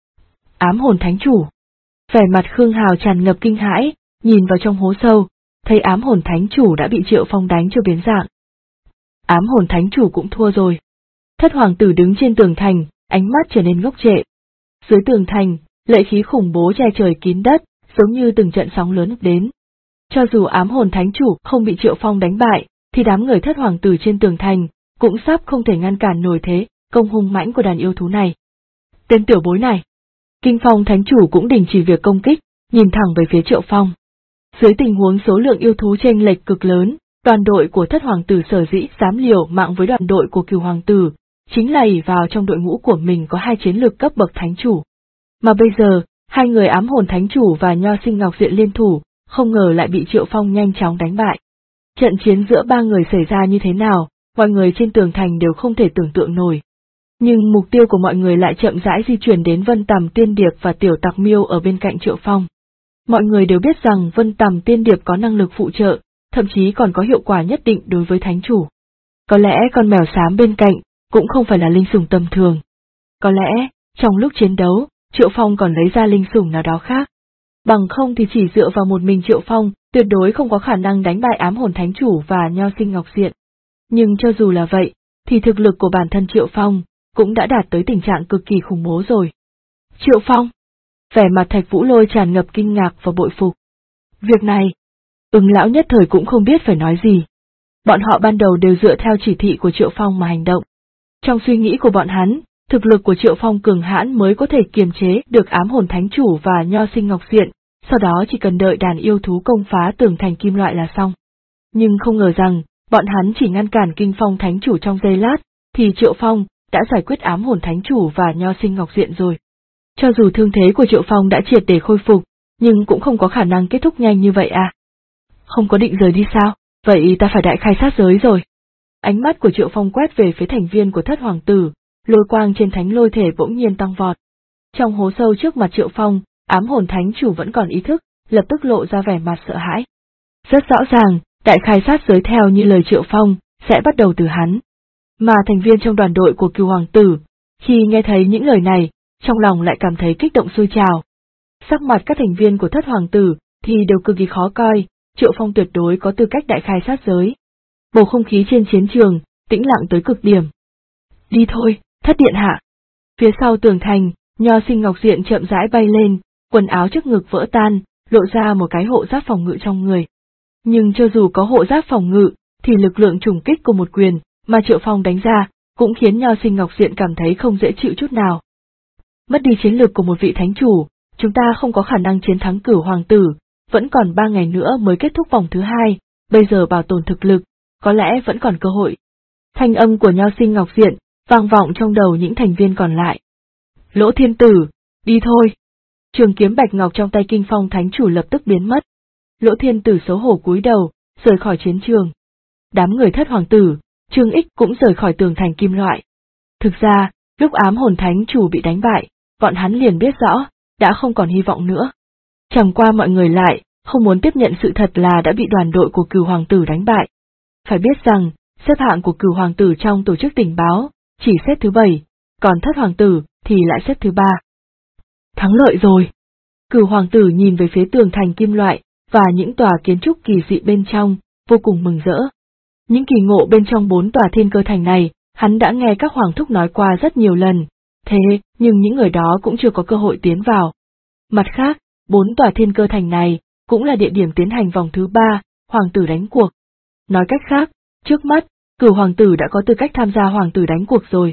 Ám hồn thánh chủ. Vẻ mặt Khương Hào tràn ngập kinh hãi, nhìn vào trong hố sâu, thấy ám hồn thánh chủ đã bị Triệu Phong đánh cho biến dạng. Ám hồn thánh chủ cũng thua rồi. Thất hoàng tử đứng trên tường thành, ánh mắt trở nên ngốc trệ. Dưới tường thành, lệ khí khủng bố che trời kín đất, giống như từng trận sóng lớn đến. Cho dù ám hồn thánh chủ không bị Triệu Phong đánh bại, thì đám người thất hoàng tử trên tường thành cũng sắp không thể ngăn cản nổi thế công hung mãnh của đàn yêu thú này. Tên tiểu bối này. Kinh Phong thánh chủ cũng đình chỉ việc công kích, nhìn thẳng về phía Triệu Phong. Dưới tình huống số lượng yêu thú chênh lệch cực lớn, đoàn đội của thất hoàng tử sở dĩ dám liều mạng với đoàn đội của Cửu hoàng tử, chính là ỷ vào trong đội ngũ của mình có hai chiến lược cấp bậc thánh chủ. Mà bây giờ, hai người ám hồn thánh chủ và Nho Sinh Ngọc Diện liên thủ, không ngờ lại bị Triệu Phong nhanh chóng đánh bại. Trận chiến giữa ba người xảy ra như thế nào, mọi người trên tường thành đều không thể tưởng tượng nổi. Nhưng mục tiêu của mọi người lại chậm rãi di chuyển đến Vân Tầm Tiên Điệp và Tiểu Tặc Miêu ở bên cạnh Triệu Phong. Mọi người đều biết rằng Vân Tầm Tiên Điệp có năng lực phụ trợ, thậm chí còn có hiệu quả nhất định đối với thánh chủ. Có lẽ con mèo xám bên cạnh cũng không phải là linh sủng tầm thường. Có lẽ, trong lúc chiến đấu, Triệu Phong còn lấy ra linh sủng nào đó khác. Bằng không thì chỉ dựa vào một mình Triệu Phong, tuyệt đối không có khả năng đánh bại ám hồn thánh chủ và Nho Sinh Ngọc Diện. Nhưng cho dù là vậy, thì thực lực của bản thân Triệu Phong cũng đã đạt tới tình trạng cực kỳ khủng bố rồi. Triệu Phong! Vẻ mặt Thạch Vũ Lôi tràn ngập kinh ngạc và bội phục. Việc này, lão nhất thời cũng không biết phải nói gì. Bọn họ ban đầu đều dựa theo chỉ thị của Triệu Phong mà hành động. Trong suy nghĩ của bọn hắn, thực lực của Triệu Phong cường hãn mới có thể kiềm chế được ám hồn thánh chủ và Nho Sinh Ngọc Diện, sau đó chỉ cần đợi đàn yêu thú công phá tường thành kim loại là xong. Nhưng không ngờ rằng, bọn hắn chỉ ngăn cản Kinh Phong thánh chủ trong giây lát, thì Triệu Phong đã giải quyết ám hồn thánh chủ và Nho Sinh Ngọc Diện rồi. Cho dù thương thế của Triệu Phong đã triệt để khôi phục, nhưng cũng không có khả năng kết thúc nhanh như vậy à. Không có định rời đi sao, vậy ta phải đại khai sát giới rồi. Ánh mắt của Triệu Phong quét về phía thành viên của Thất Hoàng Tử, lôi quang trên thánh lôi thể bỗng nhiên tăng vọt. Trong hố sâu trước mặt Triệu Phong, ám hồn thánh chủ vẫn còn ý thức, lập tức lộ ra vẻ mặt sợ hãi. Rất rõ ràng, đại khai sát giới theo như lời Triệu Phong, sẽ bắt đầu từ hắn. Mà thành viên trong đoàn đội của Cửu Hoàng Tử, khi nghe thấy những lời này, trong lòng lại cảm thấy kích động sôi trào. Sắc mặt các thành viên của Thất Hoàng Tử thì đều cực kỳ khó coi, Triệu Phong tuyệt đối có tư cách đại khai sát giới. Bầu không khí trên chiến trường, tĩnh lặng tới cực điểm. Đi thôi, Thất Điện Hạ. Phía sau tường thành, Nho Sinh Ngọc Diện chậm rãi bay lên, quần áo trước ngực vỡ tan, lộ ra một cái hộ giáp phòng ngự trong người. Nhưng cho dù có hộ giáp phòng ngự, thì lực lượng trùng kích của một quyền mà Triệu Phong đánh ra, cũng khiến Nho Sinh Ngọc Diện cảm thấy không dễ chịu chút nào. Mất đi chiến lược của một vị thánh chủ, chúng ta không có khả năng chiến thắng Cửu Hoàng Tử, vẫn còn 3 ngày nữa mới kết thúc vòng thứ 2, bây giờ bảo tồn thực lực, có lẽ vẫn còn cơ hội. Thanh âm của Nho Sinh Ngọc Diện vang vọng trong đầu những thành viên còn lại. Lỗ Thiên Tử, đi thôi. Trường kiếm bạch ngọc trong tay Kinh Phong thánh chủ lập tức biến mất. Lỗ Thiên Tử xấu hổ cúi đầu, rời khỏi chiến trường. Đám người Thất Hoàng Tử, Trương Ích cũng rời khỏi tường thành kim loại. Thực ra, lúc ám hồn thánh chủ bị đánh bại, bọn hắn liền biết rõ, đã không còn hy vọng nữa. Chẳng qua mọi người lại, không muốn tiếp nhận sự thật là đã bị đoàn đội của Cửu Hoàng Tử đánh bại. Phải biết rằng, xếp hạng của Cửu Hoàng Tử trong tổ chức tình báo, chỉ xếp thứ 7, còn Thất Hoàng Tử thì lại xếp thứ 3. Thắng lợi rồi! Cửu Hoàng Tử nhìn về phía tường thành kim loại, và những tòa kiến trúc kỳ dị bên trong, vô cùng mừng rỡ. Những kỳ ngộ bên trong 4 tòa thiên cơ thành này, hắn đã nghe các hoàng thúc nói qua rất nhiều lần, thế nhưng những người đó cũng chưa có cơ hội tiến vào. Mặt khác, 4 tòa thiên cơ thành này, cũng là địa điểm tiến hành vòng thứ 3, Hoàng Tử đánh cuộc. Nói cách khác, trước mắt, Cửu Hoàng Tử đã có tư cách tham gia Hoàng Tử đánh cuộc rồi.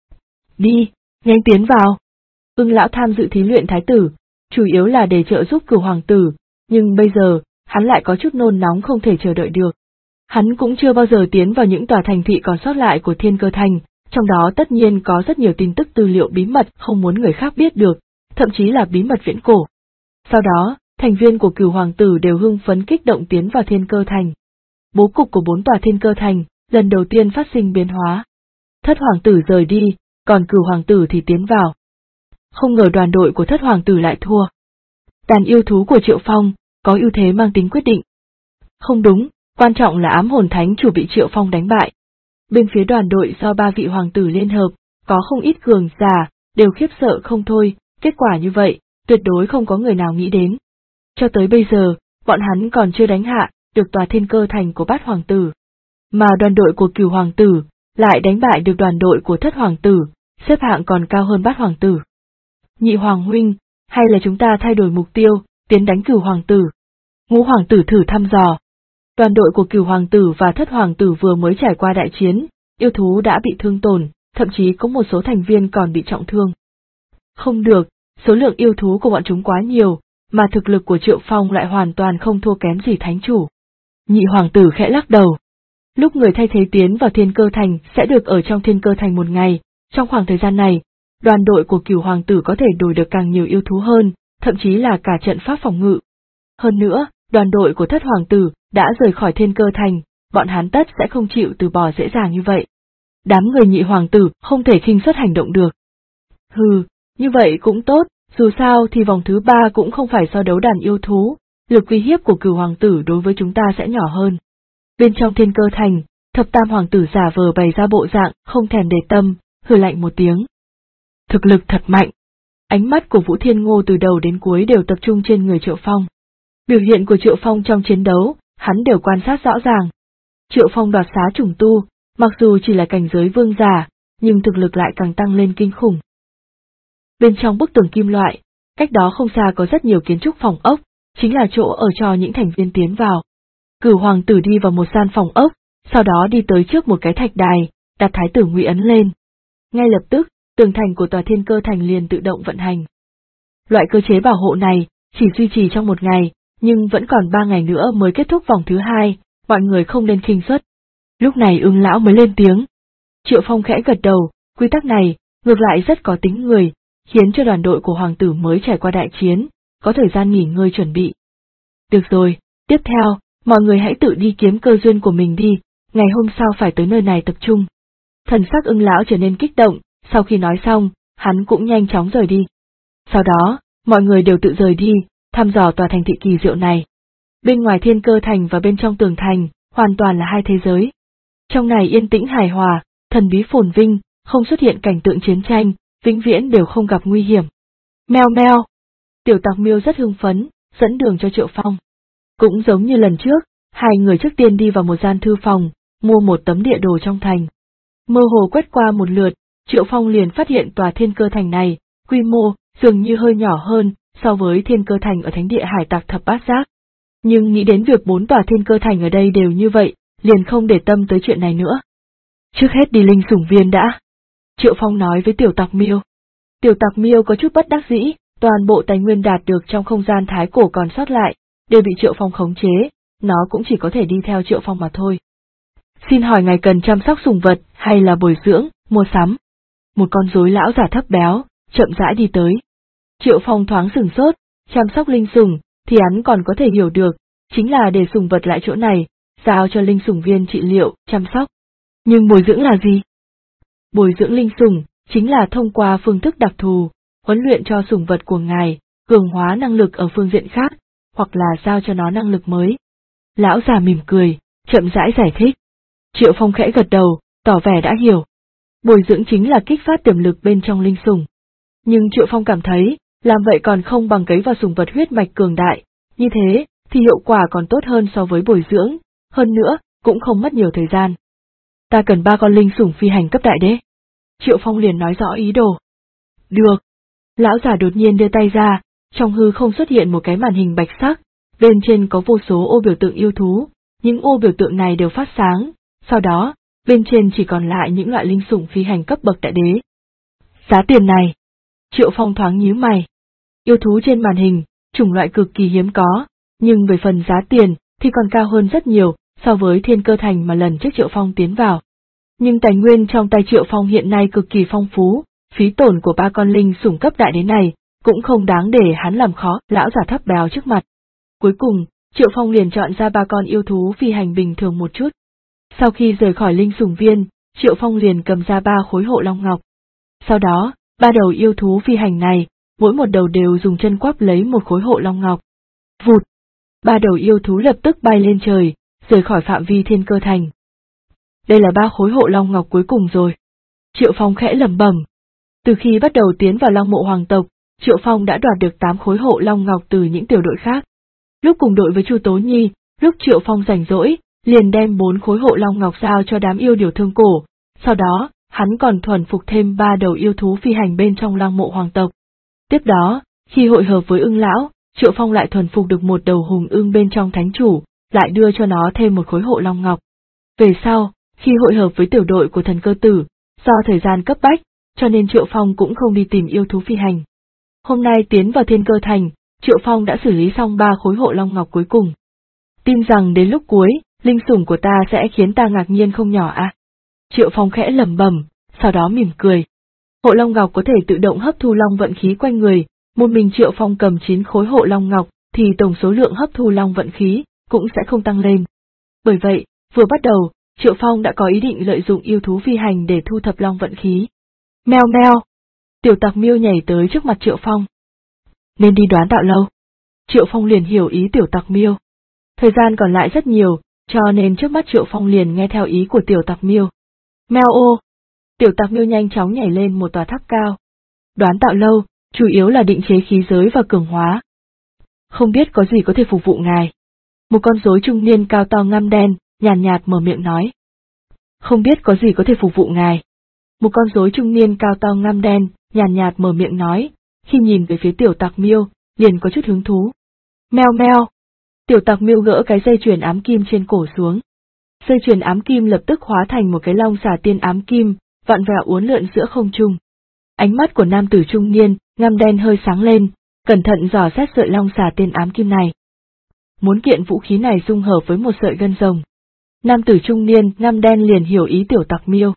Đi, nhanh tiến vào. Ưng lão tham dự thí luyện thái tử, chủ yếu là để trợ giúp Cửu Hoàng Tử, nhưng bây giờ, hắn lại có chút nôn nóng không thể chờ đợi được. Hắn cũng chưa bao giờ tiến vào những tòa thành thị còn sót lại của thiên cơ thành, trong đó tất nhiên có rất nhiều tin tức tư liệu bí mật không muốn người khác biết được, thậm chí là bí mật viễn cổ. Sau đó, thành viên của Cửu Hoàng Tử đều hưng phấn kích động tiến vào thiên cơ thành. Bố cục của 4 tòa thiên cơ thành, lần đầu tiên phát sinh biến hóa. Thất Hoàng Tử rời đi, còn Cửu Hoàng Tử thì tiến vào. Không ngờ đoàn đội của Thất Hoàng Tử lại thua. Đàn yêu thú của Triệu Phong, có ưu thế mang tính quyết định. Không đúng, quan trọng là ám hồn thánh chủ bị Triệu Phong đánh bại. Bên phía đoàn đội do 3 vị hoàng tử liên hợp, có không ít cường giả, đều khiếp sợ không thôi, kết quả như vậy, tuyệt đối không có người nào nghĩ đến. Cho tới bây giờ, bọn hắn còn chưa đánh hạ được tòa thiên cơ thành của Bát Hoàng Tử. Mà đoàn đội của Cửu Hoàng Tử lại đánh bại được đoàn đội của Thất Hoàng Tử, xếp hạng còn cao hơn Bát Hoàng Tử. Nhị Hoàng huynh, hay là chúng ta thay đổi mục tiêu, tiến đánh Cửu Hoàng Tử? Ngũ Hoàng Tử thử thăm dò. Đoàn đội của Cửu Hoàng Tử và Thất Hoàng Tử vừa mới trải qua đại chiến, yêu thú đã bị thương tổn, thậm chí có một số thành viên còn bị trọng thương. Không được, số lượng yêu thú của bọn chúng quá nhiều, mà thực lực của Triệu Phong lại hoàn toàn không thua kém gì thánh chủ. Nhị Hoàng Tử khẽ lắc đầu. Lúc người thay thế tiến vào thiên cơ thành sẽ được ở trong thiên cơ thành một ngày, trong khoảng thời gian này, đoàn đội của Cửu Hoàng Tử có thể đổi được càng nhiều yêu thú hơn, thậm chí là cả trận pháp phòng ngự. Hơn nữa, đoàn đội của Thất Hoàng Tử đã rời khỏi thiên cơ thành, bọn hắn tất sẽ không chịu từ bỏ dễ dàng như vậy. Đám người Nhị Hoàng Tử không thể khinh suất hành động được. Hừ, như vậy cũng tốt, dù sao thì vòng thứ 3 cũng không phải so đấu đàn yêu thú, lực uy hiếp của Cửu Hoàng Tử đối với chúng ta sẽ nhỏ hơn. Bên trong thiên cơ thành, Thập Tam Hoàng Tử giả vờ bày ra bộ dạng không thèm để tâm, hừ lạnh một tiếng. Thực lực thật mạnh. Ánh mắt của Vũ Thiên Ngô từ đầu đến cuối đều tập trung trên người Triệu Phong. Biểu hiện của Triệu Phong trong chiến đấu, hắn đều quan sát rõ ràng. Triệu Phong đoạt xá trùng tu, mặc dù chỉ là cảnh giới vương giả, nhưng thực lực lại càng tăng lên kinh khủng. Bên trong bức tường kim loại, cách đó không xa có rất nhiều kiến trúc phòng ốc, chính là chỗ ở cho những thành viên tiến vào. Cửu Hoàng Tử đi vào một gian phòng ốc, sau đó đi tới trước một cái thạch đài, đặt Thái tử Ngụy ấn lên. Ngay lập tức, tường thành của tòa thiên cơ thành liền tự động vận hành. Loại cơ chế bảo hộ này chỉ duy trì trong một ngày, nhưng vẫn còn 3 ngày nữa mới kết thúc vòng thứ 2, mọi người không nên khinh suất. Lúc này Ưng lão mới lên tiếng. Triệu Phong khẽ gật đầu, quy tắc này, ngược lại rất có tính người, khiến cho đoàn đội của hoàng tử mới trải qua đại chiến, có thời gian nghỉ ngơi chuẩn bị. Được rồi, tiếp theo, mọi người hãy tự đi kiếm cơ duyên của mình đi, ngày hôm sau phải tới nơi này tập trung. Thần sắc Ưng lão trở nên kích động, sau khi nói xong, hắn cũng nhanh chóng rời đi. Sau đó, mọi người đều tự rời đi, thăm dò tòa thành thị kỳ diệu này. Bên ngoài Thiên Cơ Thành và bên trong tường thành, hoàn toàn là hai thế giới. Trong này yên tĩnh hài hòa, thần bí phồn vinh, không xuất hiện cảnh tượng chiến tranh, vĩnh viễn đều không gặp nguy hiểm. Meo meo. Tiểu Tặc Miêu rất hưng phấn, dẫn đường cho Triệu Phong. Cũng giống như lần trước, hai người trước tiên đi vào một gian thư phòng, mua một tấm địa đồ trong thành. Mơ hồ quét qua một lượt, Triệu Phong liền phát hiện tòa Thiên Cơ Thành này, quy mô, dường như hơi nhỏ hơn, so với Thiên Cơ Thành ở thánh địa hải tặc thập bát giác. Nhưng nghĩ đến việc 4 tòa Thiên Cơ Thành ở đây đều như vậy, liền không để tâm tới chuyện này nữa. Trước hết đi linh sủng viên đã. Triệu Phong nói với Tiểu Tặc Miêu. Tiểu Tặc Miêu có chút bất đắc dĩ, toàn bộ tài nguyên đạt được trong không gian thái cổ còn sót lại, đều bị Triệu Phong khống chế, nó cũng chỉ có thể đi theo Triệu Phong mà thôi. Xin hỏi ngài cần chăm sóc sủng vật hay là bồi dưỡng, mua sắm? Một con rối lão giả thấp béo, chậm rãi đi tới. Triệu Phong thoáng sửng sốt, chăm sóc linh sủng, thì hắn còn có thể hiểu được, chính là để sủng vật lại chỗ này, giao cho linh sủng viên trị liệu, chăm sóc. Nhưng bồi dưỡng là gì? Bồi dưỡng linh sủng, chính là thông qua phương thức đặc thù, huấn luyện cho sủng vật của ngài, cường hóa năng lực ở phương diện khác, hoặc là giao cho nó năng lực mới. Lão già mỉm cười, chậm rãi giải thích. Triệu Phong khẽ gật đầu, tỏ vẻ đã hiểu. Bồi dưỡng chính là kích phát tiềm lực bên trong linh sủng. Nhưng Triệu Phong cảm thấy, làm vậy còn không bằng cấy vào sủng vật huyết mạch cường đại, như thế, thì hiệu quả còn tốt hơn so với bồi dưỡng, hơn nữa, cũng không mất nhiều thời gian. Ta cần 3 con linh sủng phi hành cấp đại đế. Triệu Phong liền nói rõ ý đồ. Được. Lão già đột nhiên đưa tay ra, trong hư không xuất hiện một cái màn hình bạch sắc, bên trên có vô số ô biểu tượng yêu thú, những ô biểu tượng này đều phát sáng, sau đó, bên trên chỉ còn lại những loại linh sủng phi hành cấp bậc đại đế. Giá tiền này. Triệu Phong thoáng nhíu mày. Yêu thú trên màn hình, chủng loại cực kỳ hiếm có, nhưng về phần giá tiền thì còn cao hơn rất nhiều so với Thiên Cơ Thành mà lần trước Triệu Phong tiến vào. Nhưng tài nguyên trong tay Triệu Phong hiện nay cực kỳ phong phú, phí tổn của 3 con linh sủng cấp đại đế này cũng không đáng để hắn làm khó lão già thấp béo trước mặt. Cuối cùng, Triệu Phong liền chọn ra 3 con yêu thú phi hành bình thường một chút. Sau khi rời khỏi linh sủng viên, Triệu Phong liền cầm ra 3 khối hộ long ngọc. Sau đó, 3 đầu yêu thú phi hành này, mỗi một đầu đều dùng chân quắp lấy một khối hộ long ngọc. Vụt! 3 đầu yêu thú lập tức bay lên trời, rời khỏi phạm vi Thiên Cơ Thành. Đây là 3 khối hộ long ngọc cuối cùng rồi. Triệu Phong khẽ lẩm bẩm. Từ khi bắt đầu tiến vào Long Mộ Hoàng tộc, Triệu Phong đã đoạt được 8 khối hộ long ngọc từ những tiểu đội khác. Lúc cùng đội với Chu Tố Nhi, lúc Triệu Phong rảnh rỗi, liền đem 4 khối hộ long ngọc giao cho đám yêu điều thương cổ, sau đó, hắn còn thuần phục thêm 3 đầu yêu thú phi hành bên trong Long Mộ Hoàng tộc. Tiếp đó, khi hội hợp với Ưng lão, Triệu Phong lại thuần phục được một đầu hùng ưng bên trong thánh chủ, lại đưa cho nó thêm một khối hộ long ngọc. Về sau, khi hội hợp với tiểu đội của Thần Cơ Tử, do thời gian cấp bách, cho nên Triệu Phong cũng không đi tìm yêu thú phi hành. Hôm nay tiến vào Thiên Cơ Thành, Triệu Phong đã xử lý xong 3 khối hộ long ngọc cuối cùng. Tin rằng đến lúc cuối, linh sủng của ta sẽ khiến ta ngạc nhiên không nhỏ à? Triệu Phong khẽ lẩm bẩm, sau đó mỉm cười. Hộ long ngọc có thể tự động hấp thu long vận khí quanh người, một mình Triệu Phong cầm 9 khối hộ long ngọc, thì tổng số lượng hấp thu long vận khí cũng sẽ không tăng lên. Bởi vậy, vừa bắt đầu, Triệu Phong đã có ý định lợi dụng yêu thú phi hành để thu thập long vận khí. Meo meo. Tiểu Tặc Miêu nhảy tới trước mặt Triệu Phong. Nên đi đoán tạo lâu. Triệu Phong liền hiểu ý Tiểu Tặc Miêu. Thời gian còn lại rất nhiều, cho nên trước mắt Triệu Phong liền nghe theo ý của Tiểu Tặc Miêu. Meo ô. Tiểu Tặc Miêu nhanh chóng nhảy lên một tòa tháp cao. Đoán tạo lâu, chủ yếu là định chế khí giới và cường hóa. Không biết có gì có thể phục vụ ngài. Một con rối trung niên cao to ngăm đen, nhàn nhạt mở miệng nói. Không biết có gì có thể phục vụ ngài. Một con rối trung niên cao to ngăm đen, nhàn nhạt mở miệng nói, khi nhìn về phía Tiểu Tặc Miêu, liền có chút hứng thú. Meo meo. Tiểu Tặc Miêu gỡ cái dây chuyền ám kim trên cổ xuống. Dây chuyền ám kim lập tức hóa thành một cái long xà tiên ám kim, vặn vẹo uốn lượn giữa không trung. Ánh mắt của nam tử trung niên, ngăm đen hơi sáng lên, cẩn thận dò xét sợi long xà tiên ám kim này. Muốn kiện vũ khí này dung hợp với một sợi gân rồng. Nam tử trung niên, ngăm đen liền hiểu ý Tiểu Tặc Miêu.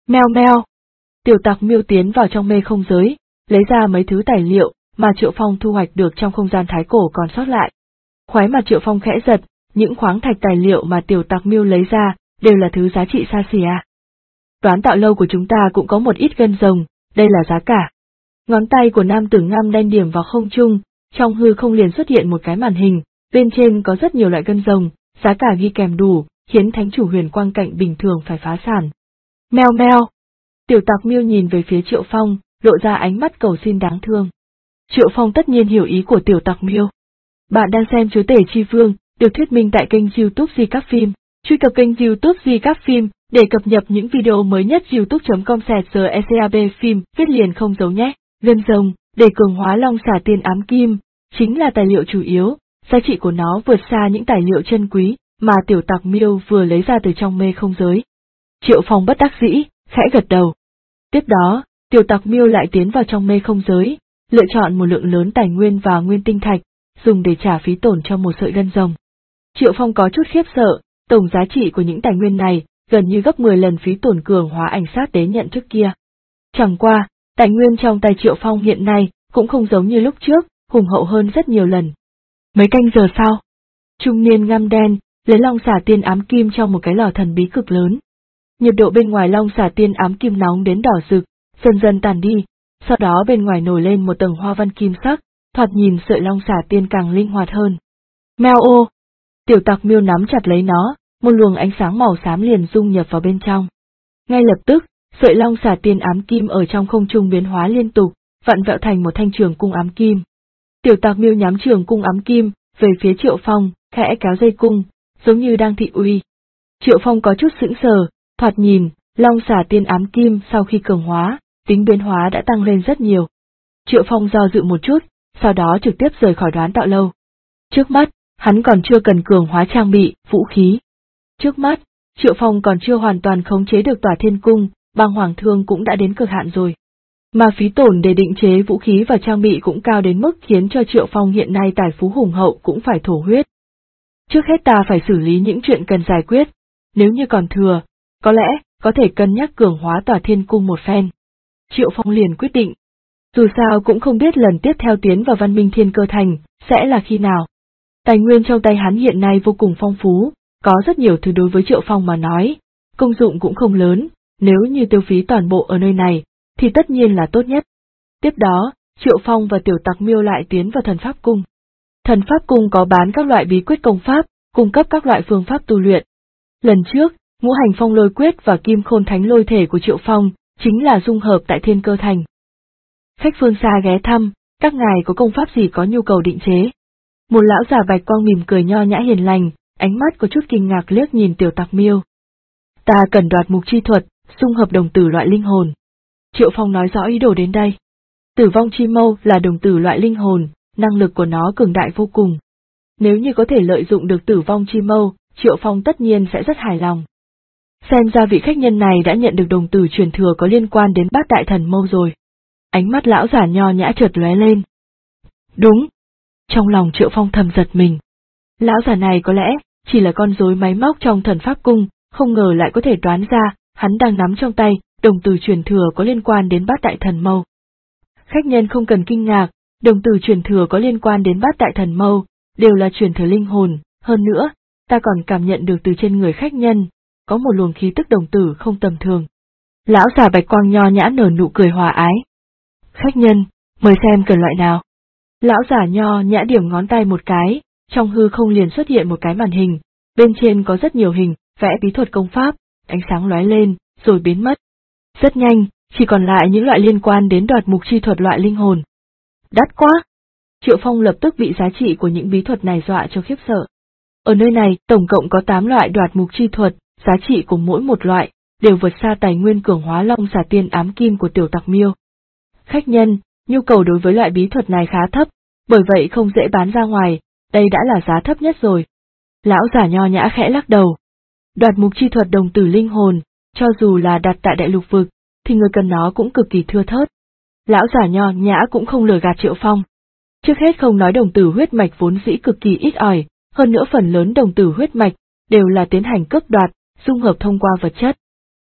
Meo meo. Tiểu Tặc Miêu tiến vào trong mê không giới, lấy ra mấy thứ tài liệu mà Triệu Phong thu hoạch được trong không gian thái cổ còn sót lại. Khóe mặt Triệu Phong khẽ giật, những khoáng thạch tài liệu mà Tiểu Tặc Miêu lấy ra đều là thứ giá trị xa xỉ à. Toán tạo lâu của chúng ta cũng có một ít gân rồng, đây là giá cả. Ngón tay của nam tử ngăm đen điểm vào không trung, trong hư không liền xuất hiện một cái màn hình, bên trên có rất nhiều loại gân rồng, giá cả ghi kèm đủ, khiến thánh chủ Huyền Quang Cạnh bình thường phải phá sản. Meo meo. Tiểu Tặc Miêu nhìn về phía Triệu Phong, lộ ra ánh mắt cầu xin đáng thương. Triệu Phong tất nhiên hiểu ý của Tiểu Tặc Miêu. Bạn đang xem Chúa Tể Chi Vương, được thuyết minh tại kênh YouTube Di Các Phim. Truy cập kênh YouTube Di Các Phim để cập nhật những video mới nhất. youtube.com/recab phim viết liền không giấu nhé. Gân rồng, để cường hóa long xà tiên ám kim, chính là tài liệu chủ yếu, giá trị của nó vượt xa những tài liệu chân quý mà Tiểu Tặc Miêu vừa lấy ra từ trong mê không giới. Triệu Phong bất đắc dĩ, khẽ gật đầu. Tiếp đó, Tiểu Tặc Miêu lại tiến vào trong mê không giới, lựa chọn một lượng lớn tài nguyên và nguyên tinh thạch, dùng để trả phí tổn cho một sợi gân rồng. Triệu Phong có chút khiếp sợ, tổng giá trị của những tài nguyên này gần như gấp 10 lần phí tổn cường hóa ảnh sát đế nhận trước kia. Chẳng qua, tài nguyên trong tay Triệu Phong hiện nay cũng không giống như lúc trước, hùng hậu hơn rất nhiều lần. Mấy canh giờ sau, trung niên ngăm đen lấy long xà tiên ám kim trong một cái lò thần bí cực lớn. Nhiệt độ bên ngoài long xà tiên ám kim nóng đến đỏ rực, dần dần tàn đi, sau đó bên ngoài nổi lên một tầng hoa văn kim sắc, thoạt nhìn sợi long xà tiên càng linh hoạt hơn. Meo ô! Tiểu Tặc Miêu nắm chặt lấy nó, một luồng ánh sáng màu xám liền dung nhập vào bên trong. Ngay lập tức, sợi long xà tiên ám kim ở trong không trung biến hóa liên tục, vặn vẹo thành một thanh trường cung ám kim. Tiểu Tặc Miêu nhắm trường cung ám kim về phía Triệu Phong, khẽ kéo dây cung, giống như đang thị uy. Triệu Phong có chút sững sờ, thoạt nhìn, long xà tiên ám kim sau khi cường hóa, tính biến hóa đã tăng lên rất nhiều. Triệu Phong do dự một chút, sau đó trực tiếp rời khỏi Đoán Tạo Lâu. Trước mắt, hắn còn chưa cần cường hóa trang bị, vũ khí. Trước mắt, Triệu Phong còn chưa hoàn toàn khống chế được Tỏa Thiên Cung, băng hoàng thương cũng đã đến cực hạn rồi. Mà phí tổn để định chế vũ khí và trang bị cũng cao đến mức khiến cho Triệu Phong hiện nay tài phú hùng hậu cũng phải thổ huyết. Trước hết ta phải xử lý những chuyện cần giải quyết, nếu như còn thừa, có lẽ có thể cân nhắc cường hóa Tỏa Thiên Cung một phen. Triệu Phong liền quyết định. Dù sao cũng không biết lần tiếp theo tiến vào Văn Minh Thiên Cơ Thành sẽ là khi nào. Tài nguyên trong tay hắn hiện nay vô cùng phong phú, có rất nhiều thứ đối với Triệu Phong mà nói, công dụng cũng không lớn, nếu như tiêu phí toàn bộ ở nơi này, thì tất nhiên là tốt nhất. Tiếp đó, Triệu Phong và Tiểu Tặc Miêu lại tiến vào Thần Pháp Cung. Thần Pháp Cung có bán các loại bí quyết công pháp, cung cấp các loại phương pháp tu luyện. Lần trước, Ngũ Hành Phong Lôi Quyết và Kim Khôn Thánh Lôi Thể của Triệu Phong chính là dung hợp tại Thiên Cơ Thành. Khách phương xa ghé thăm, các ngài có công pháp gì có nhu cầu định chế? Một lão già bạch quang mỉm cười nho nhã hiền lành, ánh mắt có chút kinh ngạc liếc nhìn Tiểu Tặc Miêu. Ta cần đoạt mục chi thuật, dung hợp đồng tử loại linh hồn. Triệu Phong nói rõ ý đồ đến đây. Tử vong chi mâu là đồng tử loại linh hồn, năng lực của nó cường đại vô cùng. Nếu như có thể lợi dụng được tử vong chi mâu, Triệu Phong tất nhiên sẽ rất hài lòng. Xem ra vị khách nhân này đã nhận được đồng tử truyền thừa có liên quan đến Bát Đại Thần Mâu rồi. Ánh mắt lão giả nho nhã chợt lóe lên. Đúng. Trong lòng Triệu Phong thầm giật mình. Lão già này có lẽ chỉ là con rối máy móc trong Thần Pháp Cung, không ngờ lại có thể đoán ra, hắn đang nắm trong tay đồng tử truyền thừa có liên quan đến Bát Đại Thần Mâu. Khách nhân không cần kinh ngạc, đồng tử truyền thừa có liên quan đến Bát Đại Thần Mâu, đều là truyền thừa linh hồn, hơn nữa, ta còn cảm nhận được từ trên người khách nhân, có một luồng khí tức đồng tử không tầm thường. Lão già bạch quang nho nhã nở nụ cười hòa ái. Khách nhân, mời xem cần loại nào. Lão giả nho nhã điểm ngón tay một cái, trong hư không liền xuất hiện một cái màn hình, bên trên có rất nhiều hình, vẽ bí thuật công pháp, ánh sáng lóe lên, rồi biến mất. Rất nhanh, chỉ còn lại những loại liên quan đến đoạt mục chi thuật loại linh hồn. Đắt quá! Triệu Phong lập tức bị giá trị của những bí thuật này dọa cho khiếp sợ. Ở nơi này, tổng cộng có 8 loại đoạt mục chi thuật, giá trị của mỗi một loại, đều vượt xa tài nguyên cường hóa long xà tiên ám kim của Tiểu Tặc Miêu. Khách nhân, nhu cầu đối với loại bí thuật này khá thấp, bởi vậy không dễ bán ra ngoài, đây đã là giá thấp nhất rồi. Lão giả nho nhã khẽ lắc đầu. Đoạt mục chi thuật đồng tử linh hồn, cho dù là đặt tại đại lục vực, thì người cần nó cũng cực kỳ thưa thớt. Lão giả nho nhã cũng không lừa gạt Triệu Phong. Trước hết không nói đồng tử huyết mạch vốn dĩ cực kỳ ít ỏi, hơn nữa phần lớn đồng tử huyết mạch đều là tiến hành cướp đoạt, dung hợp thông qua vật chất.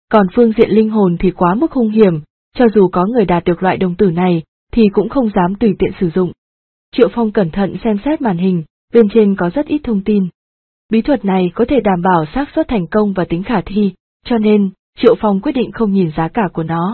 Còn phương diện linh hồn thì quá mức hung hiểm, cho dù có người đạt được loại đồng tử này, thì cũng không dám tùy tiện sử dụng. Triệu Phong cẩn thận xem xét màn hình, bên trên có rất ít thông tin. Bí thuật này có thể đảm bảo xác suất thành công và tính khả thi, cho nên, Triệu Phong quyết định không nhìn giá cả của nó.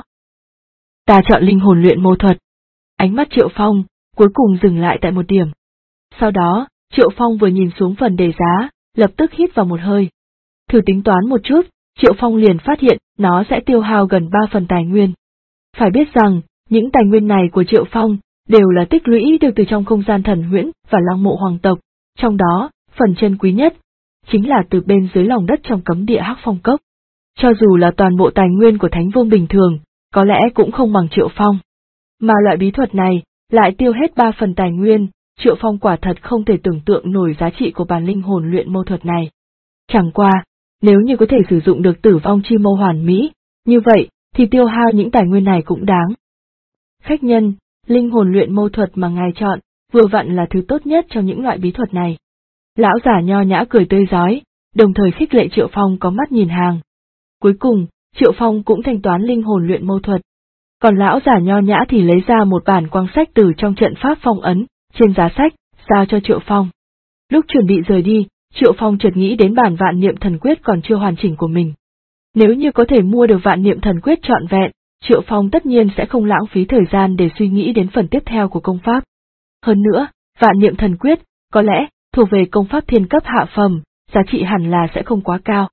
Ta chọn linh hồn luyện mô thuật. Ánh mắt Triệu Phong, cuối cùng dừng lại tại một điểm. Sau đó, Triệu Phong vừa nhìn xuống phần đề giá, lập tức hít vào một hơi. Thử tính toán một chút, Triệu Phong liền phát hiện nó sẽ tiêu hao gần 3 phần tài nguyên. Phải biết rằng, những tài nguyên này của Triệu Phong đều là tích lũy được từ trong không gian thần huyễn và Long Mộ Hoàng tộc, trong đó, phần chân quý nhất chính là từ bên dưới lòng đất trong cấm địa Hắc Phong Cốc. Cho dù là toàn bộ tài nguyên của Thánh Vương bình thường, có lẽ cũng không bằng Triệu Phong. Mà loại bí thuật này lại tiêu hết 3 phần tài nguyên, Triệu Phong quả thật không thể tưởng tượng nổi giá trị của bản linh hồn luyện mô thuật này. Chẳng qua, nếu như có thể sử dụng được tử vong chi mâu hoàn mỹ, như vậy, thì tiêu hao những tài nguyên này cũng đáng. Khách nhân, linh hồn luyện mâu thuật mà ngài chọn, vừa vặn là thứ tốt nhất trong những loại bí thuật này. Lão giả nho nhã cười tươi rói, đồng thời khích lệ Triệu Phong có mắt nhìn hàng. Cuối cùng, Triệu Phong cũng thanh toán linh hồn luyện mâu thuật. Còn lão giả nho nhã thì lấy ra một bản quang sách từ trong trận pháp phong ấn, trên giá sách, giao cho Triệu Phong. Lúc chuẩn bị rời đi, Triệu Phong chợt nghĩ đến bản vạn niệm thần quyết còn chưa hoàn chỉnh của mình. Nếu như có thể mua được vạn niệm thần quyết trọn vẹn, Triệu Phong tất nhiên sẽ không lãng phí thời gian để suy nghĩ đến phần tiếp theo của công pháp. Hơn nữa, vạn niệm thần quyết, có lẽ, thuộc về công pháp thiên cấp hạ phẩm, giá trị hẳn là sẽ không quá cao.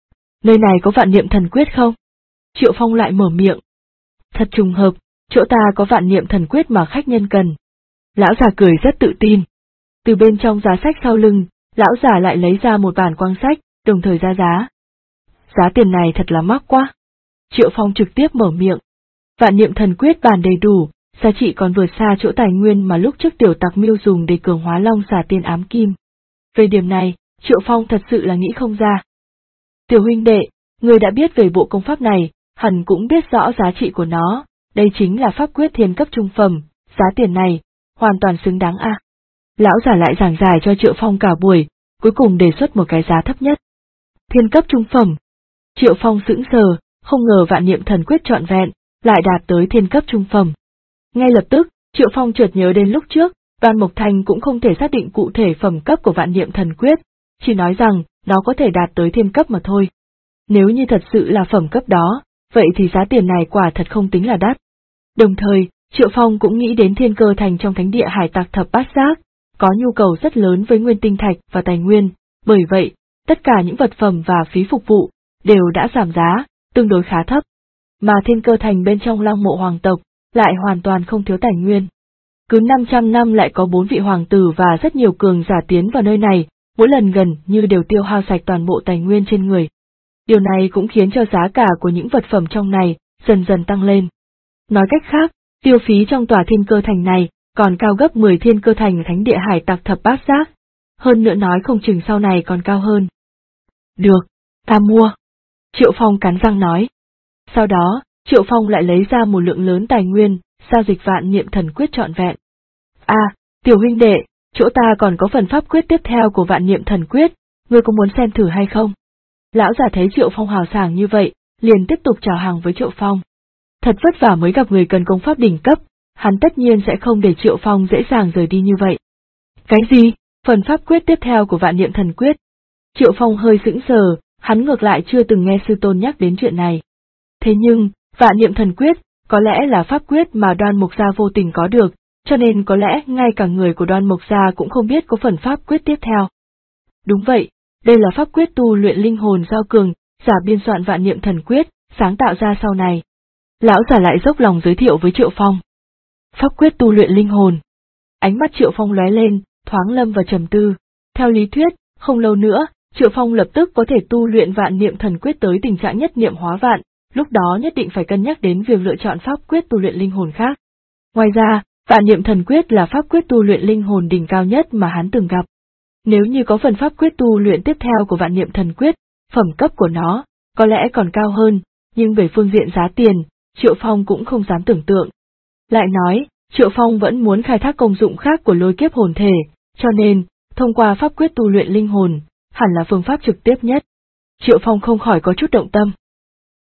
Nơi này có vạn niệm thần quyết không? Triệu Phong lại mở miệng. Thật trùng hợp, chỗ ta có vạn niệm thần quyết mà khách nhân cần. Lão già cười rất tự tin. Từ bên trong giá sách sau lưng, lão già lại lấy ra một bản quang sách, đồng thời ra giá. Giá tiền này thật là mắc quá. Triệu Phong trực tiếp mở miệng. Vạn niệm thần quyết bản đầy đủ, giá trị còn vượt xa chỗ tài nguyên mà lúc trước tiểu tặc Miêu dùng để cường hóa long xà tiên ám kim. Về điểm này, Triệu Phong thật sự là nghĩ không ra. Tiểu huynh đệ, người đã biết về bộ công pháp này, hẳn cũng biết rõ giá trị của nó, đây chính là pháp quyết thiên cấp trung phẩm, giá tiền này, hoàn toàn xứng đáng a. Lão giả lại giảng giải cho Triệu Phong cả buổi, cuối cùng đề xuất một cái giá thấp nhất. Thiên cấp trung phẩm. Triệu Phong sững sờ, không ngờ vạn niệm thần quyết trọn vẹn, lại đạt tới thiên cấp trung phẩm. Ngay lập tức, Triệu Phong chợt nhớ đến lúc trước, Đoan Mộc Thành cũng không thể xác định cụ thể phẩm cấp của vạn niệm thần quyết, chỉ nói rằng nó có thể đạt tới thiên cấp mà thôi. Nếu như thật sự là phẩm cấp đó, vậy thì giá tiền này quả thật không tính là đắt. Đồng thời, Triệu Phong cũng nghĩ đến Thiên Cơ Thành trong thánh địa hải tặc thập bát giác, có nhu cầu rất lớn với nguyên tinh thạch và tài nguyên, bởi vậy, tất cả những vật phẩm và phí phục vụ đều đã giảm giá, tương đối khá thấp. Mà Thiên Cơ Thành bên trong Long Mộ Hoàng tộc lại hoàn toàn không thiếu tài nguyên. Cứ 500 năm lại có 4 vị hoàng tử và rất nhiều cường giả tiến vào nơi này, mỗi lần gần như đều tiêu hao sạch toàn bộ tài nguyên trên người. Điều này cũng khiến cho giá cả của những vật phẩm trong này dần dần tăng lên. Nói cách khác, tiêu phí trong tòa Thiên Cơ Thành này còn cao gấp 10 Thiên Cơ Thành thánh địa hải tặc thập bát giác. Hơn nữa nói không chừng sau này còn cao hơn. Được, ta mua. Triệu Phong cắn răng nói. Sau đó, Triệu Phong lại lấy ra một lượng lớn tài nguyên, giao dịch vạn niệm thần quyết trọn vẹn. Tiểu huynh đệ, chỗ ta còn có phần pháp quyết tiếp theo của vạn niệm thần quyết, ngươi có muốn xem thử hay không? Lão già thấy Triệu Phong hào sảng như vậy, liền tiếp tục chào hàng với Triệu Phong. Thật vất vả mới gặp người cần công pháp đỉnh cấp, hắn tất nhiên sẽ không để Triệu Phong dễ dàng rời đi như vậy. Cái gì? Phần pháp quyết tiếp theo của vạn niệm thần quyết? Triệu Phong hơi sững sờ, hắn ngược lại chưa từng nghe sư tôn nhắc đến chuyện này. Thế nhưng, vạn niệm thần quyết, có lẽ là pháp quyết mà Đoan Mục Gia vô tình có được, cho nên có lẽ ngay cả người của Đoan Mục Gia cũng không biết có phần pháp quyết tiếp theo. Đúng vậy, đây là pháp quyết tu luyện linh hồn giao cường, giả biên soạn vạn niệm thần quyết, sáng tạo ra sau này. Lão giả lại dốc lòng giới thiệu với Triệu Phong. Pháp quyết tu luyện linh hồn. Ánh mắt Triệu Phong lóe lên, thoáng lâm vào trầm tư. Theo lý thuyết, không lâu nữa, Triệu Phong lập tức có thể tu luyện vạn niệm thần quyết tới tình trạng nhất niệm hóa vạn, lúc đó nhất định phải cân nhắc đến việc lựa chọn pháp quyết tu luyện linh hồn khác. Ngoài ra, vạn niệm thần quyết là pháp quyết tu luyện linh hồn đỉnh cao nhất mà hắn từng gặp. Nếu như có phần pháp quyết tu luyện tiếp theo của vạn niệm thần quyết, phẩm cấp của nó, có lẽ còn cao hơn, nhưng về phương diện giá tiền, Triệu Phong cũng không dám tưởng tượng. Lại nói, Triệu Phong vẫn muốn khai thác công dụng khác của lôi kiếp hồn thể, cho nên, thông qua pháp quyết tu luyện linh hồn, hẳn là phương pháp trực tiếp nhất. Triệu Phong không khỏi có chút động tâm.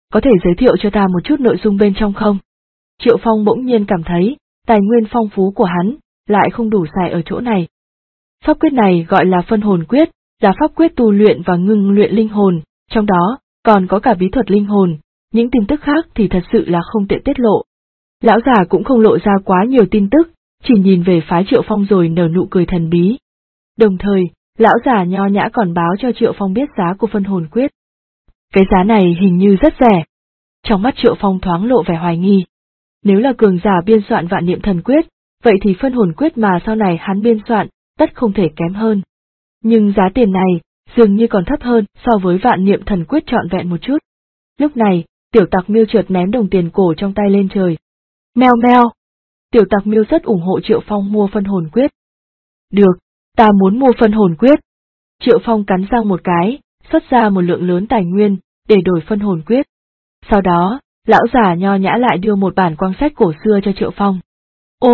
có thể giới thiệu cho ta một chút nội dung bên trong không? Triệu Phong bỗng nhiên cảm thấy, tài nguyên phong phú của hắn, lại không đủ xài ở chỗ này. Pháp quyết này gọi là phân hồn quyết, là pháp quyết tu luyện và ngưng luyện linh hồn, trong đó, còn có cả bí thuật linh hồn, những tin tức khác thì thật sự là không tiện tiết lộ. Lão già cũng không lộ ra quá nhiều tin tức, chỉ nhìn về phái Triệu Phong rồi nở nụ cười thần bí. Đồng thời, lão già nho nhã còn báo cho Triệu Phong biết giá của phân hồn quyết. Cái giá này hình như rất rẻ. Trong mắt Triệu Phong thoáng lộ vẻ hoài nghi. Nếu là cường giả biên soạn vạn niệm thần quyết, vậy thì phân hồn quyết mà sau này hắn biên soạn, tất không thể kém hơn. Nhưng giá tiền này, dường như còn thấp hơn so với vạn niệm thần quyết trọn vẹn một chút. Lúc này, Tiểu Tặc Miêu chợt ném đồng tiền cổ trong tay lên trời. Meo meo! Tiểu Tặc Miêu rất ủng hộ Triệu Phong mua phân hồn quyết. Được, ta muốn mua phân hồn quyết. Triệu Phong cắn răng một cái, xuất ra một lượng lớn tài nguyên, để đổi phân hồn quyết. Sau đó, lão già nho nhã lại đưa một bản quang sách cổ xưa cho Triệu Phong. Ô!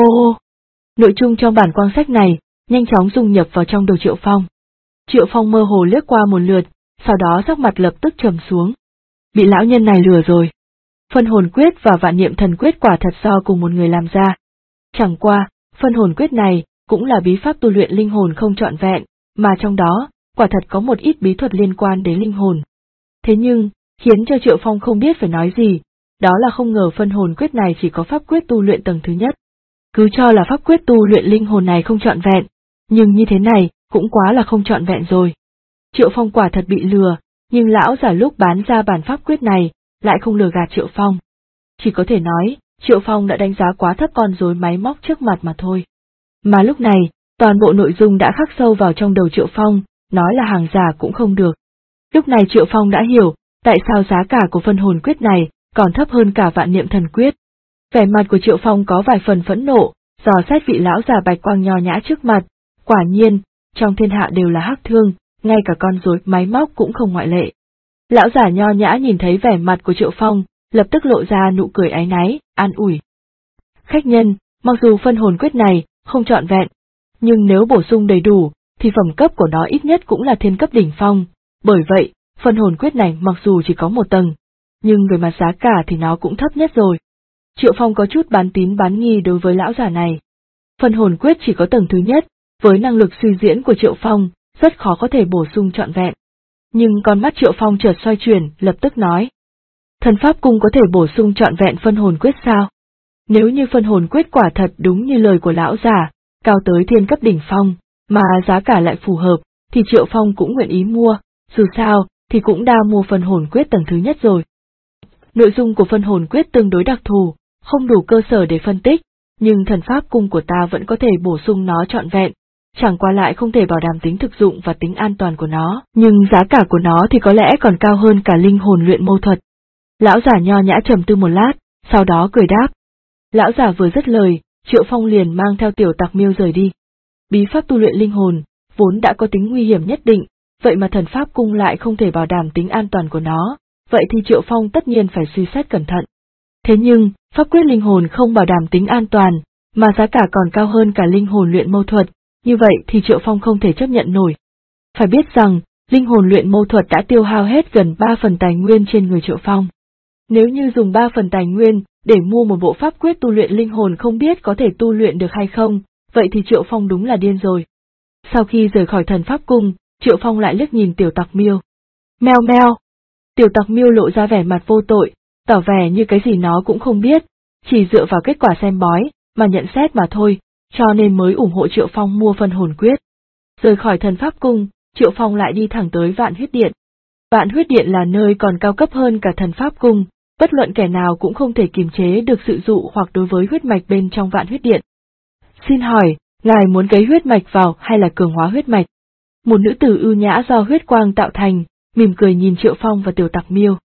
Nội dung trong bản quang sách này, nhanh chóng dung nhập vào trong đầu Triệu Phong. Triệu Phong mơ hồ liếc qua một lượt, sau đó sắc mặt lập tức trầm xuống. Bị lão nhân này lừa rồi. Phân hồn quyết và vạn niệm thần quyết quả thật do cùng một người làm ra. Chẳng qua, phân hồn quyết này cũng là bí pháp tu luyện linh hồn không trọn vẹn, mà trong đó, quả thật có một ít bí thuật liên quan đến linh hồn. Thế nhưng, khiến cho Triệu Phong không biết phải nói gì, đó là không ngờ phân hồn quyết này chỉ có pháp quyết tu luyện tầng thứ nhất. Cứ cho là pháp quyết tu luyện linh hồn này không trọn vẹn, nhưng như thế này cũng quá là không trọn vẹn rồi. Triệu Phong quả thật bị lừa, nhưng lão giả lúc bán ra bản pháp quyết này, lại không lừa gạt Triệu Phong. Chỉ có thể nói, Triệu Phong đã đánh giá quá thấp con rối máy móc trước mặt mà thôi. Mà lúc này, toàn bộ nội dung đã khắc sâu vào trong đầu Triệu Phong, nói là hàng giả cũng không được. Lúc này Triệu Phong đã hiểu, tại sao giá cả của phân hồn quyết này còn thấp hơn cả vạn niệm thần quyết. Vẻ mặt của Triệu Phong có vài phần phẫn nộ, dò xét vị lão già bạch quang nho nhã trước mặt, quả nhiên, trong thiên hạ đều là hắc thương, ngay cả con rối máy móc cũng không ngoại lệ. Lão giả nho nhã nhìn thấy vẻ mặt của Triệu Phong, lập tức lộ ra nụ cười áy náy, an ủi. Khách nhân, mặc dù phân hồn quyết này không trọn vẹn, nhưng nếu bổ sung đầy đủ, thì phẩm cấp của nó ít nhất cũng là thiên cấp đỉnh phong, bởi vậy, phân hồn quyết này mặc dù chỉ có một tầng, nhưng về mặt giá cả thì nó cũng thấp nhất rồi. Triệu Phong có chút bán tín bán nghi đối với lão giả này. Phân hồn quyết chỉ có tầng thứ nhất, với năng lực suy diễn của Triệu Phong, rất khó có thể bổ sung trọn vẹn. Nhưng con mắt Triệu Phong chợt xoay chuyển, lập tức nói. Thần Pháp Cung có thể bổ sung trọn vẹn phân hồn quyết sao? Nếu như phân hồn quyết quả thật đúng như lời của lão giả, cao tới thiên cấp đỉnh phong, mà giá cả lại phù hợp, thì Triệu Phong cũng nguyện ý mua, dù sao, thì cũng đã mua phân hồn quyết tầng thứ nhất rồi. Nội dung của phân hồn quyết tương đối đặc thù, không đủ cơ sở để phân tích, nhưng thần Pháp Cung của ta vẫn có thể bổ sung nó trọn vẹn, chẳng qua lại không thể bảo đảm tính thực dụng và tính an toàn của nó, nhưng giá cả của nó thì có lẽ còn cao hơn cả linh hồn luyện mâu thuật. Lão giả nho nhã trầm tư một lát, sau đó cười đáp. Lão giả vừa dứt lời, Triệu Phong liền mang theo Tiểu Tặc Miêu rời đi. Bí pháp tu luyện linh hồn, vốn đã có tính nguy hiểm nhất định, vậy mà thần Pháp Cung lại không thể bảo đảm tính an toàn của nó, vậy thì Triệu Phong tất nhiên phải suy xét cẩn thận. Thế nhưng, pháp quyết linh hồn không bảo đảm tính an toàn, mà giá cả còn cao hơn cả linh hồn luyện mâu thuật, như vậy thì Triệu Phong không thể chấp nhận nổi. Phải biết rằng, linh hồn luyện mâu thuật đã tiêu hao hết gần 3 phần tài nguyên trên người Triệu Phong. Nếu như dùng 3 phần tài nguyên để mua một bộ pháp quyết tu luyện linh hồn không biết có thể tu luyện được hay không, vậy thì Triệu Phong đúng là điên rồi. Sau khi rời khỏi thần Pháp Cung, Triệu Phong lại liếc nhìn Tiểu Tặc Miêu. Meo meo! Tiểu Tặc Miêu lộ ra vẻ mặt vô tội, tỏ vẻ như cái gì nó cũng không biết, chỉ dựa vào kết quả xem bói, mà nhận xét mà thôi, cho nên mới ủng hộ Triệu Phong mua phân hồn quyết. Rời khỏi thần Pháp Cung, Triệu Phong lại đi thẳng tới Vạn Huyết Điện. Vạn Huyết Điện là nơi còn cao cấp hơn cả thần Pháp Cung, bất luận kẻ nào cũng không thể kiềm chế được sự dụ hoặc đối với huyết mạch bên trong Vạn Huyết Điện. Xin hỏi, ngài muốn cấy huyết mạch vào hay là cường hóa huyết mạch? Một nữ tử ưu nhã do huyết quang tạo thành, mỉm cười nhìn Triệu Phong và Tiểu Tặc Miêu.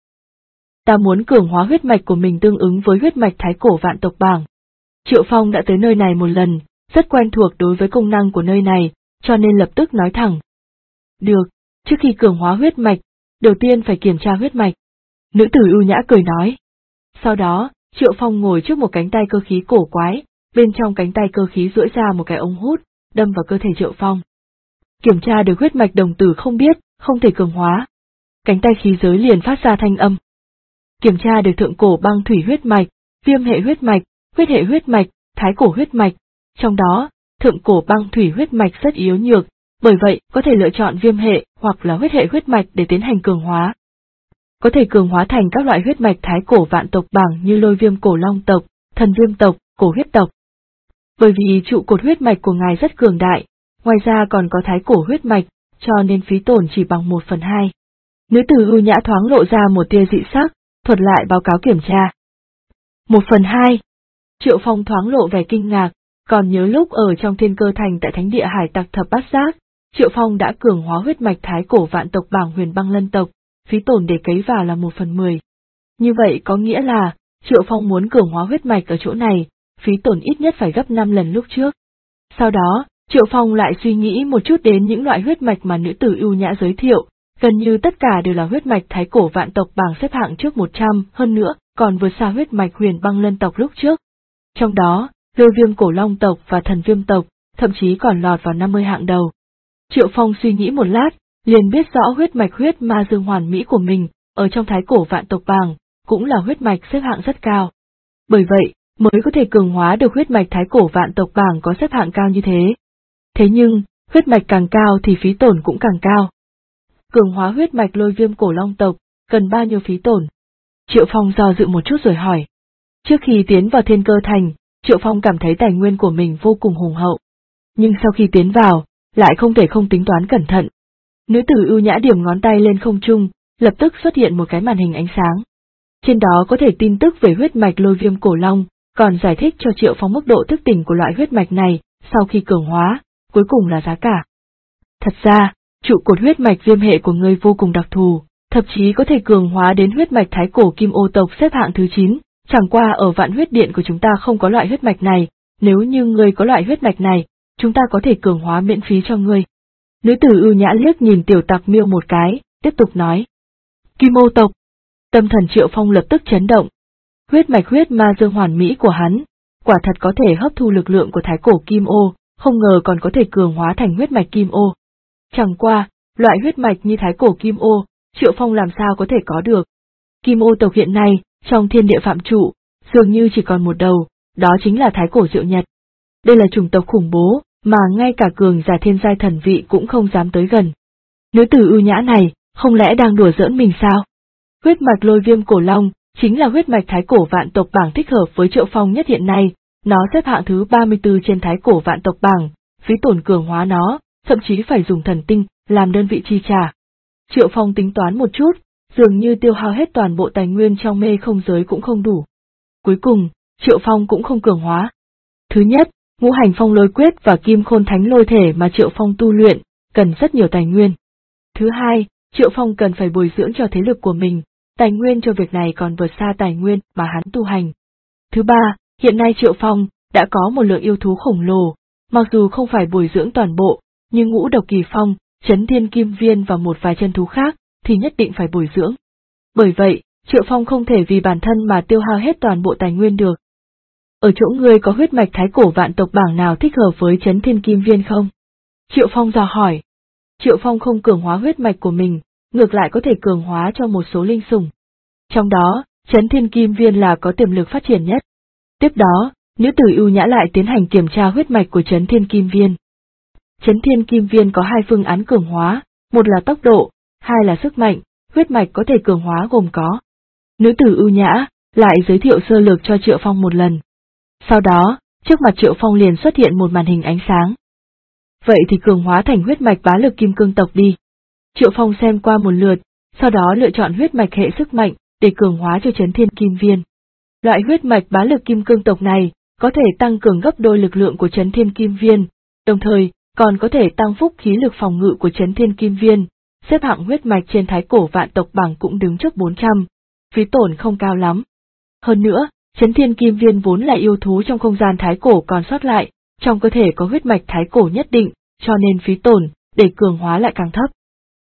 Ta muốn cường hóa huyết mạch của mình tương ứng với huyết mạch thái cổ vạn tộc bảng. Triệu Phong đã tới nơi này một lần, rất quen thuộc đối với công năng của nơi này, cho nên lập tức nói thẳng. Được, trước khi cường hóa huyết mạch, đầu tiên phải kiểm tra huyết mạch. Nữ tử ưu nhã cười nói. Sau đó, Triệu Phong ngồi trước một cánh tay cơ khí cổ quái, bên trong cánh tay cơ khí duỗi ra một cái ống hút, đâm vào cơ thể Triệu Phong. Kiểm tra được huyết mạch đồng tử không biết, không thể cường hóa. Cánh tay khí giới liền phát ra thanh âm. kiểm tra được thượng cổ băng thủy huyết mạch, viêm hệ huyết mạch, thái cổ huyết mạch. Trong đó, thượng cổ băng thủy huyết mạch rất yếu nhược, bởi vậy có thể lựa chọn viêm hệ hoặc là huyết hệ huyết mạch để tiến hành cường hóa. Có thể cường hóa thành các loại huyết mạch thái cổ vạn tộc bảng như lôi viêm cổ long tộc, thần viêm tộc, cổ huyết tộc. Bởi vì trụ cột huyết mạch của ngài rất cường đại, ngoài ra còn có thái cổ huyết mạch, cho nên phí tổn chỉ bằng 1/2. Nữ tử ưu nhã thoáng lộ ra một tia dị sắc, thuật lại báo cáo kiểm tra. 1/2. Triệu Phong thoáng lộ vẻ kinh ngạc, còn nhớ lúc ở trong Thiên Cơ Thành tại Thánh Địa Hải Tặc Thập Bát Giác, Triệu Phong đã cường hóa huyết mạch thái cổ vạn tộc bảng Huyền Băng Lân tộc, phí tổn để cấy vào là 1/10. Như vậy có nghĩa là, Triệu Phong muốn cường hóa huyết mạch ở chỗ này, phí tổn ít nhất phải gấp 5 lần lúc trước. Sau đó, Triệu Phong lại suy nghĩ một chút đến những loại huyết mạch mà nữ tử ưu nhã giới thiệu, gần như tất cả đều là huyết mạch thái cổ vạn tộc bảng xếp hạng trước 100, hơn nữa, còn vượt xa huyết mạch Huyền Băng Lân tộc lúc trước. Trong đó, lôi viêm cổ long tộc và thần viêm tộc, thậm chí còn lọt vào 50 hạng đầu. Triệu Phong suy nghĩ một lát, liền biết rõ huyết mạch huyết ma dương hoàn mỹ của mình, ở trong thái cổ vạn tộc bảng, cũng là huyết mạch xếp hạng rất cao. Bởi vậy, mới có thể cường hóa được huyết mạch thái cổ vạn tộc bảng có xếp hạng cao như thế. Thế nhưng, huyết mạch càng cao thì phí tổn cũng càng cao. Cường hóa huyết mạch lôi viêm cổ long tộc, cần bao nhiêu phí tổn? Triệu Phong do dự một chút rồi hỏi. Trước khi tiến vào Thiên Cơ Thành, Triệu Phong cảm thấy tài nguyên của mình vô cùng hùng hậu. Nhưng sau khi tiến vào, lại không thể không tính toán cẩn thận. Nữ tử ưu nhã điểm ngón tay lên không trung, lập tức xuất hiện một cái màn hình ánh sáng. Trên đó có thể tin tức về huyết mạch lôi viêm cổ long, còn giải thích cho Triệu Phong mức độ thức tỉnh của loại huyết mạch này, sau khi cường hóa, cuối cùng là giá cả. Thật ra, trụ cột huyết mạch viêm hệ của ngươi vô cùng đặc thù, thậm chí có thể cường hóa đến huyết mạch thái cổ kim ô tộc xếp hạng thứ 9, chẳng qua ở Vạn Huyết Điện của chúng ta không có loại huyết mạch này, nếu như ngươi có loại huyết mạch này, chúng ta có thể cường hóa miễn phí cho ngươi. Nữ tử ưu nhã liếc nhìn Tiểu Tặc Miêu một cái, tiếp tục nói. Kim ô tộc. Tâm thần Triệu Phong lập tức chấn động. Huyết mạch huyết ma dương hoàn mỹ của hắn, quả thật có thể hấp thu lực lượng của thái cổ kim ô, không ngờ còn có thể cường hóa thành huyết mạch kim ô. Chẳng qua, loại huyết mạch như thái cổ kim ô, Triệu Phong làm sao có thể có được. Kim ô tộc hiện nay, trong thiên địa phạm trụ, dường như chỉ còn một đầu, đó chính là thái cổ Diệu Nhật. Đây là chủng tộc khủng bố, mà ngay cả cường giả thiên giai thần vị cũng không dám tới gần. Nữ tử ưu nhã này, không lẽ đang đùa giỡn mình sao? Huyết mạch lôi viêm cổ long, chính là huyết mạch thái cổ vạn tộc bảng thích hợp với Triệu Phong nhất hiện nay, nó xếp hạng thứ 34 trên thái cổ vạn tộc bảng, phí tổn cường hóa nó, thậm chí phải dùng thần tinh, làm đơn vị chi trả. Triệu Phong tính toán một chút, dường như tiêu hao hết toàn bộ tài nguyên trong mê không giới cũng không đủ. Cuối cùng, Triệu Phong cũng không cường hóa. Thứ nhất, ngũ hành phong lôi quyết và kim khôn thánh lôi thể mà Triệu Phong tu luyện, cần rất nhiều tài nguyên. Thứ hai, Triệu Phong cần phải bồi dưỡng cho thế lực của mình, tài nguyên cho việc này còn vượt xa tài nguyên mà hắn tu hành. Thứ ba, hiện nay Triệu Phong đã có một lượng yêu thú khổng lồ, mặc dù không phải bồi dưỡng toàn bộ, nhưng ngũ độc kỳ phong, chấn thiên kim viên và một vài chân thú khác, thì nhất định phải bồi dưỡng. Bởi vậy, Triệu Phong không thể vì bản thân mà tiêu hao hết toàn bộ tài nguyên được. Ở chỗ ngươi có huyết mạch thái cổ vạn tộc bảng nào thích hợp với chấn thiên kim viên không? Triệu Phong dò hỏi. Triệu Phong không cường hóa huyết mạch của mình, ngược lại có thể cường hóa cho một số linh sủng. Trong đó, chấn thiên kim viên là có tiềm lực phát triển nhất. Tiếp đó, nữ tử ưu nhã lại tiến hành kiểm tra huyết mạch của chấn thiên kim viên. Chấn thiên kim viên có hai phương án cường hóa, một là tốc độ, hai là sức mạnh, huyết mạch có thể cường hóa gồm có. Nữ tử ưu nhã lại giới thiệu sơ lược cho Triệu Phong một lần. Sau đó, trước mặt Triệu Phong liền xuất hiện một màn hình ánh sáng. Vậy thì cường hóa thành huyết mạch bá lực kim cương tộc đi. Triệu Phong xem qua một lượt, sau đó lựa chọn huyết mạch hệ sức mạnh để cường hóa cho chấn thiên kim viên. Loại huyết mạch bá lực kim cương tộc này có thể tăng cường gấp đôi lực lượng của chấn thiên kim viên, đồng thời còn có thể tăng phúc khí lực phòng ngự của chấn thiên kim viên. Xếp hạng huyết mạch trên thái cổ vạn tộc bảng cũng đứng trước 400, phí tổn không cao lắm. Hơn nữa, chấn thiên kim viên vốn là yêu thú trong không gian thái cổ còn sót lại, trong cơ thể có huyết mạch thái cổ nhất định, cho nên phí tổn để cường hóa lại càng thấp.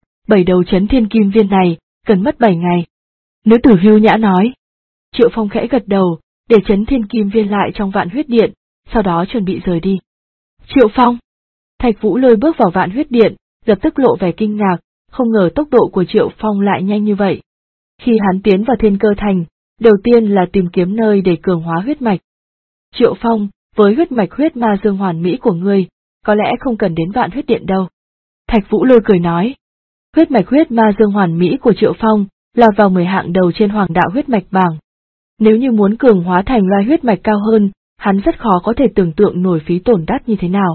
7 đầu chấn thiên kim viên này cần mất 7 ngày. Nữ tử hưu nhã nói. Triệu Phong khẽ gật đầu, để chấn thiên kim viên lại trong Vạn Huyết Điện, sau đó chuẩn bị rời đi. Triệu Phong. Thạch Vũ Lôi bước vào Vạn Huyết Điện, lập tức lộ vẻ kinh ngạc, không ngờ tốc độ của Triệu Phong lại nhanh như vậy. Khi hắn tiến vào Thiên Cơ Thành, đầu tiên là tìm kiếm nơi để cường hóa huyết mạch. Triệu Phong, với huyết mạch huyết ma dương hoàn mỹ của ngươi, có lẽ không cần đến Vạn Huyết Điện đâu. Thạch Vũ Lôi cười nói. Huyết mạch huyết ma dương hoàn mỹ của Triệu Phong là vào 10 hạng đầu trên Hoàng đạo huyết mạch bảng. Nếu như muốn cường hóa thành loài huyết mạch cao hơn, hắn rất khó có thể tưởng tượng nổi phí tổn đắt như thế nào.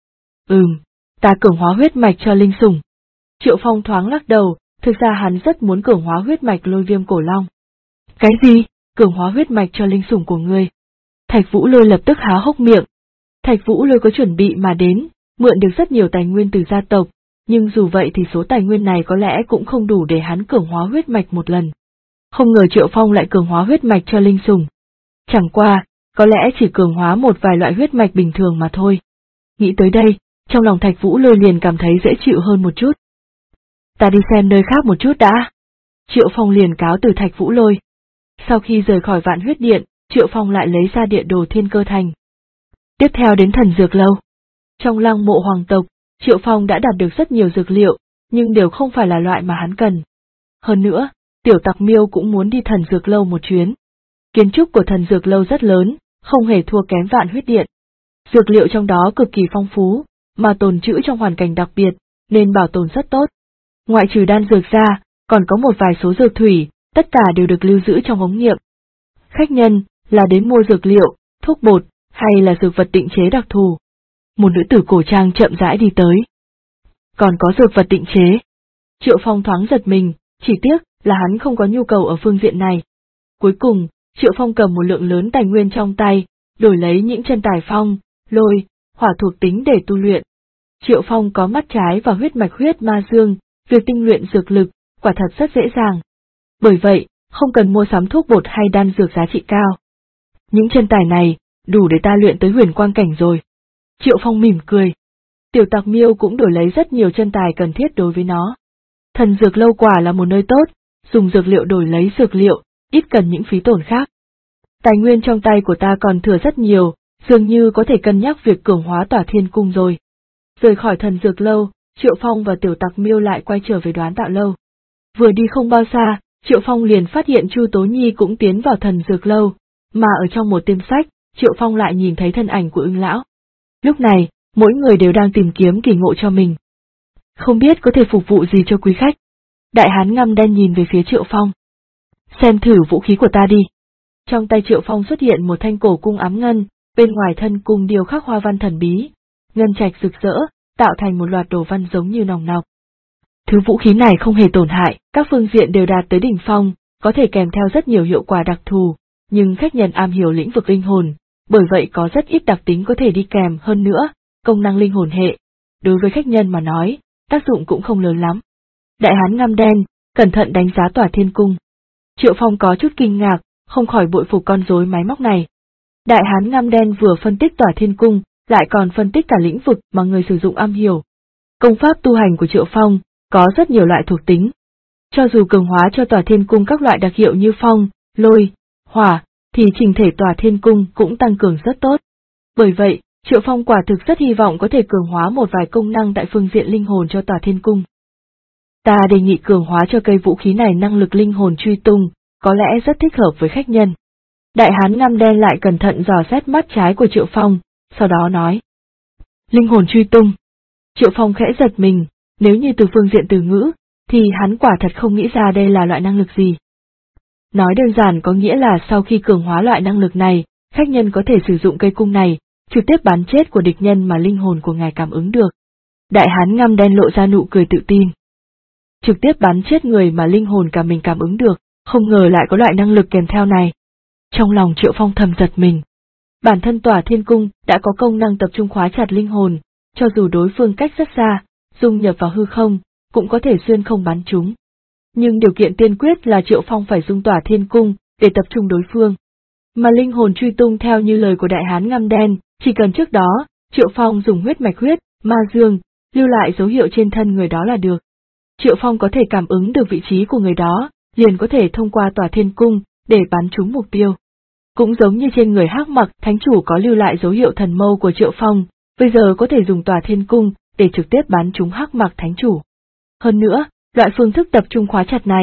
Ta cường hóa huyết mạch cho linh sủng. Triệu Phong thoáng lắc đầu, thực ra hắn rất muốn cường hóa huyết mạch Lôi Viêm Cổ Long. Cái gì? Cường hóa huyết mạch cho linh sủng của ngươi? Thạch Vũ Lôi lập tức há hốc miệng. Thạch Vũ Lôi có chuẩn bị mà đến, mượn được rất nhiều tài nguyên từ gia tộc, nhưng dù vậy thì số tài nguyên này có lẽ cũng không đủ để hắn cường hóa huyết mạch một lần. Không ngờ Triệu Phong lại cường hóa huyết mạch cho linh sủng. Chẳng qua, có lẽ chỉ cường hóa một vài loại huyết mạch bình thường mà thôi. Nghĩ tới đây, trong lòng Thạch Vũ Lôi liền cảm thấy dễ chịu hơn một chút. Ta đi xem nơi khác một chút đã. Triệu Phong liền cáo từ Thạch Vũ Lôi. Sau khi rời khỏi Vạn Huyết Điện, Triệu Phong lại lấy ra địa đồ Thiên Cơ Thành. Tiếp theo đến Thần Dược Lâu. Trong lăng mộ hoàng tộc, Triệu Phong đã đạt được rất nhiều dược liệu, nhưng đều không phải là loại mà hắn cần. Hơn nữa, Tiểu Tặc Miêu cũng muốn đi Thần Dược Lâu một chuyến. Kiến trúc của Thần Dược Lâu rất lớn, không hề thua kém Vạn Huyết Điện. Dược liệu trong đó cực kỳ phong phú, mà tồn trữ trong hoàn cảnh đặc biệt, nên bảo tồn rất tốt. Ngoại trừ đan dược ra, còn có một vài số dược thủy, tất cả đều được lưu giữ trong ống nghiệm. Khách nhân là đến mua dược liệu, thuốc bột, hay là dược vật định chế đặc thù. Một nữ tử cổ trang chậm rãi đi tới. Còn có dược vật định chế. Triệu Phong thoáng giật mình, chỉ tiếc là hắn không có nhu cầu ở phương diện này. Cuối cùng, Triệu Phong cầm một lượng lớn tài nguyên trong tay, đổi lấy những chân tài phong, lôi, hỏa thuộc tính để tu luyện. Triệu Phong có mắt trái và huyết mạch huyết ma dương, việc tinh luyện dược lực, quả thật rất dễ dàng. Bởi vậy, không cần mua sắm thuốc bột hay đan dược giá trị cao. Những chân tài này, đủ để ta luyện tới huyền quang cảnh rồi. Triệu Phong mỉm cười. Tiểu Tặc Miêu cũng đổi lấy rất nhiều chân tài cần thiết đối với nó. Thần Dược Lâu quả là một nơi tốt, dùng dược liệu đổi lấy dược liệu, ít cần những phí tổn khác. Tài nguyên trong tay của ta còn thừa rất nhiều, dường như có thể cân nhắc việc cường hóa Tỏa Thiên Cung rồi. Rời khỏi Thần Dược Lâu, Triệu Phong và Tiểu Tặc Miêu lại quay trở về Đoán Tạo Lâu. Vừa đi không bao xa, Triệu Phong liền phát hiện Chu Tố Nhi cũng tiến vào Thần Dược Lâu, mà ở trong một tiệm sách, Triệu Phong lại nhìn thấy thân ảnh của Ưng Lão. Lúc này, mỗi người đều đang tìm kiếm kỳ ngộ cho mình. Không biết có thể phục vụ gì cho quý khách. Đại hán ngăm đen nhìn về phía Triệu Phong. Xem thử vũ khí của ta đi. Trong tay Triệu Phong xuất hiện một thanh cổ cung ám ngân, bên ngoài thân cung điêu khắc hoa văn thần bí, ngân trạch rực rỡ, tạo thành một loạt đồ văn giống như nòng nọc. Thứ vũ khí này không hề tổn hại, các phương diện đều đạt tới đỉnh phong, có thể kèm theo rất nhiều hiệu quả đặc thù, nhưng khách nhân am hiểu lĩnh vực linh hồn, bởi vậy có rất ít đặc tính có thể đi kèm hơn nữa, công năng linh hồn hệ. Đối với khách nhân mà nói, tác dụng cũng không lớn lắm. Đại hán ngăm đen, cẩn thận đánh giá Tỏa Thiên Cung. Triệu Phong có chút kinh ngạc, không khỏi bội phục con rối máy móc này. Đại hán ngăm đen vừa phân tích Tỏa Thiên Cung, lại còn phân tích cả lĩnh vực mà người sử dụng am hiểu. Công pháp tu hành của Triệu Phong có rất nhiều loại thuộc tính. Cho dù cường hóa cho Tỏa Thiên Cung các loại đặc hiệu như phong, lôi, hỏa, thì trình thể Tỏa Thiên Cung cũng tăng cường rất tốt. Bởi vậy, Triệu Phong quả thực rất hy vọng có thể cường hóa một vài công năng tại phương diện linh hồn cho Tỏa Thiên Cung. Ta đề nghị cường hóa cho cây vũ khí này năng lực linh hồn truy tung, có lẽ rất thích hợp với khách nhân. Đại hán ngăm đen lại cẩn thận dò xét mắt trái của Triệu Phong, sau đó nói. Linh hồn truy tung. Triệu Phong khẽ giật mình, nếu như từ phương diện từ ngữ, thì hắn quả thật không nghĩ ra đây là loại năng lực gì. Nói đơn giản có nghĩa là sau khi cường hóa loại năng lực này, khách nhân có thể sử dụng cây cung này, trực tiếp bắn chết của địch nhân mà linh hồn của ngài cảm ứng được. Đại hán ngăm đen lộ ra nụ cười tự tin. Trực tiếp bắn chết người mà linh hồn cả mình cảm ứng được, không ngờ lại có loại năng lực kèm theo này. Trong lòng Triệu Phong thầm giật mình. Bản thân Tỏa Thiên Cung đã có công năng tập trung khóa chặt linh hồn, cho dù đối phương cách rất xa, dung nhập vào hư không, cũng có thể xuyên không bắn chúng. Nhưng điều kiện tiên quyết là Triệu Phong phải dùng Tỏa Thiên Cung để tập trung đối phương. Mà linh hồn truy tung theo như lời của đại hán ngăm đen, chỉ cần trước đó, Triệu Phong dùng huyết mạch huyết, ma dương, lưu lại dấu hiệu trên thân người đó là được. Triệu Phong có thể cảm ứng được vị trí của người đó, liền có thể thông qua Tỏa Thiên Cung để bắn trúng mục tiêu. Cũng giống như trên người Hắc Mặc Thánh Chủ có lưu lại dấu hiệu thần mâu của Triệu Phong, bây giờ có thể dùng Tỏa Thiên Cung để trực tiếp bắn trúng Hắc Mặc Thánh Chủ. Hơn nữa, loại phương thức tập trung khóa chặt này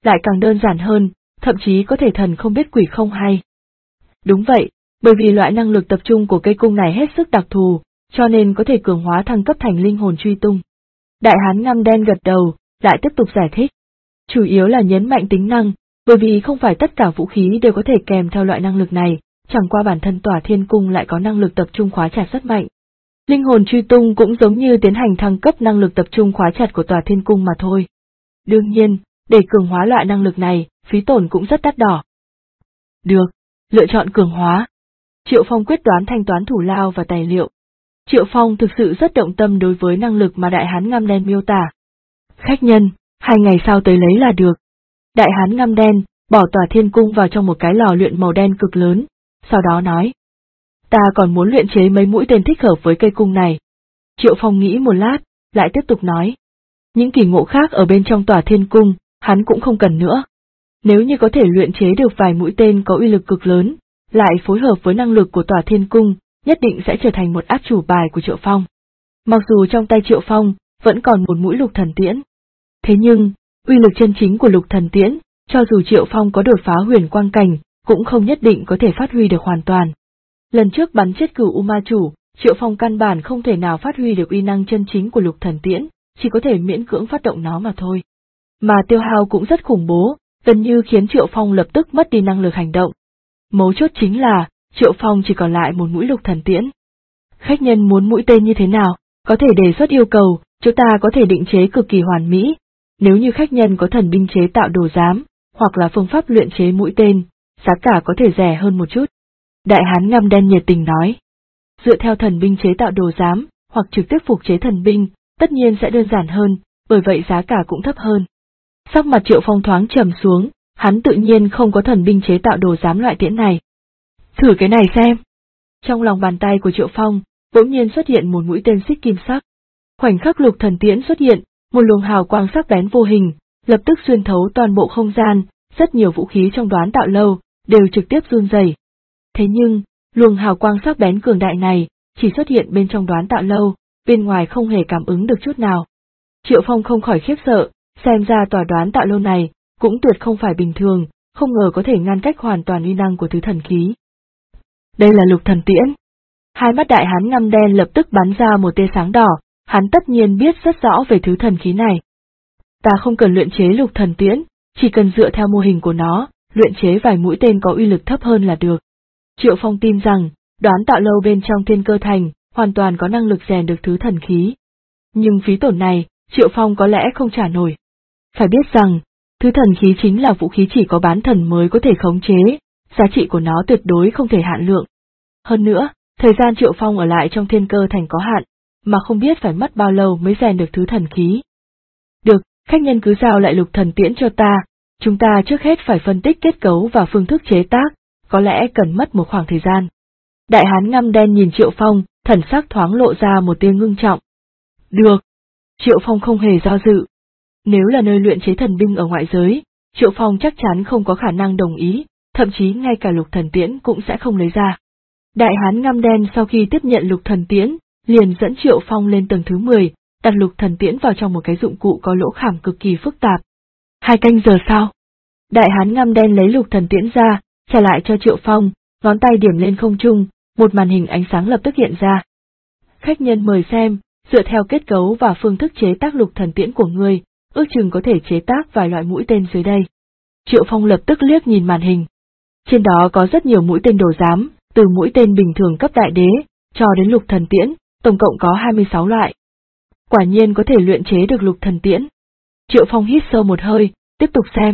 lại càng đơn giản hơn, thậm chí có thể thần không biết quỷ không hay. Đúng vậy, bởi vì loại năng lực tập trung của cây cung này hết sức đặc thù, cho nên có thể cường hóa thăng cấp thành linh hồn truy tung. Đại hán ngăm đen gật đầu, lại tiếp tục giải thích. Chủ yếu là nhấn mạnh tính năng, bởi vì không phải tất cả vũ khí đều có thể kèm theo loại năng lực này, chẳng qua bản thân Tỏa Thiên Cung lại có năng lực tập trung khóa chặt rất mạnh. Linh hồn truy tung cũng giống như tiến hành thăng cấp năng lực tập trung khóa chặt của Tỏa Thiên Cung mà thôi. Đương nhiên, để cường hóa loại năng lực này, phí tổn cũng rất đắt đỏ. Được, lựa chọn cường hóa. Triệu Phong quyết đoán thanh toán thủ lao và tài liệu. Triệu Phong thực sự rất động tâm đối với năng lực mà đại hán ngăm đen miêu tả. Khách nhân, 2 ngày sau tới lấy là được. Đại hán ngăm đen, bỏ Tỏa Thiên Cung vào trong một cái lò luyện màu đen cực lớn, sau đó nói. Ta còn muốn luyện chế mấy mũi tên thích hợp với cây cung này. Triệu Phong nghĩ một lát, lại tiếp tục nói. Những kỳ ngộ khác ở bên trong Tỏa Thiên Cung, hắn cũng không cần nữa. Nếu như có thể luyện chế được vài mũi tên có uy lực cực lớn, lại phối hợp với năng lực của Tỏa Thiên Cung, nhất định sẽ trở thành một át chủ bài của Triệu Phong. Mặc dù trong tay Triệu Phong vẫn còn một mũi lục thần tiễn. Thế nhưng, uy lực chân chính của lục thần tiễn, cho dù Triệu Phong có đột phá huyền quang cảnh, cũng không nhất định có thể phát huy được hoàn toàn. Lần trước bắn chết Cửu U Ma Chủ, Triệu Phong căn bản không thể nào phát huy được uy năng chân chính của lục thần tiễn, chỉ có thể miễn cưỡng phát động nó mà thôi. Mà tiêu hao cũng rất khủng bố, gần như khiến Triệu Phong lập tức mất đi năng lực hành động. Mấu chốt chính là, Triệu Phong chỉ còn lại một mũi lục thần tiễn. Khách nhân muốn mũi tên như thế nào, có thể đề xuất yêu cầu, chúng ta có thể định chế cực kỳ hoàn mỹ. Nếu như khách nhân có thần binh chế tạo đồ giám, hoặc là phương pháp luyện chế mũi tên, giá cả có thể rẻ hơn một chút. Đại hán ngăm đen nhiệt tình nói. Dựa theo thần binh chế tạo đồ giám, hoặc trực tiếp phục chế thần binh, tất nhiên sẽ đơn giản hơn, bởi vậy giá cả cũng thấp hơn. Sắc mặt Triệu Phong thoáng trầm xuống, hắn tự nhiên không có thần binh chế tạo đồ giám loại tiễn này. Thử cái này xem. Trong lòng bàn tay của Triệu Phong, bỗng nhiên xuất hiện một mũi tên xích kim sắc. Khoảnh khắc lục thần tiễn xuất hiện, một luồng hào quang sắc bén vô hình, lập tức xuyên thấu toàn bộ không gian, rất nhiều vũ khí trong Đoán Tạo Lâu đều trực tiếp run rẩy. Thế nhưng, luồng hào quang sắc bén cường đại này chỉ xuất hiện bên trong Đoán Tạo Lâu, bên ngoài không hề cảm ứng được chút nào. Triệu Phong không khỏi khiếp sợ, xem ra tòa Đoán Tạo Lâu này cũng tuyệt không phải bình thường, không ngờ có thể ngăn cách hoàn toàn uy năng của thứ thần khí. Đây là lục thần tiễn. Hai mắt đại hán ngăm đen lập tức bắn ra một tia sáng đỏ, hắn tất nhiên biết rất rõ về thứ thần khí này. Ta không cần luyện chế lục thần tiễn, chỉ cần dựa theo mô hình của nó, luyện chế vài mũi tên có uy lực thấp hơn là được. Triệu Phong tin rằng, Đoán Tạo Lâu bên trong Thiên Cơ Thành, hoàn toàn có năng lực rèn được thứ thần khí. Nhưng phí tổn này, Triệu Phong có lẽ không trả nổi. Phải biết rằng, thứ thần khí chính là vũ khí chỉ có bán thần mới có thể khống chế, giá trị của nó tuyệt đối không thể hạn lượng. Hơn nữa, thời gian Triệu Phong ở lại trong Thiên Cơ Thành có hạn, mà không biết phải mất bao lâu mới rèn được thứ thần khí. Được, khách nhân cứ giao lại lục thần tiễn cho ta, chúng ta trước hết phải phân tích kết cấu và phương thức chế tác, có lẽ cần mất một khoảng thời gian. Đại hán ngăm đen nhìn Triệu Phong, thần sắc thoáng lộ ra một tia ngưng trọng. Được. Triệu Phong không hề do dự. Nếu là nơi luyện chế thần binh ở ngoại giới, Triệu Phong chắc chắn không có khả năng đồng ý, thậm chí ngay cả lục thần tiễn cũng sẽ không lấy ra. Đại hán ngăm đen sau khi tiếp nhận lục thần tiễn, liền dẫn Triệu Phong lên tầng thứ 10, đặt lục thần tiễn vào trong một cái dụng cụ có lỗ khảm cực kỳ phức tạp. 2 canh giờ sau, đại hán ngăm đen lấy lục thần tiễn ra, trả lại cho Triệu Phong, ngón tay điểm lên không trung, một màn hình ánh sáng lập tức hiện ra. Khách nhân mời xem, dựa theo kết cấu và phương thức chế tác lục thần tiễn của ngươi, ước chừng có thể chế tác vài loại mũi tên dưới đây. Triệu Phong lập tức liếc nhìn màn hình. Trên đó có rất nhiều mũi tên đồ giám, từ mũi tên bình thường cấp đại đế, cho đến lục thần tiễn, tổng cộng có 26 loại. Quả nhiên có thể luyện chế được lục thần tiễn. Triệu Phong hít sâu một hơi, tiếp tục xem.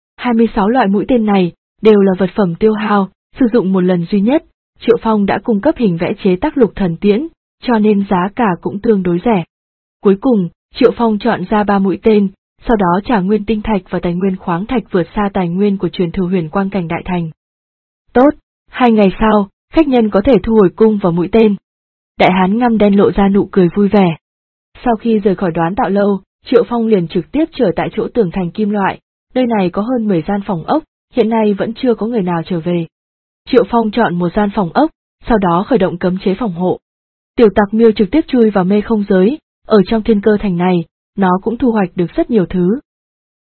26 loại mũi tên này, đều là vật phẩm tiêu hao, sử dụng một lần duy nhất, Triệu Phong đã cung cấp hình vẽ chế tác lục thần tiễn, cho nên giá cả cũng tương đối rẻ. Cuối cùng, Triệu Phong chọn ra 3 mũi tên, sau đó trả nguyên tinh thạch và tài nguyên khoáng thạch vượt xa tài nguyên của truyền thừa huyền quang cảnh đại thành. Tốt, 2 ngày sau, khách nhân có thể thu hồi cung và mũi tên. Đại hán ngăm đen lộ ra nụ cười vui vẻ. Sau khi rời khỏi Đoán Tạo Lâu, Triệu Phong liền trực tiếp trở tại chỗ tường thành kim loại, nơi này có hơn 10 gian phòng ốc, hiện nay vẫn chưa có người nào trở về. Triệu Phong chọn một gian phòng ốc, sau đó khởi động cấm chế phòng hộ. Tiểu Tặc Miêu trực tiếp chui vào mê không giới, ở trong Thiên Cơ Thành này, nó cũng thu hoạch được rất nhiều thứ.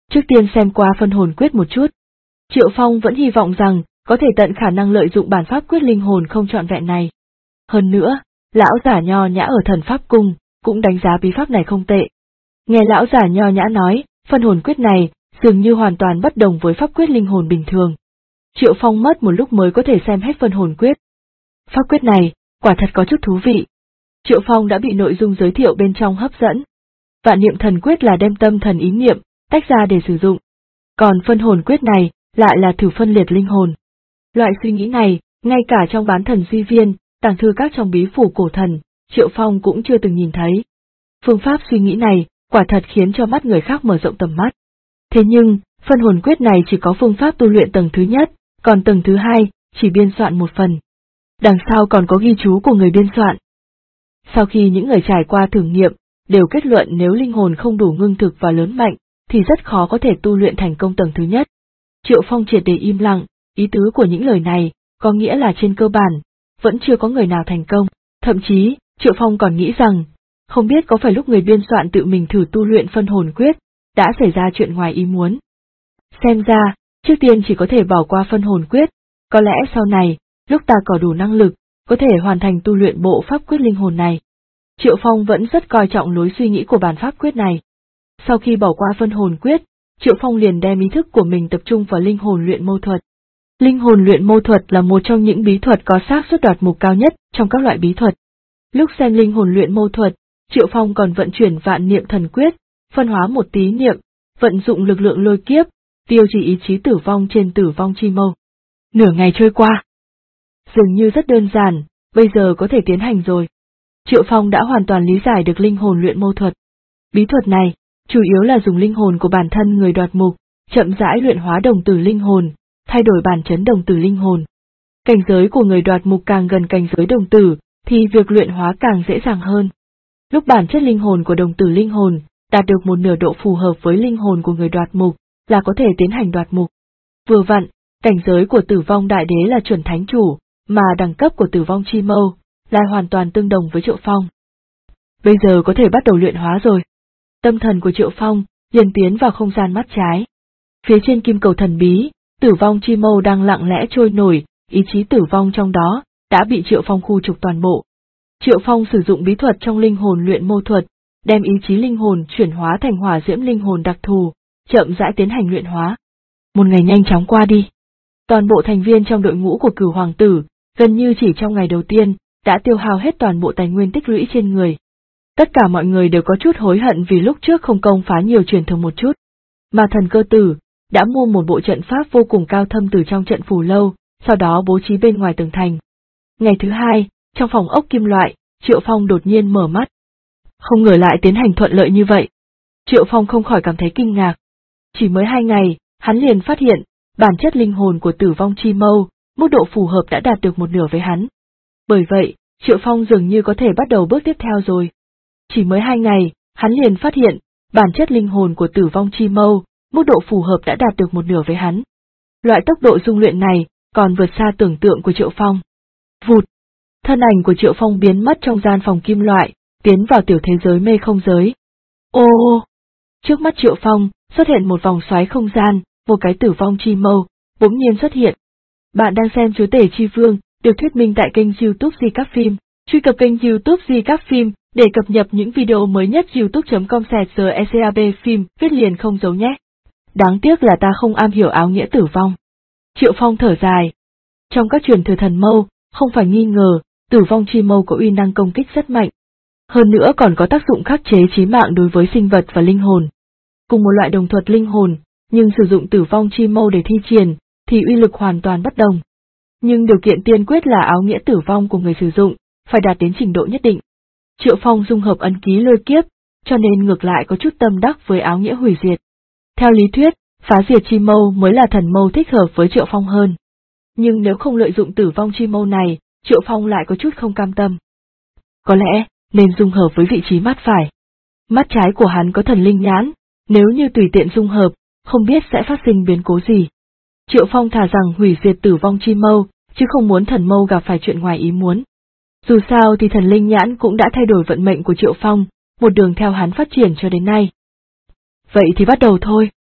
Trước tiên xem qua phân hồn quyết một chút. Triệu Phong vẫn hy vọng rằng có thể tận khả năng lợi dụng bản pháp quyết linh hồn không trọn vẹn này. Hơn nữa, lão giả nho nhã ở Thần Pháp Cung cũng đánh giá bí pháp này không tệ. Nghe lão giả nho nhã nói, phân hồn quyết này dường như hoàn toàn bất đồng với pháp quyết linh hồn bình thường. Triệu Phong mất một lúc mới có thể xem hết phân hồn quyết. Pháp quyết này, quả thật có chút thú vị. Triệu Phong đã bị nội dung giới thiệu bên trong hấp dẫn. Vạn niệm thần quyết là đem tâm thần ý niệm, tách ra để sử dụng. Còn phân hồn quyết này, lại là thử phân liệt linh hồn. Loại suy nghĩ này, ngay cả trong bán thần duy viên, tàng thư các trong bí phủ cổ thần, Triệu Phong cũng chưa từng nhìn thấy. Phương pháp suy nghĩ này, quả thật khiến cho mắt người khác mở rộng tầm mắt. Thế nhưng, phân hồn quyết này chỉ có phương pháp tu luyện tầng thứ nhất, còn tầng thứ hai, chỉ biên soạn một phần. Đằng sau còn có ghi chú của người biên soạn. Sau khi những người trải qua thử nghiệm, đều kết luận nếu linh hồn không đủ ngưng thực và lớn mạnh, thì rất khó có thể tu luyện thành công tầng thứ nhất. Triệu Phong triệt để im lặng, ý tứ của những lời này, có nghĩa là trên cơ bản, vẫn chưa có người nào thành công, thậm chí, Triệu Phong còn nghĩ rằng, không biết có phải lúc người biên soạn tự mình thử tu luyện phân hồn quyết, đã xảy ra chuyện ngoài ý muốn. Xem ra, trước tiên chỉ có thể bỏ qua phân hồn quyết, có lẽ sau này, lúc ta có đủ năng lực, có thể hoàn thành tu luyện bộ pháp quyết linh hồn này. Triệu Phong vẫn rất coi trọng lối suy nghĩ của bản pháp quyết này. Sau khi bỏ qua phân hồn quyết, Triệu Phong liền đem ý thức của mình tập trung vào linh hồn luyện mâu thuật. Linh hồn luyện mâu thuật là một trong những bí thuật có xác suất đoạt mục cao nhất trong các loại bí thuật. Lúc xem linh hồn luyện mâu thuật, Triệu Phong còn vận chuyển vạn niệm thần quyết, phân hóa một tí niệm, vận dụng lực lượng lôi kiếp, tiêu trì ý chí tử vong trên tử vong chi mâu. Nửa ngày trôi qua. Dường như rất đơn giản, bây giờ có thể tiến hành rồi. Triệu Phong đã hoàn toàn lý giải được linh hồn luyện mâu thuật. Bí thuật này, chủ yếu là dùng linh hồn của bản thân người đoạt mục, chậm rãi luyện hóa đồng tử linh hồn, thay đổi bản chất đồng tử linh hồn. Cảnh giới của người đoạt mục càng gần cảnh giới đồng tử, thì việc luyện hóa càng dễ dàng hơn. Lúc bản chất linh hồn của đồng tử linh hồn đạt được một nửa độ phù hợp với linh hồn của người đoạt mục, là có thể tiến hành đoạt mục. Vừa vặn, cảnh giới của tử vong đại đế là chuẩn thánh chủ, mà đẳng cấp của tử vong chi mâu lại hoàn toàn tương đồng với Triệu Phong. Bây giờ có thể bắt đầu luyện hóa rồi. Tâm thần của Triệu Phong liền tiến vào không gian mắt trái. Phía trên kim cầu thần bí, tử vong chi mâu đang lặng lẽ trôi nổi, ý chí tử vong trong đó đã bị Triệu Phong khu trục toàn bộ. Triệu Phong sử dụng bí thuật trong linh hồn luyện mâu thuật, đem ý chí linh hồn chuyển hóa thành hỏa diễm linh hồn đặc thù, chậm rãi tiến hành luyện hóa. Một ngày nhanh chóng qua đi. Toàn bộ thành viên trong đội ngũ của Cửu Hoàng tử, gần như chỉ trong ngày đầu tiên, đã tiêu hao hết toàn bộ tài nguyên tích lũy trên người. Tất cả mọi người đều có chút hối hận vì lúc trước không công phá nhiều truyền thừa một chút. Mà Thần Cơ Tử đã mua một bộ trận pháp vô cùng cao thâm từ trong trận phù lâu, sau đó bố trí bên ngoài tường thành. Ngày thứ hai, trong phòng ốc kim loại, Triệu Phong đột nhiên mở mắt. Không ngờ lại tiến hành thuận lợi như vậy. Triệu Phong không khỏi cảm thấy kinh ngạc. Chỉ mới 2 ngày, hắn liền phát hiện, bản chất linh hồn của tử vong chi mâu, mức độ phù hợp đã đạt được một nửa với hắn. Bởi vậy, Triệu Phong dường như có thể bắt đầu bước tiếp theo rồi. Chỉ mới 2 ngày, hắn liền phát hiện, bản chất linh hồn của tử vong chi mâu, mức độ phù hợp đã đạt được một nửa với hắn. Loại tốc độ dung luyện này, còn vượt xa tưởng tượng của Triệu Phong. Vụt! Thân ảnh của Triệu Phong biến mất trong gian phòng kim loại, tiến vào tiểu thế giới mê không giới. Ô! Trước mắt Triệu Phong, xuất hiện một vòng xoáy không gian, một cái tử vong chi mâu, bỗng nhiên xuất hiện. Bạn đang xem Chúa Tể Chi Vương, được thuyết minh tại kênh YouTube Di Các Phim. Truy cập kênh YouTube Di Các Phim để cập nhật những video mới nhất youtube.com/GECAB phim, viết liền không giấu nhé. Đáng tiếc là ta không am hiểu áo nghĩa tử vong. Triệu Phong thở dài. Trong các truyền thừa thần mâu, không phải nghi ngờ, tử vong chi mâu có uy năng công kích rất mạnh. Hơn nữa còn có tác dụng khắc chế chí mạng đối với sinh vật và linh hồn. Cùng một loại đồng thuật linh hồn, nhưng sử dụng tử vong chi mâu để thi triển, thì uy lực hoàn toàn bất đồng. Nhưng điều kiện tiên quyết là áo nghĩa tử vong của người sử dụng, phải đạt đến trình độ nhất định. Triệu Phong dung hợp ấn ký lôi kiếp, cho nên ngược lại có chút tâm đắc với áo nghĩa hủy diệt. Theo lý thuyết, phá diệt chi mâu mới là thần mâu thích hợp với Triệu Phong hơn. Nhưng nếu không lợi dụng tử vong chi mâu này, Triệu Phong lại có chút không cam tâm. Có lẽ, nên dung hợp với vị trí mắt phải. Mắt trái của hắn có thần linh nhãn, nếu như tùy tiện dung hợp, không biết sẽ phát sinh biến cố gì. Triệu Phong thà rằng hủy diệt tử vong chi mâu, chứ không muốn thần mâu gặp phải chuyện ngoài ý muốn. Dù sao thì thần linh nhãn cũng đã thay đổi vận mệnh của Triệu Phong, một đường theo hắn phát triển cho đến nay. Vậy thì bắt đầu thôi.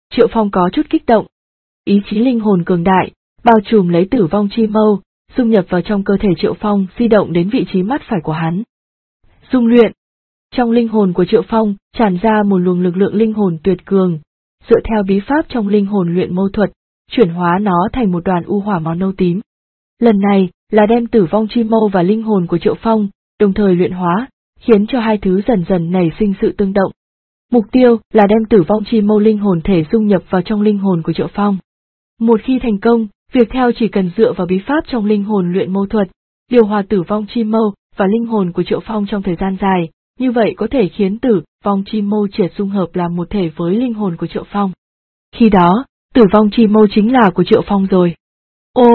Triệu Phong có chút kích động. Ý chí linh hồn cường đại, bao trùm lấy Tử Vong Chi Mâu, dung nhập vào trong cơ thể Triệu Phong, di động đến vị trí mắt phải của hắn. Dung luyện. Trong linh hồn của Triệu Phong tràn ra một luồng lực lượng linh hồn tuyệt cường, dựa theo bí pháp trong linh hồn luyện mâu thuật, chuyển hóa nó thành một đoàn u hỏa màu nâu tím. Lần này là đem Tử Vong Chi Mâu và linh hồn của Triệu Phong đồng thời luyện hóa, khiến cho hai thứ dần dần nảy sinh sự tương động. Mục tiêu là đem Tử Vong Chi Mâu linh hồn thể dung nhập vào trong linh hồn của Triệu Phong. Một khi thành công, việc theo chỉ cần dựa vào bí pháp trong linh hồn luyện mâu thuật, điều hòa Tử Vong Chi Mâu và linh hồn của Triệu Phong trong thời gian dài, như vậy có thể khiến Tử Vong Chi Mâu triệt dung hợp làm một thể với linh hồn của Triệu Phong. Khi đó, Tử Vong Chi Mâu chính là của Triệu Phong rồi. Ô!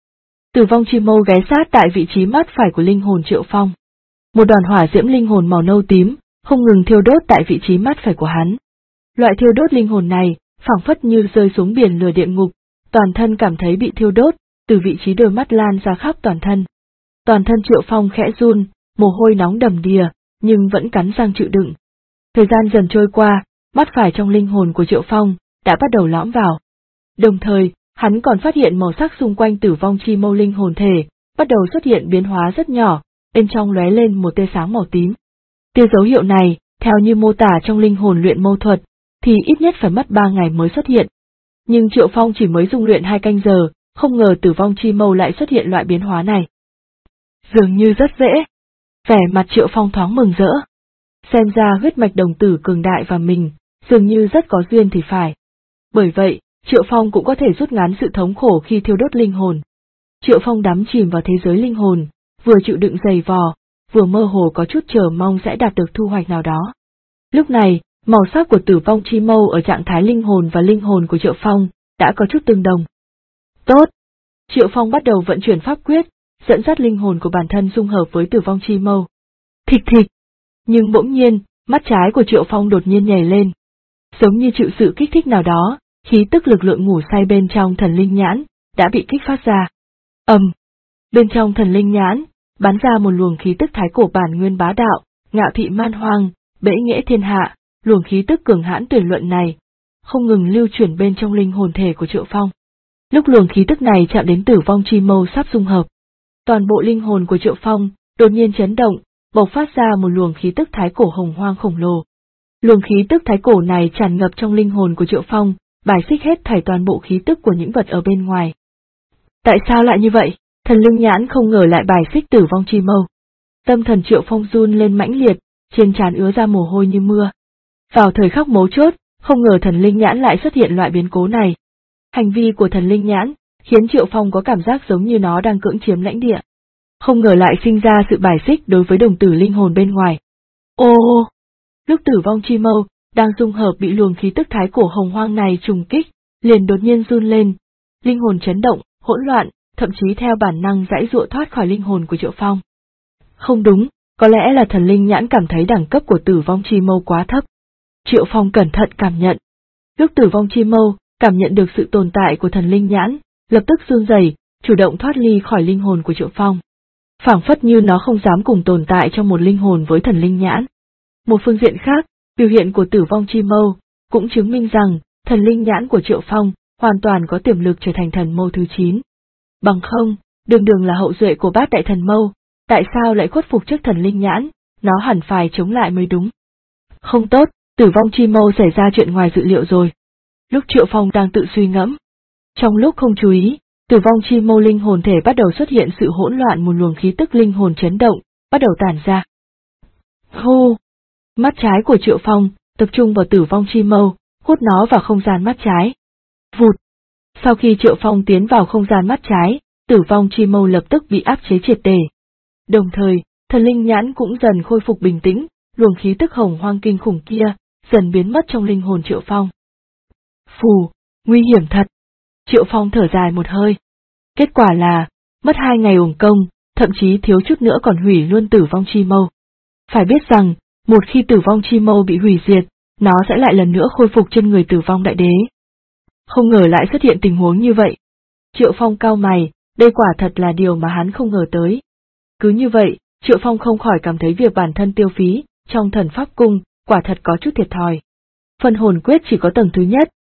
Tử Vong Chi Mâu ghé sát tại vị trí mắt phải của linh hồn Triệu Phong. Một đoàn hỏa diễm linh hồn màu nâu tím, không ngừng thiêu đốt tại vị trí mắt phải của hắn. Loại thiêu đốt linh hồn này, phảng phất như rơi xuống biển lửa địa ngục, toàn thân cảm thấy bị thiêu đốt, từ vị trí đôi mắt lan ra khắp toàn thân. Toàn thân Triệu Phong khẽ run, mồ hôi nóng đầm đìa, nhưng vẫn cắn răng chịu đựng. Thời gian dần trôi qua, mắt phải trong linh hồn của Triệu Phong đã bắt đầu lõm vào. Đồng thời, hắn còn phát hiện màu sắc xung quanh Tử Vong Chi Mâu linh hồn thể, bắt đầu xuất hiện biến hóa rất nhỏ, bên trong lóe lên một tia sáng màu tím. Tia dấu hiệu này, theo như mô tả trong linh hồn luyện mâu thuật, thì ít nhất phải mất 3 ngày mới xuất hiện. Nhưng Triệu Phong chỉ mới dung luyện 2 canh giờ, không ngờ Tử Vong Chi Mâu lại xuất hiện loại biến hóa này. Dường như rất dễ. Vẻ mặt Triệu Phong thoáng mừng rỡ. Xem ra huyết mạch đồng tử cường đại và mình, dường như rất có duyên thì phải. Bởi vậy, Triệu Phong cũng có thể rút ngắn sự thống khổ khi thiêu đốt linh hồn. Triệu Phong đắm chìm vào thế giới linh hồn, vừa chịu đựng dày vò, vừa mơ hồ có chút chờ mong sẽ đạt được thu hoạch nào đó. Lúc này, màu sắc của Tử Vong Chi Mâu ở trạng thái linh hồn và linh hồn của Triệu Phong đã có chút tương đồng. Tốt! Triệu Phong bắt đầu vận chuyển pháp quyết, dẫn dắt linh hồn của bản thân dung hợp với Tử Vong Chi Mâu. Thịch thịch! Nhưng bỗng nhiên, mắt trái của Triệu Phong đột nhiên nhảy lên. Giống như chịu sự kích thích nào đó, khí tức lực lượng ngủ say bên trong thần linh nhãn đã bị kích phát ra. Bên trong thần linh nhãn, bắn ra một luồng khí tức thái cổ bản nguyên bá đạo, ngạo thị man hoang, bẽ nghễ thiên hạ, luồng khí tức cường hãn tuyệt luận này, không ngừng lưu chuyển bên trong linh hồn thể của Triệu Phong. Lúc luồng khí tức này chạm đến Tử Vong Chi Mâu sắp dung hợp, toàn bộ linh hồn của Triệu Phong đột nhiên chấn động, bộc phát ra một luồng khí tức thái cổ hồng hoang khổng lồ. Luồng khí tức thái cổ này tràn ngập trong linh hồn của Triệu Phong, bài xích hết thảy toàn bộ khí tức của những vật ở bên ngoài. Tại sao lại như vậy? Thần linh nhãn không ngờ lại bài xích Tử Vong Chi Mâu. Tâm thần Triệu Phong run lên mãnh liệt, trên trán ứa ra mồ hôi như mưa. Vào thời khắc mấu chốt, không ngờ thần linh nhãn lại xuất hiện loại biến cố này. Hành vi của thần linh nhãn khiến Triệu Phong có cảm giác giống như nó đang cưỡng chiếm lãnh địa. Không ngờ lại sinh ra sự bài xích đối với đồng tử linh hồn bên ngoài. Ô! Lúc Tử Vong Chi Mâu đang dung hợp bị luồng khí tức thái cổ hồng hoang này trùng kích, liền đột nhiên run lên, linh hồn chấn động, hỗn loạn, thậm chí theo bản năng giãy giụa thoát khỏi linh hồn của Triệu Phong. Không đúng, có lẽ là thần linh nhãn cảm thấy đẳng cấp của Tử Vong Chi Mâu quá thấp. Triệu Phong cẩn thận cảm nhận. Lúc Tử Vong Chi Mâu cảm nhận được sự tồn tại của thần linh nhãn, lập tức run rẩy, chủ động thoát ly khỏi linh hồn của Triệu Phong. Phảng phất như nó không dám cùng tồn tại trong một linh hồn với thần linh nhãn. Một phương diện khác, biểu hiện của Tử Vong Chi Mâu cũng chứng minh rằng thần linh nhãn của Triệu Phong hoàn toàn có tiềm lực trở thành thần mâu thứ 9. Bằng không, đường đường là hậu duệ của Bát Đại Thần Mâu, tại sao lại khuất phục trước thần linh nhãn, nó hẳn phải chống lại mới đúng. Không tốt, Tử Vong Chi Mâu xảy ra chuyện ngoài dự liệu rồi. Lúc Triệu Phong đang tự suy ngẫm, trong lúc không chú ý, Tử Vong Chi Mâu linh hồn thể bắt đầu xuất hiện sự hỗn loạn, một luồng khí tức linh hồn chấn động, bắt đầu tản ra. Hô! Mắt trái của Triệu Phong tập trung vào Tử Vong Chi Mâu, hút nó vào không gian mắt trái. Vụt! Sau khi Triệu Phong tiến vào không gian mắt trái, Tử Vong Chi Mâu lập tức bị áp chế triệt để. Đồng thời, thần linh nhãn cũng dần khôi phục bình tĩnh, luồng khí tức hồng hoang kinh khủng kia dần biến mất trong linh hồn Triệu Phong. Phù, nguy hiểm thật. Triệu Phong thở dài một hơi. Kết quả là, mất 2 ngày uổng công, thậm chí thiếu chút nữa còn hủy luôn Tử Vong Chi Mâu. Phải biết rằng, một khi Tử Vong Chi Mâu bị hủy diệt, nó sẽ lại lần nữa khôi phục trên người Tử Vong Đại Đế. Không ngờ lại xuất hiện tình huống như vậy. Triệu Phong cau mày, đây quả thật là điều mà hắn không ngờ tới. Cứ như vậy, Triệu Phong không khỏi cảm thấy việc bản thân tiêu phí trong Thần Pháp Cung quả thật có chút thiệt thòi. Phân hồn quyết chỉ có tầng thứ nhất,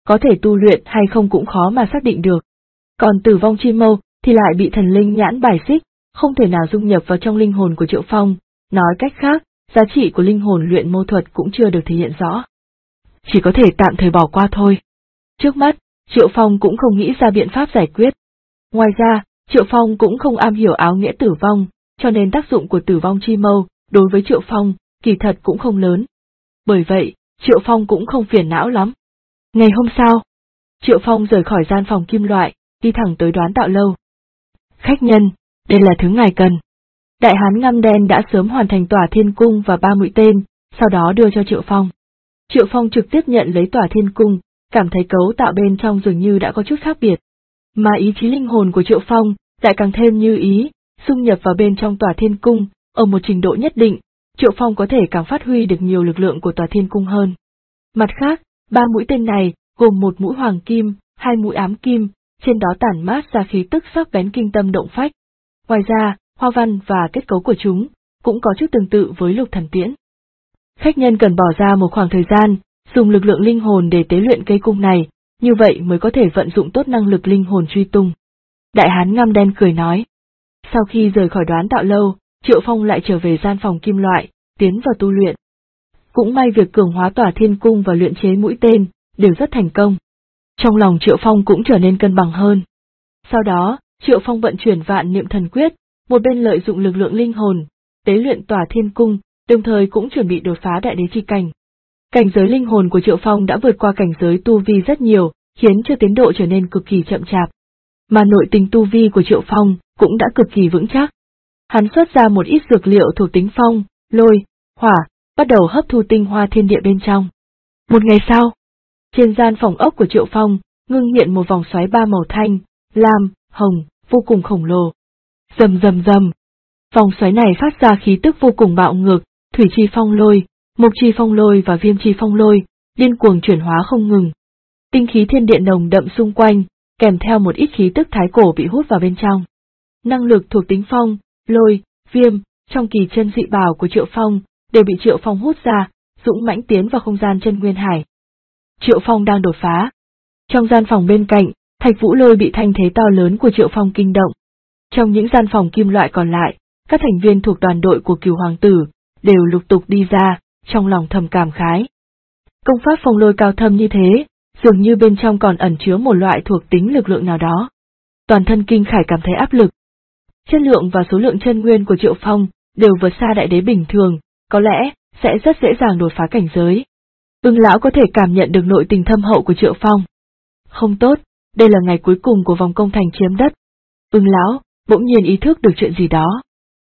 có thể tu luyện hay không cũng khó mà xác định được. Còn tử vong chi mâu thì lại bị thần linh nhãn bài xích, không thể nào dung nhập vào trong linh hồn của Triệu Phong, nói cách khác, giá trị của linh hồn luyện mâu thuật cũng chưa được thể hiện rõ. Chỉ có thể tạm thời bỏ qua thôi. Trước mắt, Triệu Phong cũng không nghĩ ra biện pháp giải quyết. Ngoài ra, Triệu Phong cũng không am hiểu áo nghĩa tử vong, cho nên tác dụng của tử vong chi mâu đối với Triệu Phong kỳ thật cũng không lớn. Bởi vậy, Triệu Phong cũng không phiền não lắm. Ngày hôm sau, Triệu Phong rời khỏi gian phòng kim loại, đi thẳng tới Đoán Tạo Lâu. Khách nhân, đây là thứ ngài cần. Đại hán ngăm đen đã sớm hoàn thành tỏa thiên cung và 3 mũi tên, sau đó đưa cho Triệu Phong. Triệu Phong trực tiếp nhận lấy tỏa thiên cung, cảm thấy cấu tạo bên trong dường như đã có chút khác biệt. Mà ý chí linh hồn của Triệu Phong lại càng thêm như ý, xung nhập vào bên trong tỏa thiên cung, ở một trình độ nhất định, Triệu Phong có thể càng phát huy được nhiều lực lượng của tỏa thiên cung hơn. Mặt khác, 3 mũi tên này gồm 1 mũi hoàng kim, 2 mũi ám kim, trên đó tản mát ra khí tức sắc bén kinh tâm động phách. Ngoài ra, hoa văn và kết cấu của chúng cũng có chút tương tự với lục thần tiễn. Khách nhân cần bỏ ra một khoảng thời gian, dùng lực lượng linh hồn để tế luyện cây cung này, như vậy mới có thể vận dụng tốt năng lực linh hồn truy tung. Đại hán ngăm đen cười nói. Sau khi rời khỏi Đoán Tạo Lâu, Triệu Phong lại trở về gian phòng kim loại, tiến vào tu luyện. Cũng may việc cường hóa tỏa thiên cung và luyện chế mũi tên đều rất thành công. Trong lòng Triệu Phong cũng trở nên cân bằng hơn. Sau đó, Triệu Phong vận chuyển vạn niệm thần quyết, một bên lợi dụng lực lượng linh hồn, tế luyện tỏa thiên cung, đồng thời cũng chuẩn bị đột phá đại đế chi cảnh. Cảnh giới linh hồn của Triệu Phong đã vượt qua cảnh giới tu vi rất nhiều, khiến cho tiến độ trở nên cực kỳ chậm chạp. Mà nội tình tu vi của Triệu Phong cũng đã cực kỳ vững chắc. Hắn xuất ra một ít dược liệu thuộc tính phong, lôi, hỏa, bắt đầu hấp thu tinh hoa thiên địa bên trong. Một ngày sau, trên gian phòng ốc của Triệu Phong, ngưng hiện một vòng xoáy 3 màu thanh, lam, hồng, vô cùng khổng lồ. Rầm rầm rầm. Vòng xoáy này phát ra khí tức vô cùng bạo ngược, thủy chi phong lôi, mộc chi phong lôi và viêm chi phong lôi, điên cuồng chuyển hóa không ngừng. Tinh khí thiên địa nồng đậm xung quanh, kèm theo một ít khí tức thái cổ bị hút vào bên trong. Năng lực thuộc tính phong, lôi, viêm, trong kỳ chân dị bảo của Triệu Phong, đều bị Triệu Phong hút ra, dũng mãnh tiến vào không gian chân nguyên hải. Triệu Phong đang đột phá. Trong gian phòng bên cạnh, Thạch Vũ Lôi bị thanh thế to lớn của Triệu Phong kinh động. Trong những gian phòng kim loại còn lại, các thành viên thuộc đoàn đội của Cửu Hoàng Tử đều lục tục đi ra, trong lòng thầm cảm khái. Công pháp phong lôi cao thâm như thế, dường như bên trong còn ẩn chứa một loại thuộc tính lực lượng nào đó. Toàn thân Kinh Khải cảm thấy áp lực. Chất lượng và số lượng chân nguyên của Triệu Phong đều vượt xa đại đế bình thường, có lẽ sẽ rất dễ dàng đột phá cảnh giới. Ưng lão có thể cảm nhận được nội tình thâm hậu của Triệu Phong. Không tốt, đây là ngày cuối cùng của vòng công thành chiếm đất. Ưng lão bỗng nhiên ý thức được chuyện gì đó.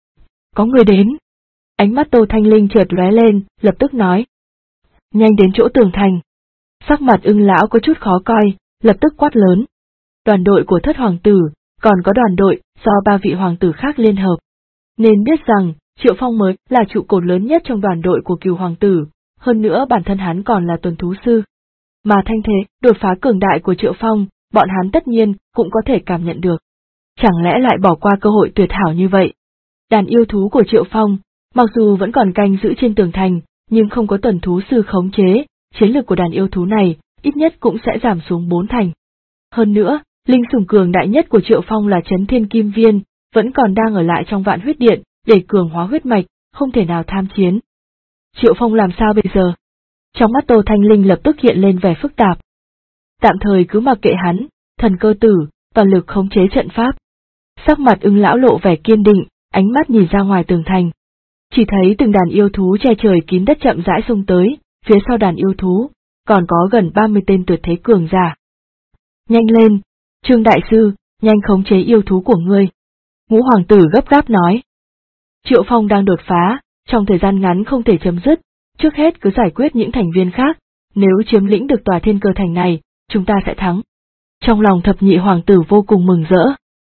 Có người đến. Ánh mắt Tô Thanh Linh chợt lóe lên, lập tức nói. Nhanh đến chỗ tường thành. Sắc mặt Ưng lão có chút khó coi, lập tức quát lớn. Đoàn đội của Thất Hoàng Tử, còn có đoàn đội do 3 vị hoàng tử khác liên hợp. Nên biết rằng, Triệu Phong mới là trụ cột lớn nhất trong đoàn đội của Cửu Hoàng Tử, hơn nữa bản thân hắn còn là tuần thú sư. Mà thanh thế, đột phá cường đại của Triệu Phong, bọn hắn tất nhiên cũng có thể cảm nhận được. Chẳng lẽ lại bỏ qua cơ hội tuyệt hảo như vậy? Đàn yêu thú của Triệu Phong, mặc dù vẫn còn canh giữ trên tường thành, nhưng không có tuần thú sư khống chế, chiến lực của đàn yêu thú này, ít nhất cũng sẽ giảm xuống 4 thành. Hơn nữa, linh sủng cường đại nhất của Triệu Phong là Chấn Thiên Kim Viên, vẫn còn đang ở lại trong Vạn Huyết Điện, để cường hóa huyết mạch, không thể nào tham chiến. Triệu Phong làm sao bây giờ? Trong mắt Tô Thanh Linh lập tức hiện lên vẻ phức tạp. Tạm thời cứ mặc kệ hắn, thần cơ tử, toàn lực khống chế trận pháp. Sắc mặt Ưng lão lộ vẻ kiên định, ánh mắt nhìn ra ngoài tường thành. Chỉ thấy từng đàn yêu thú che trời kín đất chậm rãi xông tới, phía sau đàn yêu thú, còn có gần 30 tên tuyệt thế cường giả. Nhanh lên, Trương Đại Sư, nhanh khống chế yêu thú của ngươi. Ngũ Hoàng Tử gấp gáp nói. Triệu Phong đang đột phá, trong thời gian ngắn không thể chấm dứt, trước hết cứ giải quyết những thành viên khác, nếu chiếm lĩnh được tòa Thiên Cơ Thành này, chúng ta sẽ thắng. Trong lòng thập nhị hoàng tử vô cùng mừng rỡ.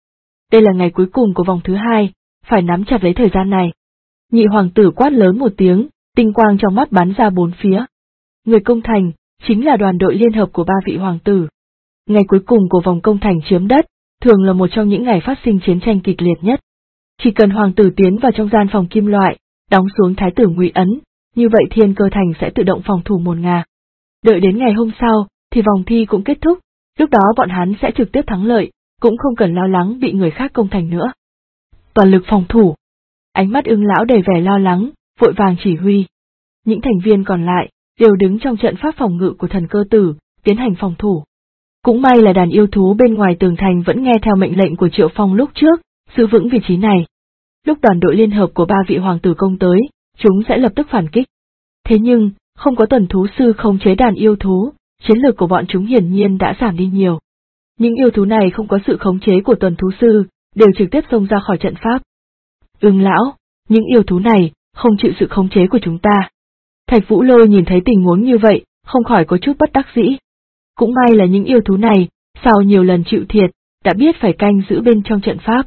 Đây là ngày cuối cùng của vòng thứ 2, phải nắm chặt lấy thời gian này. Nhị hoàng tử quát lớn một tiếng, tinh quang trong mắt bắn ra 4 phía. Người công thành, chính là đoàn đội liên hợp của 3 vị hoàng tử. Ngày cuối cùng của vòng công thành chiếm đất, thường là một trong những ngày phát sinh chiến tranh kịch liệt nhất. Chỉ cần hoàng tử tiến vào trong gian phòng kim loại, đóng xuống thái tử ngụy ấn, như vậy Thiên Cơ Thành sẽ tự động phòng thủ 1 ngà. Đợi đến ngày hôm sau, thì vòng thi cũng kết thúc, lúc đó bọn hắn sẽ trực tiếp thắng lợi, cũng không cần lo lắng bị người khác công thành nữa. Toàn lực phòng thủ. Ánh mắt Ưng lão đầy vẻ lo lắng, vội vàng chỉ huy. Những thành viên còn lại đều đứng trong trận pháp phòng ngự của thần cơ tử, tiến hành phòng thủ. Cũng may là đàn yêu thú bên ngoài tường thành vẫn nghe theo mệnh lệnh của Triệu Phong lúc trước, giữ vững vị trí này. Lúc đoàn đội liên hợp của 3 vị hoàng tử công tới, chúng sẽ lập tức phản kích. Thế nhưng, không có tuần thú sư khống chế đàn yêu thú, chiến lược của bọn chúng hiển nhiên đã giảm đi nhiều. Những yêu thú này không có sự khống chế của tuần thú sư, đều trực tiếp xông ra khỏi trận pháp. Ưng lão, những yêu thú này không chịu sự khống chế của chúng ta. Thạch Vũ Lôi nhìn thấy tình huống như vậy, không khỏi có chút bất đắc dĩ. Cũng may là những yêu thú này, sau nhiều lần chịu thiệt, đã biết phải canh giữ bên trong trận pháp.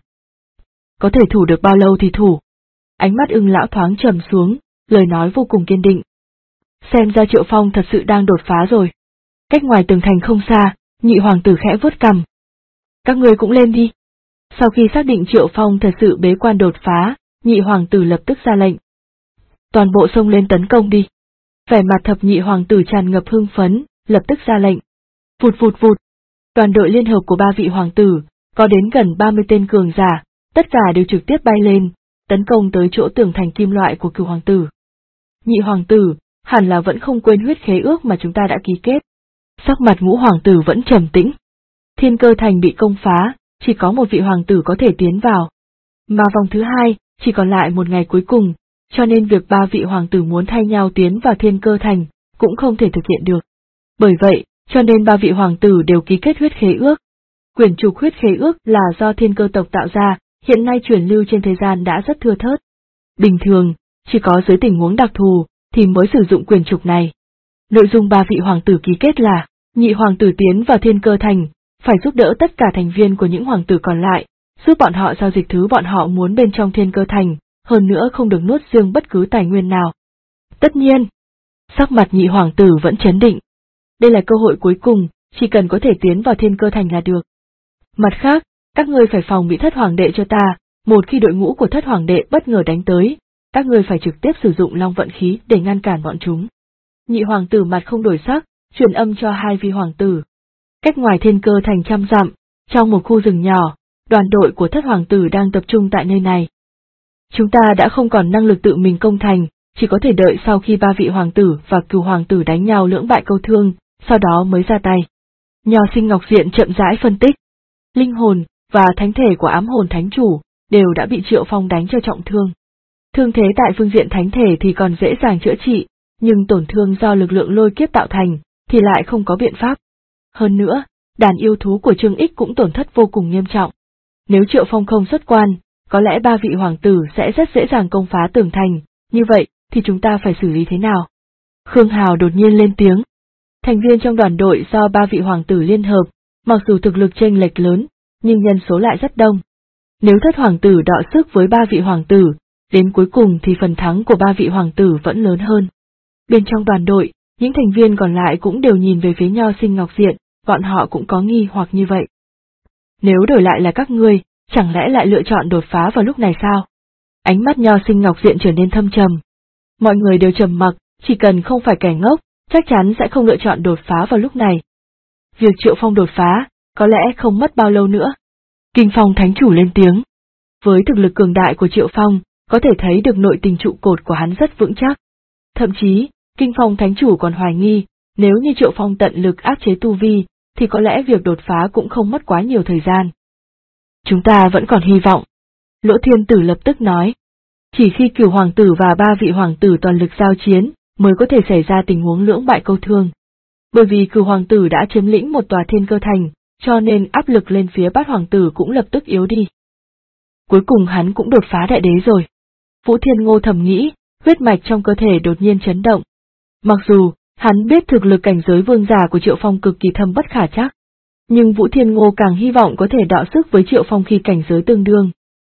Có thể thủ được bao lâu thì thủ. Ánh mắt Ưng lão thoáng trầm xuống, lời nói vô cùng kiên định. Xem ra Triệu Phong thật sự đang đột phá rồi. Cách ngoài tường thành không xa, nhị hoàng tử khẽ vuốt cằm. Các ngươi cũng lên đi. Sau khi xác định Triệu Phong thật sự bế quan đột phá, nhị hoàng tử lập tức ra lệnh. Toàn bộ xông lên tấn công đi. Vẻ mặt thập nhị hoàng tử tràn ngập hưng phấn, lập tức ra lệnh. Vụt vụt vụt. Đoàn đội liên hợp của 3 vị hoàng tử, có đến gần 30 tên cường giả, tất cả đều trực tiếp bay lên, tấn công tới chỗ tường thành kim loại của Cửu hoàng tử. Nhị hoàng tử, hẳn là vẫn không quên huyết khế ước mà chúng ta đã ký kết. Sắc mặt Ngũ hoàng tử vẫn trầm tĩnh. Thiên Cơ thành bị công phá, chỉ có một vị hoàng tử có thể tiến vào. Mà vòng thứ 2, chỉ còn lại một ngày cuối cùng, cho nên việc 3 vị hoàng tử muốn thay nhau tiến vào Thiên Cơ thành, cũng không thể thực hiện được. Bởi vậy, cho nên 3 vị hoàng tử đều ký kết huyết khế ước. Quyển trục huyết khế ước là do Thiên Cơ tộc tạo ra, hiện nay truyền lưu trên thế gian đã rất thưa thớt. Bình thường, chỉ có dưới tình huống đặc thù, thì mới sử dụng quyển trục này. Nội dung 3 vị hoàng tử ký kết là, nhị hoàng tử tiến vào Thiên Cơ thành, phải giúp đỡ tất cả thành viên của những hoàng tử còn lại, giúp bọn họ giao dịch thứ bọn họ muốn bên trong Thiên Cơ thành, hơn nữa không được nuốt riêng bất cứ tài nguyên nào. Tất nhiên, sắc mặt nhị hoàng tử vẫn chấn định. Đây là cơ hội cuối cùng, chỉ cần có thể tiến vào Thiên Cơ thành là được. Mặt khác, các ngươi phải phòng bị Thất hoàng đệ cho ta, một khi đội ngũ của Thất hoàng đệ bất ngờ đánh tới, các ngươi phải trực tiếp sử dụng long vận khí để ngăn cản bọn chúng. Nhị hoàng tử mặt không đổi sắc, truyền âm cho 2 vị hoàng tử. Cách ngoài Thiên Cơ thành trăm dặm, trong một khu rừng nhỏ, đoàn đội của Thất hoàng tử đang tập trung tại nơi này. Chúng ta đã không còn năng lực tự mình công thành, chỉ có thể đợi sau khi 3 vị hoàng tử và Cửu hoàng tử đánh nhau lưỡng bại câu thương, sau đó mới ra tay. Nho Sinh Ngọc Diện chậm rãi phân tích. Linh hồn và thánh thể của ám hồn thánh chủ đều đã bị Triệu Phong đánh cho trọng thương. Thương thế tại phương diện thánh thể thì còn dễ dàng chữa trị, nhưng tổn thương do lực lượng lôi kiếp tạo thành thì lại không có biện pháp. Hơn nữa, đàn yêu thú của Trương Ích cũng tổn thất vô cùng nghiêm trọng. Nếu Triệu Phong không xuất quan, có lẽ 3 vị hoàng tử sẽ rất dễ dàng công phá tường thành, như vậy thì chúng ta phải xử lý thế nào? Khương Hào đột nhiên lên tiếng. Thành viên trong đoàn đội do 3 vị hoàng tử liên hợp, mặc dù thực lực chênh lệch lớn, nhưng nhân số lại rất đông. Nếu Thất hoàng tử đọ sức với 3 vị hoàng tử, đến cuối cùng thì phần thắng của 3 vị hoàng tử vẫn lớn hơn. Bên trong đoàn đội, những thành viên còn lại cũng đều nhìn về phía Nho Sinh Ngọc Diện, bọn họ cũng có nghi hoặc như vậy. Nếu đổi lại là các ngươi, chẳng lẽ lại lựa chọn đột phá vào lúc này sao? Ánh mắt Nho Sinh Ngọc Diện trở nên thâm trầm. Mọi người đều trầm mặc, chỉ cần không phải kẻ ngốc, chắc chắn sẽ không lựa chọn đột phá vào lúc này. Việc Triệu Phong đột phá, có lẽ không mất bao lâu nữa. Kinh Phong Thánh Chủ lên tiếng. Với thực lực cường đại của Triệu Phong, có thể thấy được nội tình trụ cột của hắn rất vững chắc. Thậm chí, Kinh Phong Thánh Chủ còn hoài nghi, nếu như Triệu Phong tận lực áp chế tu vi, thì có lẽ việc đột phá cũng không mất quá nhiều thời gian. Chúng ta vẫn còn hy vọng. Lỗ Thiên Tử lập tức nói. Chỉ khi Cửu hoàng tử và 3 vị hoàng tử toàn lực giao chiến, mới có thể xảy ra tình huống lưỡng bại câu thương. Bởi vì Cửu hoàng tử đã chiếm lĩnh một tòa Thiên Cơ thành, cho nên áp lực lên phía Bát hoàng tử cũng lập tức yếu đi. Cuối cùng hắn cũng đột phá đại đế rồi. Vũ Thiên Ngô thầm nghĩ, huyết mạch trong cơ thể đột nhiên chấn động. Mặc dù, hắn biết thực lực cảnh giới vương giả của Triệu Phong cực kỳ thâm bất khả trắc, nhưng Vũ Thiên Ngô càng hy vọng có thể đọ sức với Triệu Phong khi cảnh giới tương đương.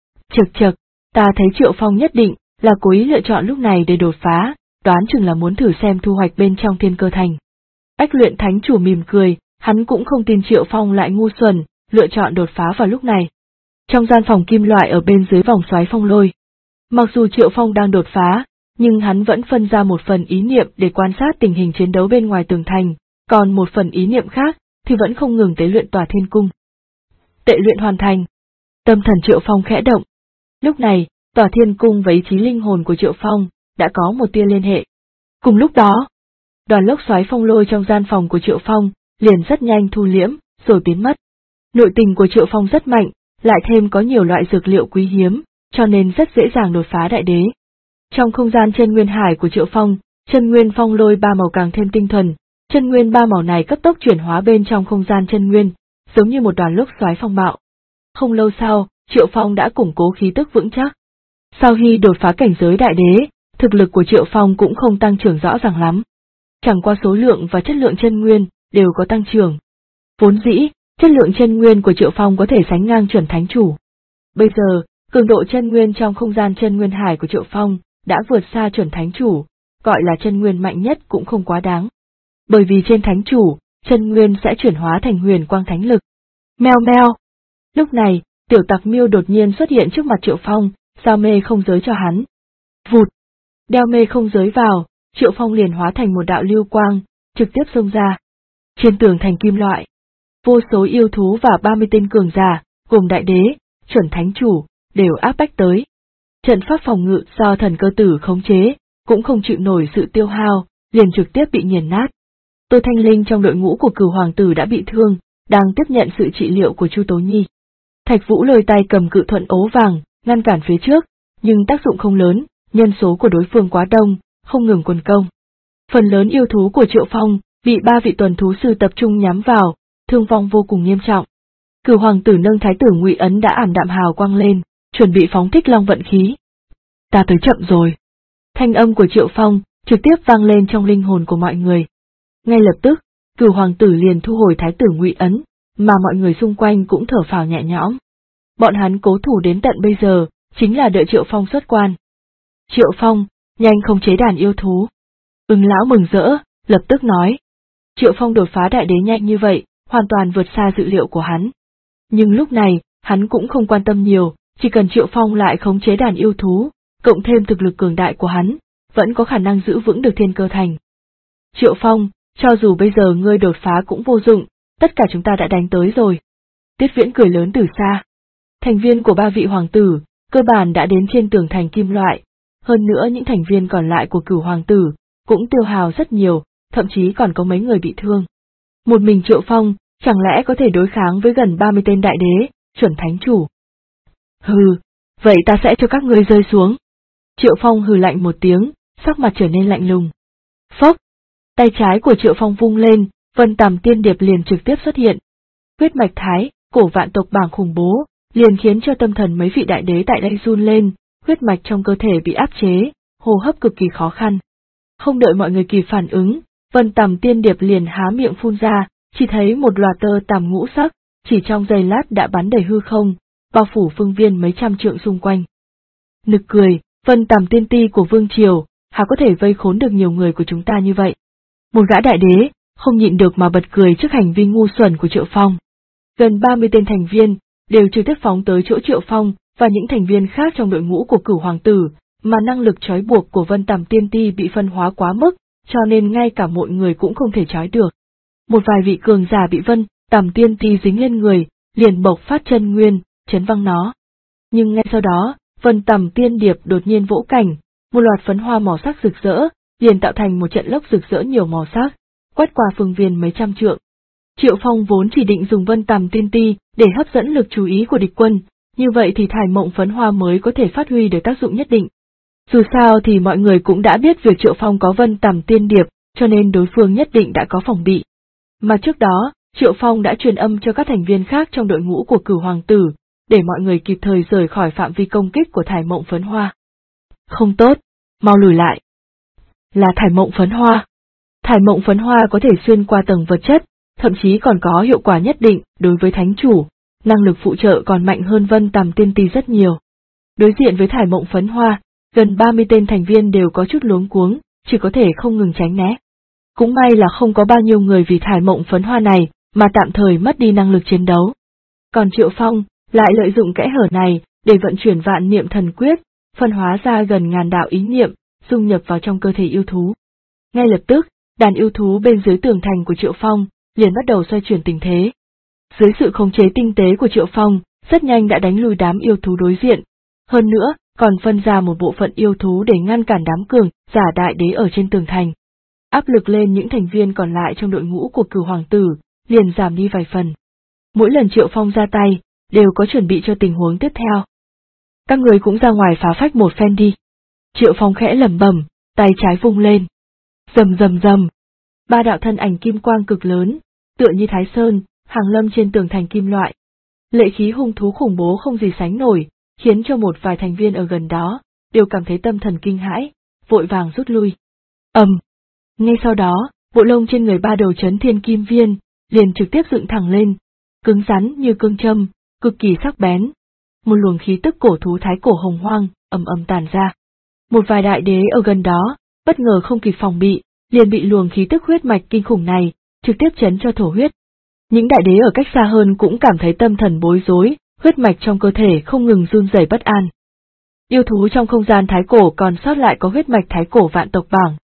Chậc, ta thấy Triệu Phong nhất định là cố ý lựa chọn lúc này để đột phá, đoán chừng là muốn thử xem thu hoạch bên trong Thiên Cơ thành. Bách Luyện Thánh Chủ mỉm cười, hắn cũng không tin Triệu Phong lại ngu xuẩn, lựa chọn đột phá vào lúc này. Trong gian phòng kim loại ở bên dưới vòng xoáy phong lôi, mặc dù Triệu Phong đang đột phá, nhưng hắn vẫn phân ra một phần ý niệm để quan sát tình hình chiến đấu bên ngoài tường thành, còn một phần ý niệm khác thì vẫn không ngừng tế luyện tòa thiên cung. Tệ luyện hoàn thành. Tâm thần Triệu Phong khẽ động. Lúc này, tòa thiên cung với ý chí linh hồn của Triệu Phong đã có một tia liên hệ. Cùng lúc đó, đoàn lốc xoáy phong lôi trong gian phòng của Triệu Phong liền rất nhanh thu liễm, rồi biến mất. Nội tình của Triệu Phong rất mạnh, lại thêm có nhiều loại dược liệu quý hiếm, cho nên rất dễ dàng đột phá đại đế. Trong không gian chân nguyên hải của Triệu Phong, chân nguyên phong lôi ba màu càng thêm tinh thuần, chân nguyên ba màu này cấp tốc chuyển hóa bên trong không gian chân nguyên, giống như một đoàn lốc xoáy phong bạo. Không lâu sau, Triệu Phong đã củng cố khí tức vững chắc. Sau khi đột phá cảnh giới đại đế, thực lực của Triệu Phong cũng không tăng trưởng rõ ràng lắm. Chẳng qua số lượng và chất lượng chân nguyên đều có tăng trưởng. Vốn dĩ, chất lượng chân nguyên của Triệu Phong có thể sánh ngang chuẩn thánh chủ. Bây giờ, cường độ chân nguyên trong không gian chân nguyên hải của Triệu Phong đã vượt xa chuẩn thánh chủ, gọi là chân nguyên mạnh nhất cũng không quá đáng. Bởi vì trên thánh chủ, chân nguyên sẽ chuyển hóa thành huyền quang thánh lực. Meo meo. Lúc này, tiểu tặc miêu đột nhiên xuất hiện trước mặt Triệu Phong, giao mê không giới cho hắn. Vụt. Đeo mê không giới vào, Triệu Phong liền hóa thành một đạo lưu quang, trực tiếp xông ra. Trên tường thành kim loại, vô số yêu thú và 30 tên cường giả, gồm đại đế, chuẩn thánh chủ, đều áp bách tới. Trận pháp phòng ngự do thần cơ tử khống chế, cũng không chịu nổi sự tiêu hao, liền trực tiếp bị nghiền nát. Tô Thanh Linh trong đội ngũ của Cửu hoàng tử đã bị thương, đang tiếp nhận sự trị liệu của Chu Tố Nhi. Thạch Vũ Lôi tay cầm cự thuận ố vàng, ngăn cản phía trước, nhưng tác dụng không lớn, nhân số của đối phương quá đông, không ngừng quần công. Phần lớn yêu thú của Triệu Phong bị 3 vị tuần thú sư tập trung nhắm vào, thương vong vô cùng nghiêm trọng. Cửu hoàng tử nâng thái tử Ngụy Ấn đã ảm đạm hào quang lên, chuẩn bị phóng thích long vận khí. Ta tới chậm rồi. Thanh âm của Triệu Phong trực tiếp vang lên trong linh hồn của mọi người. Ngay lập tức, Cửu hoàng tử liền thu hồi thái tử Ngụy Ấn, mà mọi người xung quanh cũng thở phào nhẹ nhõm. Bọn hắn cố thủ đến tận bây giờ, chính là đợi Triệu Phong xuất quan. Triệu Phong, nhanh khống chế đàn yêu thú. Lão mừng rỡ, lập tức nói. Triệu Phong đột phá đại đế nhanh như vậy, hoàn toàn vượt xa dự liệu của hắn. Nhưng lúc này, hắn cũng không quan tâm nhiều, chỉ cần Triệu Phong lại khống chế đàn yêu thú, cộng thêm thực lực cường đại của hắn, vẫn có khả năng giữ vững được Thiên Cơ Thành. Triệu Phong, cho dù bây giờ ngươi đột phá cũng vô dụng, tất cả chúng ta đã đánh tới rồi. Tiết Viễn cười lớn từ xa. Thành viên của 3 vị hoàng tử, cơ bản đã đến trên tường thành kim loại, hơn nữa những thành viên còn lại của Cửu hoàng tử, cũng tiêu hao rất nhiều, thậm chí còn có mấy người bị thương. Một mình Triệu Phong, chẳng lẽ có thể đối kháng với gần 30 tên đại đế, chuẩn thánh chủ? Hừ, vậy ta sẽ cho các ngươi rơi xuống. Triệu Phong hừ lạnh một tiếng, sắc mặt trở nên lạnh lùng. Phốc, tay trái của Triệu Phong vung lên, Vân Tầm Tiên Điệp liền trực tiếp xuất hiện. Huyết mạch thái, cổ vạn tộc bảng khủng bố, liền khiến cho tâm thần mấy vị đại đế tại đây run lên, huyết mạch trong cơ thể bị áp chế, hô hấp cực kỳ khó khăn. Không đợi mọi người kịp phản ứng, Vân Tầm Tiên Điệp liền há miệng phun ra, chỉ thấy một loạt tơ tằm ngũ sắc, chỉ trong giây lát đã bắn đầy hư không, bao phủ phương viên mấy trăm trượng xung quanh. Nực cười, Vân Tầm Tiên Ti của Vương Triều, há có thể vây khốn được nhiều người của chúng ta như vậy. Một gã đại đế, không nhịn được mà bật cười trước hành vi ngu xuẩn của Triệu Phong. Gần 30 tên thành viên, đều trực tiếp phóng tới chỗ Triệu Phong, và những thành viên khác trong đội ngũ của Cửu hoàng tử, mà năng lực trói buộc của Vân Tầm Tiên Ti bị phân hóa quá mức, cho nên ngay cả mọi người cũng không thể trói được. Một vài vị cường giả bị Vân Tầm Tiên Ti dính lên người, liền bộc phát chân nguyên, chấn văng nó. Nhưng ngay sau đó, Vân Tầm Tiên Điệp đột nhiên vỗ cành, một loạt phấn hoa màu sắc rực rỡ, liền tạo thành một trận lốc rực rỡ nhiều màu sắc, quét qua phương viên mấy trăm trượng. Triệu Phong vốn chỉ định dùng Vân Tầm Tiên Ti để hấp dẫn lực chú ý của địch quân, như vậy thì thải mộng phấn hoa mới có thể phát huy được tác dụng nhất định. Dù sao thì mọi người cũng đã biết việc Triệu Phong có Vân Tầm Tiên Điệp, cho nên đối phương nhất định đã có phòng bị. Mà trước đó, Triệu Phong đã truyền âm cho các thành viên khác trong đội ngũ của Cửu hoàng tử, để mọi người kịp thời rời khỏi phạm vi công kích của thải mộng phấn hoa. Không tốt, mau lùi lại. Là thải mộng phấn hoa. Thải mộng phấn hoa có thể xuyên qua tầng vật chất, thậm chí còn có hiệu quả nhất định đối với thánh chủ, năng lực phụ trợ còn mạnh hơn Vân Tầm Tiên Ti rất nhiều. Đối diện với thải mộng phấn hoa, gần 30 tên thành viên đều có chút luống cuống, chỉ có thể không ngừng tránh né. Cũng may là không có bao nhiêu người vì thải mộng phấn hoa này mà tạm thời mất đi năng lực chiến đấu. Còn Triệu Phong lại lợi dụng kẽ hở này để vận chuyển vạn niệm thần quyết, phân hóa ra gần ngàn đạo ý niệm, dung nhập vào trong cơ thể yêu thú. Ngay lập tức, đàn yêu thú bên dưới tường thành của Triệu Phong liền bắt đầu xoay chuyển tình thế. Dưới sự khống chế tinh tế của Triệu Phong, rất nhanh đã đánh lùi đám yêu thú đối diện. Hơn nữa, còn phân ra một bộ phận yêu thú để ngăn cản đám cường giả đại đế ở trên tường thành. Áp lực lên những thành viên còn lại trong đội ngũ của Cửu Hoàng tử, liền giảm đi vài phần. Mỗi lần Triệu Phong ra tay, đều có chuẩn bị cho tình huống tiếp theo. Các người cũng ra ngoài phá phách một phen đi. Triệu Phong khẽ lẩm bẩm, tay trái vung lên. Rầm rầm rầm. Ba đạo thân ảnh kim quang cực lớn, tựa như Thái Sơn, hàng lâm trên tường thành kim loại. Lệ khí hung thú khủng bố không gì sánh nổi, khiến cho một vài thành viên ở gần đó, đều cảm thấy tâm thần kinh hãi, vội vàng rút lui. Ngay sau đó, bộ lông trên người ba đầu chấn thiên kim viên, liền trực tiếp dựng thẳng lên, cứng rắn như cương châm, cực kỳ sắc bén. Một luồng khí tức cổ thú thái cổ hồng hoang, ầm ầm tản ra. Một vài đại đế ở gần đó, bất ngờ không kịp phòng bị, liền bị luồng khí tức huyết mạch kinh khủng này, trực tiếp chấn cho thổ huyết. Những đại đế ở cách xa hơn cũng cảm thấy tâm thần bối rối, huyết mạch trong cơ thể không ngừng run rẩy bất an. Yêu thú trong không gian thái cổ còn sót lại có huyết mạch thái cổ vạn tộc bảng.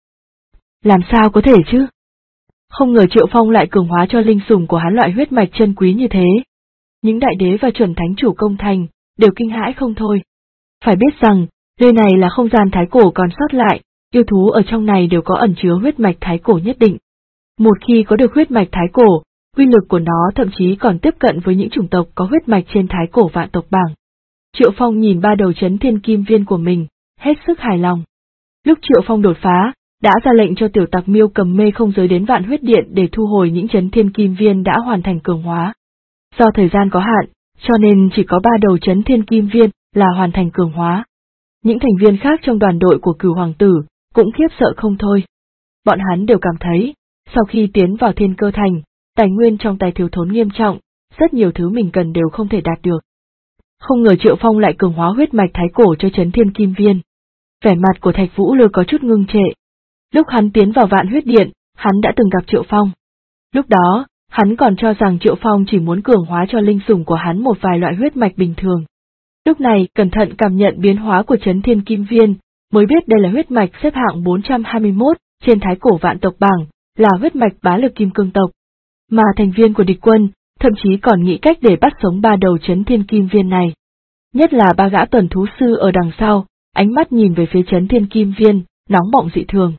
Làm sao có thể chứ? Không ngờ Triệu Phong lại cường hóa cho linh sủng của hắn loại huyết mạch chân quý như thế. Những đại đế và chuẩn thánh chủ công thành, đều kinh hãi không thôi. Phải biết rằng, nơi này là không gian thái cổ còn sót lại, yêu thú ở trong này đều có ẩn chứa huyết mạch thái cổ nhất định. Một khi có được huyết mạch thái cổ, uy lực của nó thậm chí còn tiếp cận với những chủng tộc có huyết mạch trên thái cổ vạn tộc bảng. Triệu Phong nhìn ba đầu chấn thiên kim viên của mình, hết sức hài lòng. Lúc Triệu Phong đột phá, đã ra lệnh cho tiểu tặc Miêu Cầm Mê không giới đến Vạn Huyết Điện để thu hồi những chấn thiên kim viên đã hoàn thành cường hóa. Do thời gian có hạn, cho nên chỉ có ba đầu chấn thiên kim viên là hoàn thành cường hóa. Những thành viên khác trong đoàn đội của Cửu Hoàng tử cũng khiếp sợ không thôi. Bọn hắn đều cảm thấy, sau khi tiến vào Thiên Cơ Thành, tài nguyên trong tay thiếu thốn nghiêm trọng, rất nhiều thứ mình cần đều không thể đạt được. Không ngờ Triệu Phong lại cường hóa huyết mạch thái cổ cho chấn thiên kim viên. Vẻ mặt của Thạch Vũ Lôi có chút ngưng trệ. Lúc hắn tiến vào Vạn Huyết Điện, hắn đã từng gặp Triệu Phong. Lúc đó, hắn còn cho rằng Triệu Phong chỉ muốn cường hóa cho linh sủng của hắn một vài loại huyết mạch bình thường. Lúc này cẩn thận cảm nhận biến hóa của chấn thiên kim viên, mới biết đây là huyết mạch xếp hạng 421 trên thái cổ vạn tộc bảng, là huyết mạch bá lực kim cương tộc. Mà thành viên của địch quân, thậm chí còn nghĩ cách để bắt sống ba đầu chấn thiên kim viên này. Nhất là ba gã tuần thú sư ở đằng sau, ánh mắt nhìn về phía chấn thiên kim viên, nóng bỏng dị thường.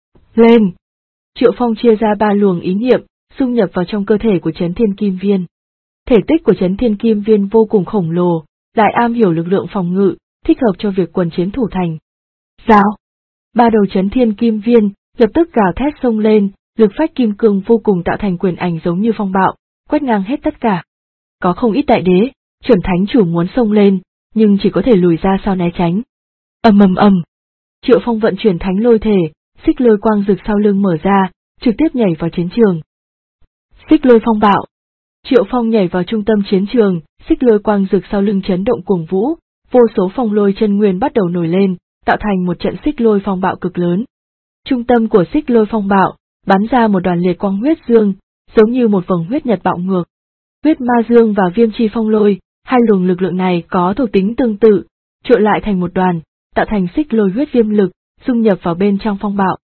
Lên! Triệu Phong chia ra ba luồng ý niệm, xung nhập vào trong cơ thể của chấn thiên kim viên. Thể tích của chấn thiên kim viên vô cùng khổng lồ, lại am hiểu lực lượng phòng ngự, thích hợp cho việc quần chiến thủ thành. Rào! Ba đầu chấn thiên kim viên, lập tức gào thét xông lên, lực phách kim cương vô cùng tạo thành quyền ảnh giống như phong bạo, quét ngang hết tất cả. Có không ít đại đế, chuẩn thánh chủ muốn xông lên, nhưng chỉ có thể lùi ra sau né tránh. Ầm. Triệu Phong vận chuyển thánh lôi thể, xích lôi quang rực sau lưng mở ra, trực tiếp nhảy vào chiến trường. Xích lôi phong bạo. Triệu Phong nhảy vào trung tâm chiến trường, xích lôi quang rực sau lưng chấn động cuồng vũ, vô số phong lôi chân nguyên bắt đầu nổi lên, tạo thành một trận xích lôi phong bạo cực lớn. Trung tâm của xích lôi phong bạo, bắn ra một đoàn liệt quang huyết dương, giống như một vầng huyết nhật bạo ngược. Huyết ma dương và viêm chi phong lôi, hai luồng lực lượng này có thuộc tính tương tự, trộn lại thành một đoàn, tạo thành xích lôi huyết viêm lực, dung nhập vào bên trong phong bạo.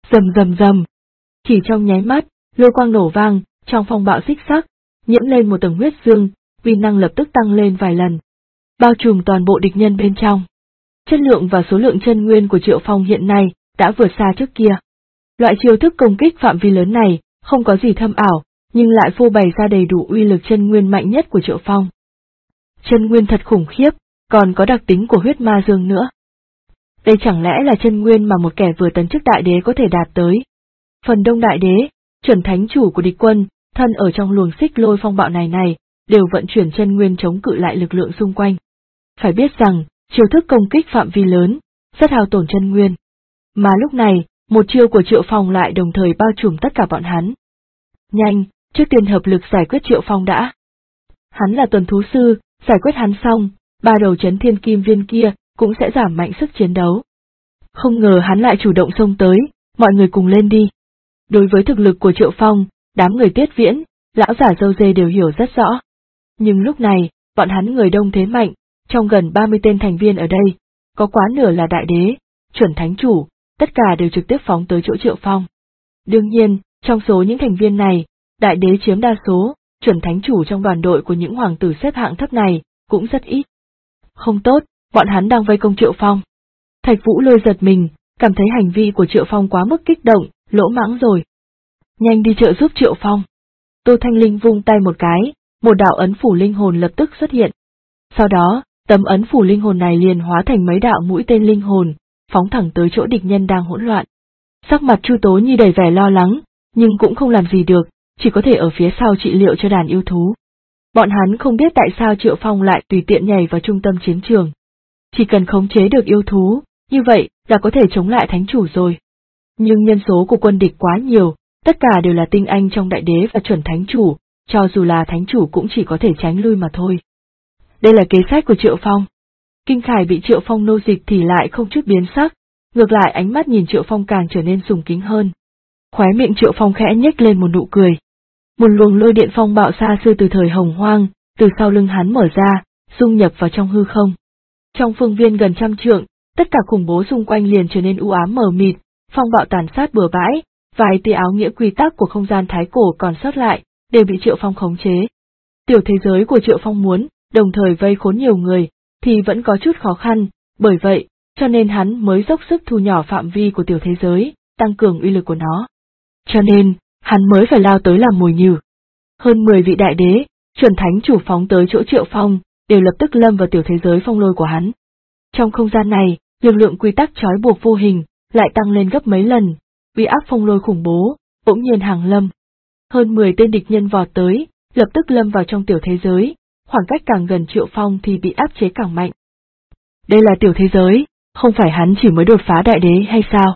Rầm. Chỉ trong nháy mắt, lôi quang nổ vang, trong phong bạo xích sắc, nhiễm lên một tầng huyết dương, uy năng lập tức tăng lên vài lần, bao trùm toàn bộ địch nhân bên trong. Chất lượng và số lượng chân nguyên của Triệu Phong hiện nay đã vượt xa trước kia. Loại chiêu thức công kích phạm vi lớn này không có gì thâm ảo, nhưng lại phô bày ra đầy đủ uy lực chân nguyên mạnh nhất của Triệu Phong. Chân nguyên thật khủng khiếp, còn có đặc tính của huyết ma dương nữa. Đây chẳng lẽ là chân nguyên mà một kẻ vừa tấn chức đại đế có thể đạt tới? Phần đông đại đế, chuẩn thánh chủ của địch quân, thân ở trong luồng xích lôi phong bạo này, đều vận chuyển chân nguyên chống cự lại lực lượng xung quanh. Phải biết rằng, chiêu thức công kích phạm vi lớn, rất hao tổn chân nguyên. Mà lúc này, một chiêu của Triệu Phong lại đồng thời bao trùm tất cả bọn hắn. Nhanh, trước tiên hợp lực giải quyết Triệu Phong đã. Hắn là tuần thú sư, giải quyết hắn xong, ba đầu chấn thiên kim viên kia cũng sẽ giảm mạnh sức chiến đấu. Không ngờ hắn lại chủ động xông tới, mọi người cùng lên đi. Đối với thực lực của Triệu Phong, đám người Tiết Viễn, lão giả râu dê đều hiểu rất rõ. Nhưng lúc này, bọn hắn người đông thế mạnh, trong gần 30 tên thành viên ở đây, có quá nửa là đại đế, chuẩn thánh chủ, tất cả đều trực tiếp phóng tới chỗ Triệu Phong. Đương nhiên, trong số những thành viên này, đại đế chiếm đa số, chuẩn thánh chủ trong đoàn đội của những hoàng tử xếp hạng thấp này cũng rất ít. Không tốt, bọn hắn đang vây công Triệu Phong. Thạch Vũ Lôi giật mình, cảm thấy hành vi của Triệu Phong quá mức kích động, lỗ mãng rồi. Nhanh đi trợ giúp Triệu Phong. Tô Thanh Linh vung tay một cái, một đạo ấn phủ linh hồn lập tức xuất hiện. Sau đó, tấm ấn phủ linh hồn này liền hóa thành mấy đạo mũi tên linh hồn, phóng thẳng tới chỗ địch nhân đang hỗn loạn. Sắc mặt Chu Tố Nhi đầy vẻ lo lắng, nhưng cũng không làm gì được, chỉ có thể ở phía sau trị liệu cho đàn yêu thú. Bọn hắn không biết tại sao Triệu Phong lại tùy tiện nhảy vào trung tâm chiến trường. Chỉ cần khống chế được yêu thú, như vậy là có thể chống lại thánh chủ rồi. Nhưng nhân số của quân địch quá nhiều, tất cả đều là tinh anh trong đại đế và chuẩn thánh chủ, cho dù là thánh chủ cũng chỉ có thể tránh lui mà thôi. Đây là kế sách của Triệu Phong. Kinh Khải bị Triệu Phong nô dịch thì lại không chút biến sắc, ngược lại ánh mắt nhìn Triệu Phong càng trở nên sùng kính hơn. Khóe miệng Triệu Phong khẽ nhếch lên một nụ cười. Một luồng lôi điện phong bạo xa xưa từ thời Hồng Hoang, từ sau lưng hắn mở ra, dung nhập vào trong hư không. Trong phương viên gần 100 trượng, tất cả khủng bố xung quanh liền trở nên u ám mờ mịt, phong bạo tàn sát bừa bãi, vài tia áo nghĩa quy tắc của không gian thái cổ còn sót lại, đều bị Triệu Phong khống chế. Tiểu thế giới của Triệu Phong muốn, đồng thời vây khốn nhiều người, thì vẫn có chút khó khăn, bởi vậy, cho nên hắn mới dốc sức thu nhỏ phạm vi của tiểu thế giới, tăng cường uy lực của nó. Cho nên, hắn mới phải lao tới làm mồi nhử. Hơn 10 vị đại đế, chuẩn thánh chủ phóng tới chỗ Triệu Phong, đều lập tức lâm vào tiểu thế giới phong lôi của hắn. Trong không gian này, lực lượng quy tắc trói buộc vô hình, lại tăng lên gấp mấy lần, uy áp phong lôi khủng bố, bỗng nhiên hàng lâm. Hơn 10 tên địch nhân vọt tới, lập tức lâm vào trong tiểu thế giới, khoảng cách càng gần Triệu Phong thì bị áp chế càng mạnh. Đây là tiểu thế giới, không phải hắn chỉ mới đột phá đại đế hay sao?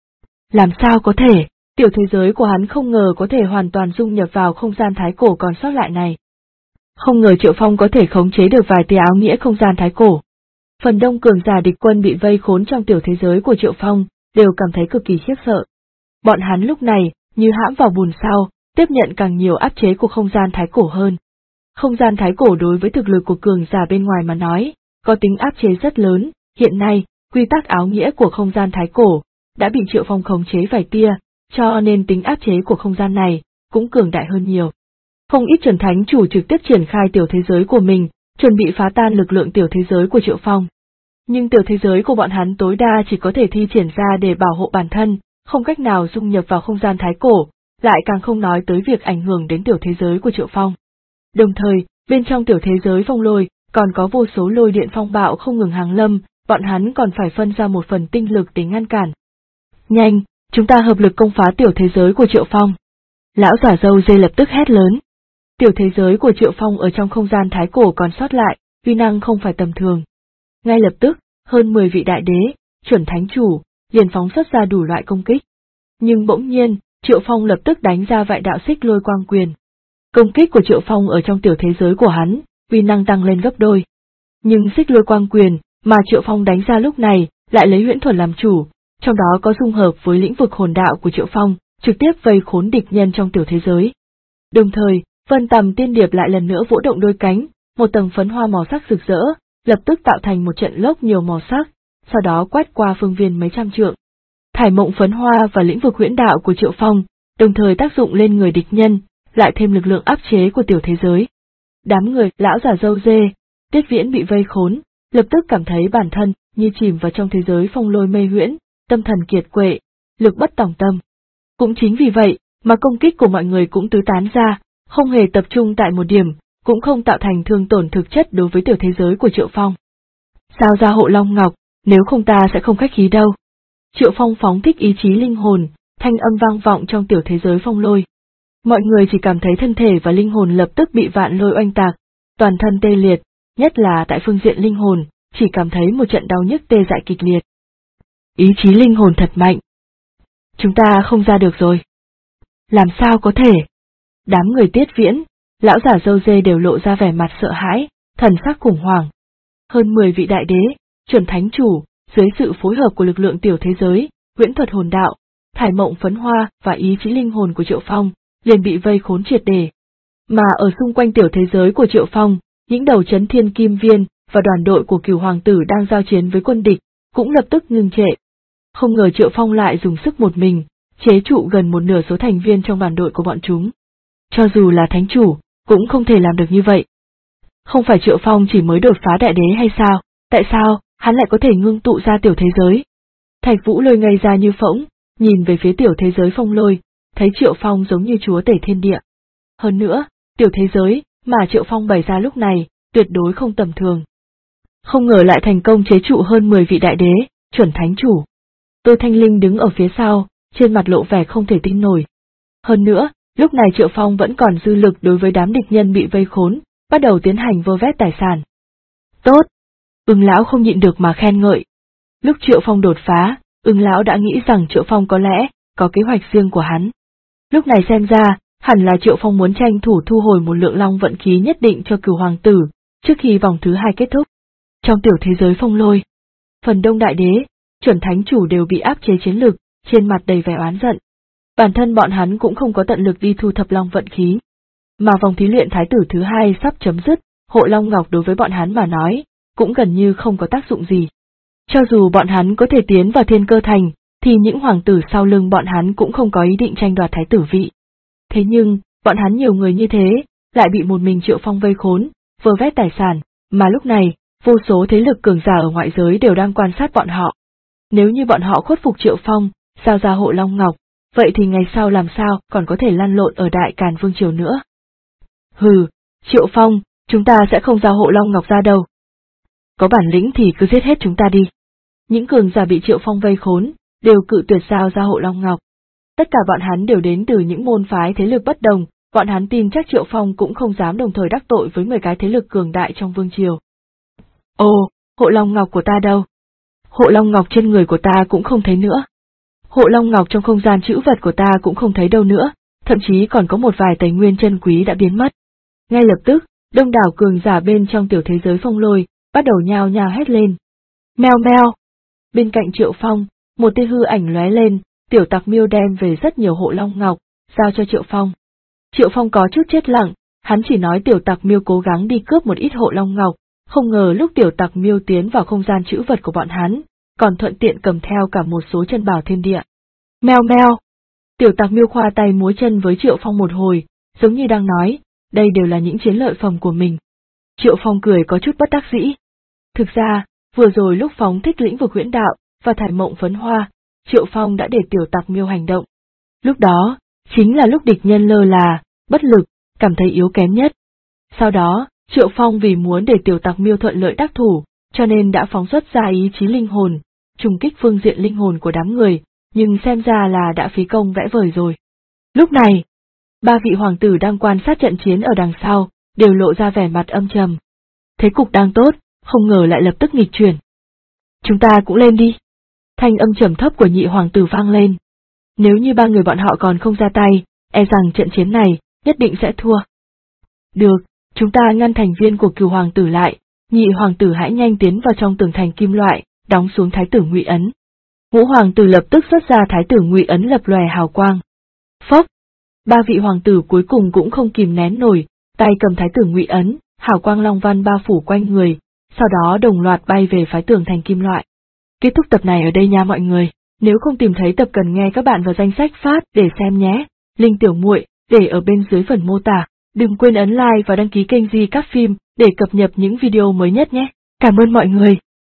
Làm sao có thể, tiểu thế giới của hắn không ngờ có thể hoàn toàn dung nhập vào không gian thái cổ còn sót lại này. Không ngờ Triệu Phong có thể khống chế được vài tia áo nghĩa không gian thái cổ. Phần đông cường giả địch quân bị vây khốn trong tiểu thế giới của Triệu Phong, đều cảm thấy cực kỳ khiếp sợ. Bọn hắn lúc này, như hãm vào bùn sau, tiếp nhận càng nhiều áp chế của không gian thái cổ hơn. Không gian thái cổ đối với thực lực của cường giả bên ngoài mà nói, có tính áp chế rất lớn, hiện nay, quy tắc áo nghĩa của không gian thái cổ, đã bị Triệu Phong khống chế vài tia, cho nên tính áp chế của không gian này, cũng cường đại hơn nhiều. Không ít chuẩn thánh chủ trực tiếp triển khai tiểu thế giới của mình, chuẩn bị phá tan lực lượng tiểu thế giới của Triệu Phong. Nhưng tiểu thế giới của bọn hắn tối đa chỉ có thể thi triển ra để bảo hộ bản thân, không cách nào dung nhập vào không gian thái cổ, lại càng không nói tới việc ảnh hưởng đến tiểu thế giới của Triệu Phong. Đồng thời, bên trong tiểu thế giới phong lôi, còn có vô số lôi điện phong bạo không ngừng hàng lâm, bọn hắn còn phải phân ra một phần tinh lực để ngăn cản. Nhanh, chúng ta hợp lực công phá tiểu thế giới của Triệu Phong. Lão giả râu dê lập tức hét lớn. Tiểu thế giới của Triệu Phong ở trong không gian thái cổ còn sót lại, uy năng không phải tầm thường. Ngay lập tức, hơn 10 vị đại đế, chuẩn thánh chủ, liền phóng xuất ra đủ loại công kích. Nhưng bỗng nhiên, Triệu Phong lập tức đánh ra vài đạo xích lôi quang quyền. Công kích của Triệu Phong ở trong tiểu thế giới của hắn, uy năng tăng lên gấp đôi. Nhưng xích lôi quang quyền, mà Triệu Phong đánh ra lúc này, lại lấy huyễn thuật làm chủ, trong đó có dung hợp với lĩnh vực hồn đạo của Triệu Phong, trực tiếp vây khốn địch nhân trong tiểu thế giới. Đồng thời, Vân Tầm Tiên Điệp lại lần nữa vỗ động đôi cánh, một tầng phấn hoa màu sắc rực rỡ, lập tức tạo thành một trận lốc nhiều màu sắc, sau đó quét qua phương viên mấy trăm trượng. Thải mộng phấn hoa và lĩnh vực huyễn đạo của Triệu Phong, đồng thời tác dụng lên người địch nhân, lại thêm lực lượng áp chế của tiểu thế giới. Đám người lão giả râu dê, Tiết Viễn bị vây khốn, lập tức cảm thấy bản thân như chìm vào trong thế giới phong lôi mê huyễn, tâm thần kiệt quệ, lực bất tòng tâm. Cũng chính vì vậy, mà công kích của mọi người cũng tứ tán ra, không hề tập trung tại một điểm, cũng không tạo thành thương tổn thực chất đối với tiểu thế giới của Triệu Phong. Sao ra Hộ Long Ngọc, nếu không ta sẽ không khách khí đâu. Triệu Phong phóng thích ý chí linh hồn, thanh âm vang vọng trong tiểu thế giới phong lôi. Mọi người chỉ cảm thấy thân thể và linh hồn lập tức bị vạn lôi oanh tạc, toàn thân tê liệt, nhất là tại phương diện linh hồn, chỉ cảm thấy một trận đau nhức tê dại kịch liệt. Ý chí linh hồn thật mạnh. Chúng ta không ra được rồi. Làm sao có thể? Đám người Tiết Viễn, lão giả râu dê đều lộ ra vẻ mặt sợ hãi, thần sắc khủng hoảng. Hơn 10 vị đại đế, chuẩn thánh chủ, dưới sự phối hợp của lực lượng tiểu thế giới, huyễn thuật hồn đạo, thải mộng phấn hoa và ý chí linh hồn của Triệu Phong, liền bị vây khốn triệt để. Mà ở xung quanh tiểu thế giới của Triệu Phong, những đầu chấn thiên kim viên và đoàn đội của Cửu Hoàng tử đang giao chiến với quân địch, cũng lập tức ngừng trệ. Không ngờ Triệu Phong lại dùng sức một mình, chế trụ gần một nửa số thành viên trong đoàn đội của bọn chúng. Cho dù là thánh chủ, cũng không thể làm được như vậy. Không phải Triệu Phong chỉ mới đột phá đại đế hay sao? Tại sao hắn lại có thể ngưng tụ ra tiểu thế giới? Thạch Vũ Lôi ngây ra như phỗng, nhìn về phía tiểu thế giới Phong Lôi, thấy Triệu Phong giống như chúa tể thiên địa. Hơn nữa, tiểu thế giới mà Triệu Phong bày ra lúc này, tuyệt đối không tầm thường. Không ngờ lại thành công chế trụ hơn 10 vị đại đế, chuẩn thánh chủ. Tô Thanh Linh đứng ở phía sau, trên mặt lộ vẻ không thể tin nổi. Hơn nữa, lúc này Triệu Phong vẫn còn dư lực đối với đám địch nhân bị vây khốn, bắt đầu tiến hành vơ vét tài sản. Tốt! Ưng lão không nhịn được mà khen ngợi. Lúc Triệu Phong đột phá, Ưng lão đã nghĩ rằng Triệu Phong có lẽ có kế hoạch riêng của hắn. Lúc này xem ra, hẳn là Triệu Phong muốn tranh thủ thu hồi một lượng long vận khí nhất định cho Cửu Hoàng tử, trước khi vòng thứ 2 kết thúc. Trong tiểu thế giới Phong Lôi, phần đông đại đế, chuẩn thánh chủ đều bị áp chế chiến lực, trên mặt đầy vẻ oán giận. Bản thân bọn hắn cũng không có tận lực đi thu thập long vận khí. Mà vòng thí luyện thái tử thứ 2 sắp chấm dứt, hộ long ngọc đối với bọn hắn mà nói, cũng gần như không có tác dụng gì. Cho dù bọn hắn có thể tiến vào Thiên Cơ Thành, thì những hoàng tử sau lưng bọn hắn cũng không có ý định tranh đoạt thái tử vị. Thế nhưng, bọn hắn nhiều người như thế, lại bị một mình Triệu Phong vây khốn, vơ vét tài sản, mà lúc này, vô số thế lực cường giả ở ngoại giới đều đang quan sát bọn họ. Nếu như bọn họ khuất phục Triệu Phong, giao ra hộ long ngọc, vậy thì ngày sau làm sao còn có thể lăn lộn ở Đại Càn Vương Triều nữa. Hừ, Triệu Phong, chúng ta sẽ không giao hộ long ngọc ra đâu. Có bản lĩnh thì cứ giết hết chúng ta đi. Những cường giả bị Triệu Phong vây khốn, đều cự tuyệt giao ra hộ long ngọc. Tất cả bọn hắn đều đến từ những môn phái thế lực bất đồng, bọn hắn tin chắc Triệu Phong cũng không dám đồng thời đắc tội với 10 cái thế lực cường đại trong vương triều. Ồ, hộ long ngọc của ta đâu? Hộ long ngọc trên người của ta cũng không thấy nữa. Hộ long ngọc trong không gian trữ vật của ta cũng không thấy đâu nữa, thậm chí còn có một vài tài nguyên chân quý đã biến mất. Ngay lập tức, đông đảo cường giả bên trong tiểu thế giới Phong Lôi, bắt đầu nhao nhao hét lên. Meo meo! Bên cạnh Triệu Phong, một tia hư ảnh lóe lên, tiểu tặc miêu đem về rất nhiều hộ long ngọc, giao cho Triệu Phong. Triệu Phong có chút chết lặng, hắn chỉ nói tiểu tặc miêu cố gắng đi cướp một ít hộ long ngọc, không ngờ lúc tiểu tặc miêu tiến vào không gian trữ vật của bọn hắn, còn thuận tiện cầm theo cả một số chân bảo thiên địa. Meo meo! Tiểu tặc miêu khoa tay múa chân với Triệu Phong một hồi, giống như đang nói, đây đều là những chiến lợi phẩm của mình. Triệu Phong cười có chút bất đắc dĩ. Thực ra, vừa rồi lúc phóng thích lĩnh vực huyễn đạo và thải mộng phấn hoa, Triệu Phong đã để tiểu tặc miêu hành động. Lúc đó, chính là lúc địch nhân lơ là, bất lực, cảm thấy yếu kém nhất. Sau đó, Triệu Phong vì muốn để tiểu tặc miêu thuận lợi đắc thủ, cho nên đã phóng xuất ra ý chí linh hồn, trùng kích phương diện linh hồn của đám người, nhưng xem ra là đã phí công vẽ vời rồi. Lúc này, 3 vị hoàng tử đang quan sát trận chiến ở đằng sau, đều lộ ra vẻ mặt âm trầm. Thế cục đang tốt, không ngờ lại lập tức nghịch chuyển. Chúng ta cũng lên đi. Thanh âm trầm thấp của nhị hoàng tử vang lên. Nếu như 3 người bọn họ còn không ra tay, e rằng trận chiến này, nhất định sẽ thua. Được, chúng ta ngăn thành viên của Cửu hoàng tử lại, nhị hoàng tử hãy nhanh tiến vào trong tường thành kim loại, đóng xuống thái tử Ngụy ấn. Ngũ hoàng tử lập tức xuất ra thái tử Ngụy ấn lập lòe hào quang. Phốc! 3 vị hoàng tử cuối cùng cũng không kìm nén nổi, tay cầm thái tử Ngụy ấn, hào quang long văn bao phủ quanh người, sau đó đồng loạt bay về phái tường thành kim loại. Kết thúc tập này ở đây nha mọi người, nếu không tìm thấy tập cần nghe các bạn vào danh sách phát để xem nhé, link tiểu muội để ở bên dưới phần mô tả, đừng quên ấn like và đăng ký kênh Di Các Phim để cập nhật những video mới nhất nhé. Cảm ơn mọi người.